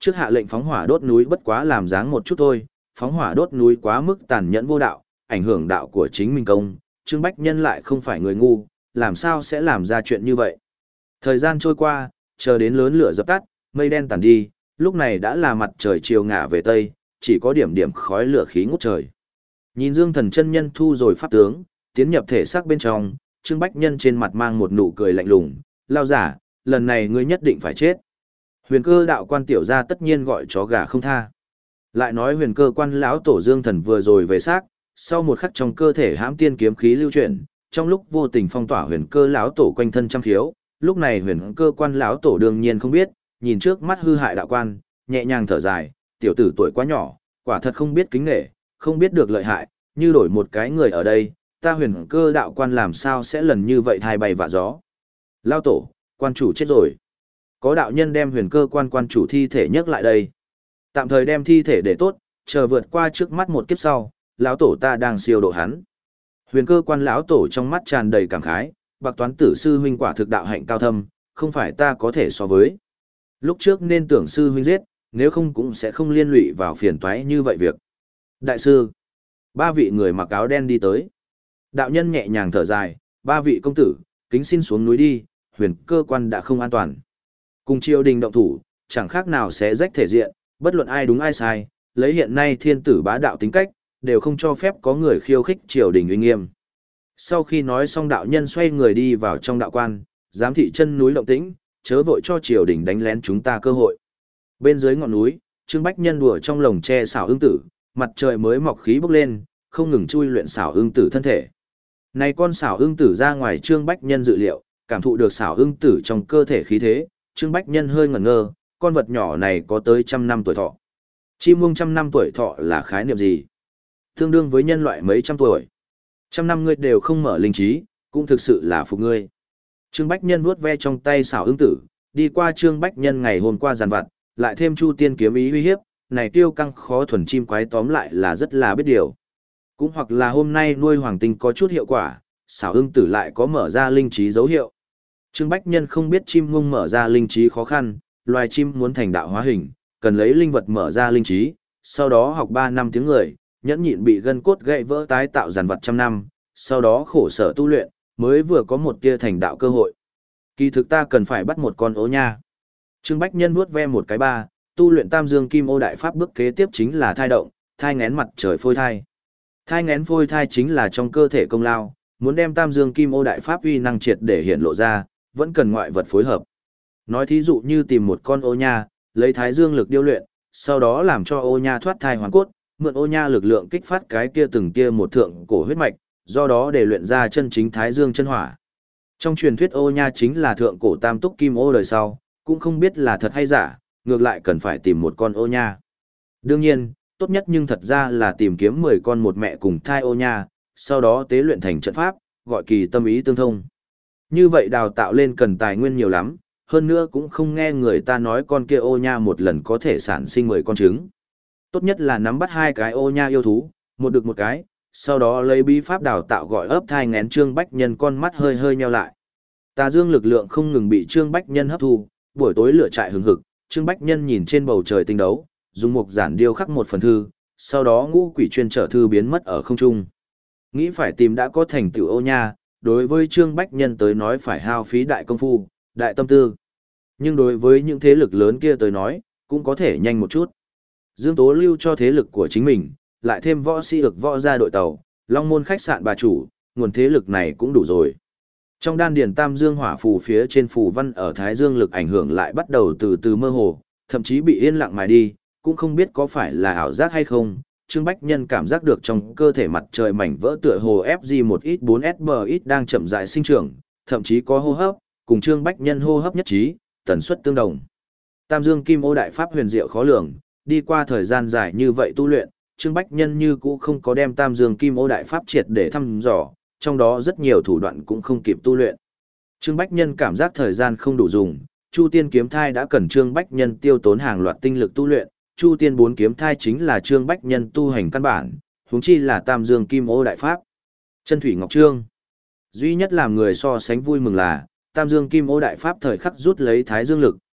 Trước hạ lệnh phóng hỏa đốt núi bất quá làm dáng một chút thôi, phóng hỏa đốt núi quá mức tàn nhẫn vô đạo, ảnh hưởng đạo của chính mình công, Trương Bách Nhân lại không phải người ngu, làm sao sẽ làm ra chuyện như vậy. Thời gian trôi qua, chờ đến lớn lửa dập tắt, mây đen tàn đi, lúc này đã là mặt trời chiều ngả về tây, chỉ có điểm điểm khói lửa khí ngút trời. Nhìn Dương Thần chân nhân thu rồi pháp tướng, tiến nhập thể xác bên trong, Trương Bách Nhân trên mặt mang một nụ cười lạnh lùng, lao giả, lần này ngươi nhất định phải chết. Huyền cơ đạo quan tiểu gia tất nhiên gọi chó gà không tha. Lại nói huyền cơ quan lão tổ Dương Thần vừa rồi về xác, sau một khắc trong cơ thể hãm tiên kiếm khí lưu chuyển, trong lúc vô tình phong tỏa huyền cơ lão tổ quanh thân trăm khiếu, lúc này huyền cơ quan lão tổ đương nhiên không biết, nhìn trước mắt hư hại đạo quan, nhẹ nhàng thở dài, tiểu tử tuổi quá nhỏ, quả thật không biết kính nể, không biết được lợi hại, như đổi một cái người ở đây, ta huyền cơ đạo quan làm sao sẽ lần như vậy thai bay vạ gió. Lão tổ, quan chủ chết rồi. Có đạo nhân đem huyền cơ quan quan chủ thi thể nhấc lại đây. Tạm thời đem thi thể để tốt, chờ vượt qua trước mắt một kiếp sau, lão tổ ta đang siêu độ hắn. Huyền cơ quan lão tổ trong mắt tràn đầy cảm khái, bạc toán tử sư huynh quả thực đạo hạnh cao thâm, không phải ta có thể so với. Lúc trước nên tưởng sư huynh giết, nếu không cũng sẽ không liên lụy vào phiền toái như vậy việc. Đại sư, ba vị người mặc áo đen đi tới. Đạo nhân nhẹ nhàng thở dài, ba vị công tử, kính xin xuống núi đi, huyền cơ quan đã không an toàn. Cùng triều đình động thủ, chẳng khác nào sẽ rách thể diện, bất luận ai đúng ai sai, lấy hiện nay thiên tử bá đạo tính cách, đều không cho phép có người khiêu khích triều đình uy nghiêm. Sau khi nói xong đạo nhân xoay người đi vào trong đạo quan, giám thị chân núi động tĩnh, chớ vội cho triều đình đánh lén chúng ta cơ hội. Bên dưới ngọn núi, Trương Bách Nhân đùa trong lồng tre xảo ưng tử, mặt trời mới mọc khí bốc lên, không ngừng chui luyện xảo ưng tử thân thể. Này con xảo ưng tử ra ngoài Trương Bách Nhân dự liệu, cảm thụ được xảo ưng tử trong cơ thể khí thế, Trương Bách Nhân hơi ngẩn ngơ, con vật nhỏ này có tới trăm năm tuổi thọ. Chim muông trăm năm tuổi thọ là khái niệm gì? Tương đương với nhân loại mấy trăm tuổi. Trăm năm ngươi đều không mở linh trí, cũng thực sự là phục ngươi. Trương Bách Nhân vuốt ve trong tay xảo ưng tử, đi qua Trương Bách Nhân ngày hôm qua giàn vặt, lại thêm Chu Tiên kiếm ý uy hiếp, này tiêu căng khó thuần chim quái tóm lại là rất là biết điều. Cũng hoặc là hôm nay nuôi hoàng tinh có chút hiệu quả, xảo ưng tử lại có mở ra linh trí dấu hiệu. Trương Bách Nhân không biết chim ngông mở ra linh trí khó khăn, loài chim muốn thành đạo hóa hình, cần lấy linh vật mở ra linh trí, sau đó học ba năm tiếng người, nhẫn nhịn bị gân cốt gãy vỡ tái tạo giàn vật trăm năm, sau đó khổ sở tu luyện, mới vừa có một tia thành đạo cơ hội. Kỳ thực ta cần phải bắt một con ố nha. Trương Bách Nhân vuốt ve một cái ba, tu luyện Tam Dương Kim Ô Đại Pháp bước kế tiếp chính là thai động, thai ngén mặt trời phôi thai. Thai ngén phôi thai chính là trong cơ thể công lao, muốn đem Tam Dương Kim Ô Đại Pháp uy năng triệt để hiện lộ ra, vẫn cần ngoại vật phối hợp. Nói thí dụ như tìm một con ô nha, lấy thái dương lực điêu luyện, sau đó làm cho ô nha thoát thai hoàn cốt, mượn ô nha lực lượng kích phát cái kia từng kia một thượng cổ huyết mạch, do đó để luyện ra chân chính thái dương chân hỏa. Trong truyền thuyết ô nha chính là thượng cổ tam túc kim ô đời sau, cũng không biết là thật hay giả, ngược lại cần phải tìm một con ô nha. Đương nhiên, tốt nhất nhưng thật ra là tìm kiếm mười con một mẹ cùng thai ô nha, sau đó tế luyện thành trận pháp, gọi kỳ tâm ý tương thông. Như vậy đào tạo lên cần tài nguyên nhiều lắm, hơn nữa cũng không nghe người ta nói con kia ô nha một lần có thể sản sinh mười con trứng. Tốt nhất là nắm bắt hai cái ô nha yêu thú, một được một cái, sau đó lấy bí pháp đào tạo gọi ấp thai ngén Trương Bách Nhân con mắt hơi hơi nheo lại. Tà dương lực lượng không ngừng bị Trương Bách Nhân hấp thu, buổi tối lửa trại hừng hực, Trương Bách Nhân nhìn trên bầu trời tinh đấu, dùng mục giản điêu khắc một phần thư, sau đó ngũ quỷ chuyên trở thư biến mất ở không trung. Nghĩ phải tìm đã có thành tựu ô nha, đối với Trương Bách Nhân tới nói phải hao phí đại công phu, đại tâm tư. Nhưng đối với những thế lực lớn kia tới nói, cũng có thể nhanh một chút. Dương Tố lưu cho thế lực của chính mình, lại thêm võ sĩ ực võ ra đội tàu, Long Môn khách sạn bà chủ, nguồn thế lực này cũng đủ rồi. Trong đan điền Tam Dương hỏa phù phía trên phù văn ở Thái Dương lực ảnh hưởng lại bắt đầu từ từ mơ hồ, thậm chí bị yên lặng mài đi, cũng không biết có phải là ảo giác hay không. Trương Bách Nhân cảm giác được trong cơ thể mặt trời mảnh vỡ tựa hồ ép giê một ít bốn S bờ ít đang chậm rãi sinh trưởng, thậm chí có hô hấp, cùng Trương Bách Nhân hô hấp nhất trí, tần suất tương đồng. Tam Dương Kim Ô Đại Pháp huyền diệu khó lường, đi qua thời gian dài như vậy tu luyện, Trương Bách Nhân như cũ không có đem Tam Dương Kim Ô Đại Pháp triệt để thăm dò, trong đó rất nhiều thủ đoạn cũng không kịp tu luyện. Trương Bách Nhân cảm giác thời gian không đủ dùng, Chu Tiên kiếm thai đã cần Trương Bách Nhân tiêu tốn hàng loạt tinh lực tu luyện, Chu Tiên bốn kiếm thai chính là Trương Bách Nhân tu hành căn bản, huống chi là Tam Dương Kim Ô Đại Pháp. Chân Thủy Ngọc Trương. Duy nhất làm người so sánh vui mừng là, Tam Dương Kim Ô Đại Pháp thời khắc rút lấy Thái Dương lực,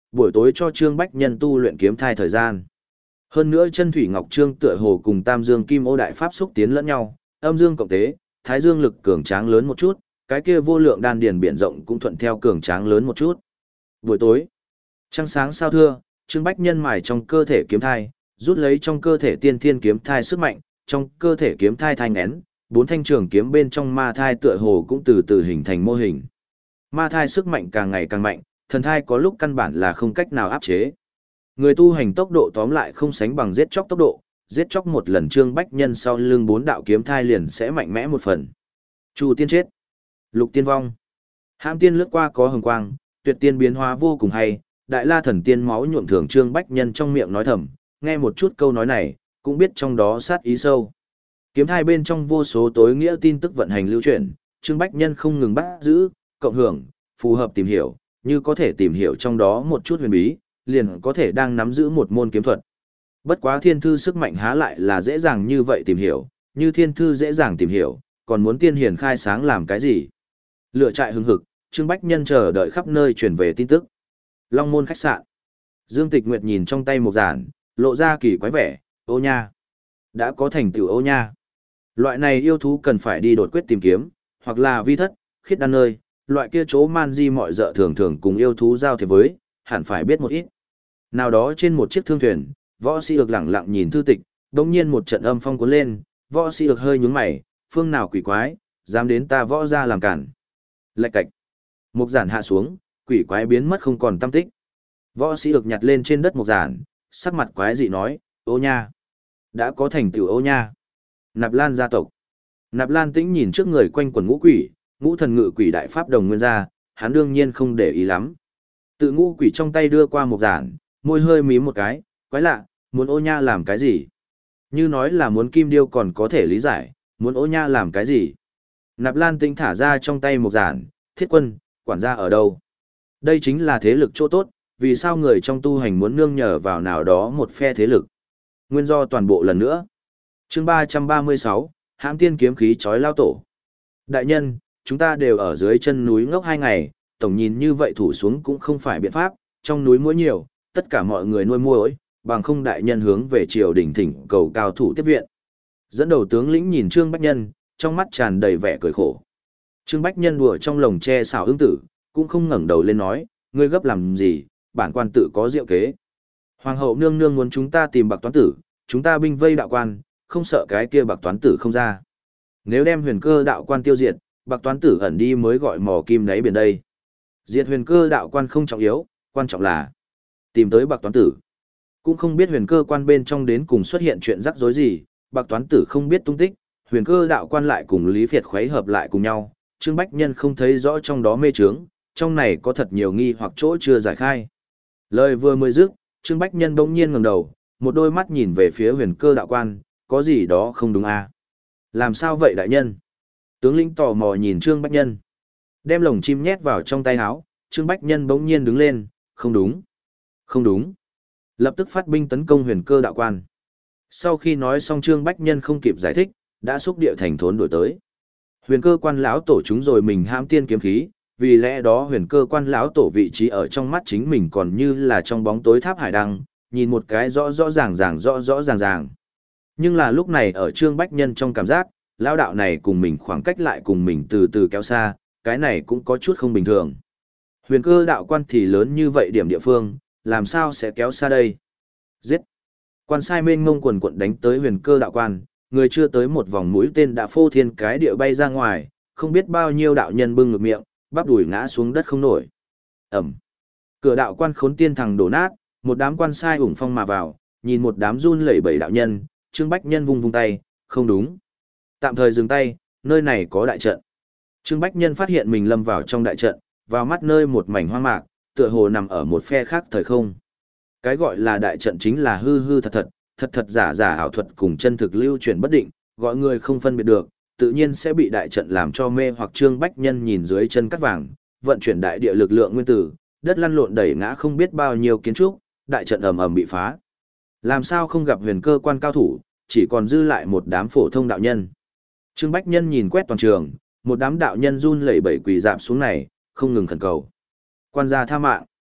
buổi tối cho Trương Bách Nhân tu luyện kiếm thai thời gian. Hơn nữa chân thủy ngọc trương tựa hồ cùng tam dương kim ô đại pháp xúc tiến lẫn nhau, âm dương cộng tế, thái dương lực cường tráng lớn một chút, cái kia vô lượng đan điền biển rộng cũng thuận theo cường tráng lớn một chút. Buổi tối, trăng sáng sao thưa, Trương Bách Nhân mài trong cơ thể kiếm thai, rút lấy trong cơ thể tiên thiên kiếm thai sức mạnh, trong cơ thể kiếm thai thai nghén, bốn thanh trường kiếm bên trong ma thai tựa hồ cũng từ từ hình thành mô hình. Ma thai sức mạnh càng ngày càng mạnh, thần thai có lúc căn bản là không cách nào áp chế. Người tu hành tốc độ tóm lại không sánh bằng giết chóc tốc độ, giết chóc một lần Trương Bách Nhân sau lưng bốn đạo kiếm thai liền sẽ mạnh mẽ một phần. Chu tiên chết, lục tiên vong, hãm tiên lướt qua có hồng quang, tuyệt tiên biến hóa vô cùng hay, đại la thần tiên máu nhuộm thường Trương Bách Nhân trong miệng nói thầm, nghe một chút câu nói này, cũng biết trong đó sát ý sâu. Kiếm thai bên trong vô số tối nghĩa tin tức vận hành lưu chuyển, Trương Bách Nhân không ngừng bắt giữ, cộng hưởng, phù hợp tìm hiểu, như có thể tìm hiểu trong đó một chút huyền bí, liền có thể đang nắm giữ một môn kiếm thuật. Bất quá thiên thư sức mạnh há lại là dễ dàng như vậy tìm hiểu, như thiên thư dễ dàng tìm hiểu, còn muốn tiên hiền khai sáng làm cái gì? Lựa trại hứng hực, Trương Bách Nhân chờ đợi khắp nơi truyền về tin tức. Long Môn khách sạn. Dương Tịch Nguyệt nhìn trong tay một giản, lộ ra kỳ quái vẻ, ô nha. Đã có thành tựu ô nha. Loại này yêu thú cần phải đi đột quyết tìm kiếm, hoặc là vi thất, khiết đan nơi, loại kia chỗ man di mọi dợ thường thường cùng yêu thú giao thiệp với, hẳn phải biết một ít. Nào đó trên một chiếc thương thuyền, võ sĩ ược lẳng lặng nhìn thư tịch, đồng nhiên một trận âm phong cuốn lên, võ sĩ ược hơi nhúng mày, phương nào quỷ quái, dám đến ta võ ra làm cản. Lạch cạch. Một giản hạ xuống, quỷ quái biến mất không còn tâm tích. Võ sĩ ược nhặt lên trên đất một giản, sắc mặt quái dị nói, ô nha. Đã có thành tựu ô nha. Nạp Lan gia tộc. Nạp Lan Tĩnh nhìn trước người quanh quần ngũ quỷ, ngũ thần ngự quỷ đại pháp đồng nguyên gia, hắn đương nhiên không để ý lắm. Tự ngũ quỷ trong tay đưa qua một giản, môi hơi mím một cái, quái lạ, muốn ô nha làm cái gì? Như nói là muốn kim điêu còn có thể lý giải, muốn ô nha làm cái gì? Nạp Lan Tĩnh thả ra trong tay một giản, thiết quân, quản gia ở đâu? Đây chính là thế lực chỗ tốt, vì sao người trong tu hành muốn nương nhờ vào nào đó một phe thế lực? Nguyên do toàn bộ lần nữa. Chương ba trăm ba mươi sáu, hãm tiên kiếm khí chói lao tổ. Đại nhân, chúng ta đều ở dưới chân núi ngốc hai ngày, tổng nhìn như vậy thủ xuống cũng không phải biện pháp, trong núi muỗi nhiều, tất cả mọi người nuôi muỗi, bằng không đại nhân hướng về triều đình thỉnh cầu cao thủ tiếp viện. Dẫn đầu tướng lĩnh nhìn Trương Bách Nhân, trong mắt tràn đầy vẻ cười khổ. Trương Bách Nhân đùa trong lồng tre xào ương tử, cũng không ngẩng đầu lên nói, ngươi gấp làm gì, bản quan tự có diệu kế. Hoàng hậu nương nương muốn chúng ta tìm bạc toán tử, chúng ta binh vây đạo quan, không sợ cái kia bạc toán tử không ra. Nếu đem huyền cơ đạo quan tiêu diệt, bạc toán tử ẩn đi mới gọi mò kim đáy biển đây. Diệt huyền cơ đạo quan không trọng yếu, quan trọng là tìm tới bạc toán tử. Cũng không biết huyền cơ quan bên trong đến cùng xuất hiện chuyện rắc rối gì, bạc toán tử không biết tung tích, huyền cơ đạo quan lại cùng Lý Việt khuấy hợp lại cùng nhau, Trương Bách Nhân không thấy rõ trong đó mê trướng, trong này có thật nhiều nghi hoặc chỗ chưa giải khai. Lời vừa mới dứt, Trương Bách Nhân bỗng nhiên ngẩng đầu, một đôi mắt nhìn về phía huyền cơ đạo quan, có gì đó không đúng à? Làm sao vậy đại nhân? Tướng lĩnh tò mò nhìn Trương Bách Nhân. Đem lồng chim nhét vào trong tay áo, Trương Bách Nhân bỗng nhiên đứng lên, không đúng. Không đúng. Lập tức phát binh tấn công huyền cơ đạo quan. Sau khi nói xong Trương Bách Nhân không kịp giải thích, đã xúc địa thành thốn đổi tới. Huyền cơ quan lão tổ chúng rồi mình hãm tiên kiếm khí, vì lẽ đó huyền cơ quan lão tổ vị trí ở trong mắt chính mình còn như là trong bóng tối tháp hải đăng, nhìn một cái rõ rõ ràng ràng rõ rõ ràng ràng. Nhưng là lúc này ở Trương Bách Nhân trong cảm giác, lão đạo này cùng mình khoảng cách lại cùng mình từ từ kéo xa, cái này cũng có chút không bình thường. Huyền cơ đạo quan thì lớn như vậy điểm địa phương, làm sao sẽ kéo xa đây? Giết! Quan sai mênh mông quần quận đánh tới huyền cơ đạo quan, người chưa tới một vòng mũi tên đã phô thiên cái địa bay ra ngoài, không biết bao nhiêu đạo nhân bưng ngược miệng, bắp đùi ngã xuống đất không nổi. Ẩm! Cửa đạo quan khốn tiên thằng đổ nát, một đám quan sai ủng phong mà vào, nhìn một đám run lẩy bẩy đạo nhân, Trương Bách Nhân vung vung tay, không đúng. Tạm thời dừng tay, nơi này có đại trận. Trương Bách Nhân phát hiện mình lâm vào trong đại trận, vào mắt nơi một mảnh hoang mạc, tựa hồ nằm ở một phe khác thời không. Cái gọi là đại trận chính là hư hư thật thật, thật thật giả giả ảo thuật cùng chân thực lưu chuyển bất định, gọi người không phân biệt được, tự nhiên sẽ bị đại trận làm cho mê hoặc. Trương Bách Nhân nhìn dưới chân cắt vàng, vận chuyển đại địa lực lượng nguyên tử, đất lăn lộn đẩy ngã không biết bao nhiêu kiến trúc, đại trận ầm ầm bị phá. Làm sao không gặp huyền cơ quan cao thủ, chỉ còn dư lại một đám phổ thông đạo nhân. Trương Bách Nhân nhìn quét toàn trường, một đám đạo nhân run lẩy bẩy quỳ dạp xuống này, không ngừng khẩn cầu. Quan gia tha mạng.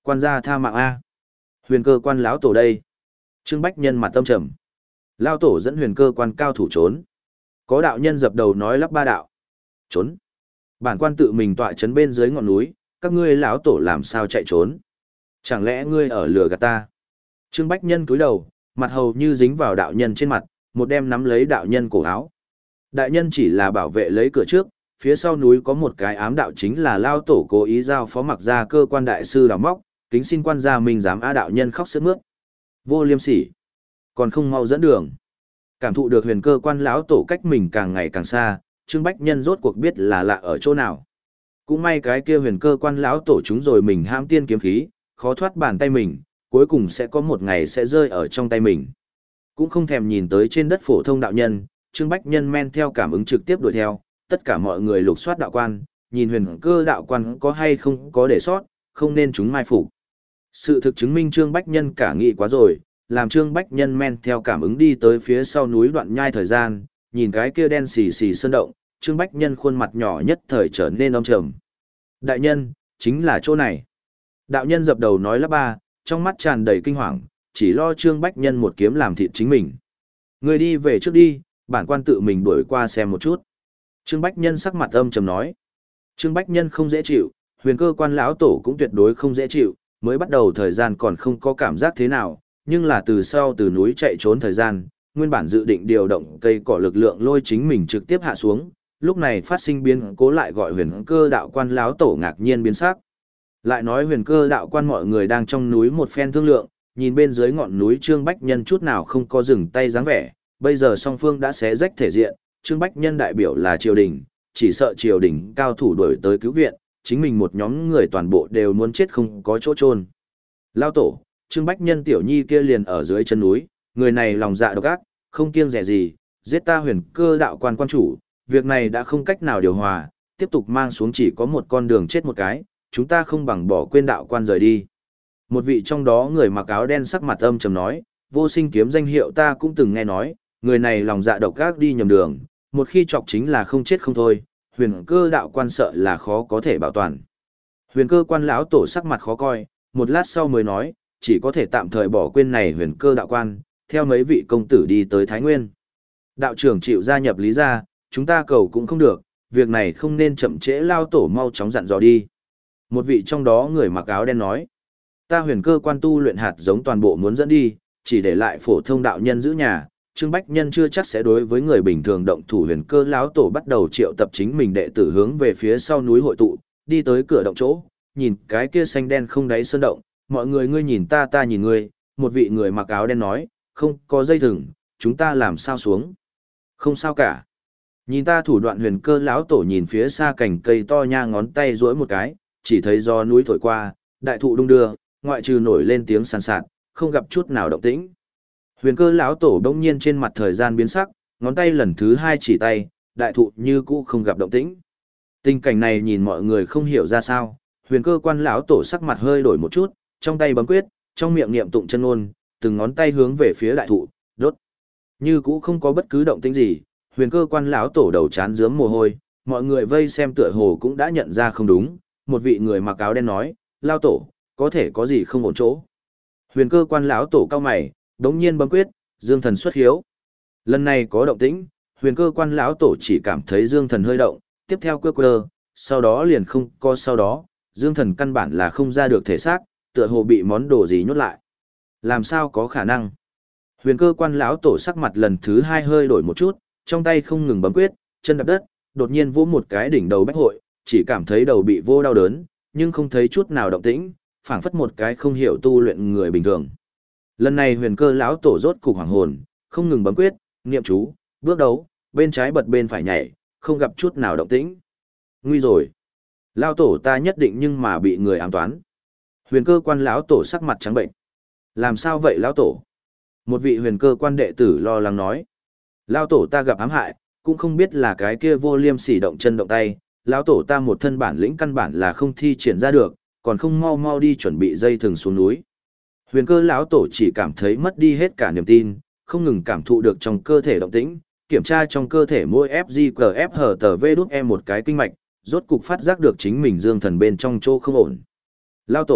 Quan gia tha mạng A. Huyền cơ quan lão tổ đây. Trương Bách Nhân mặt tâm trầm. Lão tổ dẫn huyền cơ quan cao thủ trốn. Có đạo nhân dập đầu nói lắp ba đạo. Trốn. Bản quan tự mình tọa trấn bên dưới ngọn núi, các ngươi lão tổ làm sao chạy trốn? Chẳng lẽ ngươi ở lừa gạt ta? Trương Bách Nhân cúi đầu, mặt hầu như dính vào đạo nhân trên mặt, một đem nắm lấy đạo nhân cổ áo. Đại nhân chỉ là bảo vệ lấy cửa trước, phía sau núi có một cái ám đạo chính là lao tổ cố ý giao phó mặc ra cơ quan đại sư đào móc, kính xin quan gia mình dám a đạo nhân khóc sướt mướt. Vô liêm sỉ, còn không mau dẫn đường. Cảm thụ được huyền cơ quan lão tổ cách mình càng ngày càng xa, Trương Bách Nhân rốt cuộc biết là lạ ở chỗ nào. Cũng may cái kia huyền cơ quan lão tổ chúng rồi mình hãm tiên kiếm khí, khó thoát bàn tay mình, cuối cùng sẽ có một ngày sẽ rơi ở trong tay mình. Cũng không thèm nhìn tới trên đất phổ thông đạo nhân, Trương Bách Nhân men theo cảm ứng trực tiếp đuổi theo, tất cả mọi người lục soát đạo quan, nhìn huyền cơ đạo quan có hay không có để sót, không nên chúng mai phục. Sự thực chứng minh Trương Bách Nhân cả nghị quá rồi, làm Trương Bách Nhân men theo cảm ứng đi tới phía sau núi đoạn nhai thời gian, nhìn cái kia đen xì xì sơn động, Trương Bách Nhân khuôn mặt nhỏ nhất thời trở nên âm trầm. Đại nhân, chính là chỗ này. Đạo nhân dập đầu nói lắp ba, trong mắt tràn đầy kinh hoàng, chỉ lo Trương Bách Nhân một kiếm làm thịt chính mình. Người đi về trước đi, bản quan tự mình đuổi qua xem một chút. Trương Bách Nhân sắc mặt âm trầm nói. Trương Bách Nhân không dễ chịu, huyền cơ quan lão tổ cũng tuyệt đối không dễ chịu, mới bắt đầu thời gian còn không có cảm giác thế nào, nhưng là từ sau từ núi chạy trốn thời gian, nguyên bản dự định điều động cây cỏ lực lượng lôi chính mình trực tiếp hạ xuống, lúc này phát sinh biến cố lại gọi huyền cơ đạo quan lão tổ ngạc nhiên biến sắc. Lại nói huyền cơ đạo quan mọi người đang trong núi một phen thương lượng, nhìn bên dưới ngọn núi Trương Bách Nhân chút nào không có dừng tay dáng vẻ, bây giờ song phương đã xé rách thể diện, Trương Bách Nhân đại biểu là triều đình, chỉ sợ triều đình cao thủ đuổi tới cứu viện, chính mình một nhóm người toàn bộ đều muốn chết không có chỗ chôn. Lao tổ, Trương Bách Nhân tiểu nhi kia liền ở dưới chân núi, người này lòng dạ độc ác, không kiêng dè gì, giết ta huyền cơ đạo quan quan chủ, việc này đã không cách nào điều hòa, tiếp tục mang xuống chỉ có một con đường chết một cái, chúng ta không bằng bỏ quên đạo quan rời đi. Một vị trong đó người mặc áo đen sắc mặt âm trầm nói, vô sinh kiếm danh hiệu ta cũng từng nghe nói, người này lòng dạ độc ác đi nhầm đường, một khi chọc chính là không chết không thôi, huyền cơ đạo quan sợ là khó có thể bảo toàn. Huyền cơ quan lão tổ sắc mặt khó coi, một lát sau mới nói, chỉ có thể tạm thời bỏ quên này huyền cơ đạo quan, theo mấy vị công tử đi tới Thái Nguyên. Đạo trưởng chịu gia nhập lý gia, chúng ta cầu cũng không được, việc này không nên chậm trễ, lao tổ mau chóng dặn dò đi. Một vị trong đó người mặc áo đen nói, ta huyền cơ quan tu luyện hạt giống toàn bộ muốn dẫn đi, chỉ để lại phổ thông đạo nhân giữ nhà. Trương Bách Nhân chưa chắc sẽ đối với người bình thường động thủ, huyền cơ lão tổ bắt đầu triệu tập chính mình đệ tử hướng về phía sau núi hội tụ, đi tới cửa động chỗ, nhìn cái kia xanh đen không đáy sơn động, mọi người ngươi nhìn ta ta nhìn ngươi, một vị người mặc áo đen nói, không có dây thừng, chúng ta làm sao xuống? Không sao cả. Nhìn ta thủ đoạn, huyền cơ lão tổ nhìn phía xa cành cây to nha ngón tay duỗi một cái, chỉ thấy do núi thổi qua, đại thụ đung đưa, ngoại trừ nổi lên tiếng sàn sạt, không gặp chút nào động tĩnh. Huyền cơ lão tổ đông nhiên trên mặt thời gian biến sắc, ngón tay lần thứ hai chỉ tay, đại thụ như cũ không gặp động tĩnh. Tình cảnh này nhìn mọi người không hiểu ra sao, huyền cơ quan lão tổ sắc mặt hơi đổi một chút, trong tay bấm quyết, trong miệng niệm tụng chân ngôn, từng ngón tay hướng về phía đại thụ, đốt. Như cũ không có bất cứ động tĩnh gì, huyền cơ quan lão tổ đầu chán rướm mồ hôi, mọi người vây xem tựa hồ cũng đã nhận ra không đúng, một vị người mặc áo đen nói, lao tổ, có thể có gì không ổn chỗ. Huyền cơ quan lão tổ cao mày, đống nhiên bấm quyết, dương thần xuất hiếu. Lần này có động tĩnh, huyền cơ quan lão tổ chỉ cảm thấy dương thần hơi động, tiếp theo quơ quơ, sau đó liền không có sau đó, dương thần căn bản là không ra được thể xác, tựa hồ bị món đồ gì nhốt lại. Làm sao có khả năng? Huyền cơ quan lão tổ sắc mặt lần thứ hai hơi đổi một chút, trong tay không ngừng bấm quyết, chân đạp đất, đột nhiên vỗ một cái đỉnh đầu bách hội, chỉ cảm thấy đầu bị vô đau đớn, nhưng không thấy chút nào động tĩnh, phảng phất một cái không hiểu tu luyện người bình thường. Lần này huyền cơ lão tổ rốt cục hoàng hồn, không ngừng bấm quyết, niệm chú, bước đấu, bên trái bật bên phải nhảy, không gặp chút nào động tĩnh. Nguy rồi. Lão tổ ta nhất định nhưng mà bị người ám toán. Huyền cơ quan lão tổ sắc mặt trắng bệnh. Làm sao vậy lão tổ? Một vị huyền cơ quan đệ tử lo lắng nói. Lão tổ ta gặp ám hại, cũng không biết là cái kia vô liêm sỉ động chân động tay. Lão tổ ta một thân bản lĩnh căn bản là không thi triển ra được, còn không mau mau đi chuẩn bị dây thừng xuống núi. Huyền cơ lão tổ chỉ cảm thấy mất đi hết cả niềm tin, không ngừng cảm thụ được trong cơ thể động tĩnh, kiểm tra trong cơ thể mỗi ép giê cờ ép hở tờ vê đút e một cái kinh mạch, rốt cục phát giác được chính mình dương thần bên trong chỗ không ổn. Lão tổ,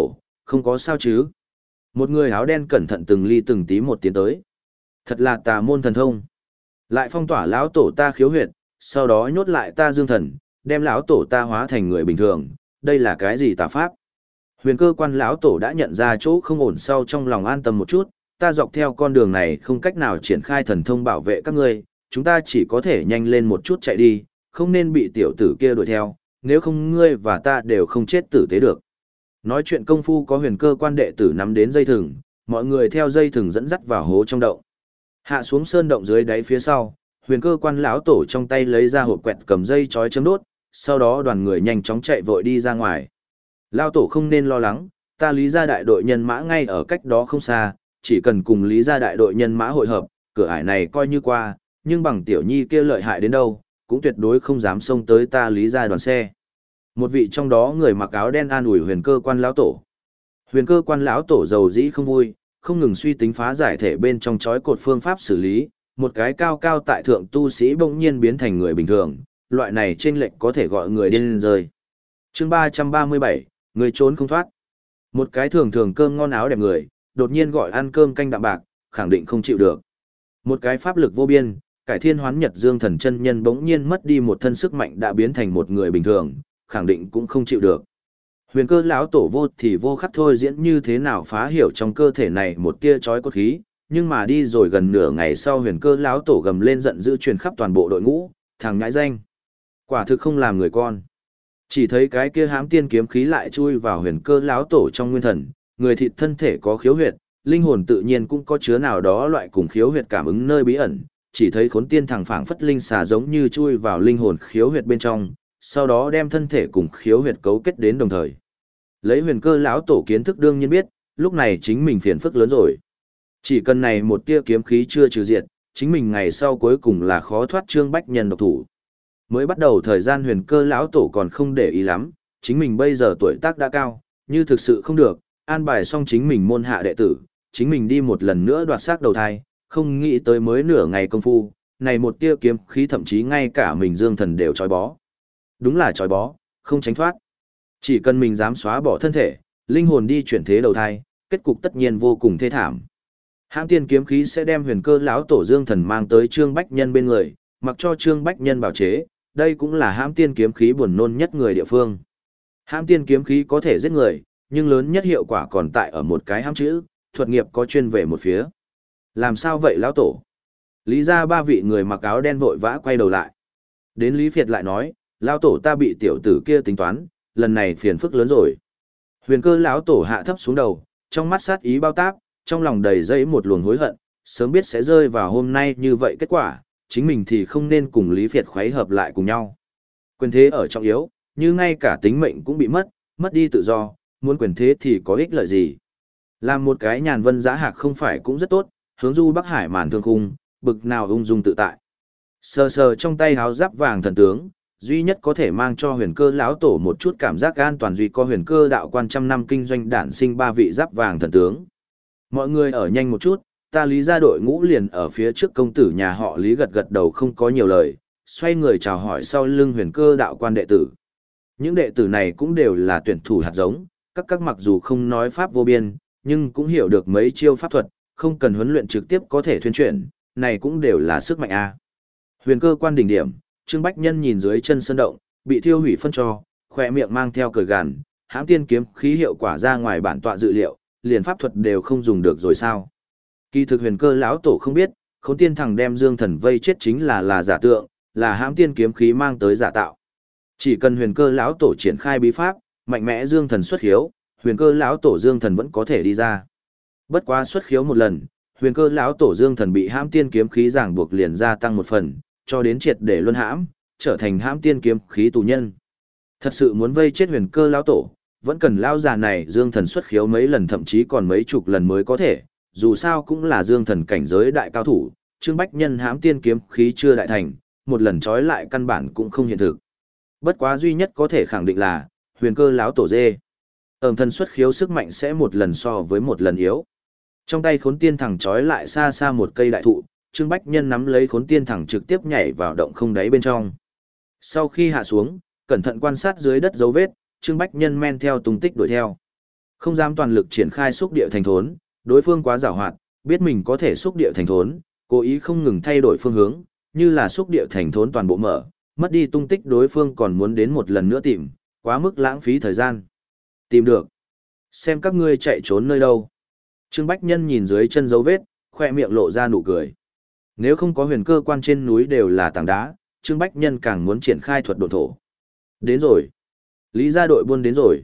không có sao chứ. Một người áo đen cẩn thận từng ly từng tí một tiến tới. Thật là tà môn thần thông. Lại phong tỏa lão tổ ta khiếu huyệt, sau đó nhốt lại ta dương thần, đem lão tổ ta hóa thành người bình thường, đây là cái gì tà pháp? Huyền cơ quan lão tổ đã nhận ra chỗ không ổn, sau trong lòng an tâm một chút, ta dọc theo con đường này không cách nào triển khai thần thông bảo vệ các ngươi, chúng ta chỉ có thể nhanh lên một chút chạy đi, không nên bị tiểu tử kia đuổi theo, nếu không ngươi và ta đều không chết tử tế được. Nói chuyện công phu có huyền cơ quan đệ tử nắm đến dây thừng, mọi người theo dây thừng dẫn dắt vào hố trong động. Hạ xuống sơn động dưới đáy phía sau, huyền cơ quan lão tổ trong tay lấy ra hộp quẹt cầm dây chói chấm đốt, sau đó đoàn người nhanh chóng chạy vội đi ra ngoài. Lão tổ không nên lo lắng, ta lý gia đại đội nhân mã ngay ở cách đó không xa, chỉ cần cùng lý gia đại đội nhân mã hội hợp, cửa ải này coi như qua, nhưng bằng tiểu nhi kia lợi hại đến đâu, cũng tuyệt đối không dám xông tới ta lý gia đoàn xe. Một vị trong đó người mặc áo đen an ủi huyền cơ quan lão tổ. Huyền cơ quan lão tổ giàu dĩ không vui, không ngừng suy tính phá giải thể bên trong chói cột phương pháp xử lý, một cái cao cao tại thượng tu sĩ bỗng nhiên biến thành người bình thường, loại này chênh lệch có thể gọi người điên rơi. Chương ba trăm ba mươi bảy, người trốn không thoát. Một cái thường thường cơm ngon áo đẹp người, đột nhiên gọi ăn cơm canh đạm bạc, khẳng định không chịu được. Một cái pháp lực vô biên, cải thiên hoán nhật dương thần chân nhân bỗng nhiên mất đi một thân sức mạnh đã biến thành một người bình thường, khẳng định cũng không chịu được. Huyền cơ lão tổ vô thì vô khắc thôi diễn như thế nào phá hiểu trong cơ thể này một tia chói cốt khí, nhưng mà đi rồi gần nửa ngày sau huyền cơ lão tổ gầm lên giận dữ truyền khắp toàn bộ đội ngũ, thằng nhãi danh. Quả thực không làm người con. Chỉ thấy cái kia hãm tiên kiếm khí lại chui vào huyền cơ lão tổ trong nguyên thần, người thịt thân thể có khiếu huyệt, linh hồn tự nhiên cũng có chứa nào đó loại cùng khiếu huyệt cảm ứng nơi bí ẩn, chỉ thấy khốn tiên thẳng phảng phất linh xà giống như chui vào linh hồn khiếu huyệt bên trong, sau đó đem thân thể cùng khiếu huyệt cấu kết đến đồng thời. Lấy huyền cơ lão tổ kiến thức đương nhiên biết, lúc này chính mình phiền phức lớn rồi. Chỉ cần này một tia kiếm khí chưa trừ diệt, chính mình ngày sau cuối cùng là khó thoát Trương Bách Nhân độc thủ. Mới bắt đầu thời gian huyền cơ lão tổ còn không để ý lắm, chính mình bây giờ tuổi tác đã cao, như thực sự không được, an bài xong chính mình môn hạ đệ tử, chính mình đi một lần nữa đoạt xác đầu thai, không nghĩ tới mới nửa ngày công phu, này một tia kiếm khí thậm chí ngay cả mình dương thần đều trói bó. Đúng là trói bó, không tránh thoát. Chỉ cần mình dám xóa bỏ thân thể, linh hồn đi chuyển thế đầu thai, kết cục tất nhiên vô cùng thê thảm. Hãm tiên kiếm khí sẽ đem huyền cơ lão tổ dương thần mang tới Trương Bách Nhân bên người, mặc cho Trương Bách Nhân bảo chế, đây cũng là hãm tiên kiếm khí buồn nôn nhất người địa phương. Hãm tiên kiếm khí có thể giết người, nhưng lớn nhất hiệu quả còn tại ở một cái hãm chữ, thuật nghiệp có chuyên về một phía. Làm sao vậy lão tổ? Lý ra ba vị người mặc áo đen vội vã quay đầu lại. Đến Lý Việt lại nói, lão tổ ta bị tiểu tử kia tính toán, lần này phiền phức lớn rồi. Huyền cơ lão tổ hạ thấp xuống đầu, trong mắt sát ý bao táp, trong lòng đầy dẫy một luồng hối hận, sớm biết sẽ rơi vào hôm nay như vậy kết quả, chính mình thì không nên cùng Lý Việt khuấy hợp lại cùng nhau. Quyền thế ở trọng yếu, như ngay cả tính mệnh cũng bị mất, mất đi tự do, muốn quyền thế thì có ích lợi gì. Làm một cái nhàn vân giá hạc không phải cũng rất tốt, hướng du Bắc Hải màn thương khung, bực nào ung dung tự tại. Sờ sờ trong tay háo giáp vàng thần tướng, duy nhất có thể mang cho huyền cơ lão tổ một chút cảm giác an toàn duy có huyền cơ đạo quan trăm năm kinh doanh đản sinh ba vị giáp vàng thần tướng. Mọi người ở nhanh một chút, ta Lý ra đội ngũ liền ở phía trước công tử nhà họ Lý gật gật đầu không có nhiều lời, xoay người chào hỏi sau lưng huyền cơ đạo quan đệ tử. Những đệ tử này cũng đều là tuyển thủ hạt giống, các các mặc dù không nói pháp vô biên, nhưng cũng hiểu được mấy chiêu pháp thuật, không cần huấn luyện trực tiếp có thể thuyên chuyển, này cũng đều là sức mạnh a. Huyền cơ quan đỉnh điểm, Trương Bách Nhân nhìn dưới chân sơn động, bị thiêu hủy phân cho, khỏe miệng mang theo cười gằn, hãm tiên kiếm khí hiệu quả ra ngoài bản tọa dự liệu, liền pháp thuật đều không dùng được rồi sao? Kỳ thực huyền cơ lão tổ không biết, khốn tiên thằng đem dương thần vây chết chính là là giả tượng, là hãm tiên kiếm khí mang tới giả tạo. Chỉ cần huyền cơ lão tổ triển khai bí pháp, mạnh mẽ dương thần xuất khiếu, huyền cơ lão tổ dương thần vẫn có thể đi ra. Bất quá xuất khiếu một lần, huyền cơ lão tổ dương thần bị hãm tiên kiếm khí ràng buộc liền gia tăng một phần, cho đến triệt để luân hãm, trở thành hãm tiên kiếm khí tù nhân. Thật sự muốn vây chết huyền cơ lão tổ, vẫn cần lão già này dương thần xuất khiếu mấy lần thậm chí còn mấy chục lần mới có thể, dù sao cũng là dương thần cảnh giới đại cao thủ, Trương Bách Nhân hãm tiên kiếm khí chưa đại thành, một lần trói lại căn bản cũng không hiện thực. Bất quá duy nhất có thể khẳng định là, huyền cơ lão tổ dê. Ẩm thần xuất khiếu sức mạnh sẽ một lần so với một lần yếu. Trong tay khốn tiên thẳng trói lại xa xa một cây đại thụ, Trương Bách Nhân nắm lấy khốn tiên thẳng trực tiếp nhảy vào động không đáy bên trong. Sau khi hạ xuống, cẩn thận quan sát dưới đất dấu vết, Trương Bách Nhân men theo tung tích đuổi theo. Không dám toàn lực triển khai xúc địa thành thốn, đối phương quá giàu hoạt, biết mình có thể xúc địa thành thốn, cố ý không ngừng thay đổi phương hướng, như là xúc địa thành thốn toàn bộ mở, mất đi tung tích đối phương còn muốn đến một lần nữa tìm, quá mức lãng phí thời gian. Tìm được. Xem các ngươi chạy trốn nơi đâu. Trương Bách Nhân nhìn dưới chân dấu vết, khoe miệng lộ ra nụ cười. Nếu không có huyền cơ quan trên núi đều là tảng đá, Trương Bách Nhân càng muốn triển khai thuật độn thổ. Đến rồi. Lý gia đội buôn đến rồi.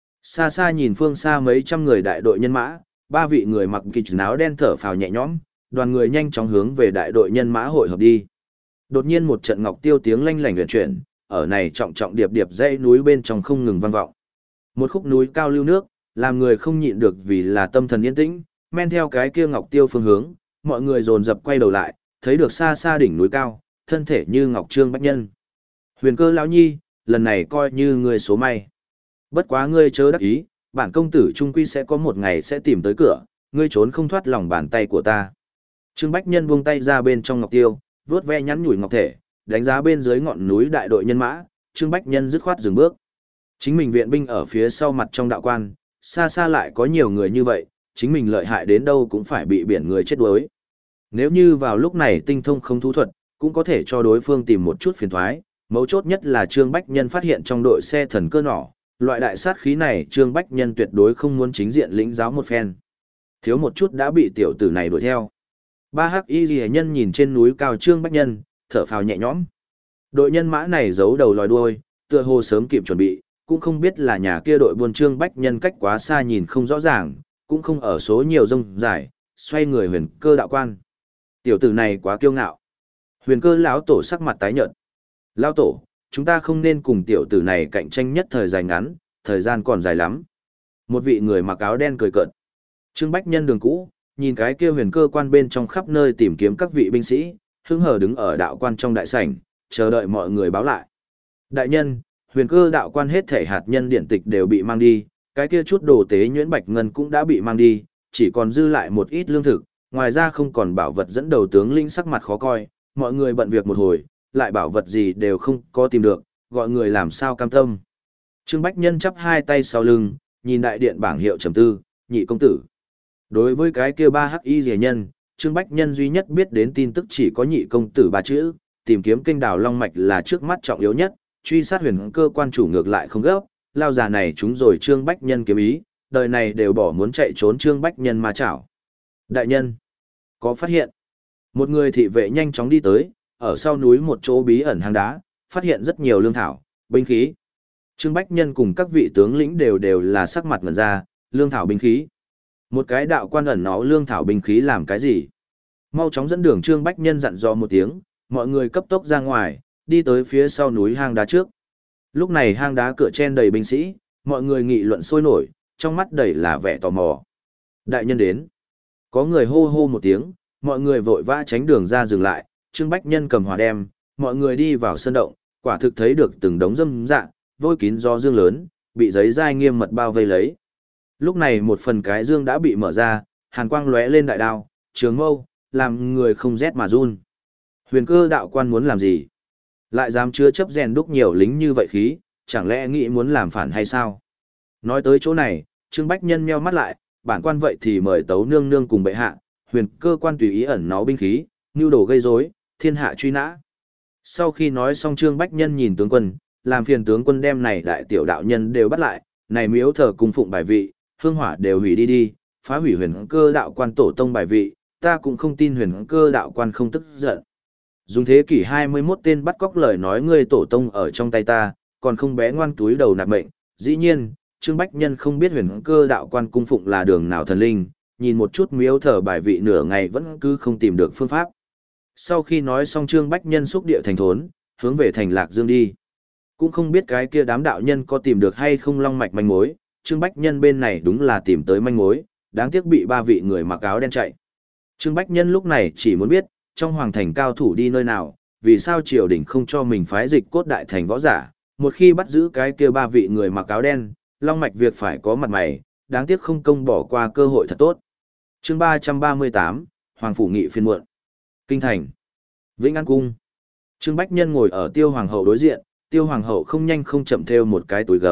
Xa xa nhìn phương xa mấy trăm người đại đội nhân mã, ba vị người mặc kịch áo đen thở phào nhẹ nhõm, đoàn người nhanh chóng hướng về đại đội nhân mã hội hợp đi. Đột nhiên một trận ngọc tiêu tiếng lanh lảnh huyền chuyển, ở này trọng trọng điệp điệp dãy núi bên trong không ngừng vang vọng. Một khúc núi cao lưu nước, làm người không nhịn được vì là tâm thần yên tĩnh, men theo cái kia ngọc tiêu phương hướng, mọi người dồn dập quay đầu lại, thấy được xa xa đỉnh núi cao, thân thể như ngọc Trương Bách Nhân. Huyền Cơ lão nhi, lần này coi như ngươi số may. Bất quá ngươi chớ đắc ý, bản công tử trung quy sẽ có một ngày sẽ tìm tới cửa, ngươi trốn không thoát lòng bàn tay của ta. Trương Bách Nhân buông tay ra bên trong ngọc tiêu, vuốt ve nhắn nhủi ngọc thể, đánh giá bên dưới ngọn núi đại đội nhân mã, Trương Bách Nhân dứt khoát dừng bước. Chính mình viện binh ở phía sau mặt trong đạo quan, xa xa lại có nhiều người như vậy, chính mình lợi hại đến đâu cũng phải bị biển người chết đuối. Nếu như vào lúc này tinh thông không thú thuật, cũng có thể cho đối phương tìm một chút phiền thoái, mấu chốt nhất là Trương Bách Nhân phát hiện trong đội xe thần cơ nỏ, loại đại sát khí này Trương Bách Nhân tuyệt đối không muốn chính diện lĩnh giáo một phen. Thiếu một chút đã bị tiểu tử này đuổi theo. Ba hắc y ghi nhân nhìn trên núi cao Trương Bách Nhân, thở phào nhẹ nhõm. Đội nhân mã này giấu đầu lòi đuôi, tựa hồ sớm kịp chuẩn bị, cũng không biết là nhà kia đội buôn Trương Bách Nhân cách quá xa nhìn không rõ ràng, cũng không ở số nhiều rông dài, xoay người huyền cơ đạo quan. Tiểu tử này quá kiêu ngạo. Huyền cơ lão tổ sắc mặt tái nhợt. Lão tổ, chúng ta không nên cùng tiểu tử này cạnh tranh nhất thời dài ngắn, thời gian còn dài lắm. Một vị người mặc áo đen cười cợt. Trương Bách Nhân đường cũ, nhìn cái kia huyền cơ quan bên trong khắp nơi tìm kiếm các vị binh sĩ, hứng hờ đứng ở đạo quan trong đại sảnh, chờ đợi mọi người báo lại. Đại nhân, huyền cơ đạo quan hết thể hạt nhân điện tịch đều bị mang đi, cái kia chút đồ tế nhuyễn bạch ngân cũng đã bị mang đi, chỉ còn dư lại một ít lương thực, ngoài ra không còn bảo vật dẫn đầu tướng lĩnh sắc mặt khó coi, mọi người bận việc một hồi, lại bảo vật gì đều không có tìm được, gọi người làm sao cam tâm. Trương Bách Nhân chắp hai tay sau lưng, nhìn đại điện bảng hiệu trầm tư, nhị công tử. Đối với cái kia ba hắc y rẻ nhân, Trương Bách Nhân duy nhất biết đến tin tức chỉ có nhị công tử ba chữ, tìm kiếm kênh đào long mạch là trước mắt trọng yếu nhất, truy sát huyền cơ quan chủ ngược lại không gấp, lao già này chúng rồi Trương Bách Nhân kiếm ý, đời này đều bỏ muốn chạy trốn Trương Bách Nhân mà chảo. Đại nhân, có phát hiện. Một người thị vệ nhanh chóng đi tới, ở sau núi một chỗ bí ẩn hang đá, phát hiện rất nhiều lương thảo, binh khí. Trương Bách Nhân cùng các vị tướng lĩnh đều đều là sắc mặt ngần ra, lương thảo binh khí. Một cái đạo quan ẩn nó lương thảo binh khí làm cái gì? Mau chóng dẫn đường Trương Bách Nhân dặn dò một tiếng, mọi người cấp tốc ra ngoài, đi tới phía sau núi hang đá trước. Lúc này hang đá cửa chen đầy binh sĩ, mọi người nghị luận sôi nổi, trong mắt đầy là vẻ tò mò. Đại nhân đến. Có người hô hô một tiếng, mọi người vội vã tránh đường ra dừng lại, Trương Bách Nhân cầm hỏa đem, mọi người đi vào sân động, quả thực thấy được từng đống dâm dạ, vôi kín do dương lớn, bị giấy dai nghiêm mật bao vây lấy. Lúc này một phần cái dương đã bị mở ra, hàn quang lóe lên đại đao, trường mâu, làm người không rét mà run. Huyền cơ đạo quan muốn làm gì? Lại dám chứa chấp rèn đúc nhiều lính như vậy khí, chẳng lẽ nghĩ muốn làm phản hay sao? Nói tới chỗ này, Trương Bách Nhân nheo mắt lại, bản quan vậy thì mời tấu nương nương cùng bệ hạ, huyền cơ quan tùy ý ẩn náu binh khí, nưu đồ gây rối, thiên hạ truy nã. Sau khi nói xong Trương Bách Nhân nhìn tướng quân, làm phiền tướng quân đem này đại tiểu đạo nhân đều bắt lại, này miếu thờ cung phụng bài vị, hương hỏa đều hủy đi đi, phá hủy huyền cơ đạo quan tổ tông bài vị, ta cũng không tin huyền cơ đạo quan không tức giận. Dùng thế kỷ hai mươi mốt tên bắt cóc lời nói ngươi tổ tông ở trong tay ta, còn không bé ngoan túi đầu nạp mệnh. Dĩ nhiên, Trương Bách Nhân không biết huyền cơ đạo quan cung phụng là đường nào thần linh, nhìn một chút miếu thờ bài vị nửa ngày vẫn cứ không tìm được phương pháp. Sau khi nói xong Trương Bách Nhân xúc địa thành thốn, hướng về thành Lạc Dương đi. Cũng không biết cái kia đám đạo nhân có tìm được hay không long mạch manh mối, Trương Bách Nhân bên này đúng là tìm tới manh mối, đáng tiếc bị ba vị người mặc áo đen chạy. Trương Bách Nhân lúc này chỉ muốn biết, trong hoàng thành cao thủ đi nơi nào, vì sao triều đình không cho mình phái dịch cốt đại thành võ giả, một khi bắt giữ cái kia ba vị người mặc áo đen, long mạch việc phải có mặt mày, đáng tiếc không công bỏ qua cơ hội thật tốt. Chương ba trăm ba mươi tám, Hoàng phủ nghị phiên muộn. Kinh thành. Vĩnh An cung. Trương Bách Nhân ngồi ở Tiêu hoàng hậu đối diện, Tiêu hoàng hậu không nhanh không chậm theo một cái túi gấm,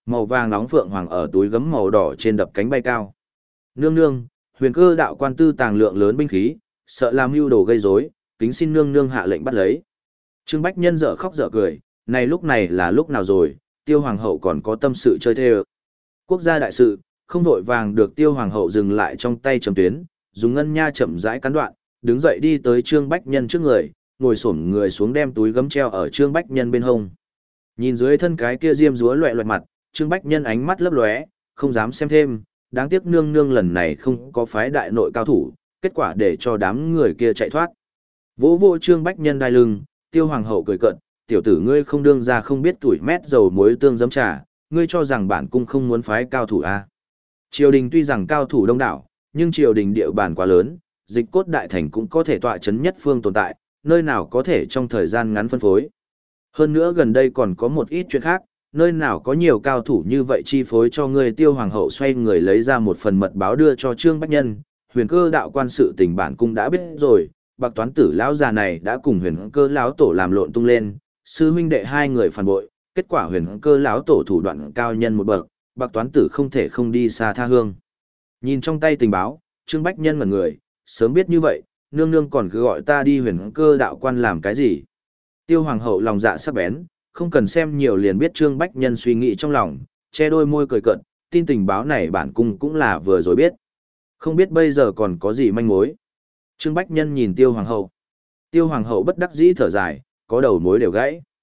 Màu vàng nóng phượng hoàng ở túi gấm màu đỏ trên đập cánh bay cao. Nương nương, huyền cơ đạo quan tư tàng lượng lớn binh khí, sợ làm mưu đồ gây rối, kính xin nương nương hạ lệnh bắt lấy. Trương Bách Nhân dở khóc dở cười, này lúc này là lúc nào rồi, tiêu hoàng hậu còn có tâm sự chơi thê ơ. Quốc gia đại sự, không vội vàng được tiêu hoàng hậu dừng lại trong tay chấm tuyến, dùng ngân nha chậm rãi cắn đoạn, đứng dậy đi tới Trương Bách Nhân trước người, ngồi xổm người xuống đem túi gấm treo ở Trương Bách Nhân bên hông. Nhìn dưới thân cái kia diêm dúa loẹ loẹt mặt, Trương Bách Nhân ánh mắt lấp lóe, không dám xem thêm, đáng tiếc nương nương lần này không có phái đại nội cao thủ, kết quả để cho đám người kia chạy thoát. Vỗ vô Trương Bách Nhân đai lưng, tiêu hoàng hậu cười cợt, tiểu tử ngươi không đương ra không biết tuổi mét dầu muối tương giấm trà, ngươi cho rằng bản cung không muốn phái cao thủ à. Triều đình tuy rằng cao thủ đông đảo, nhưng triều đình địa bàn quá lớn, dịch cốt đại thành cũng có thể tọa chấn nhất phương tồn tại, nơi nào có thể trong thời gian ngắn phân phối. Hơn nữa gần đây còn có một ít chuyện khác, nơi nào có nhiều cao thủ như vậy chi phối cho ngươi. Tiêu hoàng hậu xoay người lấy ra một phần mật báo đưa cho Trương Bách Nhân, huyền cơ đạo quan sự tình bản cung đã biết rồi, bạc toán tử lão già này đã cùng huyền cơ lão tổ làm lộn tung lên, sư huynh đệ hai người phản bội, kết quả huyền cơ lão tổ thủ đoạn cao nhân một bậc, bạc toán tử không thể không đi xa tha hương. Nhìn trong tay tình báo, Trương Bách Nhân ngẩn người, sớm biết như vậy, nương nương còn cứ gọi ta đi huyền cơ đạo quan làm cái gì. Tiêu hoàng hậu lòng dạ sắc bén, không cần xem nhiều liền biết Trương Bách Nhân suy nghĩ trong lòng, che đôi môi cười cợt, tin tình báo này bản cung cũng là vừa rồi biết. Không biết bây giờ còn có gì manh mối. Trương Bách Nhân nhìn Tiêu hoàng hậu. Tiêu hoàng hậu bất đắc dĩ thở dài, có đầu mối đều gãy.